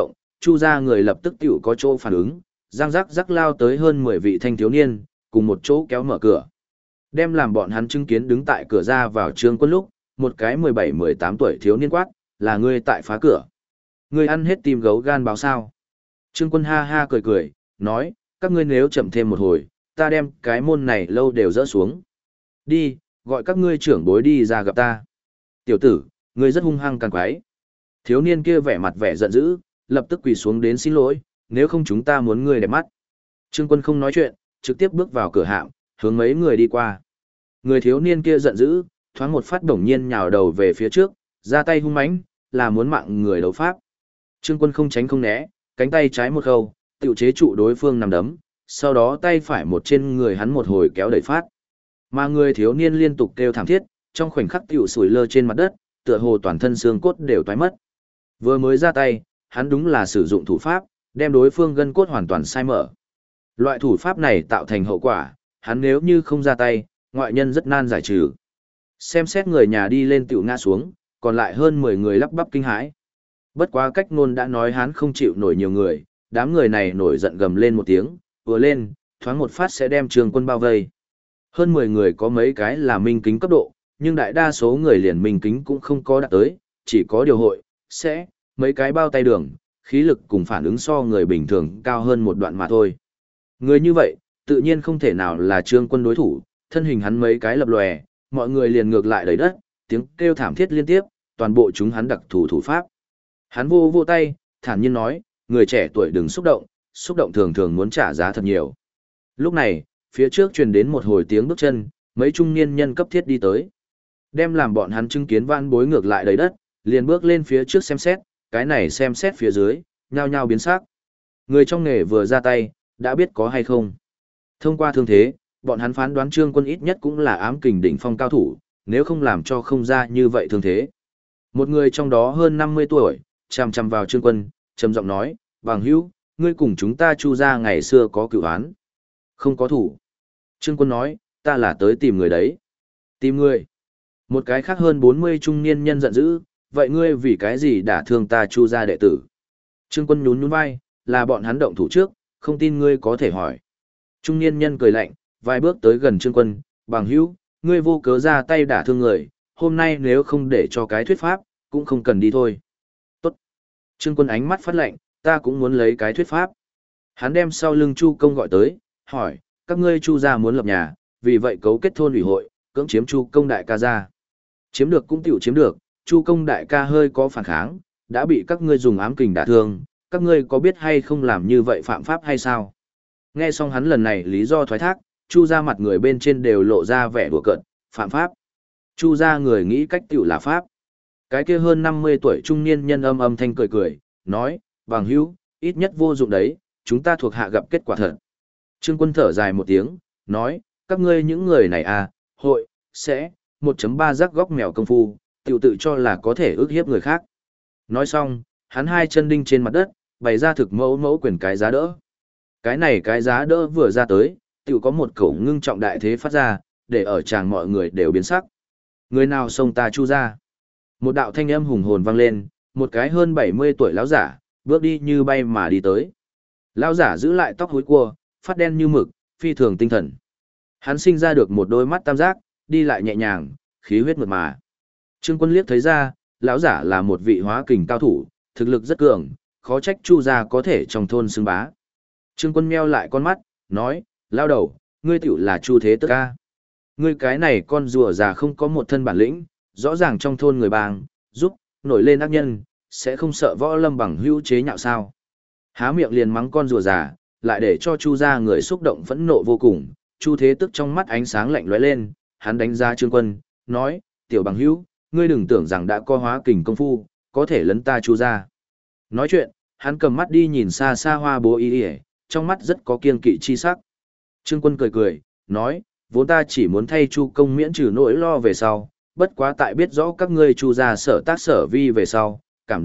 Chu gia người lập tức tiểu có chỗ phản ứng, răng rắc rắc lao tới hơn 10 vị thanh thiếu niên, cùng một chỗ kéo mở cửa. Đem làm bọn hắn chứng kiến đứng tại cửa ra vào Trương Quân lúc, một cái 17-18 tuổi thiếu niên quát, là ngươi tại phá cửa. Ngươi ăn hết tim gấu gan báo sao. Trương Quân ha ha cười cười, nói, các ngươi nếu chậm thêm một hồi, ta đem cái môn này lâu đều dỡ xuống. Đi, gọi các ngươi trưởng bối đi ra gặp ta. Tiểu tử, ngươi rất hung hăng càng quái. Thiếu niên kia vẻ mặt vẻ giận dữ, lập tức quỳ xuống đến xin lỗi, nếu không chúng ta muốn ngươi đẹp mắt. Trương Quân không nói chuyện, trực tiếp bước vào cửa hạm, hướng mấy người đi qua. Người thiếu niên kia giận dữ, thoáng một phát đổng nhiên nhào đầu về phía trước, ra tay hung mãnh, là muốn mạng người đấu pháp. Trương Quân không tránh không né, cánh tay trái một khâu, tự chế trụ đối phương nằm đấm, sau đó tay phải một trên người hắn một hồi kéo đẩy phát. Mà người thiếu niên liên tục kêu thảm thiết, trong khoảnh khắc tiểu sủi lơ trên mặt đất, tựa hồ toàn thân xương cốt đều toái mất. Vừa mới ra tay, hắn đúng là sử dụng thủ pháp, đem đối phương gân cốt hoàn toàn sai mở. Loại thủ pháp này tạo thành hậu quả, hắn nếu như không ra tay, ngoại nhân rất nan giải trừ. Xem xét người nhà đi lên tiểu ngã xuống, còn lại hơn 10 người lắp bắp kinh hãi. Bất quá cách ngôn đã nói hắn không chịu nổi nhiều người, đám người này nổi giận gầm lên một tiếng, vừa lên, thoáng một phát sẽ đem Trương Quân bao vây. Hơn 10 người có mấy cái là minh kính cấp độ, nhưng đại đa số người liền minh kính cũng không có đạt tới, chỉ có điều hội, sẽ, mấy cái bao tay đường, khí lực cùng phản ứng so người bình thường cao hơn một đoạn mà thôi. Người như vậy, tự nhiên không thể nào là Trương Quân đối thủ, thân hình hắn mấy cái lập lòe, mọi người liền ngược lại đầy đất, tiếng kêu thảm thiết liên tiếp, toàn bộ chúng hắn đặc thủ thủ pháp. Hắn vô vô tay, thản nhiên nói, người trẻ tuổi đừng xúc động thường thường muốn trả giá thật nhiều. Lúc này, phía trước truyền đến một hồi tiếng bước chân, mấy trung niên nhân cấp thiết đi tới. Đem làm bọn hắn chứng kiến vãn bối ngược lại đầy đất, liền bước lên phía trước xem xét, cái này xem xét phía dưới, nhao nhao biến sắc. Người trong nghề vừa ra tay, đã biết có hay không. Thông qua thương thế, bọn hắn phán đoán Trương Quân ít nhất cũng là ám kình đỉnh phong cao thủ, nếu không làm cho không ra như vậy thương thế. Một người trong đó hơn 50 tuổi, chằm chằm vào Trương Quân, trầm giọng nói, bằng hữu, ngươi cùng chúng ta Chu gia ngày xưa có cựu án. Không có thủ. Trương Quân nói, ta là tới tìm người đấy. Tìm người. Một cái khác hơn 40 trung niên nhân giận dữ, vậy ngươi vì cái gì đả thương ta Chu gia đệ tử? Trương Quân nhún nhún vai, là bọn hắn động thủ trước, không tin ngươi có thể hỏi. Trung niên nhân cười lạnh, vài bước tới gần Trương Quân, bằng hữu, ngươi vô cớ ra tay đả thương người, hôm nay nếu không để cho cái thuyết pháp, cũng không cần đi thôi. Tốt. Trương Quân ánh mắt phát lạnh, ta cũng muốn lấy cái thuyết pháp. Hắn đem sau lưng Chu Công gọi tới, hỏi, các ngươi Chu gia muốn lập nhà, vì vậy cấu kết thôn ủy hội, cưỡng chiếm Chu Công đại ca gia. Chiếm được cũng tiểu chiếm được, Chu Công đại ca hơi có phản kháng, đã bị các ngươi dùng ám kình đả thương, các ngươi có biết hay không làm như vậy phạm pháp hay sao? Nghe xong hắn lần này lý do thoái thác, Chu gia mặt người bên trên đều lộ ra vẻ đùa cợt, phạm pháp. Chu gia người nghĩ cách tiểu là pháp. Cái kia hơn 50 tuổi trung niên nhân âm thanh cười cười, nói, bằng hữu, ít nhất vô dụng đấy, chúng ta thuộc hạ gặp kết quả thật. Trương Quân thở dài một tiếng, nói, các ngươi những người này à, hội, sẽ, 1.3 rắc góc mèo công phu, tiểu tự cho là có thể ức hiếp người khác. Nói xong, hắn hai chân đinh trên mặt đất, bày ra thực mẫu quyền cái giá đỡ. Cái này cái giá đỡ vừa ra tới, tiểu có một khẩu ngưng trọng đại thế phát ra, để ở tràng mọi người đều biến sắc. Người nào xông ta Chu ra? Một đạo thanh âm hùng hồn vang lên, một cái hơn 70 tuổi lão giả, bước đi như bay mà đi tới. Lão giả giữ lại tóc húi cua, phát đen như mực, phi thường tinh thần. Hắn sinh ra được một đôi mắt tam giác, đi lại nhẹ nhàng, khí huyết mượt mà. Trương Quân liếc thấy ra, lão giả là một vị hóa kình cao thủ, thực lực rất cường, khó trách Chu gia có thể trong thôn xưng bá. Trương Quân meo lại con mắt, nói, lao đầu, ngươi tiểu là Chu Thế Tức ca. Ngươi cái này con rùa già không có một thân bản lĩnh, rõ ràng trong thôn người bang, giúp, nổi lên ác nhân, sẽ không sợ võ lâm bằng hữu chế nhạo sao. Há miệng liền mắng con rùa già, lại để cho Chu gia người xúc động phẫn nộ vô cùng. Chu Thế Tức trong mắt ánh sáng lạnh lóe lên, hắn đánh giá Trương Quân, nói, tiểu bằng hữu, ngươi đừng tưởng rằng đã có hóa kình công phu, có thể lấn ta Chu gia. Nói chuyện, hắn cầm mắt đi nhìn xa xa Hoa Bố Y, trong mắt rất có kiêng kỵ chi sắc. Trương Quân cười cười, nói, vốn ta chỉ muốn thay Chu công miễn trừ nỗi lo về sau, bất quá tại biết rõ các ngươi Chu gia sở tác sở vi về sau,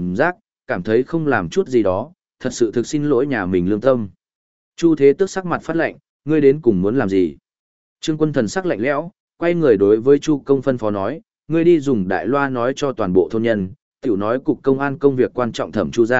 cảm thấy không làm chút gì đó, thật sự thực xin lỗi nhà mình lương tâm. Chu Thế Tức sắc mặt phát lạnh, ngươi đến cùng muốn làm gì? Trương Quân thần sắc lạnh lẽo, quay người đối với Chu công phân phó nói, ngươi đi dùng đại loa nói cho toàn bộ thôn nhân, tiểu nói cục công an công việc quan trọng thẩm Chu gia,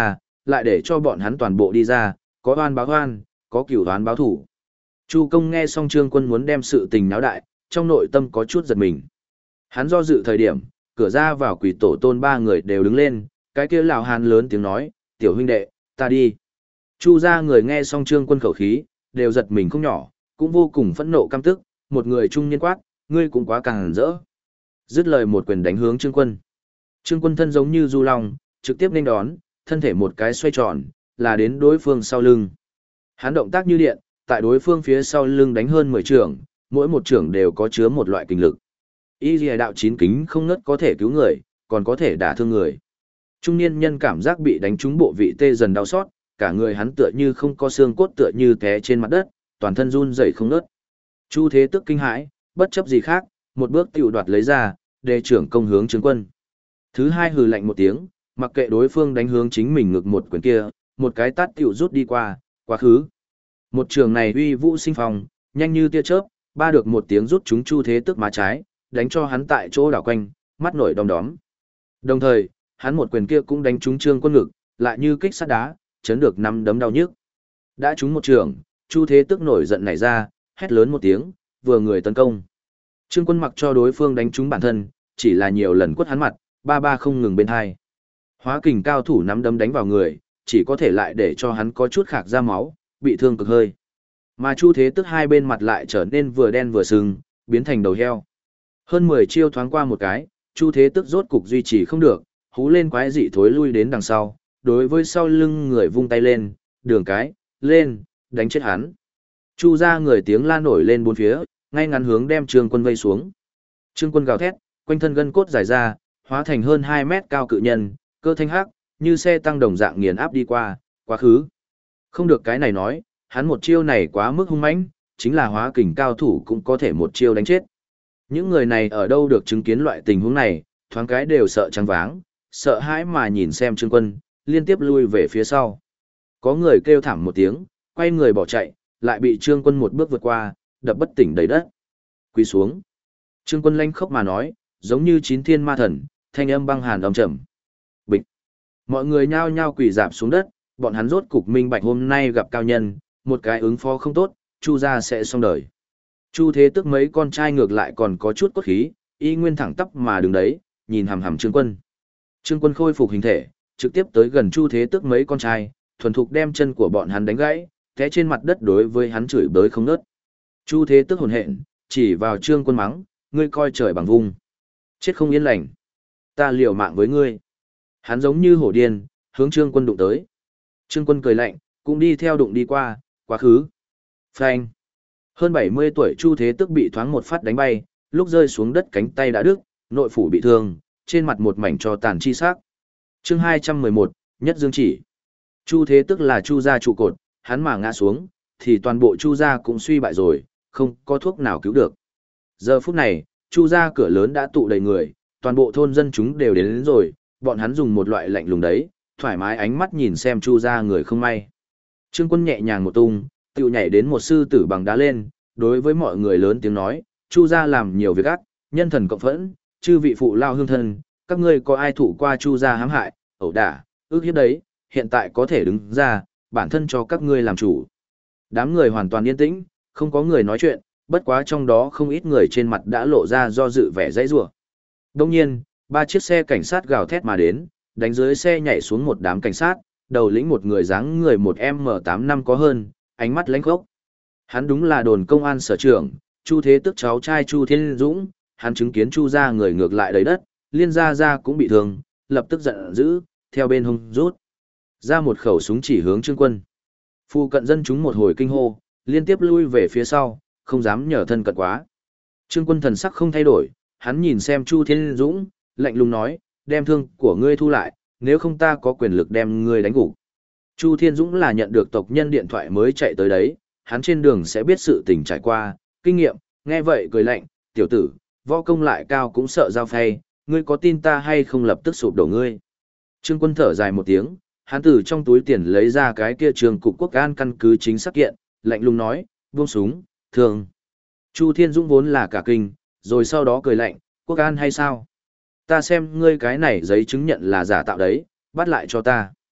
lại để cho bọn hắn toàn bộ đi ra, có oan báo oan, có cửu oán báo thủ. Chu Công nghe xong Trương Quân muốn đem sự tình náo đại, trong nội tâm có chút giật mình. Hắn do dự thời điểm, cửa ra vào quỷ tổ tôn ba người đều đứng lên, cái kia lão hán lớn tiếng nói, tiểu huynh đệ, ta đi. Chu ra người nghe xong Trương Quân khẩu khí, đều giật mình không nhỏ, cũng vô cùng phẫn nộ căm tức, một người trung niên quát, ngươi cũng quá càng rỡ. Dứt lời một quyền đánh hướng Trương Quân. Trương Quân thân giống như du long, trực tiếp nên đón, thân thể một cái xoay tròn, là đến đối phương sau lưng. Hắn động tác như điện, tại đối phương phía sau lưng đánh hơn 10 trưởng, mỗi một trưởng đều có chứa một loại kinh lực. Y Lìa đạo chín kính không ngớt có thể cứu người, còn có thể đả thương người. Trung niên nhân cảm giác bị đánh trúng bộ vị tê dần đau xót, cả người hắn tựa như không có xương cốt tựa như té trên mặt đất, toàn thân run rẩy không ngớt. Chu Thế Tức kinh hãi, bất chấp gì khác, một bước tiểu đoạt lấy ra, đề trưởng công hướng Trương Quân. Thứ hai hừ lạnh một tiếng, mặc kệ đối phương đánh hướng chính mình ngực một quyền kia, một cái tát tiểu rút đi qua, quá khứ. Một trường này uy vũ sinh phong, nhanh như tia chớp, ba được một tiếng rút trúng Chu Thế Tức má trái, đánh cho hắn tại chỗ đảo quanh, mắt nổi đom đóm. Đồng thời, hắn một quyền kia cũng đánh trúng Trương Quân ngực, lại như kích sắt đá, chấn được năm đấm đau nhức. Đã trúng một trường, Chu Thế Tức nổi giận nảy ra, hét lớn một tiếng, vừa người tấn công. Trương Quân mặc cho đối phương đánh trúng bản thân, chỉ là nhiều lần quất hắn mặt, ba ba không ngừng bên hai. Hóa kình cao thủ nắm đấm đánh vào người, chỉ có thể lại để cho hắn có chút khạc ra máu, bị thương cực hơi. Mà Chu Thế Tức hai bên mặt lại trở nên vừa đen vừa sưng, biến thành đầu heo. Hơn 10 chiêu thoáng qua một cái, Chu Thế Tức rốt cục duy trì không được, hú lên quái dị thối lui đến đằng sau, đối với sau lưng người vung tay lên, đường cái, lên, đánh chết hắn. Chu ra người tiếng la nổi lên bốn phía, ngay ngắn hướng đem Trương Quân vây xuống. Trương Quân gào thét, quanh thân gân cốt dài ra, hóa thành hơn 2 mét cao cự nhân, cơ thanh hắc, như xe tăng đồng dạng nghiền áp đi qua, quá khứ. Không được cái này nói, hắn một chiêu này quá mức hung mãnh, chính là hóa kình cao thủ cũng có thể một chiêu đánh chết. Những người này ở đâu được chứng kiến loại tình huống này, thoáng cái đều sợ trắng váng, sợ hãi mà nhìn xem Trương Quân, liên tiếp lui về phía sau. Có người kêu thảm một tiếng, quay người bỏ chạy, lại bị Trương Quân một bước vượt qua, đập bất tỉnh đầy đất. Quỳ xuống. Trương Quân lanh khốc mà nói, giống như chín thiên ma thần, thanh âm băng hàn âm trầm. Bịch. Mọi người nhao nhao quỳ rạp xuống đất, bọn hắn rốt cục minh bạch hôm nay gặp cao nhân, một cái ứng phó không tốt, Chu gia sẽ xong đời. Chu Thế Tức mấy con trai ngược lại còn có chút cốt khí, y nguyên thẳng tắp mà đứng đấy, nhìn hằm hằm Trương Quân. Trương Quân khôi phục hình thể, trực tiếp tới gần Chu Thế Tức mấy con trai, thuần thục đem chân của bọn hắn đánh gãy, té trên mặt đất đối với hắn chửi bới không ngớt. Chu Thế Tức hồn hện, chỉ vào Trương Quân mắng, ngươi coi trời bằng vung. Chết không yên lành. Ta liều mạng với ngươi. Hắn giống như hổ điên, hướng Trương Quân đụng tới. Trương Quân cười lạnh, cũng đi theo đụng đi qua, quá khứ. Phanh. Hơn 70 tuổi Chu Thế Tức bị thoáng một phát đánh bay, lúc rơi xuống đất cánh tay đã đứt, nội phủ bị thương, trên mặt một mảnh tro tàn chi sắc. Chương 211, Nhất Dương Chỉ. Chu Thế Tức là Chu gia trụ cột, hắn mà ngã xuống, thì toàn bộ Chu gia cũng suy bại rồi, không có thuốc nào cứu được. Giờ phút này, Chu gia cửa lớn đã tụ đầy người, toàn bộ thôn dân chúng đều đến rồi, bọn hắn dùng một loại lạnh lùng đấy, thoải mái ánh mắt nhìn xem Chu gia người không may. Trương Quân nhẹ nhàng một tung, tiểu nhảy đến một sư tử bằng đá lên, đối với mọi người lớn tiếng nói, Chu gia làm nhiều việc ác, nhân thần cộng phẫn, chư vị phụ lao hương thân, các ngươi có ai thụ qua Chu gia hãm hại, ẩu đả, ước hiếp đấy, hiện tại có thể đứng ra, bản thân cho các ngươi làm chủ. Đám người hoàn toàn yên tĩnh, không có người nói chuyện, bất quá trong đó không ít người trên mặt đã lộ ra do dự vẻ dãy rủa. Đông nhiên, 3 chiếc xe cảnh sát gào thét mà đến, đánh dưới xe nhảy xuống một đám cảnh sát, đầu lĩnh một người dáng người một M8 năm có hơn, ánh mắt lánh khốc. Hắn đúng là đồn công an sở trưởng, Chu Thế Tức cháu trai Chu Thiên Dũng, hắn chứng kiến Chu gia người ngược lại đầy đất, Liên gia cũng bị thương, lập tức giận dữ, theo bên hông rút ra một khẩu súng chỉ hướng Trương Quân. Phu cận dân chúng một hồi kinh hô, liên tiếp lui về phía sau, không dám nhờ thân cận quá. Trương Quân thần sắc không thay đổi, hắn nhìn xem Chu Thiên Dũng, lạnh lùng nói, đem thương của ngươi thu lại, nếu không ta có quyền lực đem ngươi đánh gục. Chu Thiên Dũng là nhận được tộc nhân điện thoại mới chạy tới đấy, hắn trên đường sẽ biết sự tình trải qua, kinh nghiệm, nghe vậy cười lạnh, tiểu tử, võ công lại cao cũng sợ giao phay, ngươi có tin ta hay không lập tức sụp đổ ngươi. Trương Quân thở dài một tiếng, hắn từ trong túi tiền lấy ra cái kia trường cục quốc an căn cứ chính xác kiện, lạnh lùng nói, buông súng, thường. Chu Thiên Dũng vốn là cả kinh, rồi sau đó cười lạnh, quốc an hay sao? Ta xem ngươi cái này giấy chứng nhận là giả tạo đấy, bắt lại cho ta.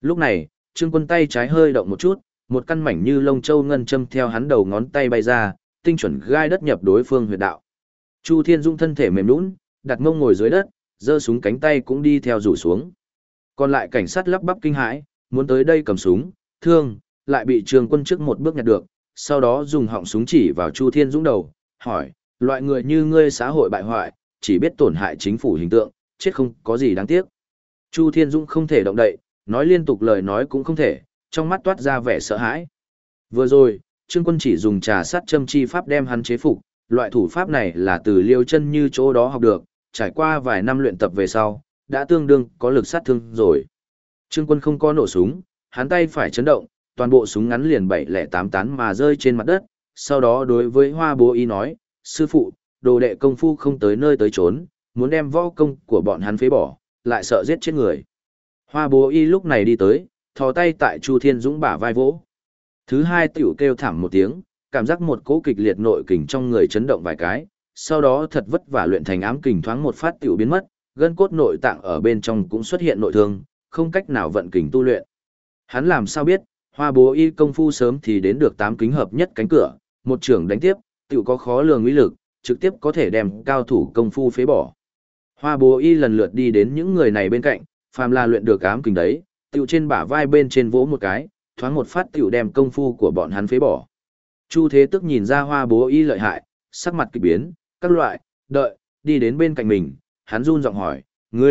Lúc này, Trương Quân tay trái hơi động một chút, một căn mảnh như lông châu ngân châm theo hắn đầu ngón tay bay ra, tinh chuẩn gai đất nhập đối phương huyệt đạo. Chu Thiên Dung thân thể mềm nhũn, đặt mông ngồi dưới đất, giơ súng cánh tay cũng đi theo rủ xuống. Còn lại cảnh sát lắp bắp kinh hãi, muốn tới đây cầm súng, thương, lại bị Trương Quân trước một bước nhặt được, sau đó dùng họng súng chỉ vào Chu Thiên Dũng đầu, hỏi, loại người như ngươi xã hội bại hoại, chỉ biết tổn hại chính phủ hình tượng, chết không có gì đáng tiếc. Chu Thiên Dũng không thể động đậy, nói liên tục lời nói cũng không thể, trong mắt toát ra vẻ sợ hãi. Vừa rồi, Trương Quân chỉ dùng trà sát châm chi pháp đem hắn chế phục, loại thủ pháp này là từ Liêu Chân Như chỗ đó học được, trải qua vài năm luyện tập về sau, đã tương đương có lực sát thương rồi. Trương Quân không có nổ súng, hắn tay phải chấn động, toàn bộ súng ngắn liền 708 tán mà rơi trên mặt đất, sau đó đối với Hoa Bố Y nói, sư phụ, đồ đệ công phu không tới nơi tới trốn, muốn đem võ công của bọn hắn phế bỏ, lại sợ giết chết người. Hoa Bố Y lúc này đi tới, thò tay tại Chu Thiên Dũng bả vai vỗ. Thứ hai tiểu kêu thảm một tiếng, cảm giác một cỗ kịch liệt nội kình trong người chấn động vài cái, sau đó thật vất vả luyện thành ám kình thoáng một phát tiểu biến mất, gân cốt nội tạng ở bên trong cũng xuất hiện nội thương, không cách nào vận kình tu luyện. Hắn làm sao biết, Hoa Bố Y công phu sớm thì đến được 8 kính hợp nhất cánh cửa, một trưởng đánh tiếp, tiểu có khó lường uy lực, trực tiếp có thể đem cao thủ công phu phế bỏ. Hoa Bố Y lần lượt đi đến những người này bên cạnh, phàm là luyện được ám kình đấy, tiểu trên bả vai bên trên vỗ một cái, thoáng một phát tiểu đem công phu của bọn hắn phế bỏ. Chu Thế Tức nhìn ra Hoa Bố Y lợi hại, sắc mặt kỳ biến, các loại, đợi, đi đến bên cạnh mình, hắn run giọng hỏi,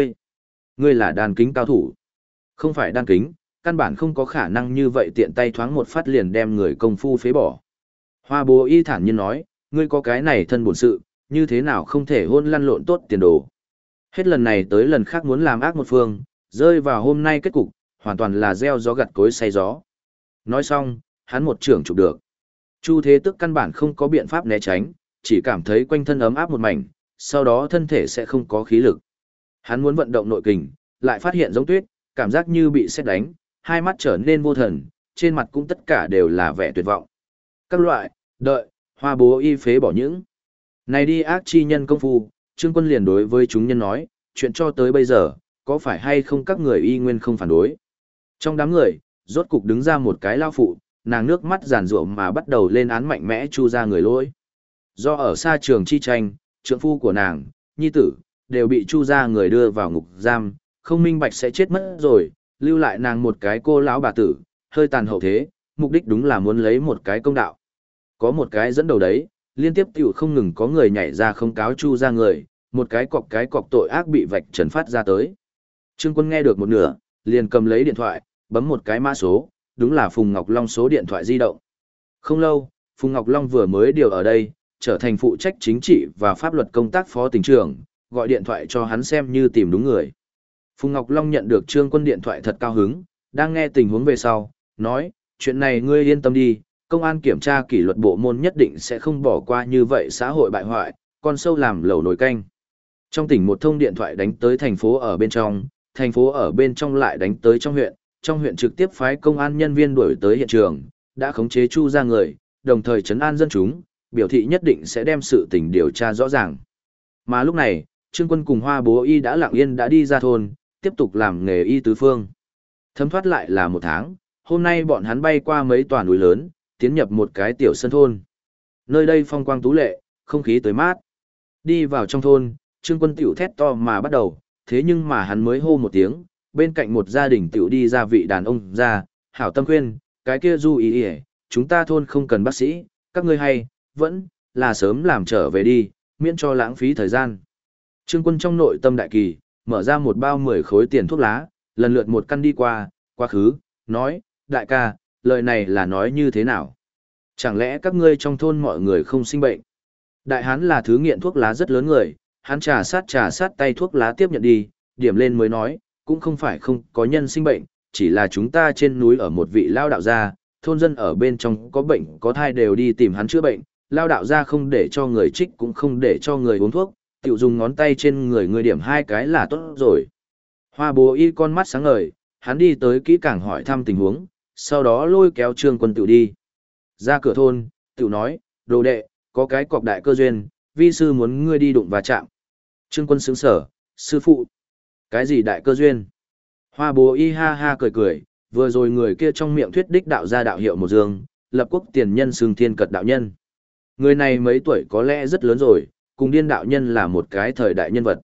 ngươi là đan kính cao thủ. Không phải đan kính, căn bản không có khả năng như vậy tiện tay thoáng một phát liền đem người công phu phế bỏ. Hoa Bố Y thản nhiên nói, ngươi có cái này thân bổn sự, như thế nào không thể hôn lăn lộn tốt tiền đồ. Hết lần này tới lần khác muốn làm ác một phương, rơi vào hôm nay kết cục, hoàn toàn là gieo gió gặt cối say gió. Nói xong, hắn một trưởng chụp được. Chu Thế Tức căn bản không có biện pháp né tránh, chỉ cảm thấy quanh thân ấm áp một mảnh, sau đó thân thể sẽ không có khí lực. Hắn muốn vận động nội kình, lại phát hiện giống tuyết, cảm giác như bị sét đánh, hai mắt trở nên vô thần, trên mặt cũng tất cả đều là vẻ tuyệt vọng. Các loại, đợi, Hoa Bố Y phế bỏ những này đi ác chi nhân công phu, Trương Quân liền đối với chúng nhân nói, chuyện cho tới bây giờ, có phải hay không các người y nguyên không phản đối. Trong đám người, rốt cục đứng ra một cái lao phụ, nàng nước mắt giàn ruộng mà bắt đầu lên án mạnh mẽ Chu ra người lỗi. Do ở xa trường chi tranh, trượng phu của nàng, nhi tử, đều bị Chu ra người đưa vào ngục giam, không minh bạch sẽ chết mất rồi, lưu lại nàng một cái cô lão bà tử, hơi tàn hậu thế, mục đích đúng là muốn lấy một cái công đạo. Có một cái dẫn đầu đấy, liên tiếp tiểu không ngừng có người nhảy ra không cáo Chu ra người, một cái cọc tội ác bị vạch trần phát ra tới. Trương Quân nghe được một nửa, liền cầm lấy điện thoại, bấm một cái mã số, đúng là Phùng Ngọc Long số điện thoại di động. Không lâu, Phùng Ngọc Long vừa mới điều ở đây, trở thành phụ trách chính trị và pháp luật công tác phó tỉnh trưởng, gọi điện thoại cho hắn xem như tìm đúng người. Phùng Ngọc Long nhận được Trương Quân điện thoại thật cao hứng, đang nghe tình huống về sau, nói, chuyện này ngươi yên tâm đi, công an kiểm tra kỷ luật bộ môn nhất định sẽ không bỏ qua như vậy xã hội bại hoại, con sâu làm lẩu nồi canh. Trong tỉnh một thông điện thoại đánh tới thành phố ở bên trong lại đánh tới trong huyện trực tiếp phái công an nhân viên đuổi tới hiện trường, đã khống chế Chu ra người, đồng thời trấn an dân chúng, biểu thị nhất định sẽ đem sự tình điều tra rõ ràng. Mà lúc này, Trương Quân cùng Hoa Bố Y đã lặng yên đã đi ra thôn, tiếp tục làm nghề y tứ phương. Thấm thoát lại là một tháng, hôm nay bọn hắn bay qua mấy tòa núi lớn, tiến nhập một cái tiểu sân thôn. Nơi đây phong quang tú lệ, không khí tươi mát. Đi vào trong thôn, Trương Quân tiểu thét to mà bắt đầu, thế nhưng mà hắn mới hô một tiếng, bên cạnh một gia đình tiểu đi ra vị đàn ông ra, hảo tâm khuyên, cái kia Du ý chúng ta thôn không cần bác sĩ, các ngươi hay, vẫn là sớm làm trở về đi, miễn cho lãng phí thời gian. Trương Quân trong nội tâm đại kỳ, mở ra một bao 10 khối tiền thuốc lá, lần lượt một căn đi qua, quá khứ, nói, đại ca, lời này là nói như thế nào? Chẳng lẽ các ngươi trong thôn mọi người không sinh bệnh? Đại hán là thứ nghiện thuốc lá rất lớn người, hắn trà sát tay thuốc lá tiếp nhận đi, điểm lên mới nói, cũng không phải không có nhân sinh bệnh, chỉ là chúng ta trên núi ở một vị lao đạo gia, thôn dân ở bên trong có bệnh có thai đều đi tìm hắn chữa bệnh, lao đạo gia không để cho người trích cũng không để cho người uống thuốc, tiểu dùng ngón tay trên người điểm 2 cái là tốt rồi. Hoa Bố Y con mắt sáng ngời, hắn đi tới kỹ càng hỏi thăm tình huống, sau đó lôi kéo Trương Quân tiểu đi. Ra cửa thôn, tiểu nói, đồ đệ, có cái cọc đại cơ duyên, vi sư muốn ngươi đi đụng và chạm. Trương Quân sững sở, sư phụ. Cái gì đại cơ duyên? Hoa Bố Y ha ha cười cười, Vừa rồi người kia trong miệng thuyết đích đạo ra đạo hiệu một dương, lập quốc tiền nhân xưng thiên cật đạo nhân. Người này mấy tuổi có lẽ rất lớn rồi, cùng điên đạo nhân là một cái thời đại nhân vật.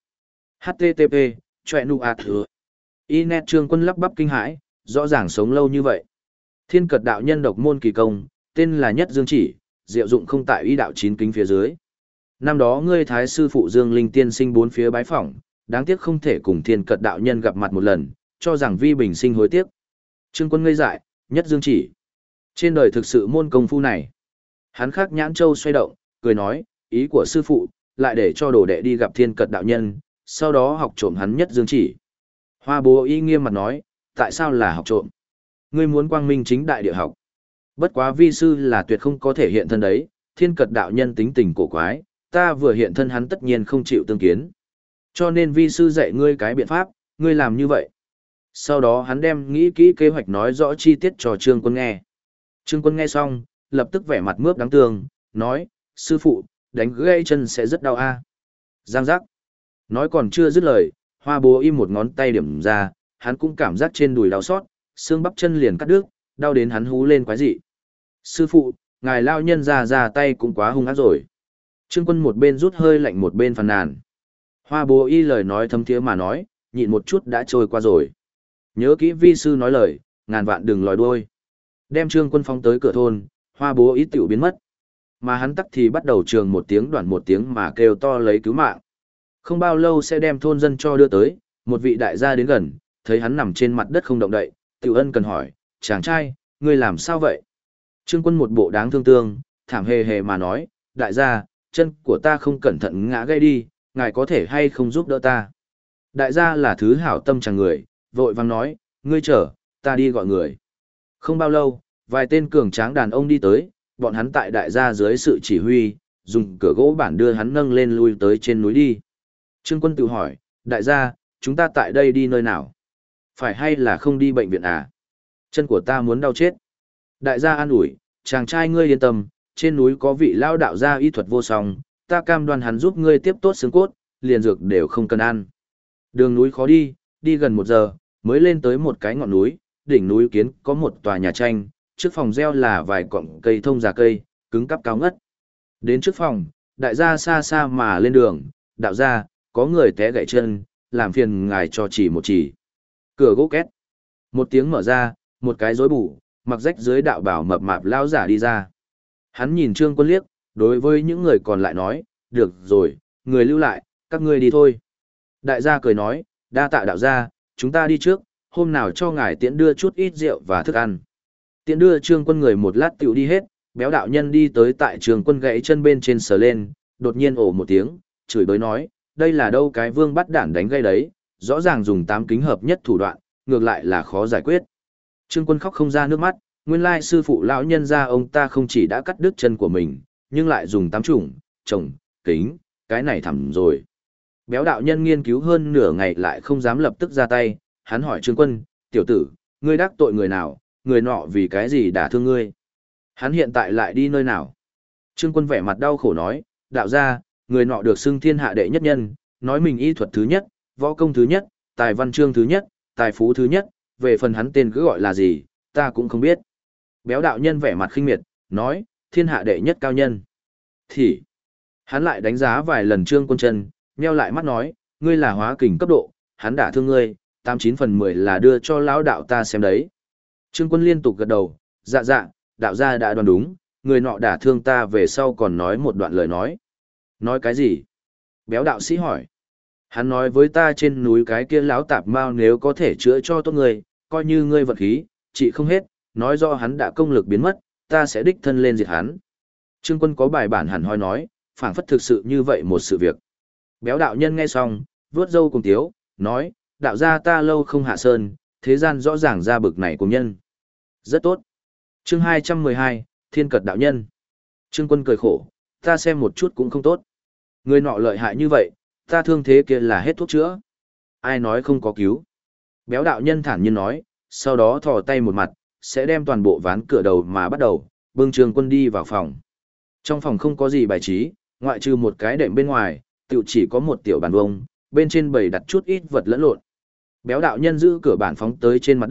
HTTP, chọe nu ạt thừa. Inet Trương Quân lắp bắp kinh hãi, rõ ràng sống lâu như vậy. Thiên cật đạo nhân độc môn kỳ công, tên là Nhất Dương Chỉ, diệu dụng không tại ý đạo chín kính phía dưới. Năm đó ngươi thái sư phụ Dương Linh tiên sinh bốn phía bái phỏng, đáng tiếc không thể cùng thiên cật đạo nhân gặp mặt một lần, cho rằng vi bình sinh hối tiếc. Trương Quân ngây dại, Nhất Dương Chỉ. Trên đời thực sự môn công phu này. Hắn khắc nhãn châu xoay động, cười nói, ý của sư phụ, lại để cho đồ đệ đi gặp thiên cật đạo nhân, sau đó học trộm hắn Nhất Dương Chỉ. Hoa Bố Y nghiêm mặt nói, tại sao là học trộm? Ngươi muốn quang minh chính đại địa học. Bất quá vi sư là tuyệt không có thể hiện thân đấy, thiên cật đạo nhân tính tình cổ quái, ta vừa hiện thân hắn tất nhiên không chịu tương kiến. Cho nên vi sư dạy ngươi cái biện pháp, ngươi làm như vậy. Sau đó hắn đem nghĩ kỹ kế hoạch nói rõ chi tiết cho Trương Quân nghe. Trương Quân nghe xong, lập tức vẻ mặt mướp đáng thương, nói, sư phụ, đánh gãy chân sẽ rất đau a. Giang giác. Nói còn chưa dứt lời, Hoa Bố im một ngón tay điểm ra, hắn cũng cảm giác trên đùi đau xót, xương bắp chân liền cắt đứt, đau đến hắn hú lên quái dị. Sư phụ, ngài lao nhân ra tay cũng quá hung ác rồi. Trương Quân một bên rút hơi lạnh một bên phàn nàn. Hoa Bố y lời nói thấm thiế mà nói, nhịn một chút đã trôi qua rồi. Nhớ kỹ vi sư nói lời, ngàn vạn đừng lòi đuôi. Đem Trương Quân phóng tới cửa thôn, Hoa Bố y tiểu biến mất. Mà hắn tắc thì bắt đầu trường một tiếng đoạn một tiếng mà kêu to lấy cứu mạng. Không bao lâu sẽ đem thôn dân cho đưa tới, một vị đại gia đến gần, thấy hắn nằm trên mặt đất không động đậy, tiểu ân cần hỏi, chàng trai, ngươi làm sao vậy? Trương Quân một bộ đáng thương tương, thảm hề hề mà nói, đại gia, chân của ta không cẩn thận ngã gãy đi, ngài có thể hay không giúp đỡ ta? Đại gia là thứ hảo tâm chẳng người, vội vang nói, ngươi chờ, ta đi gọi người. Không bao lâu, vài tên cường tráng đàn ông đi tới, bọn hắn tại đại gia dưới sự chỉ huy, dùng cửa gỗ bản đưa hắn nâng lên lui tới trên núi đi. Trương Quân tự hỏi, đại gia, chúng ta tại đây đi nơi nào? Phải hay là không đi bệnh viện à? Chân của ta muốn đau chết. Đại gia an ủi, chàng trai ngươi yên tâm, trên núi có vị lao đạo gia y thuật vô song, ta cam đoan hắn giúp ngươi tiếp tốt xương cốt, liền dược đều không cần ăn. Đường núi khó đi, đi gần 1 giờ, mới lên tới một cái ngọn núi, đỉnh núi kiến có một tòa nhà tranh, trước phòng reo là vài cọng cây thông già cây, cứng cắp cao ngất. Đến trước phòng, đại gia xa xa mà lên đường, đạo gia, có người té gãy chân, làm phiền ngài cho chỉ một chỉ. Cửa gỗ két. Một tiếng mở ra, một cái rối bù, mặc rách dưới đạo bảo mập mạp lao giả đi ra. Hắn nhìn Trương Quân liếc, đối với những người còn lại nói, được rồi, người lưu lại, các ngươi đi thôi. Đại gia cười nói, đa tạ đạo gia, chúng ta đi trước, hôm nào cho ngài tiễn đưa chút ít rượu và thức ăn. Tiễn đưa Trương Quân người một lát tiểu đi hết, béo đạo nhân đi tới tại Trương Quân gãy chân bên trên sờ lên, đột nhiên ồ một tiếng, chửi bới nói, đây là đâu cái vương bắt đản đánh gây đấy, rõ ràng dùng 8 kính hợp nhất thủ đoạn, ngược lại là khó giải quyết. Trương Quân khóc không ra nước mắt, nguyên lai sư phụ lão nhân gia ông ta không chỉ đã cắt đứt chân của mình, nhưng lại dùng 8 chủng, chồng, kính, cái này thẳm rồi. Béo đạo nhân nghiên cứu hơn nửa ngày lại không dám lập tức ra tay, hắn hỏi Trương Quân, tiểu tử, ngươi đắc tội người nào, người nọ vì cái gì đả thương ngươi? Hắn hiện tại lại đi nơi nào? Trương Quân vẻ mặt đau khổ nói, đạo gia, người nọ được xưng thiên hạ đệ nhất nhân, nói mình y thuật thứ nhất, võ công thứ nhất, tài văn chương thứ nhất, tài phú thứ nhất, về phần hắn tên cứ gọi là gì, ta cũng không biết. Béo đạo nhân vẻ mặt khinh miệt, nói, thiên hạ đệ nhất cao nhân. Thì, hắn lại đánh giá vài lần Trương Quân chân, nheo lại mắt nói, ngươi là hóa kình cấp độ, hắn đả thương ngươi, 89/10 là đưa cho lão đạo ta xem đấy. Trương Quân liên tục gật đầu, dạ dạ, đạo gia đã đoán đúng, người nọ đả thương ta về sau còn nói một đoạn lời nói. Nói cái gì? Béo đạo sĩ hỏi. Hắn nói với ta trên núi cái kia lão tạp mao nếu có thể chữa cho tốt người, coi như ngươi vật khí, trị không hết, nói do hắn đã công lực biến mất, ta sẽ đích thân lên diệt hắn. Trương Quân có bài bản hẳn hoi nói, phảng phất thực sự như vậy một sự việc. Béo đạo nhân nghe xong, vuốt râu cùng tiếu, nói, đạo gia ta lâu không hạ sơn, thế gian rõ ràng ra bực này cùng nhân. Rất tốt. Chương 212, Thiên Cật đạo nhân. Trương Quân cười khổ, ta xem một chút cũng không tốt. Người nọ lợi hại như vậy, ta thương thế kia là hết thuốc chữa. Ai nói không có cứu. Béo đạo nhân thản nhiên nói, sau đó thò tay một mặt, sẽ đem toàn bộ ván cửa đầu mà bắt đầu, bưng Trương Quân đi vào phòng. Trong phòng không có gì bài trí, ngoại trừ một cái đệm bên ngoài, tự chỉ có một tiểu bàn vông, bên trên bày đặt chút ít vật lẫn lộn. Béo đạo nhân giữ cửa bàn phóng tới trên mặt đất,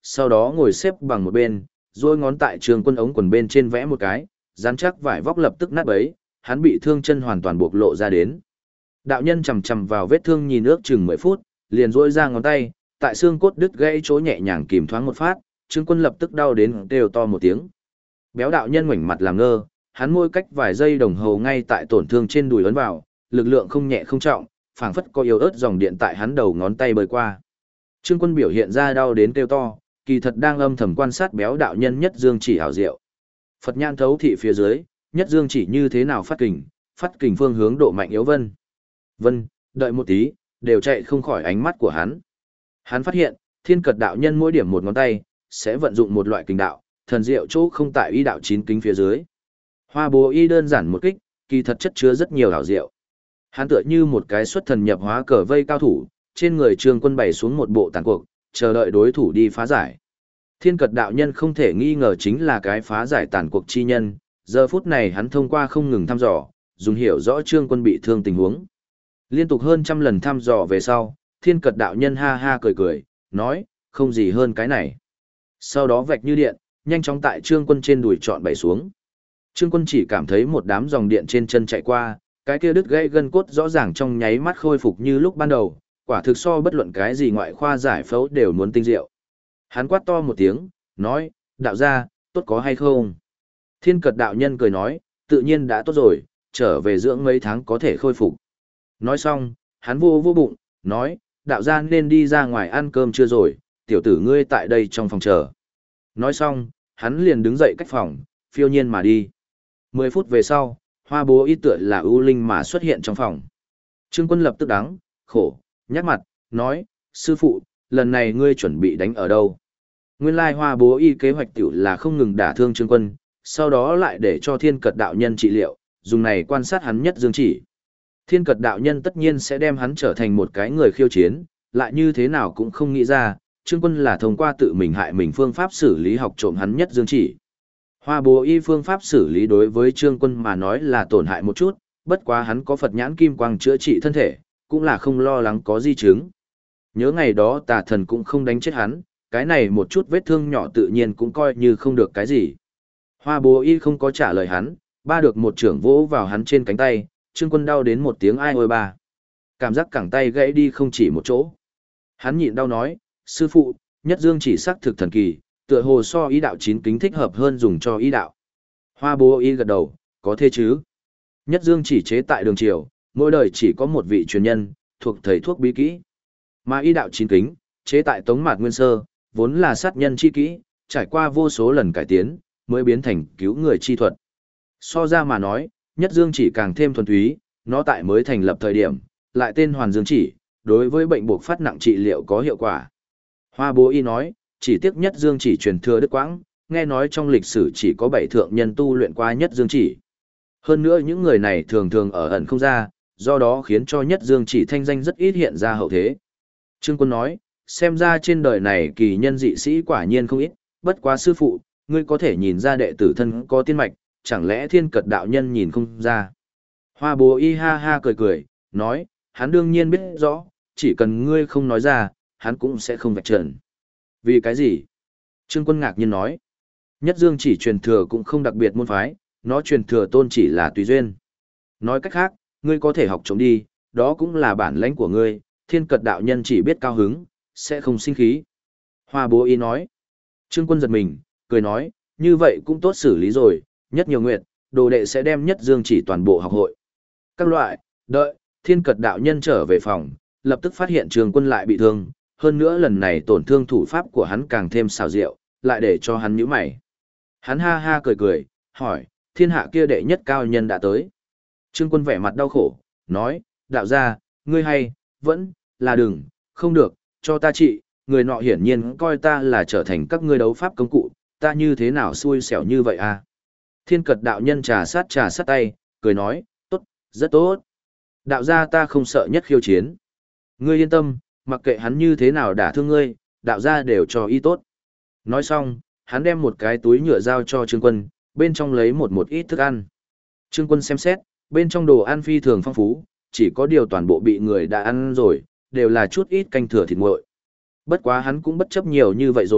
sau đó ngồi xếp bằng một bên, rồi ngón tại Trương Quân ống quần bên trên vẽ một cái, rắn chắc vải vóc lập tức nát bấy, hắn bị thương chân hoàn toàn bộc lộ ra đến. Đạo nhân chầm chầm vào vết thương nhìn ước chừng 10 phút, liền duỗi ra ngón tay, tại xương cốt đứt gãy chỗ nhẹ nhàng kìm thoáng một phát, Trương Quân lập tức đau đến kêu to một tiếng. Béo đạo nhân ngoảnh mặt làm ngơ, hắn môi cách vài giây đồng hồ ngay tại tổn thương trên đùi ấn vào, lực lượng không nhẹ không trọng, phảng phất có yếu ớt dòng điện tại hắn đầu ngón tay bơi qua. Trương Quân biểu hiện ra đau đến kêu to, kỳ thật đang âm thầm quan sát béo đạo nhân nhất dương chỉ hảo diệu. Phật nhãn thấu thị phía dưới, nhất dương chỉ như thế nào phát kình phương hướng độ mạnh yếu vân. Vân, đợi một tí, đều chạy không khỏi ánh mắt của hắn. Hắn phát hiện, Thiên Cật đạo nhân mỗi điểm một ngón tay, sẽ vận dụng một loại kình đạo, thần diệu chỗ không tại y đạo chín kính phía dưới. Hoa bố y đơn giản một kích, kỳ thật chất chứa rất nhiều hảo diệu. Hắn tựa như một cái xuất thần nhập hóa cờ vây cao thủ, trên người Trương Quân bày xuống một bộ tàn cuộc, chờ đợi đối thủ đi phá giải. Thiên Cật đạo nhân không thể nghi ngờ chính là cái phá giải tàn cuộc chi nhân, giờ phút này hắn thông qua không ngừng thăm dò, dùng hiểu rõ Trương Quân bị thương tình huống. Liên tục hơn trăm lần thăm dò về sau, Thiên Cật đạo nhân ha ha cười cười, nói, không gì hơn cái này. Sau đó vạch như điện, nhanh chóng tại Trương Quân trên đùi trọn bày xuống. Trương Quân chỉ cảm thấy một đám dòng điện trên chân chạy qua, cái kia đứt gãy gân cốt rõ ràng trong nháy mắt khôi phục như lúc ban đầu, quả thực so bất luận cái gì ngoại khoa giải phẫu đều muốn tinh diệu. Hắn quát to một tiếng, nói, đạo gia, tốt có hay không? Thiên Cật đạo nhân cười nói, tự nhiên đã tốt rồi, trở về dưỡng mấy tháng có thể khôi phục. Nói xong, hắn vô bụng, nói, đạo gia nên đi ra ngoài ăn cơm chưa rồi, tiểu tử ngươi tại đây trong phòng chờ. Nói xong, hắn liền đứng dậy cách phòng, phiêu nhiên mà đi. 10 phút về sau, Hoa bố y tựa là ưu linh mà xuất hiện trong phòng. Trương Quân lập tức đắng, khổ, nhắc mặt, nói, sư phụ, lần này ngươi chuẩn bị đánh ở đâu? Nguyên lai Hoa bố y kế hoạch tiểu là không ngừng đả thương Trương Quân, sau đó lại để cho Thiên Cật đạo nhân trị liệu, dùng này quan sát hắn nhất dương chỉ. Thiên Cật đạo nhân tất nhiên sẽ đem hắn trở thành một cái người khiêu chiến, lại như thế nào cũng không nghĩ ra, Trương Quân là thông qua tự mình hại mình phương pháp xử lý học trộm hắn nhất dương chỉ. Hoa bố y phương pháp xử lý đối với Trương Quân mà nói là tổn hại một chút, bất quá hắn có Phật nhãn kim quang chữa trị thân thể, cũng là không lo lắng có di chứng. Nhớ ngày đó tà thần cũng không đánh chết hắn, cái này một chút vết thương nhỏ tự nhiên cũng coi như không được cái gì. Hoa bố y không có trả lời hắn, ba được một trưởng vỗ vào hắn trên cánh tay, Trương Quân đau đến một tiếng ai ôi ba. Cảm giác cẳng tay gãy đi không chỉ một chỗ. Hắn nhịn đau nói, sư phụ, nhất dương chỉ sắc thực thần kỳ, tựa hồ so ý đạo chín kính thích hợp hơn dùng cho ý đạo. Hoa bố y gật đầu, có thế chứ. Nhất dương chỉ chế tại đường triều, mỗi đời chỉ có một vị truyền nhân, thuộc thầy thuốc bí kỹ. Mà ý đạo chín kính, chế tại Tống Mạt Nguyên Sơ, vốn là sát nhân chi kỹ, trải qua vô số lần cải tiến, mới biến thành cứu người chi thuật. So ra mà nói, nhất dương chỉ càng thêm thuần túy, nó tại mới thành lập thời điểm, lại tên hoàn dương chỉ, đối với bệnh buộc phát nặng trị liệu có hiệu quả. Hoa bố y nói, chỉ tiếc nhất dương chỉ truyền thừa đức quãng, nghe nói trong lịch sử chỉ có 7 thượng nhân tu luyện qua nhất dương chỉ. Hơn nữa những người này thường thường ở ẩn không ra, do đó khiến cho nhất dương chỉ thanh danh rất ít hiện ra hậu thế. Trương Quân nói, xem ra trên đời này kỳ nhân dị sĩ quả nhiên không ít, bất quá sư phụ, ngươi có thể nhìn ra đệ tử thân có tiên mạch, chẳng lẽ Thiên Cật đạo nhân nhìn không ra. Hoa bố y ha ha cười cười, nói, hắn đương nhiên biết rõ, chỉ cần ngươi không nói ra, hắn cũng sẽ không vạch trần. Vì cái gì? Trương Quân ngạc nhiên nói, nhất dương chỉ truyền thừa cũng không đặc biệt môn phái, nó truyền thừa tôn chỉ là tùy duyên. Nói cách khác, ngươi có thể học trộm đi, đó cũng là bản lãnh của ngươi, Thiên Cật đạo nhân chỉ biết cao hứng, sẽ không sinh khí. Hoa bố y nói, Trương Quân giật mình, cười nói, như vậy cũng tốt xử lý rồi, nhất nhiều nguyện, đồ đệ sẽ đem nhất dương chỉ toàn bộ học hội. Các loại, đợi, Thiên Cật đạo nhân trở về phòng, lập tức phát hiện Trương Quân lại bị thương, hơn nữa lần này tổn thương thủ pháp của hắn càng thêm xào rượu, lại để cho hắn nhíu mày. Hắn ha ha cười cười, hỏi, thiên hạ kia đệ nhất cao nhân đã tới. Trương Quân vẻ mặt đau khổ, nói, đạo gia, ngươi hay, vẫn, là đừng, không được, cho ta trị, người nọ hiển nhiên coi ta là trở thành các ngươi đấu pháp công cụ, ta như thế nào xui xẻo như vậy à? Thiên Cật đạo nhân trà sát tay, cười nói, tốt, rất tốt. Đạo gia ta không sợ nhất khiêu chiến. Ngươi yên tâm, mặc kệ hắn như thế nào đả thương ngươi, đạo gia đều cho y tốt. Nói xong, hắn đem một cái túi nhựa giao cho Trương Quân, bên trong lấy một ít thức ăn. Trương Quân xem xét, bên trong đồ ăn phi thường phong phú, chỉ có điều toàn bộ bị người đã ăn rồi, đều là chút ít canh thừa thịt nguội. Bất quá hắn cũng bất chấp nhiều như vậy rồi,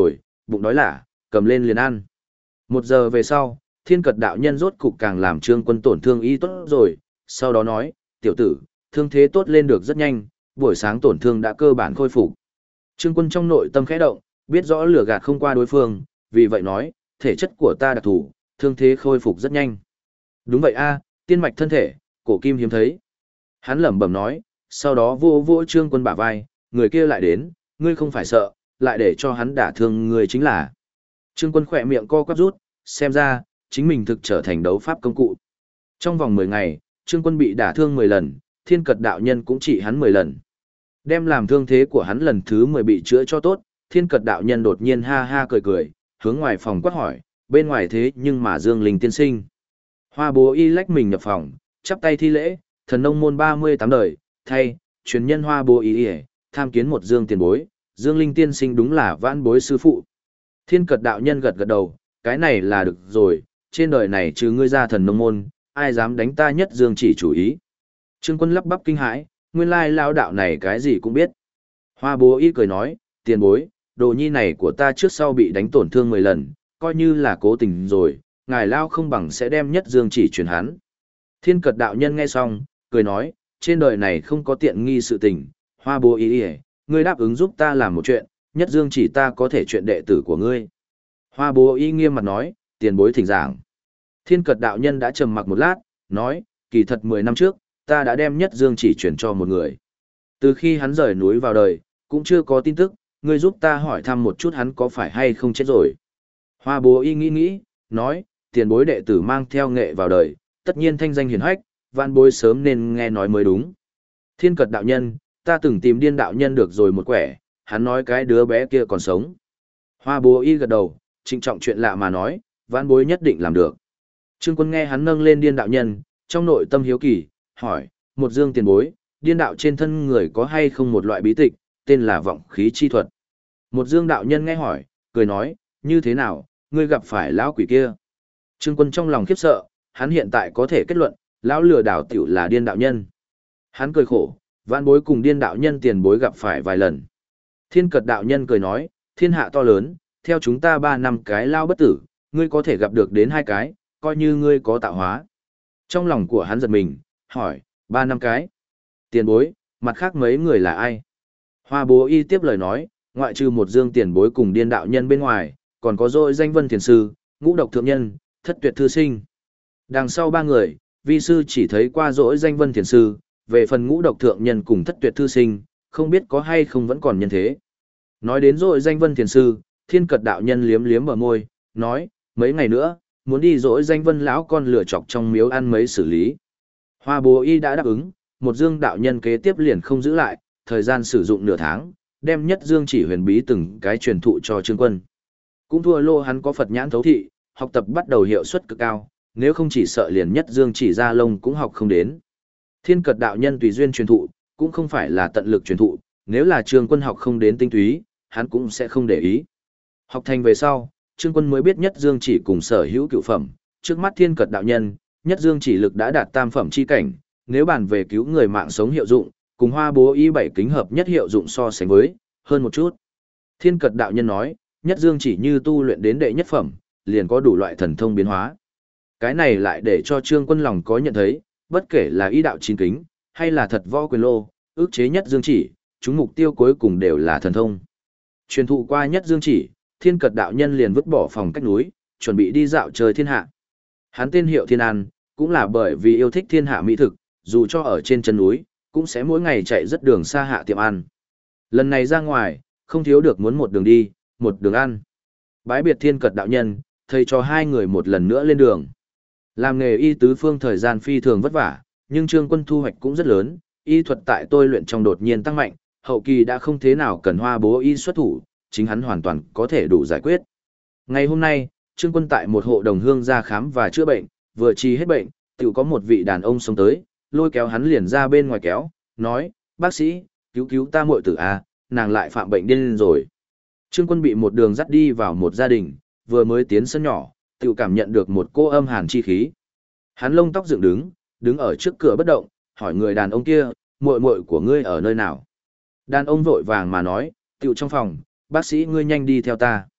bụng đói lả, cầm lên liền ăn. 1 giờ về sau, Thiên Cật đạo nhân rốt cục càng làm Trương Quân tổn thương y tốt rồi, sau đó nói, tiểu tử, thương thế tốt lên được rất nhanh, buổi sáng tổn thương đã cơ bản khôi phục. Trương Quân trong nội tâm khẽ động, biết rõ lửa gạt không qua đối phương, vì vậy nói, thể chất của ta đặc thù, thương thế khôi phục rất nhanh. Đúng vậy a, tiên mạch thân thể, cổ kim hiếm thấy. Hắn lẩm bẩm nói, sau đó vô vô Trương Quân bả vai, người kia lại đến, ngươi không phải sợ, lại để cho hắn đả thương người chính là. Trương Quân khỏe miệng co quắp rút, xem ra, chính mình thực trở thành đấu pháp công cụ. Trong vòng 10 ngày, Trương Quân bị đả thương 10 lần, Thiên Cật đạo nhân cũng trị hắn 10 lần. Đem làm thương thế của hắn lần thứ 10 bị chữa cho tốt, Thiên Cật đạo nhân đột nhiên ha ha cười cười, hướng ngoài phòng quát hỏi, bên ngoài thế nhưng mà Dương Linh tiên sinh. Hoa Bố Y lách mình nhập phòng, chắp tay thi lễ, thần nông môn 38 đời, thay, truyền nhân Hoa Bố Y, tham kiến một Dương tiền bối, Dương Linh tiên sinh đúng là vãn bối sư phụ. Thiên Cật đạo nhân gật gật đầu, cái này là được rồi, trên đời này trừ ngươi ra thần nông môn, ai dám đánh ta nhất Dương chỉ chủ ý. Trương Quân lắp bắp kinh hãi, nguyên lai lao đạo này cái gì cũng biết. Hoa Bố Y cười nói, tiền bối, đồ nhi này của ta trước sau bị đánh tổn thương 10 lần, coi như là cố tình rồi, ngài lao không bằng sẽ đem nhất Dương chỉ truyền hắn. Thiên Cật đạo nhân nghe xong, cười nói, trên đời này không có tiện nghi sự tình, Hoa Bố Y, ngươi đáp ứng giúp ta làm một chuyện, nhất Dương chỉ ta có thể chuyện đệ tử của ngươi. Hoa Bố Y nghiêm mặt nói, tiền bối thỉnh giảng. Thiên Cật đạo nhân đã trầm mặc một lát, nói, kỳ thật 10 năm trước, ta đã đem nhất Dương chỉ chuyển cho một người. Từ khi hắn rời núi vào đời, cũng chưa có tin tức, ngươi giúp ta hỏi thăm một chút hắn có phải hay không chết rồi. Hoa Bố Y nghĩ, nói, tiền bối đệ tử mang theo nghệ vào đời, tất nhiên thanh danh hiển hách, vạn bối sớm nên nghe nói mới đúng. Thiên Cật đạo nhân, ta từng tìm Điên đạo nhân được rồi một quẻ, hắn nói cái đứa bé kia còn sống. Hoa Bố Y gật đầu, trịnh trọng chuyện lạ mà nói, vạn bối nhất định làm được. Trương Quân nghe hắn nâng lên Điên đạo nhân, trong nội tâm hiếu kỳ, hỏi, một Dương tiền bối, điên đạo trên thân người có hay không một loại bí tịch, tên là vọng khí chi thuật. Một Dương đạo nhân nghe hỏi, cười nói, như thế nào, ngươi gặp phải lão quỷ kia. Trương Quân trong lòng khiếp sợ, hắn hiện tại có thể kết luận, lão lừa đảo tiểu là điên đạo nhân. Hắn cười khổ, vạn bối cùng điên đạo nhân tiền bối gặp phải vài lần. Thiên Cật đạo nhân cười nói, thiên hạ to lớn, theo chúng ta 3 năm cái lao bất tử, ngươi có thể gặp được đến 2 cái, coi như ngươi có tạo hóa. Trong lòng của hắn giật mình, hỏi, 3 năm cái. Tiền bối, mặt khác mấy người là ai? Hoa Bố Y tiếp lời nói, ngoại trừ một Dương tiền bối cùng điên đạo nhân bên ngoài, còn có Dội Danh Vân thiền sư, Ngũ Độc thượng nhân, Thất Tuyệt thư sinh. Đằng sau 3 người, vi sư chỉ thấy qua Dội Danh Vân thiền sư, về phần Ngũ Độc thượng nhân cùng Thất Tuyệt thư sinh, không biết có hay không vẫn còn nhân thế. Nói đến Dội Danh Vân thiền sư, Thiên Cật đạo nhân liếm liếm bờ môi, nói, mấy ngày nữa, muốn đi Dội Danh Vân lão con lửa chọc trong miếu ăn mấy xử lý. Hoa Bố Y đã đáp ứng, một Dương đạo nhân kế tiếp liền không giữ lại, thời gian sử dụng nửa tháng, đem nhất Dương chỉ huyền bí từng cái truyền thụ cho Trương Quân. Cũng thua lô hắn có Phật nhãn thấu thị, học tập bắt đầu hiệu suất cực cao, nếu không chỉ sợ liền nhất Dương chỉ ra lông cũng học không đến. Thiên Cật đạo nhân tùy duyên truyền thụ, cũng không phải là tận lực truyền thụ, nếu là Trương Quân học không đến tinh túy, hắn cũng sẽ không để ý. Học thành về sau, Trương Quân mới biết nhất Dương chỉ cùng sở hữu cựu phẩm, trước mắt Thiên Cật đạo nhân, nhất Dương chỉ lực đã đạt tam phẩm chi cảnh, nếu bàn về cứu người mạng sống hiệu dụng, cùng Hoa Bố Y 7 kính hợp nhất hiệu dụng so sánh với, hơn một chút. Thiên Cật đạo nhân nói, nhất Dương chỉ như tu luyện đến đệ nhất phẩm, liền có đủ loại thần thông biến hóa. Cái này lại để cho Trương Quân lòng có nhận thấy, bất kể là ý đạo chín kính, hay là thật võ quyền lô, ước chế nhất Dương chỉ, chúng mục tiêu cuối cùng đều là thần thông. Truyền thụ qua nhất Dương chỉ, Thiên Cật đạo nhân liền vứt bỏ phòng cách núi, chuẩn bị đi dạo chơi thiên hạ. Hắn tên hiệu Thiên An, cũng là bởi vì yêu thích thiên hạ mỹ thực, dù cho ở trên chân núi, cũng sẽ mỗi ngày chạy rất đường xa hạ tiệm ăn. Lần này ra ngoài, không thiếu được muốn một đường đi, một đường ăn. Bái biệt Thiên Cật đạo nhân, thầy cho 2 người một lần nữa lên đường. Làm nghề y tứ phương thời gian phi thường vất vả, nhưng Trương Quân thu hoạch cũng rất lớn, y thuật tại tôi luyện trong đột nhiên tăng mạnh, hậu kỳ đã không thế nào cần Hoa Bố Y xuất thủ, chính hắn hoàn toàn có thể đủ giải quyết. Ngày hôm nay, Trương Quân tại một hộ đồng hương ra khám và chữa bệnh, vừa trị hết bệnh, tự có một vị đàn ông sống tới, lôi kéo hắn liền ra bên ngoài kéo, nói, bác sĩ, cứu ta muội tử à, nàng lại phạm bệnh điên rồi. Trương Quân bị một đường dắt đi vào một gia đình, vừa mới tiến sân nhỏ, tự cảm nhận được một cô âm hàn chi khí. Hắn lông tóc dựng đứng ở trước cửa bất động, hỏi người đàn ông kia, muội muội của ngươi ở nơi nào? Đàn ông vội vàng mà nói, tự trong phòng, bác sĩ ngươi nhanh đi theo ta.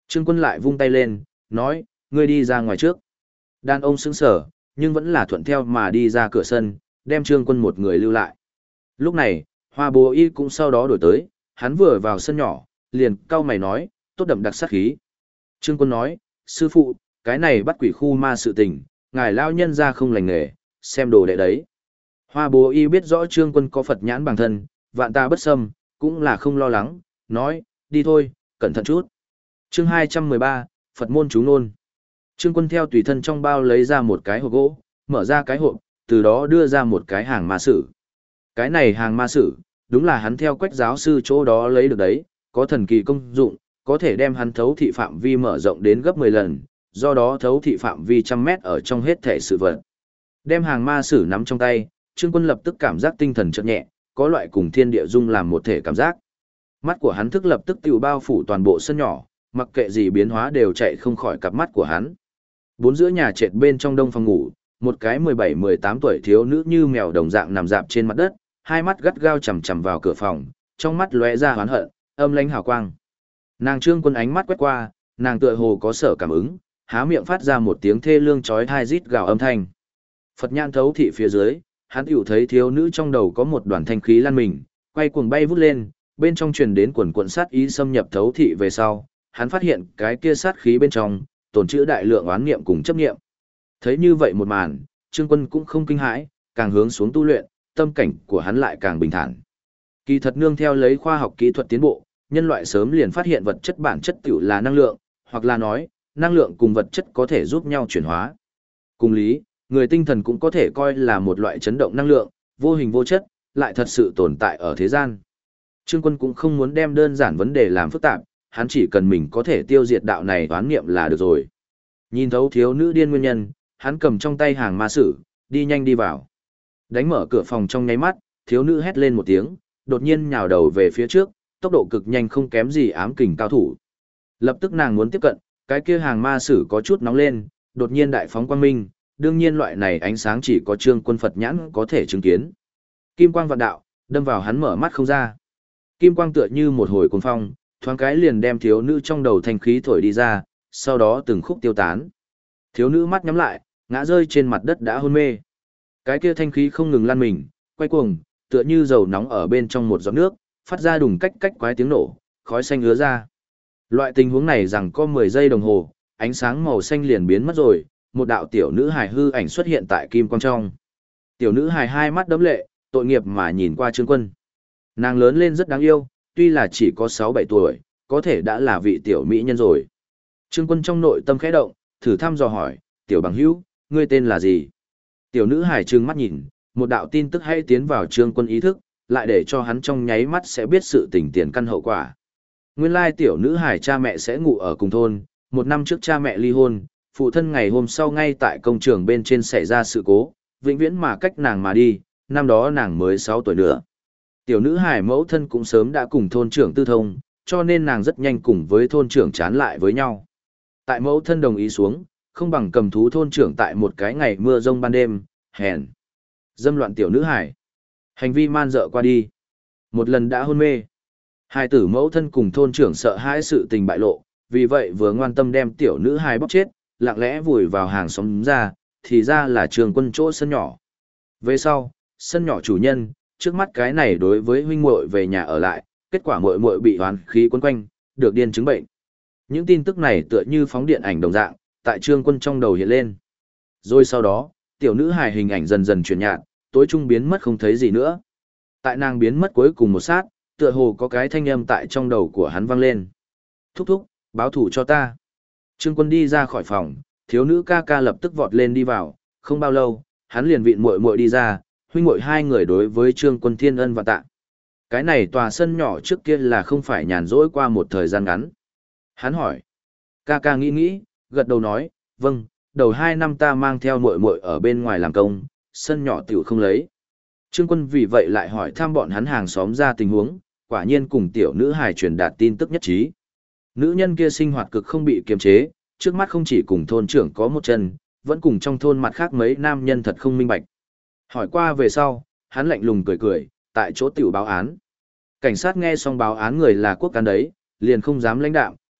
Trương Quân lại vung tay lên, nói, ngươi đi ra ngoài trước. Đàn ông sững sờ, nhưng vẫn là thuận theo mà đi ra cửa sân, đem Trương Quân một người lưu lại. Lúc này, Hoa Bố Y cũng sau đó đổi tới, hắn vừa vào sân nhỏ, liền cau mày nói, tốt đậm đặc sát khí. Trương Quân nói, sư phụ, cái này bắt quỷ khu ma sự tình, ngài lao nhân ra không lành nghề, xem đồ đệ đấy. Hoa Bố Y biết rõ Trương Quân có Phật nhãn bằng thân, vạn ta bất xâm, cũng là không lo lắng, nói, đi thôi, cẩn thận chút. Chương 213, Phật môn chú nôn. Trương Quân theo tùy thân trong bao lấy ra một cái hộp gỗ, mở ra cái hộp, từ đó đưa ra một cái hàng ma sử. Cái này hàng ma sử, đúng là hắn theo Quách giáo sư chỗ đó lấy được đấy, có thần kỳ công dụng, có thể đem hắn thấu thị phạm vi mở rộng đến gấp 10 lần, do đó thấu thị phạm vi trăm mét ở trong hết thể sự vật. Đem hàng ma sử nắm trong tay, Trương Quân lập tức cảm giác tinh thần chợt nhẹ, có loại cùng thiên địa dung làm một thể cảm giác. Mắt của hắn thức lập tức tiêu bao phủ toàn bộ sân nhỏ, mặc kệ gì biến hóa đều chạy không khỏi cặp mắt của hắn. Bốn giữa nhà trệt bên trong đông phòng ngủ, một cái 17-18 tuổi thiếu nữ như mèo đồng dạng nằm dạp trên mặt đất, hai mắt gắt gao chằm chằm vào cửa phòng, trong mắt lóe ra oán hận, âm lãnh hào quang. Nàng Trương Quân ánh mắt quét qua, nàng tựa hồ có sở cảm ứng, há miệng phát ra một tiếng thê lương chói tai rít gào âm thanh. Phật nhãn thấu thị phía dưới, hắn tiểu thấy thiếu nữ trong đầu có một đoàn thanh khí lan mình, quay cuồng bay vút lên, bên trong truyền đến quần quần sát ý xâm nhập thấu thị về sau, hắn phát hiện cái kia sát khí bên trong tồn trữ đại lượng oán niệm cùng chấp niệm. Thấy như vậy một màn, Trương Quân cũng không kinh hãi, càng hướng xuống tu luyện, tâm cảnh của hắn lại càng bình thản. Kỳ thật nương theo lấy khoa học kỹ thuật tiến bộ, nhân loại sớm liền phát hiện vật chất bản chất tiểu là năng lượng, hoặc là nói, năng lượng cùng vật chất có thể giúp nhau chuyển hóa. Cùng lý, người tinh thần cũng có thể coi là một loại chấn động năng lượng, vô hình vô chất, lại thật sự tồn tại ở thế gian. Trương Quân cũng không muốn đem đơn giản vấn đề làm phức tạp, hắn chỉ cần mình có thể tiêu diệt đạo này toán niệm là được rồi. Nhìn thấu thiếu nữ điên nguyên nhân, hắn cầm trong tay hàng ma sử, đi nhanh đi vào. Đánh mở cửa phòng trong nháy mắt, thiếu nữ hét lên một tiếng, đột nhiên nhào đầu về phía trước, tốc độ cực nhanh không kém gì ám kình cao thủ. Lập tức nàng muốn tiếp cận, cái kia hàng ma sử có chút nóng lên, đột nhiên đại phóng quang minh, đương nhiên loại này ánh sáng chỉ có Trương Quân Phật nhãn có thể chứng kiến. Kim quang vạn đạo, đâm vào hắn mở mắt không ra. Kim quang tựa như một hồi cuồng phong, thoáng cái liền đem thiếu nữ trong đầu thanh khí thổi đi ra, sau đó từng khúc tiêu tán. Thiếu nữ mắt nhắm lại, ngã rơi trên mặt đất đã hôn mê. Cái kia thanh khí không ngừng lan mình, quay cuồng, tựa như dầu nóng ở bên trong một giọt nước, phát ra đùng cách cách quái tiếng nổ, khói xanh ứa ra. Loại tình huống này rằng có 10 giây đồng hồ, ánh sáng màu xanh liền biến mất rồi, một đạo tiểu nữ hài hư ảnh xuất hiện tại kim quang trong. Tiểu nữ hài hai mắt đẫm lệ, tội nghiệp mà nhìn qua Trương Quân. Nàng lớn lên rất đáng yêu, tuy là chỉ có 6-7 tuổi, có thể đã là vị tiểu mỹ nhân rồi. Trương Quân trong nội tâm khẽ động, thử thăm dò hỏi, tiểu bằng hữu, ngươi tên là gì? Tiểu nữ hài trừng mắt nhìn, một đạo tin tức hay tiến vào Trương Quân ý thức, lại để cho hắn trong nháy mắt sẽ biết sự tình tiền căn hậu quả. Nguyên lai tiểu nữ hài cha mẹ sẽ ngủ ở cùng thôn, một năm trước cha mẹ ly hôn, phụ thân ngày hôm sau ngay tại công trường bên trên xảy ra sự cố, vĩnh viễn mà cách nàng mà đi, năm đó nàng mới 6 tuổi nữa. Tiểu nữ hài mẫu thân cũng sớm đã cùng thôn trưởng tư thông, cho nên nàng rất nhanh cùng với thôn trưởng chán lại với nhau. Tại mẫu thân đồng ý xuống, không bằng cầm thú thôn trưởng tại một cái ngày mưa rông ban đêm, hèn. Dâm loạn tiểu nữ hài. Hành vi man dợ qua đi. Một lần đã hôn mê. Hai tử mẫu thân cùng thôn trưởng sợ hãi sự tình bại lộ, vì vậy vừa ngoan tâm đem tiểu nữ hài bóc chết, lặng lẽ vùi vào hàng xóm ra, thì ra là Trương Quân chỗ sân nhỏ. Về sau, sân nhỏ chủ nhân, trước mắt cái này đối với huynh muội về nhà ở lại, kết quả muội muội bị oán khí quấn quanh, được điên chứng bệnh. Những tin tức này tựa như phóng điện ảnh đồng dạng, tại Trương Quân trong đầu hiện lên. Rồi sau đó, tiểu nữ hài hình ảnh dần dần chuyển nhạt, tối trung biến mất không thấy gì nữa. Tại nàng biến mất cuối cùng một sát, tựa hồ có cái thanh âm tại trong đầu của hắn vang lên. Thúc thúc, báo thủ cho ta. Trương Quân đi ra khỏi phòng, thiếu nữ ca ca lập tức vọt lên đi vào, không bao lâu, hắn liền vịn muội muội đi ra, huynh muội hai người đối với Trương Quân thiên ân và tạ. Cái này tòa sân nhỏ trước kia là không phải nhàn rỗi qua một thời gian ngắn. Hắn hỏi. Ca ca nghĩ nghĩ, gật đầu nói, vâng, đầu 2 năm ta mang theo muội muội ở bên ngoài làm công, sân nhỏ tiểu không lấy. Trương Quân vì vậy lại hỏi thăm bọn hắn hàng xóm ra tình huống, quả nhiên cùng tiểu nữ hài truyền đạt tin tức nhất trí. Nữ nhân kia sinh hoạt cực không bị kiềm chế, trước mắt không chỉ cùng thôn trưởng có một chân, vẫn cùng trong thôn mặt khác mấy nam nhân thật không minh bạch. Hỏi qua về sau, hắn lạnh lùng cười cười, tại chỗ tiểu báo án. Cảnh sát nghe xong báo án người là quốc cán đấy, liền không dám lãnh đạm,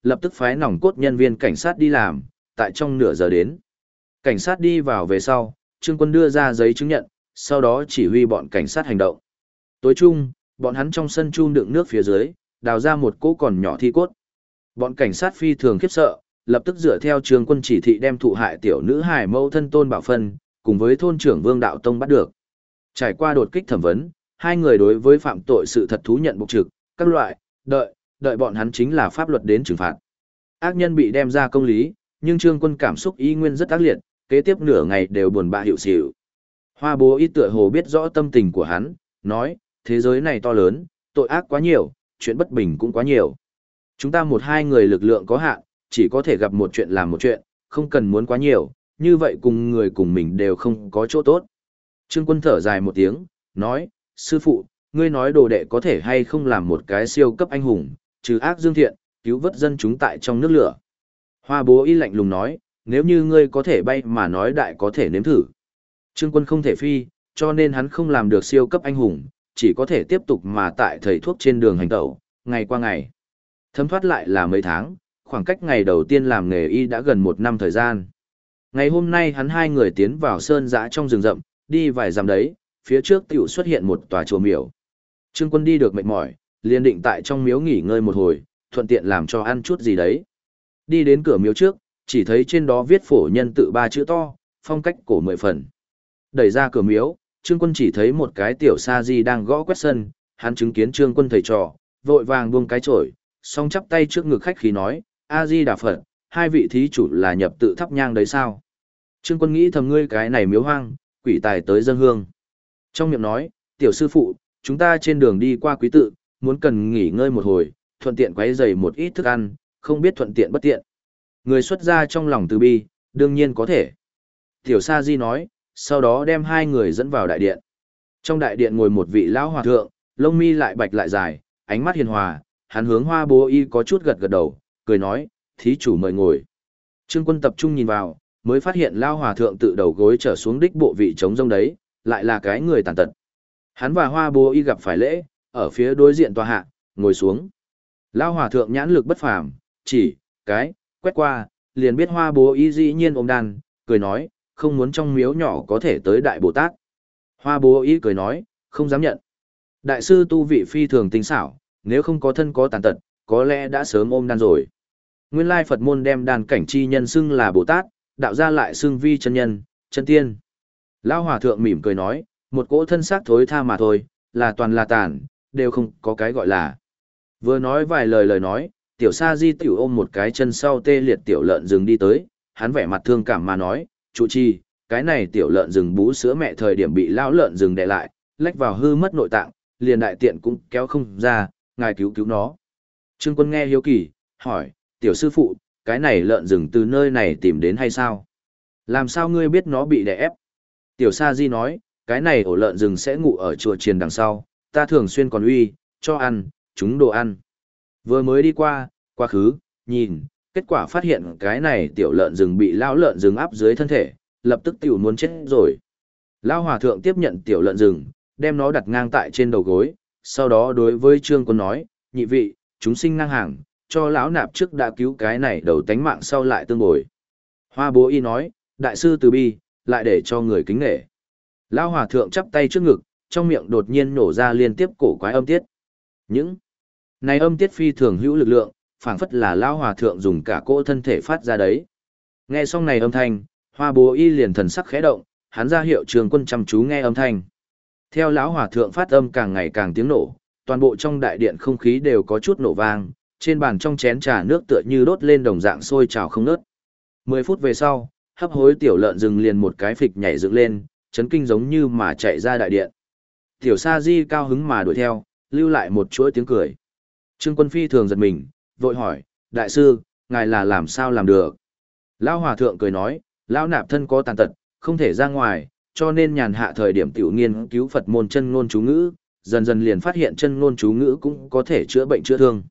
lập tức phái nòng cốt nhân viên cảnh sát đi làm, tại trong nửa giờ đến. Cảnh sát đi vào về sau, Trương Quân đưa ra giấy chứng nhận, sau đó chỉ huy bọn cảnh sát hành động. Tối chung, bọn hắn trong sân chum đựng nước phía dưới, đào ra một cỗ còn nhỏ thi cốt. Bọn cảnh sát phi thường khiếp sợ, lập tức dựa theo Trương Quân chỉ thị đem thụ hại tiểu nữ hài mẫu thân Tôn Bảo Phân, cùng với thôn trưởng Vương Đạo Tông bắt được. Trải qua đột kích thẩm vấn, hai người đối với phạm tội sự thật thú nhận bộc trực, các loại, đợi bọn hắn chính là pháp luật đến trừng phạt. Ác nhân bị đem ra công lý, nhưng Trương Quân cảm xúc y nguyên rất ác liệt, kế tiếp nửa ngày đều buồn bã hiệu xỉu. Hoa Bố Y tựa hồ biết rõ tâm tình của hắn, nói, thế giới này to lớn, tội ác quá nhiều, chuyện bất bình cũng quá nhiều. Chúng ta một hai người lực lượng có hạn, chỉ có thể gặp một chuyện làm một chuyện, không cần muốn quá nhiều, như vậy cùng người cùng mình đều không có chỗ tốt. Trương Quân thở dài một tiếng, nói, sư phụ, ngươi nói đồ đệ có thể hay không làm một cái siêu cấp anh hùng, trừ ác dương thiện, cứu vớt dân chúng tại trong nước lửa. Hoa Bố Y lạnh lùng nói, nếu như ngươi có thể bay mà nói đại có thể nếm thử. Trương Quân không thể phi, cho nên hắn không làm được siêu cấp anh hùng, chỉ có thể tiếp tục mà tại thầy thuốc trên đường hành tẩu, ngày qua ngày. Thấm thoát lại là mấy tháng, khoảng cách ngày đầu tiên làm nghề y đã gần 1 năm thời gian. Ngày hôm nay hắn hai người tiến vào sơn dã trong rừng rậm, đi vài dặm đấy, phía trước tiểu xuất hiện một tòa chùa miếu. Trương Quân đi được mệt mỏi, liền định tại trong miếu nghỉ ngơi một hồi, thuận tiện làm cho ăn chút gì đấy. Đi đến cửa miếu trước, chỉ thấy trên đó viết phổ nhân tự 3 chữ to, phong cách cổ 10 phần. Đẩy ra cửa miếu, Trương Quân chỉ thấy một cái tiểu sa di đang gõ quét sân, hắn chứng kiến Trương Quân thầy trò, vội vàng buông cái chổi, song chắp tay trước ngực khách khí nói, A Di Đà Phật, hai vị thí chủ là nhập tự thắp nhang đấy sao? Trương Quân nghĩ thầm ngươi cái này miếu hoang, quỷ tài tới dâng hương. Trong miệng nói, tiểu sư phụ, chúng ta trên đường đi qua quý tự, muốn cần nghỉ ngơi một hồi, thuận tiện quấy rầy một ít thức ăn, không biết thuận tiện bất tiện. Người xuất gia trong lòng từ bi, đương nhiên có thể. Tiểu Sa Di nói, sau đó đem hai người dẫn vào đại điện. Trong đại điện ngồi một vị lão hòa thượng, lông mi lại bạch lại dài, ánh mắt hiền hòa, hắn hướng Hoa Bố Y có chút gật gật đầu, cười nói, thí chủ mời ngồi. Trương Quân tập trung nhìn vào, mới phát hiện lão hòa thượng tự đầu gối trở xuống đích bộ vị trống rông đấy, lại là cái người tàn tật. Hắn và Hoa Bố Y gặp phải lễ, ở phía đối diện tòa hạ, ngồi xuống. Lão hòa thượng nhãn lực bất phàm, chỉ, quét qua, liền biết Hoa Bố Y dĩ nhiên ôm đàn, cười nói, không muốn trong miếu nhỏ có thể tới Đại Bồ Tát. Hoa Bố Y cười nói, không dám nhận. Đại sư tu vị phi thường tinh xảo, nếu không có thân có tàn tật, có lẽ đã sớm ôm đan rồi. Nguyên lai Phật môn đem đàn cảnh chi nhân xưng là Bồ Tát, đạo gia lại xưng vi chân nhân, chân tiên. Lão hòa thượng mỉm cười nói, một cỗ thân xác thối tha mà thôi, là toàn là tàn, đều không có cái gọi là. Vừa nói vài lời nói, tiểu sa di tiểu ôm một cái chân sau tê liệt tiểu lợn rừng đi tới, hắn vẻ mặt thương cảm mà nói, trụ trì, cái này tiểu lợn rừng bú sữa mẹ thời điểm bị lão lợn rừng đè lại, lách vào hư mất nội tạng, liền đại tiện cũng kéo không ra, ngài cứu cứu nó. Trương Quân nghe hiếu kỳ, hỏi, tiểu sư phụ, cái này lợn rừng từ nơi này tìm đến hay sao? Làm sao ngươi biết nó bị đè ép? Tiểu Sa Di nói, cái này ổ lợn rừng sẽ ngủ ở chùa chiền đằng sau, ta thường xuyên còn uy, cho ăn, chúng đồ ăn. Vừa mới đi qua, quá khứ, nhìn, kết quả phát hiện cái này tiểu lợn rừng bị lão lợn rừng áp dưới thân thể, lập tức tiểu muốn chết rồi. Lão hòa thượng tiếp nhận tiểu lợn rừng, đem nó đặt ngang tại trên đầu gối, sau đó đối với Trương Quân nói, nhị vị, chúng sinh ngang hàng, cho lão nạp trước đã cứu cái này đầu tánh mạng sau lại tương bồi. Hoa Bố Y nói, đại sư từ bi, lại để cho người kính nể. Lão hòa thượng chắp tay trước ngực, trong miệng đột nhiên nổ ra liên tiếp cổ quái âm tiết. Những này âm tiết phi thường hữu lực lượng, phảng phất là lão hòa thượng dùng cả cỗ thân thể phát ra đấy. Nghe xong này âm thanh, Hoa Bố Y liền thần sắc khẽ động, hắn ra hiệu Trương Quân chăm chú nghe âm thanh. Theo lão hòa thượng phát âm càng ngày càng tiếng nổ, toàn bộ trong đại điện không khí đều có chút nổ vang, trên bàn trong chén trà nước tựa như đốt lên đồng dạng sôi trào không ngớt. 10 phút về sau, hấp hối tiểu lợn rừng liền một cái phịch nhảy dựng lên, chấn kinh giống như mà chạy ra đại điện. Tiểu Sa Di cao hứng mà đuổi theo, lưu lại một chuỗi tiếng cười. Trương Quân phi thường giật mình, vội hỏi, đại sư, ngài là làm sao làm được? Lão hòa thượng cười nói, lão nạp thân có tàn tật, không thể ra ngoài, cho nên nhàn hạ thời điểm tiểu nghiên cứu Phật môn chân ngôn chú ngữ, dần dần liền phát hiện chân ngôn chú ngữ cũng có thể chữa bệnh chữa thương.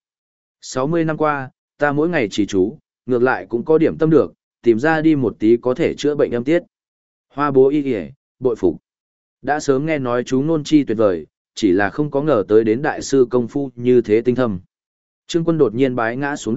60 năm qua, ta mỗi ngày chỉ chú, ngược lại cũng có điểm tâm được, tìm ra đi một tí có thể chữa bệnh âm tiết. Hoa Bố Y kìa, bội phục. Đã sớm nghe nói chú ngôn chi tuyệt vời, chỉ là không có ngờ tới đến đại sư công phu như thế tinh thâm. Trương Quân đột nhiên bái ngã xuống đất,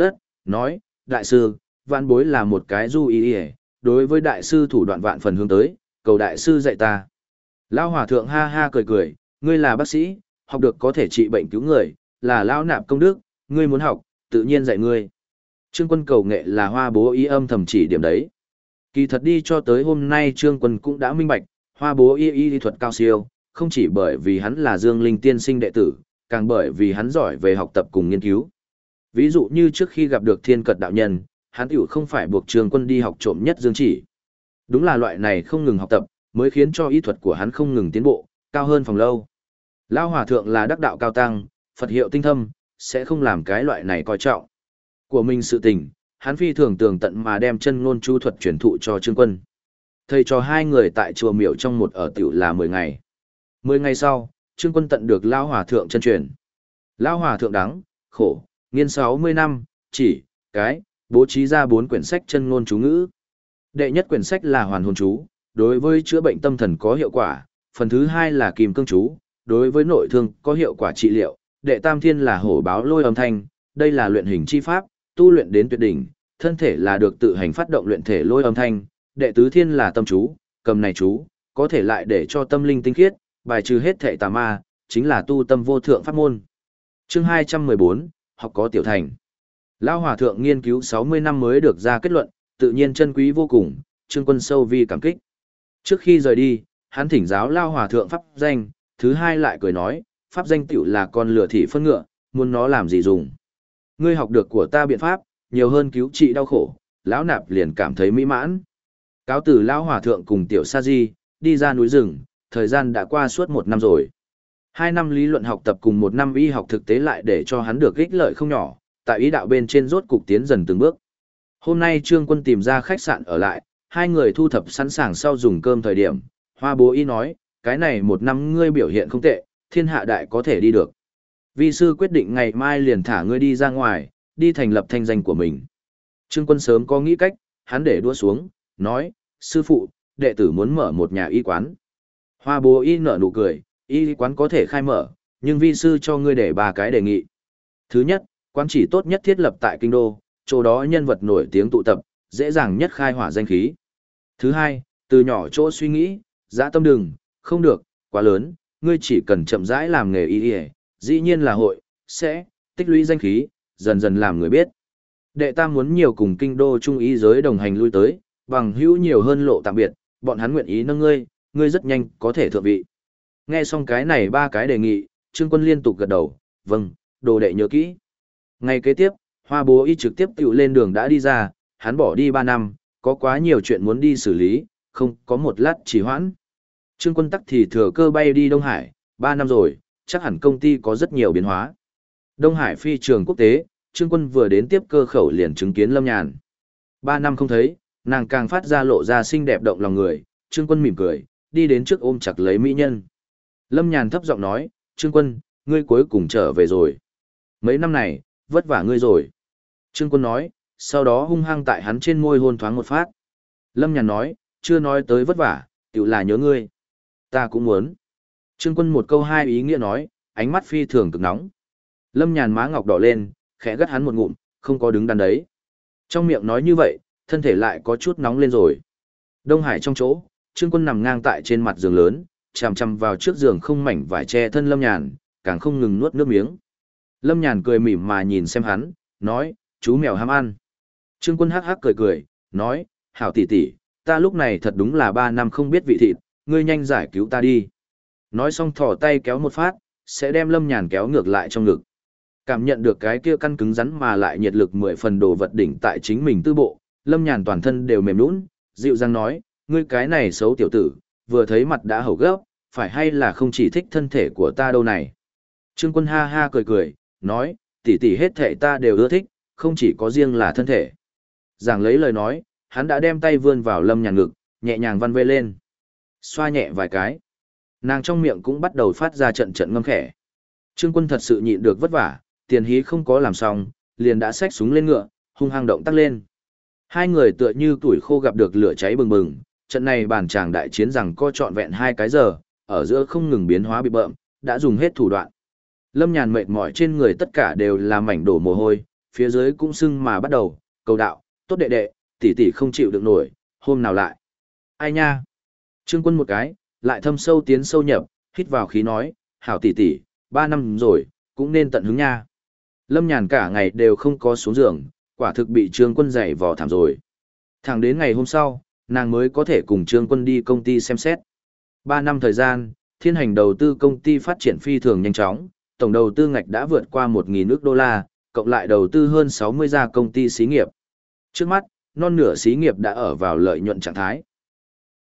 nói, đại sư, vạn bối là một cái du ý ỉa, đối với đại sư thủ đoạn vạn phần hướng tới, cầu đại sư dạy ta. Lão hòa thượng ha ha cười cười, ngươi là bác sĩ, học được có thể trị bệnh cứu người, là lão nạp công đức, ngươi muốn học, tự nhiên dạy ngươi. Trương Quân cầu nghệ là Hoa Bố Y âm thầm chỉ điểm đấy. Kỳ thật đi cho tới hôm nay Trương Quân cũng đã minh bạch, Hoa Bố Y thuật cao siêu, không chỉ bởi vì hắn là Dương Linh tiên sinh đệ tử, càng bởi vì hắn giỏi về học tập cùng nghiên cứu. Ví dụ như trước khi gặp được Thiên Cật đạo nhân, hắn tiểu không phải buộc Trương Quân đi học trộm nhất dương chỉ. Đúng là loại này không ngừng học tập, mới khiến cho y thuật của hắn không ngừng tiến bộ, cao hơn phòng lâu. Lão hòa thượng là đắc đạo cao tăng, Phật hiệu tinh thâm, sẽ không làm cái loại này coi trọng. Của mình sự tình, hắn phi thường tường tận mà đem chân ngôn chú thuật truyền thụ cho Trương Quân. Thầy cho hai người tại chùa Miểu trong một ở tiểu là 10 ngày. 10 ngày sau, Trương Quân tận được Lão hòa thượng chân truyền. Lão hòa thượng đắng, khổ, nghiên 60 năm, chỉ, cái, bố trí ra 4 quyển sách chân ngôn chú ngữ. Đệ nhất quyển sách là Hoàn hồn chú, đối với chữa bệnh tâm thần có hiệu quả, phần thứ 2 là Kim cương chú, đối với nội thương có hiệu quả trị liệu, đệ tam thiên là Hổ báo lôi âm thanh, đây là luyện hình chi pháp, tu luyện đến tuyệt đỉnh, thân thể là được tự hành phát động luyện thể lôi âm thanh, đệ tứ thiên là tâm chú, cầm này chú, có thể lại để cho tâm linh tinh khiết, bài trừ hết thệ tà ma, chính là tu tâm vô thượng pháp môn. Chương 214, học có tiểu thành. Lão hòa thượng nghiên cứu 60 năm mới được ra kết luận, tự nhiên chân quý vô cùng, Trương Quân sâu vi cảm kích. Trước khi rời đi, hắn thỉnh giáo Lão hòa thượng pháp danh, thứ hai lại cười nói, pháp danh tiểu là con lửa thị phân ngựa, muốn nó làm gì dùng. Ngươi học được của ta biện pháp, nhiều hơn cứu trị đau khổ, lão nạp liền cảm thấy mỹ mãn. Cáo từ Lão hòa thượng cùng tiểu sa di, đi ra núi rừng, thời gian đã qua suốt 1 năm rồi. 2 năm lý luận học tập cùng 1 năm y học thực tế lại để cho hắn được ích lợi không nhỏ, tại ý đạo bên trên rốt cục tiến dần từng bước. Hôm nay Trương Quân tìm ra khách sạn ở lại, hai người thu thập sẵn sàng sau dùng cơm thời điểm, Hoa Bố Y nói, cái này 1 năm ngươi biểu hiện không tệ, thiên hạ đại có thể đi được. Vi sư quyết định ngày mai liền thả ngươi đi ra ngoài, đi thành lập thanh danh của mình. Trương Quân sớm có nghĩ cách, hắn để đua xuống, nói, sư phụ, đệ tử muốn mở một nhà y quán. Hoa Bố Y nở nụ cười, y quán có thể khai mở, nhưng vi sư cho ngươi để 3 cái đề nghị. Thứ nhất, quán chỉ tốt nhất thiết lập tại kinh đô, chỗ đó nhân vật nổi tiếng tụ tập, dễ dàng nhất khai hỏa danh khí. Thứ hai, từ nhỏ chỗ suy nghĩ, dã tâm đừng, không được, quá lớn, ngươi chỉ cần chậm rãi làm nghề y, dĩ nhiên là hội, sẽ, tích lũy danh khí, dần dần làm người biết. Đệ tam muốn nhiều cùng kinh đô trung ý giới đồng hành lui tới, bằng hữu nhiều hơn lộ tạm biệt, bọn hắn nguyện ý nâng ngươi, ngươi rất nhanh có thể thượng vị. Nghe xong cái này 3 cái đề nghị, Trương Quân liên tục gật đầu, vâng, đồ đệ nhớ kỹ. Ngày kế tiếp, Hoa Bố Y trực tiếp tự lên đường đã đi ra, hắn bỏ đi 3 năm, có quá nhiều chuyện muốn đi xử lý, không có một lát trì hoãn. Trương Quân tắc thì thừa cơ bay đi Đông Hải, 3 năm rồi, chắc hẳn công ty có rất nhiều biến hóa. Đông Hải phi trường quốc tế, Trương Quân vừa đến tiếp cơ khẩu liền chứng kiến Lâm Nhàn. 3 năm không thấy, nàng càng phát ra lộ ra xinh đẹp động lòng người, Trương Quân mỉm cười, đi đến trước ôm chặt lấy mỹ nhân. Lâm Nhàn thấp giọng nói, Trương Quân, ngươi cuối cùng trở về rồi. Mấy năm này, vất vả ngươi rồi. Trương Quân nói, sau đó hung hăng tại hắn trên môi hôn thoáng một phát. Lâm Nhàn nói, chưa nói tới vất vả, tiểu là nhớ ngươi. Ta cũng muốn. Trương Quân một câu hai ý nghĩa nói, ánh mắt phi thường cực nóng. Lâm Nhàn má ngọc đỏ lên, khẽ gắt hắn một ngụm, không có đứng đắn đấy. Trong miệng nói như vậy, thân thể lại có chút nóng lên rồi. Đông Hải trong chỗ, Trương Quân nằm ngang tại trên mặt giường lớn, chằm chằm vào trước giường không mảnh vải che thân Lâm Nhàn, càng không ngừng nuốt nước miếng. Lâm Nhàn cười mỉm mà nhìn xem hắn, nói, chú mèo ham ăn. Trương Quân hắc hắc cười cười, nói, hảo tỷ tỷ, ta lúc này thật đúng là 3 năm không biết vị thịt, ngươi nhanh giải cứu ta đi. Nói xong thò tay kéo một phát, sẽ đem Lâm Nhàn kéo ngược lại trong ngực. Cảm nhận được cái kia căn cứng rắn mà lại nhiệt lực 10 phần đồ vật đỉnh tại chính mình tư bộ, Lâm Nhàn toàn thân đều mềm nhũn, dịu dàng nói, ngươi cái này xấu tiểu tử, vừa thấy mặt đã hầu gấp, phải hay là không chỉ thích thân thể của ta đâu này. Trương Quân ha ha cười cười, nói, tỷ tỷ hết thể ta đều ưa thích, không chỉ có riêng là thân thể. Giảng lấy lời nói, hắn đã đem tay vươn vào Lâm Nhàn ngực, nhẹ nhàng văn vê lên. Xoa nhẹ vài cái. Nàng trong miệng cũng bắt đầu phát ra trận trận ngâm khẽ. Trương Quân thật sự nhịn được vất vả, tiền hí không có làm xong, liền đã xách súng lên ngựa, hung hăng động tác lên. Hai người tựa như tuổi khô gặp được lửa cháy bừng bừng, trận này bản tràng đại chiến rằng co trọn vẹn 2 cái giờ, ở giữa không ngừng biến hóa bị bợm, đã dùng hết thủ đoạn. Lâm Nhàn mệt mỏi trên người tất cả đều là mảnh đổ mồ hôi, phía dưới cũng sưng mà bắt đầu, cầu đạo, tốt đệ đệ, tỷ tỷ không chịu được nổi, hôm nào lại. Ai nha? Trương Quân một cái, lại thâm sâu tiến sâu nhập, hít vào khí nói, hảo tỷ tỷ, 3 năm rồi, cũng nên tận hứng nha. Lâm Nhàn cả ngày đều không có xuống giường, quả thực bị Trương Quân dạy vò thảm rồi. Thẳng đến ngày hôm sau, nàng mới có thể cùng Trương Quân đi công ty xem xét. 3 năm thời gian, thiên hành đầu tư công ty phát triển phi thường nhanh chóng, tổng đầu tư ngạch đã vượt qua 1.000 ức đô la, cộng lại đầu tư hơn 60 gia công ty xí nghiệp. Trước mắt, non nửa xí nghiệp đã ở vào lợi nhuận trạng thái.